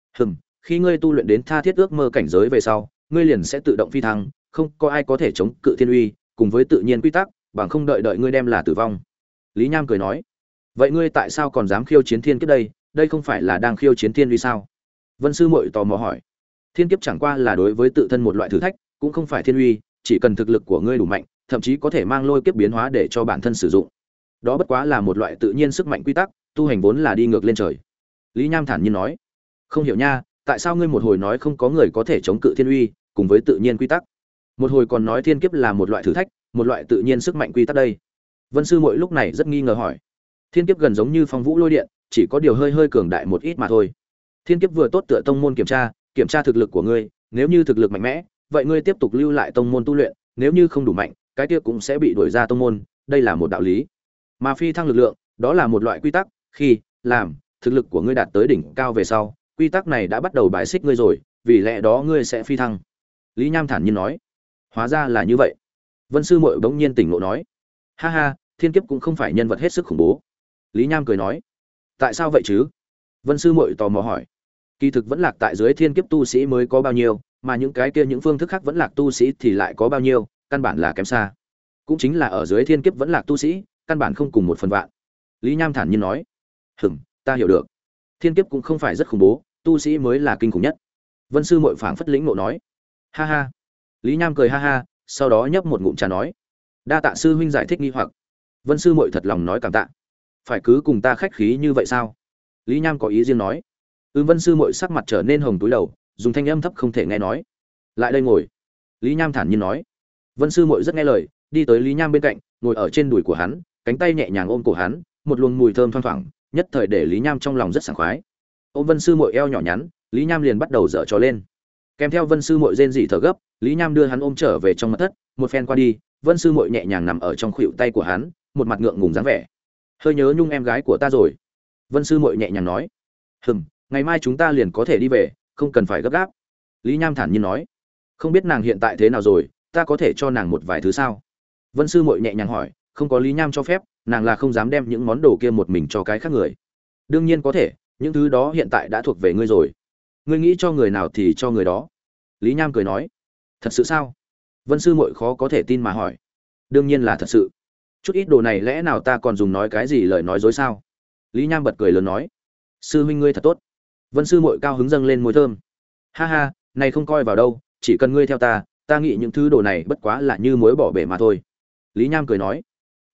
Khi ngươi tu luyện đến tha thiết ước mơ cảnh giới về sau, ngươi liền sẽ tự động phi thăng, không có ai có thể chống cự thiên uy, cùng với tự nhiên quy tắc, bằng không đợi ngươi đem là tử vong. Lý Nham cười nói. Vậy ngươi tại sao còn dám khiêu chiến thiên kiếp đây? Đây không phải là đang khiêu chiến thiên uy sao? Vân sư muội tò mò hỏi. Thiên kiếp chẳng qua là đối với tự thân một loại thử thách, cũng không phải thiên uy, chỉ cần thực lực của ngươi đủ mạnh, thậm chí có thể mang lôi kiếp biến hóa để cho bản thân sử dụng. Đó bất quá là một loại tự nhiên sức mạnh quy tắc, tu hành vốn là đi ngược lên trời. Lý Nham thản nhiên nói. Không hiểu nha, tại sao ngươi một hồi nói không có người có thể chống cự thiên uy, cùng với tự nhiên quy tắc, một hồi còn nói thiên kiếp là một loại thử thách, một loại tự nhiên sức mạnh quy tắc đây? Vân sư muội lúc này rất nghi ngờ hỏi. Thiên kiếp gần giống như phong vũ lôi điện, chỉ có điều hơi cường đại một ít mà thôi. Thiên kiếp vừa tốt tựa tông môn kiểm tra thực lực của ngươi, nếu như thực lực mạnh mẽ, vậy ngươi tiếp tục lưu lại tông môn tu luyện, nếu như không đủ mạnh, cái kia cũng sẽ bị đuổi ra tông môn, đây là một đạo lý. Mà phi thăng lực lượng, đó là một loại quy tắc, khi làm thực lực của ngươi đạt tới đỉnh cao về sau, quy tắc này đã bắt đầu bài xích ngươi rồi, vì lẽ đó ngươi sẽ phi thăng. Lý Nham thản nhiên nói. Hóa ra là như vậy. Vân sư muội bỗng nhiên tỉnh ngộ nói. Ha ha, thiên kiếp cũng không phải nhân vật hết sức khủng bố. Lý Nham cười nói. Tại sao vậy chứ? Vân sư muội tò mò hỏi. Kỳ thực vẫn lạc tại dưới thiên kiếp tu sĩ mới có bao nhiêu, mà những cái kia những phương thức khác vẫn lạc tu sĩ thì lại có bao nhiêu, căn bản là kém xa. Cũng chính là ở dưới thiên kiếp vẫn lạc tu sĩ, căn bản không cùng một phần vạn. Lý Nham thản nhiên nói. Ta hiểu được. Thiên kiếp cũng không phải rất khủng bố, tu sĩ mới là kinh khủng nhất. Vân sư muội phảng phất lĩnh ngộ nói. Ha ha. Lý Nham cười ha ha, sau đó nhấp một ngụm trà nói. Đa tạ sư huynh giải thích nghi hoặc. Vân sư muội thật lòng nói cảm tạ. Phải cứ cùng ta khách khí như vậy sao? Lý Nham có ý riêng nói. Vân sư muội sắc mặt trở nên hồng túi đầu, dùng thanh âm thấp không thể nghe nói. Lại đây ngồi. Lý Nham thản nhiên nói. Vân sư muội rất nghe lời, đi tới Lý Nham bên cạnh, ngồi ở trên đùi của hắn, cánh tay nhẹ nhàng ôm cổ hắn, một luồng mùi thơm thoang thoảng, nhất thời để Lý Nham trong lòng rất sảng khoái. Ôm Vân sư muội eo nhỏ nhắn, Lý Nham liền bắt đầu dở trò lên. Kèm theo Vân sư muội rên rỉ thở gấp, Lý Nham đưa hắn ôm trở về trong mật thất, một phen qua đi, Vân sư muội nhẹ nhàng nằm ở trong khuỷu tay của hắn, một mặt ngượng ngùng dáng vẻ. Hơi nhớ nhung em gái của ta rồi. Vân sư muội nhẹ nhàng nói. Ngày mai chúng ta liền có thể đi về, không cần phải gấp gáp. Lý Nham thản nhiên nói. Không biết nàng hiện tại thế nào rồi, ta có thể cho nàng một vài thứ sao? Vân sư muội nhẹ nhàng hỏi. Không có Lý Nham cho phép, nàng là không dám đem những món đồ kia một mình cho cái khác người. Đương nhiên có thể, những thứ đó hiện tại đã thuộc về ngươi rồi. Ngươi nghĩ cho người nào thì cho người đó. Lý Nham cười nói. Thật sự sao? Vân sư muội khó có thể tin mà hỏi. Đương nhiên là thật sự. Chút ít đồ này lẽ nào ta còn dùng nói cái gì lời nói dối sao? Lý Nham bật cười lớn nói. Sư huynh ngươi thật tốt. Vân sư muội cao hứng dâng lên môi thơm. Ha ha, này không coi vào đâu, chỉ cần ngươi theo ta, ta nghĩ những thứ đồ này bất quá là như muối bỏ bể mà thôi. Lý Nham cười nói.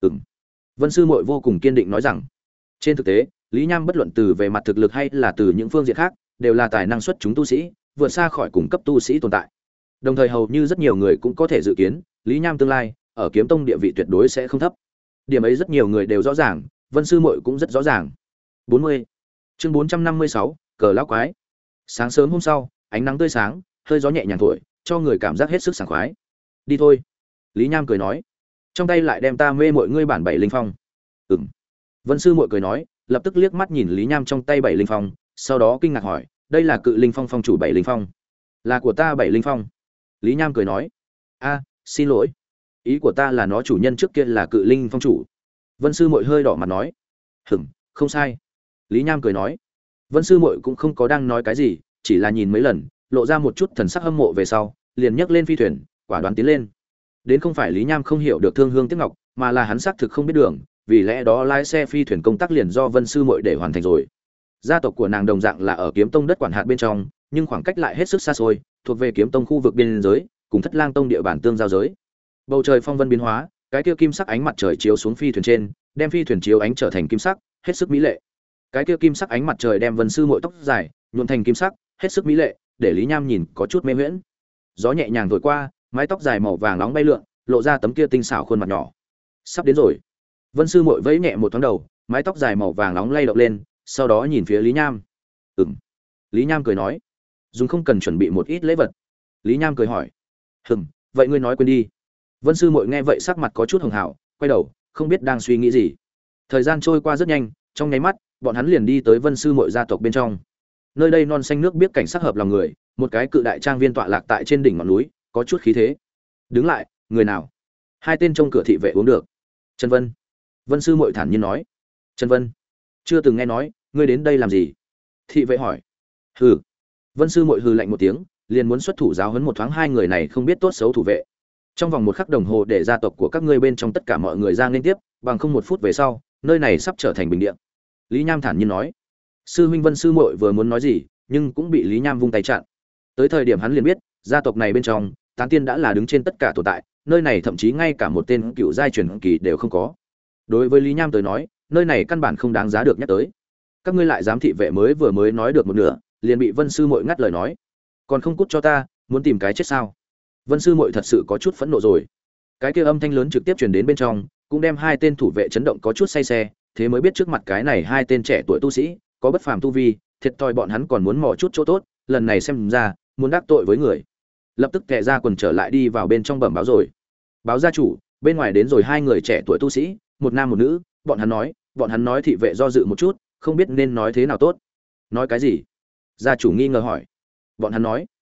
Vân sư muội vô cùng kiên định nói rằng, trên thực tế, Lý Nham bất luận từ về mặt thực lực hay là từ những phương diện khác, đều là tài năng xuất chúng tu sĩ, vượt xa khỏi cùng cấp tu sĩ tồn tại. Đồng thời hầu như rất nhiều người cũng có thể dự kiến, Lý Nham tương lai ở kiếm tông địa vị tuyệt đối sẽ không thấp. Điểm ấy rất nhiều người đều rõ ràng, Vân sư muội cũng rất rõ ràng. 40. Chương 456, cờ lão quái. Sáng sớm hôm sau, ánh nắng tươi sáng, hơi gió nhẹ nhàng thổi, cho người cảm giác hết sức sảng khoái. Đi thôi. Lý Nham cười nói. Trong tay lại đem ta mê mọi ngươi bản bảy linh phong. Vân sư muội cười nói, lập tức liếc mắt nhìn Lý Nham trong tay bảy linh phong, sau đó kinh ngạc hỏi, đây là cự linh phong phong chủ bảy linh phong? Là của ta bảy linh phong. Lý Nham cười nói. Xin lỗi, ý của ta là nó chủ nhân trước kia là cự linh phong chủ. Vân sư muội hơi đỏ mặt nói. Không sai. Lý Nham cười nói. Vân sư muội cũng không có đang nói cái gì, chỉ là nhìn mấy lần, lộ ra một chút thần sắc hâm mộ về sau, liền nhấc lên phi thuyền, quả đoán tiến lên. Đến không phải Lý Nham không hiểu được thương hương tiếc ngọc, mà là hắn xác thực không biết đường, vì lẽ đó lái xe phi thuyền công tác liền do Vân sư muội để hoàn thành rồi. Gia tộc của nàng đồng dạng là ở Kiếm Tông đất quản hạt bên trong, nhưng khoảng cách lại hết sức xa xôi, thuộc về Kiếm Tông khu vực biên giới, cùng Thất Lang Tông địa bàn tương giao giới. Bầu trời phong vân biến hóa, cái kia kim sắc ánh mặt trời chiếu xuống phi thuyền trên, đem phi thuyền chiếu ánh trở thành kim sắc, hết sức mỹ lệ. Cái kia kim sắc ánh mặt trời đem Vân Sư Muội tóc dài nhuộm thành kim sắc, hết sức mỹ lệ, để Lý Nham nhìn có chút mê huyễn. Gió nhẹ nhàng thổi qua, mái tóc dài màu vàng nóng bay lượn, lộ ra tấm kia tinh xảo khuôn mặt nhỏ. Sắp đến rồi. Vân Sư Muội vẫy nhẹ một thoáng đầu, mái tóc dài màu vàng nóng lay động lên, sau đó nhìn phía Lý Nham. "Ừm." Lý Nham cười nói, "Dùng không cần chuẩn bị một ít lễ vật." Lý Nham cười hỏi, vậy ngươi nói quên đi." Vân Sư Muội nghe vậy sắc mặt có chút hồng hào, quay đầu, không biết đang suy nghĩ gì. Thời gian trôi qua rất nhanh, trong nháy mắt, bọn hắn liền đi tới Vân Sư Muội gia tộc bên trong. Nơi đây non xanh nước biếc, cảnh sắc hợp lòng người, một cái cự đại trang viên tọa lạc tại trên đỉnh ngọn núi, có chút khí thế. "Đứng lại, người nào?" Hai tên trông cửa thị vệ uống được. "Trần Vân." Vân Sư Muội thản nhiên nói. "Trần Vân? Chưa từng nghe nói, ngươi đến đây làm gì?" Thị vệ hỏi. "Hừ." Vân Sư Muội hừ lạnh một tiếng, liền muốn xuất thủ giáo huấn một thoáng hai người này không biết tốt xấu thủ vệ. Trong vòng một khắc đồng hồ để gia tộc của các ngươi bên trong tất cả mọi người ra liên tiếp, bằng không một phút về sau, nơi này sắp trở thành bình địa. Lý Nham thản nhiên nói. Sư huynh Vân Sư Muội vừa muốn nói gì, nhưng cũng bị Lý Nham vung tay chặn. Tới thời điểm hắn liền biết, gia tộc này bên trong, Tán Tiên đã là đứng trên tất cả tồn tại, nơi này thậm chí ngay cả một tên cựu giai truyền kỳ đều không có. Đối với Lý Nham tới nói, nơi này căn bản không đáng giá được nhắc tới. Các ngươi lại dám thị vệ vừa mới nói được một nửa, liền bị Vân Sư Muội ngắt lời nói. Còn không cút cho ta, muốn tìm cái chết sao? Vân Sư Muội thật sự có chút phẫn nộ rồi. Cái kia âm thanh lớn trực tiếp truyền đến bên trong, cũng đem hai tên thủ vệ chấn động có chút say xe, thế mới biết trước mặt cái này hai tên trẻ tuổi tu sĩ, có bất phàm tu vi, thiệt thòi bọn hắn còn muốn mò chút chỗ tốt, lần này xem ra, muốn đắc tội với người. Lập tức kẻ ra quần trở lại đi vào bên trong bẩm báo rồi. Báo gia chủ, bên ngoài đến rồi hai người trẻ tuổi tu sĩ, một nam một nữ, bọn hắn nói thị vệ do dự một chút, không biết nên nói thế nào tốt. Nói cái gì? Gia chủ nghi ngờ hỏi. Bọn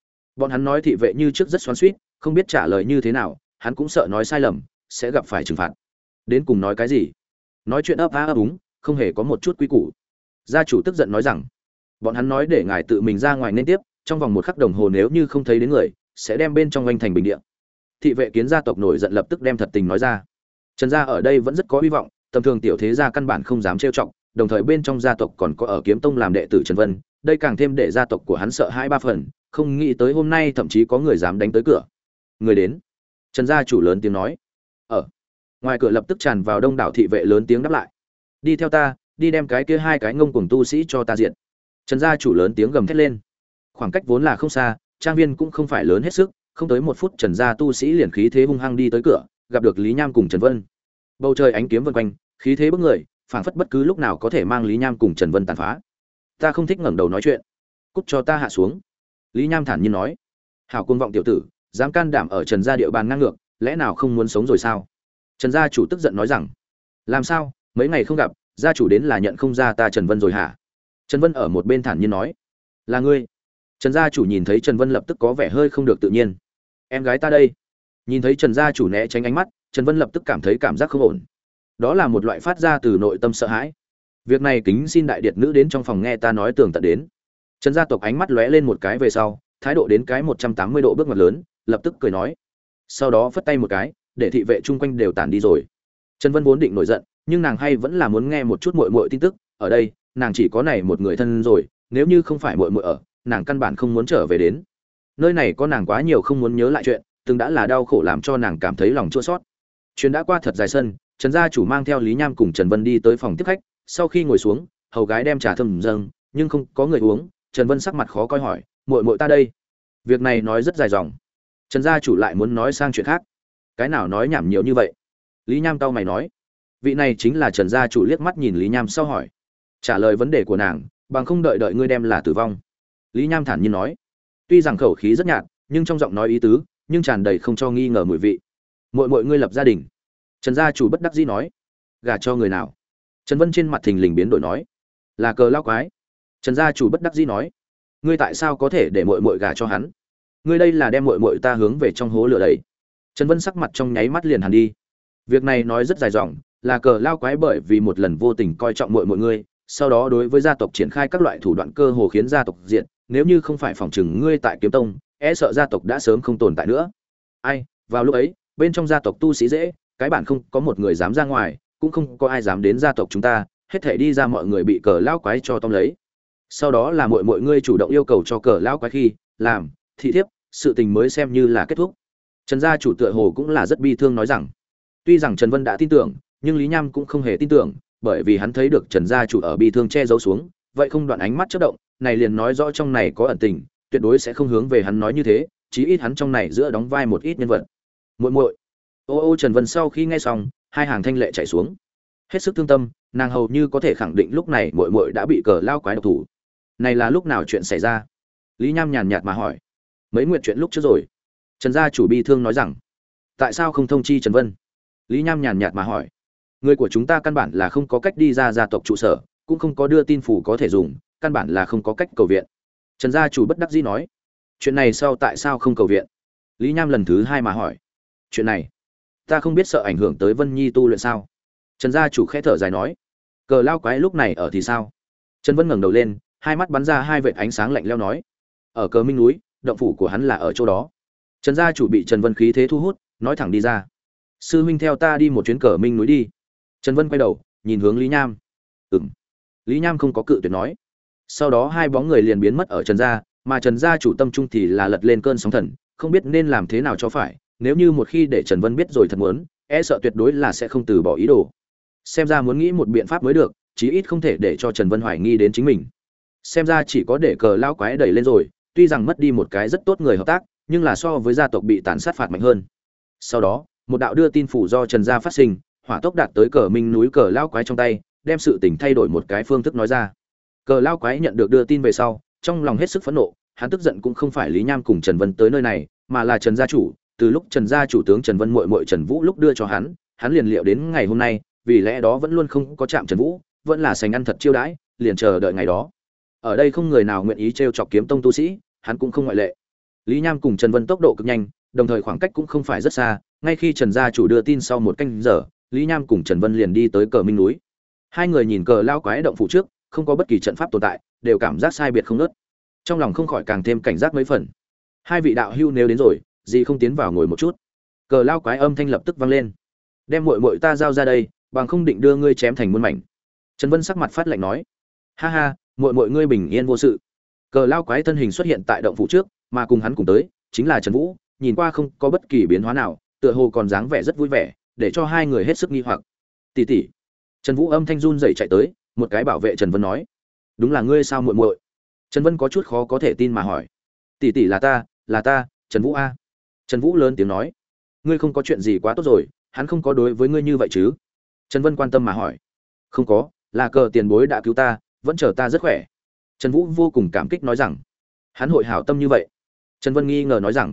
hắn nói thị vệ như trước rất xoắn xuýt, không biết trả lời như thế nào, hắn cũng sợ nói sai lầm sẽ gặp phải trừng phạt. Đến cùng nói cái gì? Nói chuyện ấp á ấp úng, không hề có một chút quy củ. Gia chủ tức giận nói rằng, bọn hắn nói để ngài tự mình ra ngoài nên tiếp, trong vòng một khắc đồng hồ nếu như không thấy đến người, sẽ đem bên trong anh thành bình địa. Thị vệ kiến gia tộc nổi giận lập tức đem thật tình nói ra. Trần gia ở đây vẫn rất có hy vọng, tầm thường tiểu thế gia căn bản không dám trêu chọc, đồng thời bên trong gia tộc còn có ở Kiếm Tông làm đệ tử Trần Vân, đây càng thêm để gia tộc của hắn sợ hãi ba phần, không nghĩ tới hôm nay thậm chí có người dám đánh tới cửa. Người đến. Trần gia chủ lớn tiếng nói. Ở ngoài cửa lập tức tràn vào đông đảo thị vệ lớn tiếng đáp lại. Đi theo ta, đi đem cái kia hai cái ngông cuồng tu sĩ cho ta diện. Trần gia chủ lớn tiếng gầm thét lên. Khoảng cách vốn là không xa, trang viên cũng không phải lớn hết sức, không tới một phút Trần gia tu sĩ liền khí thế hung hăng đi tới cửa, gặp được Lý Nham cùng Trần Vân. Bầu trời ánh kiếm vần quanh, khí thế bức người, phảng phất bất cứ lúc nào có thể mang Lý Nham cùng Trần Vân tàn phá. Ta không thích ngẩng đầu nói chuyện, cút cho ta hạ xuống. Lý Nham thản nhiên nói. Hảo cuồng vọng tiểu tử, dám can đảm ở Trần gia địa bàn ngang ngược, lẽ nào không muốn sống rồi sao? Trần gia chủ tức giận nói rằng. Làm sao, mấy ngày không gặp, gia chủ đến là nhận không ra ta Trần Vân rồi hả? Trần Vân ở một bên thản nhiên nói. Là ngươi. Trần gia chủ nhìn thấy Trần Vân lập tức có vẻ hơi không được tự nhiên. Em gái ta đây. Nhìn thấy Trần gia chủ né tránh ánh mắt, Trần Vân lập tức cảm thấy cảm giác không ổn. Đó là một loại phát ra từ nội tâm sợ hãi. Việc này kính xin đại điệt nữ đến trong phòng nghe ta nói tường tận đến. Trần gia tộc ánh mắt lóe lên một cái về sau, thái độ đến cái 180 độ bước ngoặt lớn, lập tức cười nói. Sau đó phất tay một cái, để thị vệ chung quanh đều tản đi rồi. Trần Vân vốn định nổi giận, nhưng nàng hay vẫn là muốn nghe một chút muội muội tin tức, ở đây, nàng chỉ có này một người thân rồi, nếu như không phải muội muội ở, nàng căn bản không muốn trở về đến. Nơi này có nàng quá nhiều không muốn nhớ lại chuyện, từng đã là đau khổ làm cho nàng cảm thấy lòng chua xót. Chuyện đã qua thật dài sân, Trần gia chủ mang theo Lý Nham cùng Trần Vân đi tới phòng tiếp khách, sau khi ngồi xuống, hầu gái đem trà thơm dâng, nhưng không có người uống, Trần Vân sắc mặt khó coi hỏi, muội muội ta đây. Việc này nói rất dài dòng. Trần gia chủ lại muốn nói sang chuyện khác. Cái nào nói nhảm nhiều như vậy? Lý Nham cau mày nói. Vị này chính là Trần gia chủ, liếc mắt nhìn Lý Nham sau hỏi. Trả lời vấn đề của nàng, bằng không đợi đợi ngươi đem là tử vong. Lý Nham thản nhiên nói. Tuy rằng khẩu khí rất nhạt, nhưng trong giọng nói ý tứ, nhưng tràn đầy không cho nghi ngờ mùi vị. Muội muội ngươi lập gia đình. Trần gia chủ bất đắc dĩ nói. Gả cho người nào? Trần Vân trên mặt thình lình biến đổi nói. Là Cờ Lao Quái. Trần gia chủ bất đắc dĩ nói. Ngươi tại sao có thể để muội muội gả cho hắn? Ngươi đây là đem muội muội ta hướng về trong hố lửa đẩy. Trần Vân sắc mặt trong nháy mắt liền hẳn đi. Việc này nói rất dài dòng, là Cờ Lao Quái bởi vì một lần vô tình coi trọng muội muội ngươi, sau đó đối với gia tộc triển khai các loại thủ đoạn cơ hồ khiến gia tộc diện, nếu như không phải phòng trừng ngươi tại Kiếm Tông, e sợ gia tộc đã sớm không tồn tại nữa. Ai, vào lúc ấy, bên trong gia tộc tu sĩ dễ, cái bản không có một người dám ra ngoài, cũng không có ai dám đến gia tộc chúng ta, hết thảy đi ra mọi người bị Cờ Lao Quái cho tóm lấy. sau đó là mọi ngươi chủ động yêu cầu cho cờ lão quái khi làm thị thiếp, sự tình mới xem như là kết thúc. Trần gia chủ tựa hồ cũng là rất bi thương nói rằng, tuy rằng Trần Vân đã tin tưởng, nhưng Lý Nham cũng không hề tin tưởng, bởi vì hắn thấy được Trần gia chủ ở bi thương che giấu xuống, vậy không đoạn ánh mắt chớp động, này liền nói rõ trong này có ẩn tình, tuyệt đối sẽ không hướng về hắn nói như thế, chí ít hắn trong này giữa đóng vai một ít nhân vật. Muội muội. Ô Trần Vân sau khi nghe xong, hai hàng thanh lệ chảy xuống. Hết sức thương tâm, nàng hầu như có thể khẳng định lúc này muội muội đã bị cờ lao quái độc thủ. Này là lúc nào chuyện xảy ra? Lý Nham nhàn nhạt mà hỏi. Mấy nguyện chuyện lúc trước rồi. Trần gia chủ bi thương nói rằng, tại sao không thông chi Trần Vân? Lý Nham nhàn nhạt mà hỏi. Người của chúng ta căn bản là không có cách đi ra gia tộc trụ sở, cũng không có đưa tin phủ có thể dùng, căn bản là không có cách cầu viện. Trần gia chủ bất đắc dĩ nói. Chuyện này sau tại sao không cầu viện? Lý Nham lần thứ hai mà hỏi. Chuyện này, ta không biết sợ ảnh hưởng tới Vân Nhi tu luyện sao? Trần gia chủ khẽ thở dài nói. Cờ lao quái lúc này ở thì sao? Trần Vân ngẩng đầu lên, hai mắt bắn ra hai vệt ánh sáng lạnh lẽo nói. Ở Cờ Minh núi, động phủ của hắn là ở chỗ đó. Trần gia chủ bị Trần Vân khí thế thu hút, nói thẳng đi ra. Sư huynh theo ta đi một chuyến Cờ Minh núi đi. Trần Vân quay đầu, nhìn hướng Lý Nham. Lý Nham không có cự tuyệt nói. Sau đó hai bóng người liền biến mất ở Trần gia, mà Trần gia chủ tâm trung thì là lật lên cơn sóng thần, không biết nên làm thế nào cho phải, nếu như một khi để Trần Vân biết rồi thật muốn, e sợ tuyệt đối là sẽ không từ bỏ ý đồ. Xem ra muốn nghĩ một biện pháp mới được, chí ít không thể để cho Trần Vân hoài nghi đến chính mình. Xem ra chỉ có để cờ lao quái đẩy lên rồi, tuy rằng mất đi một cái rất tốt người hợp tác, nhưng là so với gia tộc bị tàn sát phạt mạnh hơn. Sau đó, một đạo đưa tin phủ do Trần gia phát sinh, hỏa tốc đạt tới Cờ Minh núi cờ lao quái trong tay, đem sự tình thay đổi một cái phương thức nói ra. Cờ lao quái nhận được đưa tin về sau, trong lòng hết sức phẫn nộ, hắn tức giận cũng không phải Lý Nham cùng Trần Vân tới nơi này, mà là Trần gia chủ, từ lúc Trần gia chủ tướng Trần Vân muội muội Trần Vũ lúc đưa cho hắn liền liệu đến ngày hôm nay, vì lẽ đó vẫn luôn không có chạm Trần Vũ, vẫn là sành ăn thật chiêu đãi, liền chờ đợi ngày đó. Ở đây không người nào nguyện ý trêu chọc kiếm tông tu sĩ, hắn cũng không ngoại lệ. Lý Nham cùng Trần Vân tốc độ cực nhanh, đồng thời khoảng cách cũng không phải rất xa, ngay khi Trần gia chủ đưa tin sau một canh giờ, Lý Nham cùng Trần Vân liền đi tới Cờ Minh núi. Hai người nhìn cờ lao quái động phủ trước, không có bất kỳ trận pháp tồn tại, đều cảm giác sai biệt không ngớt. Trong lòng không khỏi càng thêm cảnh giác mấy phần. Hai vị đạo hữu nếu đến rồi, gì không tiến vào ngồi một chút. Cờ lao quái âm thanh lập tức vang lên. Đem muội muội ta giao ra đây, bằng không định đưa ngươi chém thành muôn mảnh. Trần Vân sắc mặt phát lạnh nói. Ha ha, muội muội ngươi bình yên vô sự. Cờ lao quái thân hình xuất hiện tại động phủ trước, mà cùng hắn cùng tới chính là Trần Vũ, nhìn qua không có bất kỳ biến hóa nào, tựa hồ còn dáng vẻ rất vui vẻ, để cho hai người hết sức nghi hoặc. Tỷ tỷ. Trần Vũ âm thanh run rẩy chạy tới, một cái bảo vệ Trần Vân nói: "Đúng là ngươi sao muội muội?" Trần Vân có chút khó có thể tin mà hỏi: "Tỷ tỷ là ta, Trần Vũ a." Trần Vũ lớn tiếng nói: "Ngươi không có chuyện gì quá tốt rồi, hắn không có đối với ngươi như vậy chứ?" Trần Vân quan tâm mà hỏi: "Không có, là Cờ tiền bối đã cứu ta, vẫn chờ ta rất khỏe." Trần Vũ vô cùng cảm kích nói rằng: "Hắn hội hảo tâm như vậy?" Trần Vân nghi ngờ nói rằng: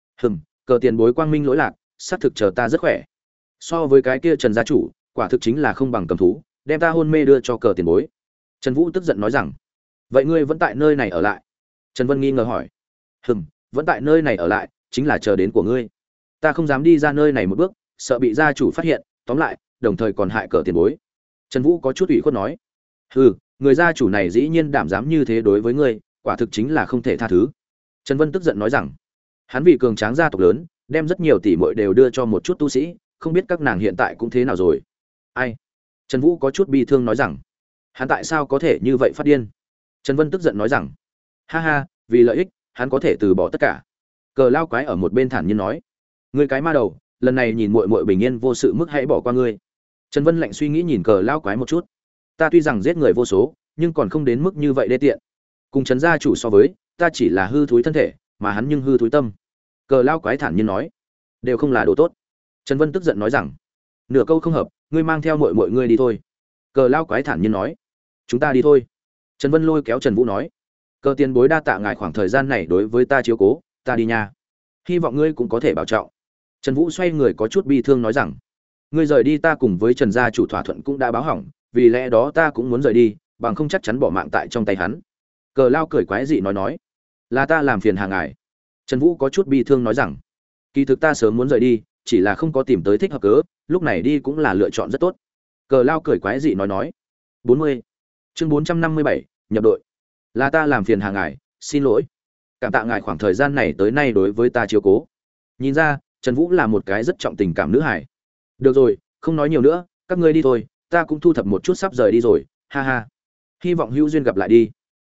Cờ tiền bối quang minh lỗi lạc, xác thực chờ ta rất khỏe. So với cái kia Trần gia chủ, quả thực chính là không bằng cầm thú, đem ta hôn mê đưa cho Cờ tiền bối." Trần Vũ tức giận nói rằng: "Vậy ngươi vẫn tại nơi này ở lại?" Trần Vân nghi ngờ hỏi: Vẫn tại nơi này ở lại, chính là chờ đến của ngươi. Ta không dám đi ra nơi này một bước, sợ bị gia chủ phát hiện, tóm lại, đồng thời còn hại Cờ tiền bối." Trần Vũ có chút ủy khuất nói: Người gia chủ này dĩ nhiên đảm dám như thế đối với ngươi, quả thực chính là không thể tha thứ." Trần Vân tức giận nói rằng: "Hắn vì cường tráng gia tộc lớn, đem rất nhiều tỷ muội đều đưa cho một chút tu sĩ, không biết các nàng hiện tại cũng thế nào rồi." Ai? Trần Vũ có chút bi thương nói rằng: "Hắn tại sao có thể như vậy phát điên?" Trần Vân tức giận nói rằng: "Ha ha, vì lợi ích, hắn có thể từ bỏ tất cả." Cờ lao quái ở một bên thản nhiên nói: "Ngươi cái ma đầu, lần này nhìn muội muội bình yên vô sự mức hãy bỏ qua ngươi." Trần Vân lạnh suy nghĩ nhìn cờ lao quái một chút: "Ta tuy rằng giết người vô số, nhưng còn không đến mức như vậy đê tiện. Cùng Trần gia chủ so với, ta chỉ là hư thúi thân thể, mà hắn nhưng hư thúi tâm." Cờ lao quái thản nhiên nói: "Đều không là đồ tốt." Trần Vân tức giận nói rằng: "Nửa câu không hợp, ngươi mang theo muội muội ngươi đi thôi." Cờ lao quái thản nhiên nói: "Chúng ta đi thôi." Trần Vân lôi kéo Trần Vũ nói: "Cờ tiền bối đa tạ ngài khoảng thời gian này đối với ta chiếu cố, ta đi nha. Hy vọng ngươi cũng có thể bảo trọng." Trần Vũ xoay người có chút bi thương nói rằng: "Ngươi rời đi ta cùng với Trần gia chủ thỏa thuận cũng đã báo hỏng, vì lẽ đó ta cũng muốn rời đi, bằng không chắc chắn bỏ mạng tại trong tay hắn." Cờ lao cười quái dị nói: "Là ta làm phiền hàng ngài." Trần Vũ có chút bi thương nói rằng: "Kỳ thực ta sớm muốn rời đi, chỉ là không có tìm tới thích hợp cớ, lúc này đi cũng là lựa chọn rất tốt." Cờ lao cười quái dị nói: 40. Chương 457, nhập đội. "Là ta làm phiền hàng ngài, xin lỗi. Cảm tạ ngài khoảng thời gian này tới nay đối với ta chiếu cố." Nhìn ra, Trần Vũ là một cái rất trọng tình cảm nữ hải. "Được rồi, không nói nhiều nữa, các ngươi đi thôi, ta cũng thu thập một chút sắp rời đi rồi, ha ha. Hy vọng hữu duyên gặp lại đi."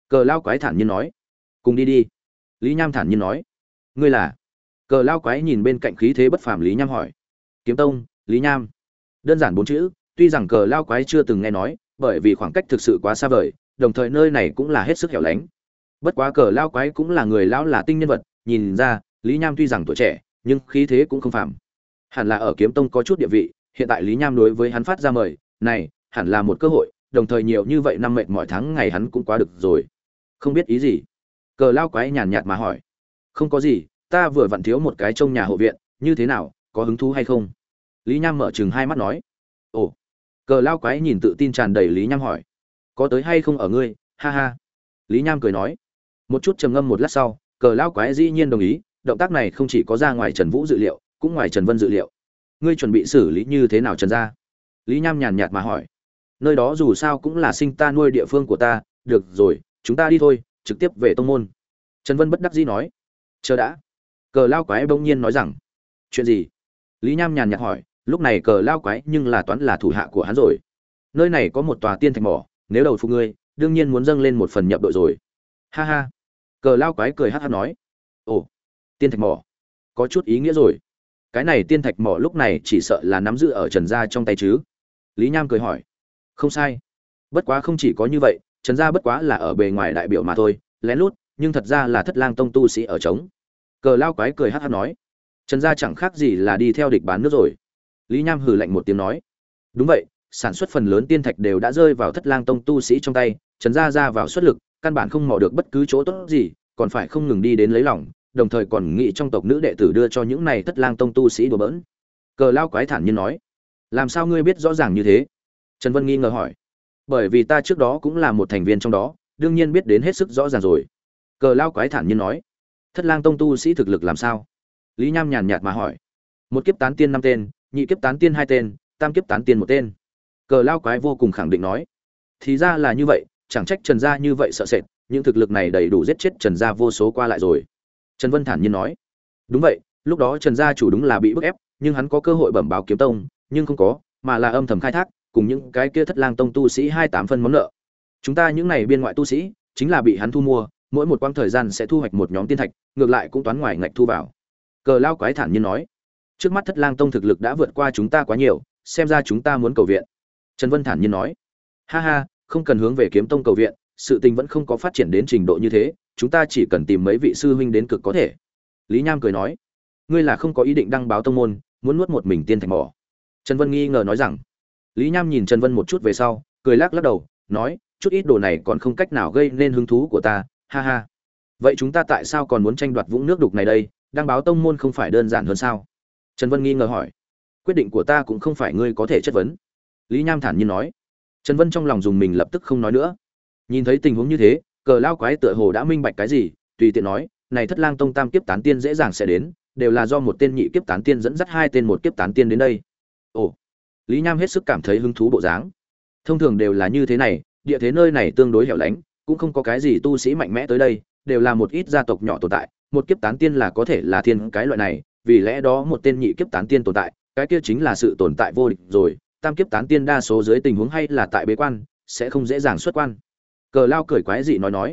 Cờ lao quái thản nhiên nói. Cùng đi đi. Lý Nham thản nhiên nói. Ngươi là? Cờ lao quái nhìn bên cạnh khí thế bất phàm Lý Nham hỏi. Kiếm Tông, Lý Nham. Đơn giản 4 chữ, tuy rằng cờ lao quái chưa từng nghe nói, bởi vì khoảng cách thực sự quá xa vời, đồng thời nơi này cũng là hết sức hẻo lánh. Bất quá cờ lao quái cũng là người lão là tinh nhân vật, nhìn ra, Lý Nham tuy rằng tuổi trẻ, nhưng khí thế cũng không phàm. Hẳn là ở Kiếm Tông có chút địa vị, hiện tại Lý Nham đối với hắn phát ra mời, này, hẳn là một cơ hội, đồng thời nhiều như vậy năm mệt mọi tháng ngày hắn cũng quá được rồi. Không biết ý gì? Cờ lao quái nhàn nhạt mà hỏi. Không có gì, ta vừa vặn thiếu một cái trong nhà hộ viện, như thế nào, có hứng thú hay không? Lý Nham mở trừng hai mắt nói. Ồ. Cờ lao quái nhìn tự tin tràn đầy Lý Nham hỏi. Có tới hay không ở ngươi, ha ha. Lý Nham cười nói. Một chút trầm ngâm một lát sau, cờ lao quái dĩ nhiên đồng ý, động tác này không chỉ có ra ngoài Trần Vũ dự liệu, cũng ngoài Trần Vân dự liệu. Ngươi chuẩn bị xử lý như thế nào Trần gia? Lý Nham nhàn nhạt mà hỏi. Nơi đó dù sao cũng là sinh ta nuôi địa phương của ta, được rồi, chúng ta đi thôi, trực tiếp về tông môn. Trần Vân bất đắc dĩ nói. Chờ đã. Cờ lao quái bỗng nhiên nói rằng. Chuyện gì? Lý Nham nhàn nhạt hỏi, lúc này cờ lao quái nhưng là toán là thủ hạ của hắn rồi. Nơi này có một tòa tiên thạch mỏ, nếu đầu phục ngươi, đương nhiên muốn dâng lên một phần nhập đội rồi. Ha ha. Cờ lao quái cười hắc hắc nói. Ồ, tiên thạch mỏ, có chút ý nghĩa rồi. Cái này tiên thạch mỏ lúc này chỉ sợ là nắm giữ ở Trần gia trong tay chứ? Lý Nham cười hỏi. Không sai. Bất quá không chỉ có như vậy, Trần gia bất quá là ở bề ngoài đại biểu mà thôi, lén lút, nhưng thật ra là Thất Lang tông tu sĩ ở trống. Cờ lao quái cười hắc hắc nói. Trần gia chẳng khác gì là đi theo địch bán nước rồi. Lý Nham hừ lạnh một tiếng nói. Đúng vậy, sản xuất phần lớn tiên thạch đều đã rơi vào Thất Lang tông tu sĩ trong tay, Trần gia ra vào xuất lực, căn bản không mò được bất cứ chỗ tốt gì, còn phải không ngừng đi đến lấy lòng, đồng thời còn nghĩ trong tộc nữ đệ tử đưa cho những này Thất Lang tông tu sĩ đùa bỡn. Cờ lao quái thản nhiên nói. Làm sao ngươi biết rõ ràng như thế? Trần Vân nghi ngờ hỏi. Bởi vì ta trước đó cũng là một thành viên trong đó, đương nhiên biết đến hết sức rõ ràng rồi. Cờ lao quái thản nhiên nói. Thất Lang tông tu sĩ thực lực làm sao? Lý Nham nhàn nhạt mà hỏi. Một kiếp tán tiên 5 tên, nhị kiếp tán tiên 2 tên, tam kiếp tán tiên 1 tên. Cờ lao quái vô cùng khẳng định nói. Thì ra là như vậy, chẳng trách Trần gia như vậy sợ sệt, những thực lực này đầy đủ giết chết Trần gia vô số qua lại rồi. Trần Vân thản nhiên nói. Đúng vậy, lúc đó Trần gia chủ đúng là bị bức ép, nhưng hắn có cơ hội bẩm báo Kiếm Tông, nhưng không có, mà là âm thầm khai thác, cùng những cái kia Thất Lang tông tu sĩ 28 phân món nợ. Chúng ta những này biên ngoại tu sĩ, chính là bị hắn thu mua, mỗi một quãng thời gian sẽ thu hoạch một nhóm tiên thạch, ngược lại cũng toán ngoài ngạch thu vào. Cờ lao quái thản nhiên nói. Trước mắt Thất Lang tông thực lực đã vượt qua chúng ta quá nhiều, xem ra chúng ta muốn cầu viện. Trần Vân thản nhiên nói. Ha ha, không cần hướng về Kiếm Tông cầu viện, sự tình vẫn không có phát triển đến trình độ như thế, chúng ta chỉ cần tìm mấy vị sư huynh đến cực có thể. Lý Nham cười nói. Ngươi là không có ý định đăng báo tông môn, muốn nuốt một mình tiên thạch mỏ? Trần Vân nghi ngờ nói rằng. Lý Nham nhìn Trần Vân một chút về sau, cười lắc lắc đầu, nói, chút ít đồ này còn không cách nào gây nên hứng thú của ta, ha ha. Vậy chúng ta tại sao còn muốn tranh đoạt vũng nước đục này đây, đăng báo tông môn không phải đơn giản hơn sao? Trần Vân nghi ngờ hỏi. Quyết định của ta cũng không phải ngươi có thể chất vấn. Lý Nham thản nhiên nói. Trần Vân trong lòng dùng mình lập tức không nói nữa. Nhìn thấy tình huống như thế, cờ lao quái tựa hồ đã minh bạch cái gì, tùy tiện nói, này Thất Lang tông tam kiếp tán tiên dễ dàng sẽ đến, đều là do một tên nhị kiếp tán tiên dẫn dắt 2 tên một kiếp tán tiên đến đây. Ồ. Lý Nham hết sức cảm thấy hứng thú bộ dáng. Thông thường đều là như thế này, địa thế nơi này tương đối hẻo lánh, cũng không có cái gì tu sĩ mạnh mẽ tới đây, đều là một ít gia tộc nhỏ tồn tại, một kiếp tán tiên là có thể là thiên cái loại này, vì lẽ đó một tên nhị kiếp tán tiên tồn tại, cái kia chính là sự tồn tại vô địch rồi, tam kiếp tán tiên đa số dưới tình huống hay là tại bế quan, sẽ không dễ dàng xuất quan. Cờ lao cười quái dị nói.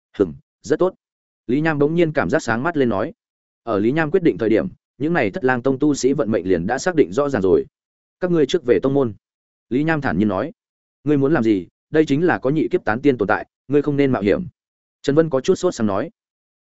Rất tốt. Lý Nham bỗng nhiên cảm giác sáng mắt lên nói. Ở Lý Nham quyết định thời điểm, những này Thất Lang tông tu sĩ vận mệnh liền đã xác định rõ ràng rồi. Các ngươi trước về tông môn. Lý Nham thản nhiên nói. Ngươi muốn làm gì? Đây chính là có nhị kiếp tán tiên tồn tại, ngươi không nên mạo hiểm. Trần Vân có chút sốt sáng nói.